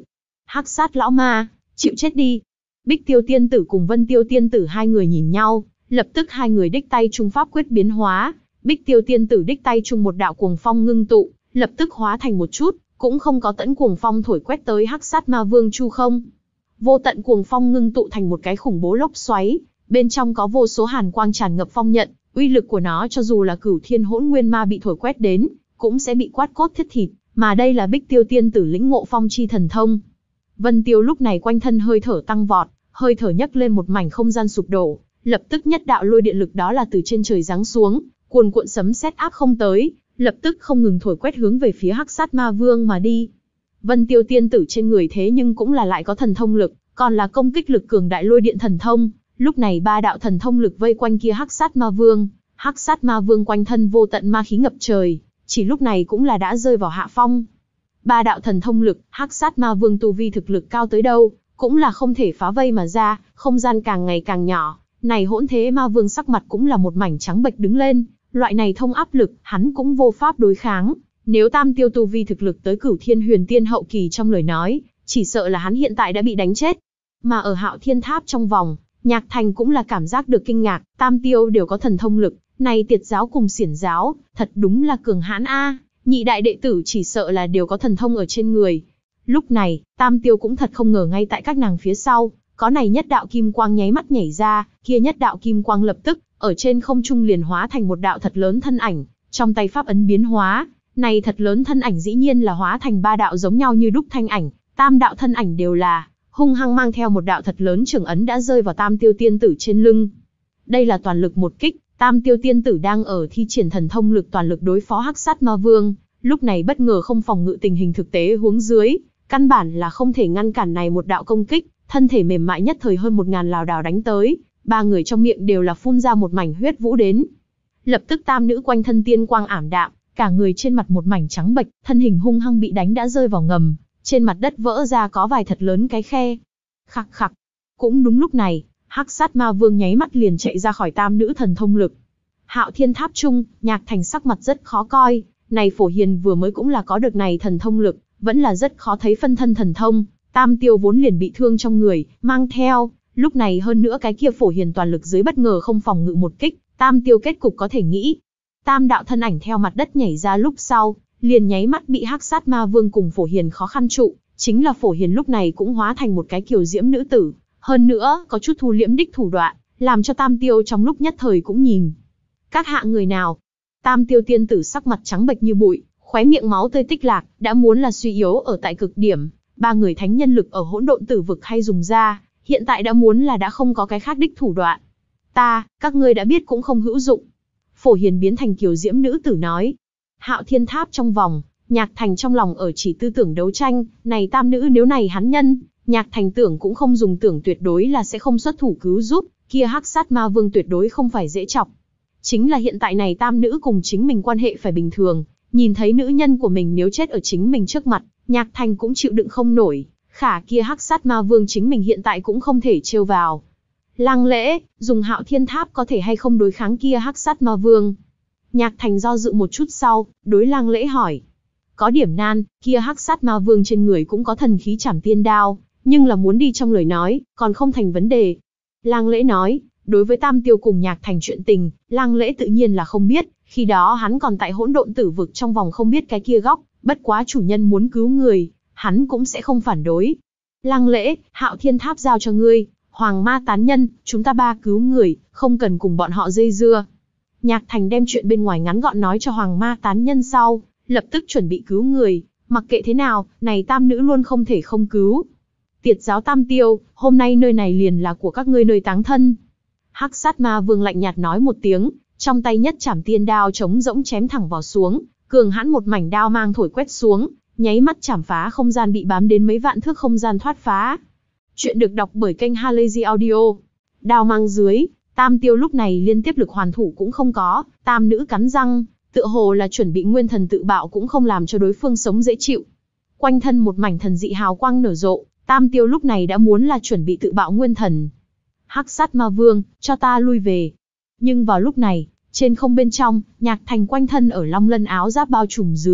Hắc sát lão ma, chịu chết đi. Bích Tiêu tiên tử cùng Vân Tiêu tiên tử hai người nhìn nhau, lập tức hai người đích tay trung pháp quyết biến hóa. Bích Tiêu tiên tử đích tay trung một đạo cuồng phong ngưng tụ, lập tức hóa thành một chút, cũng không có tẫn cuồng phong thổi quét tới Hắc sát ma vương Chu Không. Vô tận cuồng phong ngưng tụ thành một cái khủng bố lốc xoáy, bên trong có vô số hàn quang tràn ngập phong nhận, uy lực của nó cho dù là Cửu Thiên Hỗn Nguyên Ma bị thổi quét đến, cũng sẽ bị quát cốt thiết thịt, mà đây là Bích Tiêu tiên tử lĩnh ngộ phong chi thần thông. Vân Tiêu lúc này quanh thân hơi thở tăng vọt, hơi thở nhấc lên một mảnh không gian sụp đổ, lập tức nhất đạo lôi điện lực đó là từ trên trời giáng xuống, cuồn cuộn sấm sét áp không tới, lập tức không ngừng thổi quét hướng về phía Hắc sát ma vương mà đi. Vân Tiêu tiên tử trên người thế nhưng cũng là lại có thần thông lực, còn là công kích lực cường đại lôi điện thần thông. Lúc này ba đạo thần thông lực vây quanh kia Hắc sát ma vương, Hắc sát ma vương quanh thân vô tận ma khí ngập trời, chỉ lúc này cũng là đã rơi vào hạ phong. Ba đạo thần thông lực, Hắc sát ma vương tu vi thực lực cao tới đâu, cũng là không thể phá vây mà ra, không gian càng ngày càng nhỏ. Này hỗn thế ma vương sắc mặt cũng là một mảnh trắng bệch đứng lên, loại này thông áp lực, hắn cũng vô pháp đối kháng. Nếu Tam Tiêu tu vi thực lực tới Cửu Thiên Huyền Tiên hậu kỳ trong lời nói, chỉ sợ là hắn hiện tại đã bị đánh chết. Mà ở Hạo Thiên Tháp trong vòng, Nhạc Thành cũng là cảm giác được kinh ngạc, Tam Tiêu đều có thần thông lực, này Tiệt giáo cùng Xiển giáo, thật đúng là cường hãn a, nhị đại đệ tử chỉ sợ là đều có thần thông ở trên người. Lúc này, Tam Tiêu cũng thật không ngờ ngay tại các nàng phía sau, có này nhất đạo kim quang nháy mắt nhảy ra, kia nhất đạo kim quang lập tức, ở trên không trung liền hóa thành một đạo thật lớn thân ảnh, trong tay pháp ấn biến hóa, này thật lớn thân ảnh dĩ nhiên là hóa thành ba đạo giống nhau như đúc thanh ảnh, tam đạo thân ảnh đều là hung hăng mang theo một đạo thật lớn trường ấn đã rơi vào Tam Tiêu tiên tử trên lưng. Đây là toàn lực một kích, Tam Tiêu tiên tử đang ở thi triển thần thông lực toàn lực đối phó Hắc sát ma vương, lúc này bất ngờ không phòng ngự tình hình thực tế huống dưới, căn bản là không thể ngăn cản này một đạo công kích, thân thể mềm mại nhất thời hơn một ngàn lảo đảo đánh tới, ba người trong miệng đều là phun ra một mảnh huyết vũ đến. Lập tức tam nữ quanh thân tiên quang ảm đạm, cả người trên mặt một mảnh trắng bệch, thân hình hung hăng bị đánh đã rơi vào ngầm, trên mặt đất vỡ ra có vài thật lớn cái khe. Khặc khặc. Cũng đúng lúc này, Hắc sát ma vương nháy mắt liền chạy ra khỏi tam nữ thần thông lực. Hạo Thiên Tháp trung, Nhạc Thành sắc mặt rất khó coi, này Phổ Hiền vừa mới cũng là có được này thần thông lực, vẫn là rất khó thấy phân thân thần thông, Tam Tiêu vốn liền bị thương trong người, mang theo, lúc này hơn nữa cái kia Phổ Hiền toàn lực dưới bất ngờ không phòng ngự một kích, Tam Tiêu kết cục có thể nghĩ. Tam đạo thân ảnh theo mặt đất nhảy ra lúc sau, liền nháy mắt bị Hắc sát ma vương cùng Phổ Hiền khó khăn trụ, chính là Phổ Hiền lúc này cũng hóa thành một cái kiều diễm nữ tử, hơn nữa có chút thu liễm đích thủ đoạn, làm cho Tam Tiêu trong lúc nhất thời cũng nhìn. Các hạ người nào? Tam Tiêu tiên tử sắc mặt trắng bệch như bụi, khóe miệng máu tươi tích lạc, đã muốn là suy yếu ở tại cực điểm, ba người thánh nhân lực ở hỗn độn tử vực hay dùng ra, hiện tại đã muốn là đã không có cái khác đích thủ đoạn. Ta, các ngươi đã biết cũng không hữu dụng. Phổ Hiền biến thành kiều diễm nữ tử nói. Hạo Thiên Tháp trong vòng, Nhạc Thành trong lòng ở chỉ tư tưởng đấu tranh, này tam nữ nếu này hắn nhân, Nhạc Thành tưởng cũng không dùng tưởng tuyệt đối là sẽ không xuất thủ cứu giúp, kia Hắc sát ma vương tuyệt đối không phải dễ chọc. Chính là hiện tại này tam nữ cùng chính mình quan hệ phải bình thường, nhìn thấy nữ nhân của mình nếu chết ở chính mình trước mặt, Nhạc Thành cũng chịu đựng không nổi, khả kia Hắc sát ma vương chính mình hiện tại cũng không thể trêu vào. Lăng Lễ, dùng Hạo Thiên Tháp có thể hay không đối kháng kia Hắc sát ma vương? Nhạc Thành do dự một chút sau, đối Lăng Lễ hỏi. Có điểm nan, kia Hắc sát ma vương trên người cũng có thần khí Trảm Tiên Đao, nhưng là muốn đi trong lời nói, còn không thành vấn đề. Lăng Lễ nói, đối với Tam Tiêu cùng Nhạc Thành chuyện tình, Lăng Lễ tự nhiên là không biết, khi đó hắn còn tại hỗn độn tử vực trong vòng không biết cái kia góc, bất quá chủ nhân muốn cứu người, hắn cũng sẽ không phản đối. Lăng Lễ, Hạo Thiên Tháp giao cho ngươi, Hoàng Ma tán nhân, chúng ta ba cứu người, không cần cùng bọn họ dây dưa. Nhạc Thành đem chuyện bên ngoài ngắn gọn nói cho Hoàng Ma tán nhân sau, lập tức chuẩn bị cứu người, mặc kệ thế nào, này tam nữ luôn không thể không cứu. Tiệt giáo Tam Tiêu, hôm nay nơi này liền là của các ngươi nơi táng thân. Hắc sát ma vương lạnh nhạt nói một tiếng, trong tay nhất Trảm Tiên Đao trống rỗng chém thẳng vào xuống, cường hãn một mảnh đao mang thổi quét xuống, nháy mắt chảm phá không gian bị bám đến mấy vạn thước không gian thoát phá. Chuyện được đọc bởi kênh Halazy Audio. Đao mang dưới, Tam Tiêu lúc này liên tiếp lực hoàn thủ cũng không có, tam nữ cắn răng, tựa hồ là chuẩn bị nguyên thần tự bạo cũng không làm cho đối phương sống dễ chịu. Quanh thân một mảnh thần dị hào quang nở rộ, Tam Tiêu lúc này đã muốn là chuẩn bị tự bạo nguyên thần. Hắc sát ma vương, cho ta lui về. Nhưng vào lúc này, trên không bên trong, Nhạc Thành quanh thân ở long lân áo giáp bao trùm dưới,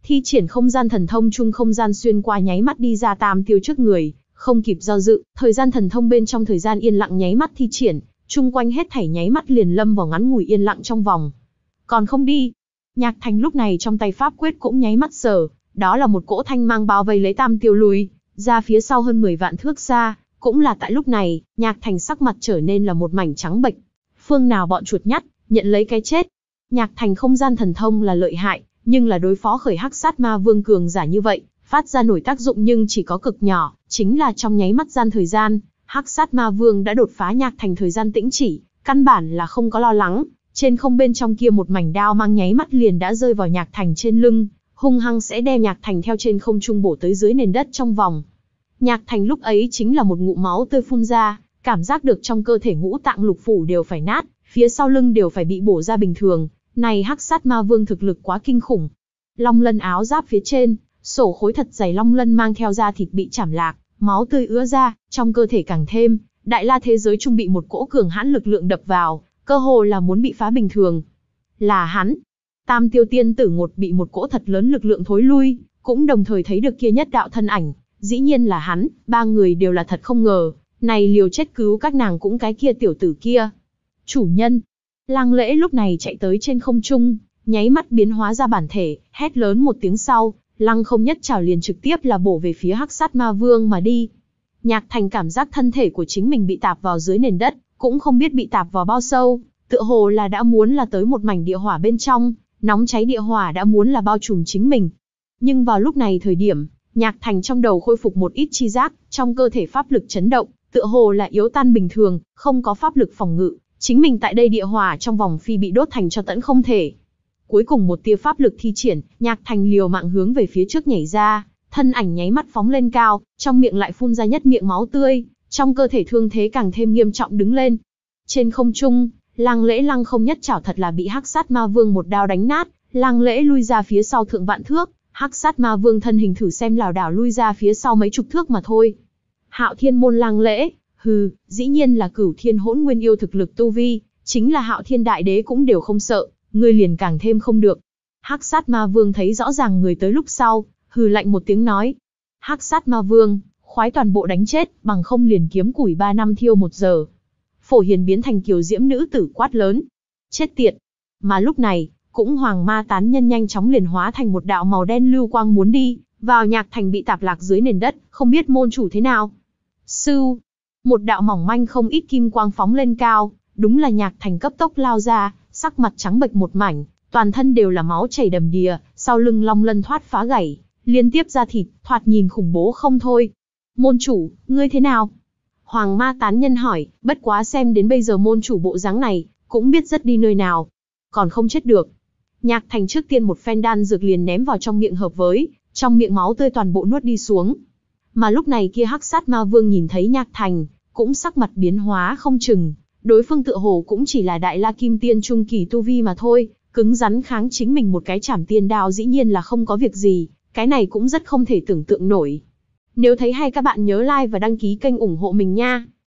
thi triển không gian thần thông chung không gian xuyên qua nháy mắt đi ra Tam Tiêu trước người, không kịp do dự, thời gian thần thông bên trong thời gian yên lặng nháy mắt thi triển, chung quanh hết thảy nháy mắt liền lâm vào ngắn ngủi yên lặng trong vòng. Còn không đi. Nhạc Thành lúc này trong tay pháp quyết cũng nháy mắt sờ, đó là một cỗ thanh mang bao vây lấy Tam Tiêu lùi ra phía sau hơn mười vạn thước xa. Cũng là tại lúc này, Nhạc Thành sắc mặt trở nên là một mảnh trắng bệch. Phương nào bọn chuột nhắt, nhận lấy cái chết. Nhạc Thành không gian thần thông là lợi hại, nhưng là đối phó khởi Hắc Sát Ma Vương cường giả như vậy, phát ra nổi tác dụng nhưng chỉ có cực nhỏ, chính là trong nháy mắt gian thời gian, Hắc Sát Ma Vương đã đột phá Nhạc Thành thời gian tĩnh chỉ, căn bản là không có lo lắng, trên không bên trong kia một mảnh đao mang nháy mắt liền đã rơi vào Nhạc Thành trên lưng, hung hăng sẽ đem Nhạc Thành theo trên không trung bổ tới dưới nền đất trong vòng. Nhạc Thành lúc ấy chính là một ngụm máu tươi phun ra, cảm giác được trong cơ thể ngũ tạng lục phủ đều phải nát, phía sau lưng đều phải bị bổ ra bình thường. Này Hắc Sát Ma Vương thực lực quá kinh khủng. Long lân áo giáp phía trên, sổ khối thật dày long lân mang theo da thịt bị chảm lạc, máu tươi ứa ra, trong cơ thể càng thêm, đại la thế giới trung bị một cỗ cường hãn lực lượng đập vào, cơ hồ là muốn bị phá bình thường. Là hắn. Tam Tiêu tiên tử ngột bị một cỗ thật lớn lực lượng thối lui, cũng đồng thời thấy được kia nhất đạo thân ảnh, dĩ nhiên là hắn, ba người đều là thật không ngờ, này liều chết cứu các nàng cũng cái kia tiểu tử kia. Chủ nhân. Lăng Lễ lúc này chạy tới trên không trung, nháy mắt biến hóa ra bản thể, hét lớn một tiếng sau, lăng không nhất trảo liền trực tiếp là bổ về phía Hắc Sát Ma Vương mà đi. Nhạc Thành cảm giác thân thể của chính mình bị tạp vào dưới nền đất, cũng không biết bị tạp vào bao sâu, tựa hồ là đã muốn là tới một mảnh địa hỏa bên trong, nóng cháy địa hỏa đã muốn là bao trùm chính mình. Nhưng vào lúc này thời điểm, Nhạc Thành trong đầu khôi phục một ít chi giác, trong cơ thể pháp lực chấn động, tựa hồ là yếu tan bình thường, không có pháp lực phòng ngự. Chính mình tại đây địa hỏa trong vòng phi bị đốt thành cho tẫn không thể. Cuối cùng một tia pháp lực thi triển, Nhạc Thành liều mạng hướng về phía trước nhảy ra, thân ảnh nháy mắt phóng lên cao, trong miệng lại phun ra nhất miệng máu tươi, trong cơ thể thương thế càng thêm nghiêm trọng đứng lên. Trên không trung, Lăng Lễ lăng không nhất chảo thật là bị Hắc Sát Ma Vương một đao đánh nát, Lăng Lễ lui ra phía sau thượng vạn thước, Hắc Sát Ma Vương thân hình thử xem lảo đảo lui ra phía sau mấy chục thước mà thôi. Hạo Thiên môn Lăng Lễ. Hừ, dĩ nhiên là Cửu Thiên Hỗn Nguyên yêu thực lực tu vi, chính là Hạo Thiên Đại Đế cũng đều không sợ, ngươi liền càng thêm không được. Hắc Sát Ma Vương thấy rõ ràng người tới lúc sau, hừ lạnh một tiếng nói. Hắc Sát Ma Vương, khoái toàn bộ đánh chết, bằng không liền kiếm củi ba năm thiêu một giờ. Phổ Hiền biến thành kiều diễm nữ tử quát lớn. Chết tiệt. Mà lúc này, cũng Hoàng Ma tán nhân nhanh chóng liền hóa thành một đạo màu đen lưu quang muốn đi, vào Nhạc Thành bị tạp lạc dưới nền đất, không biết môn chủ thế nào. Sưu. Một đạo mỏng manh không ít kim quang phóng lên cao, đúng là Nhạc Thành cấp tốc lao ra, sắc mặt trắng bệch một mảnh, toàn thân đều là máu chảy đầm đìa, sau lưng long lân thoát phá gãy, liên tiếp ra thịt, thoạt nhìn khủng bố không thôi. Môn chủ, ngươi thế nào? Hoàng Ma tán nhân hỏi, bất quá xem đến bây giờ môn chủ bộ dáng này, cũng biết rất đi nơi nào. Còn không chết được. Nhạc Thành trước tiên một phen đan dược liền ném vào trong miệng hợp với, trong miệng máu tươi toàn bộ nuốt đi xuống. Mà lúc này kia Hắc Sát Ma Vương nhìn thấy Nhạc Thành, cũng sắc mặt biến hóa không chừng, đối phương tựa hồ cũng chỉ là đại la kim tiên trung kỳ tu vi mà thôi, cứng rắn kháng chính mình một cái chảm tiên đao dĩ nhiên là không có việc gì, cái này cũng rất không thể tưởng tượng nổi. Nếu thấy hay các bạn nhớ like và đăng ký kênh ủng hộ mình nha.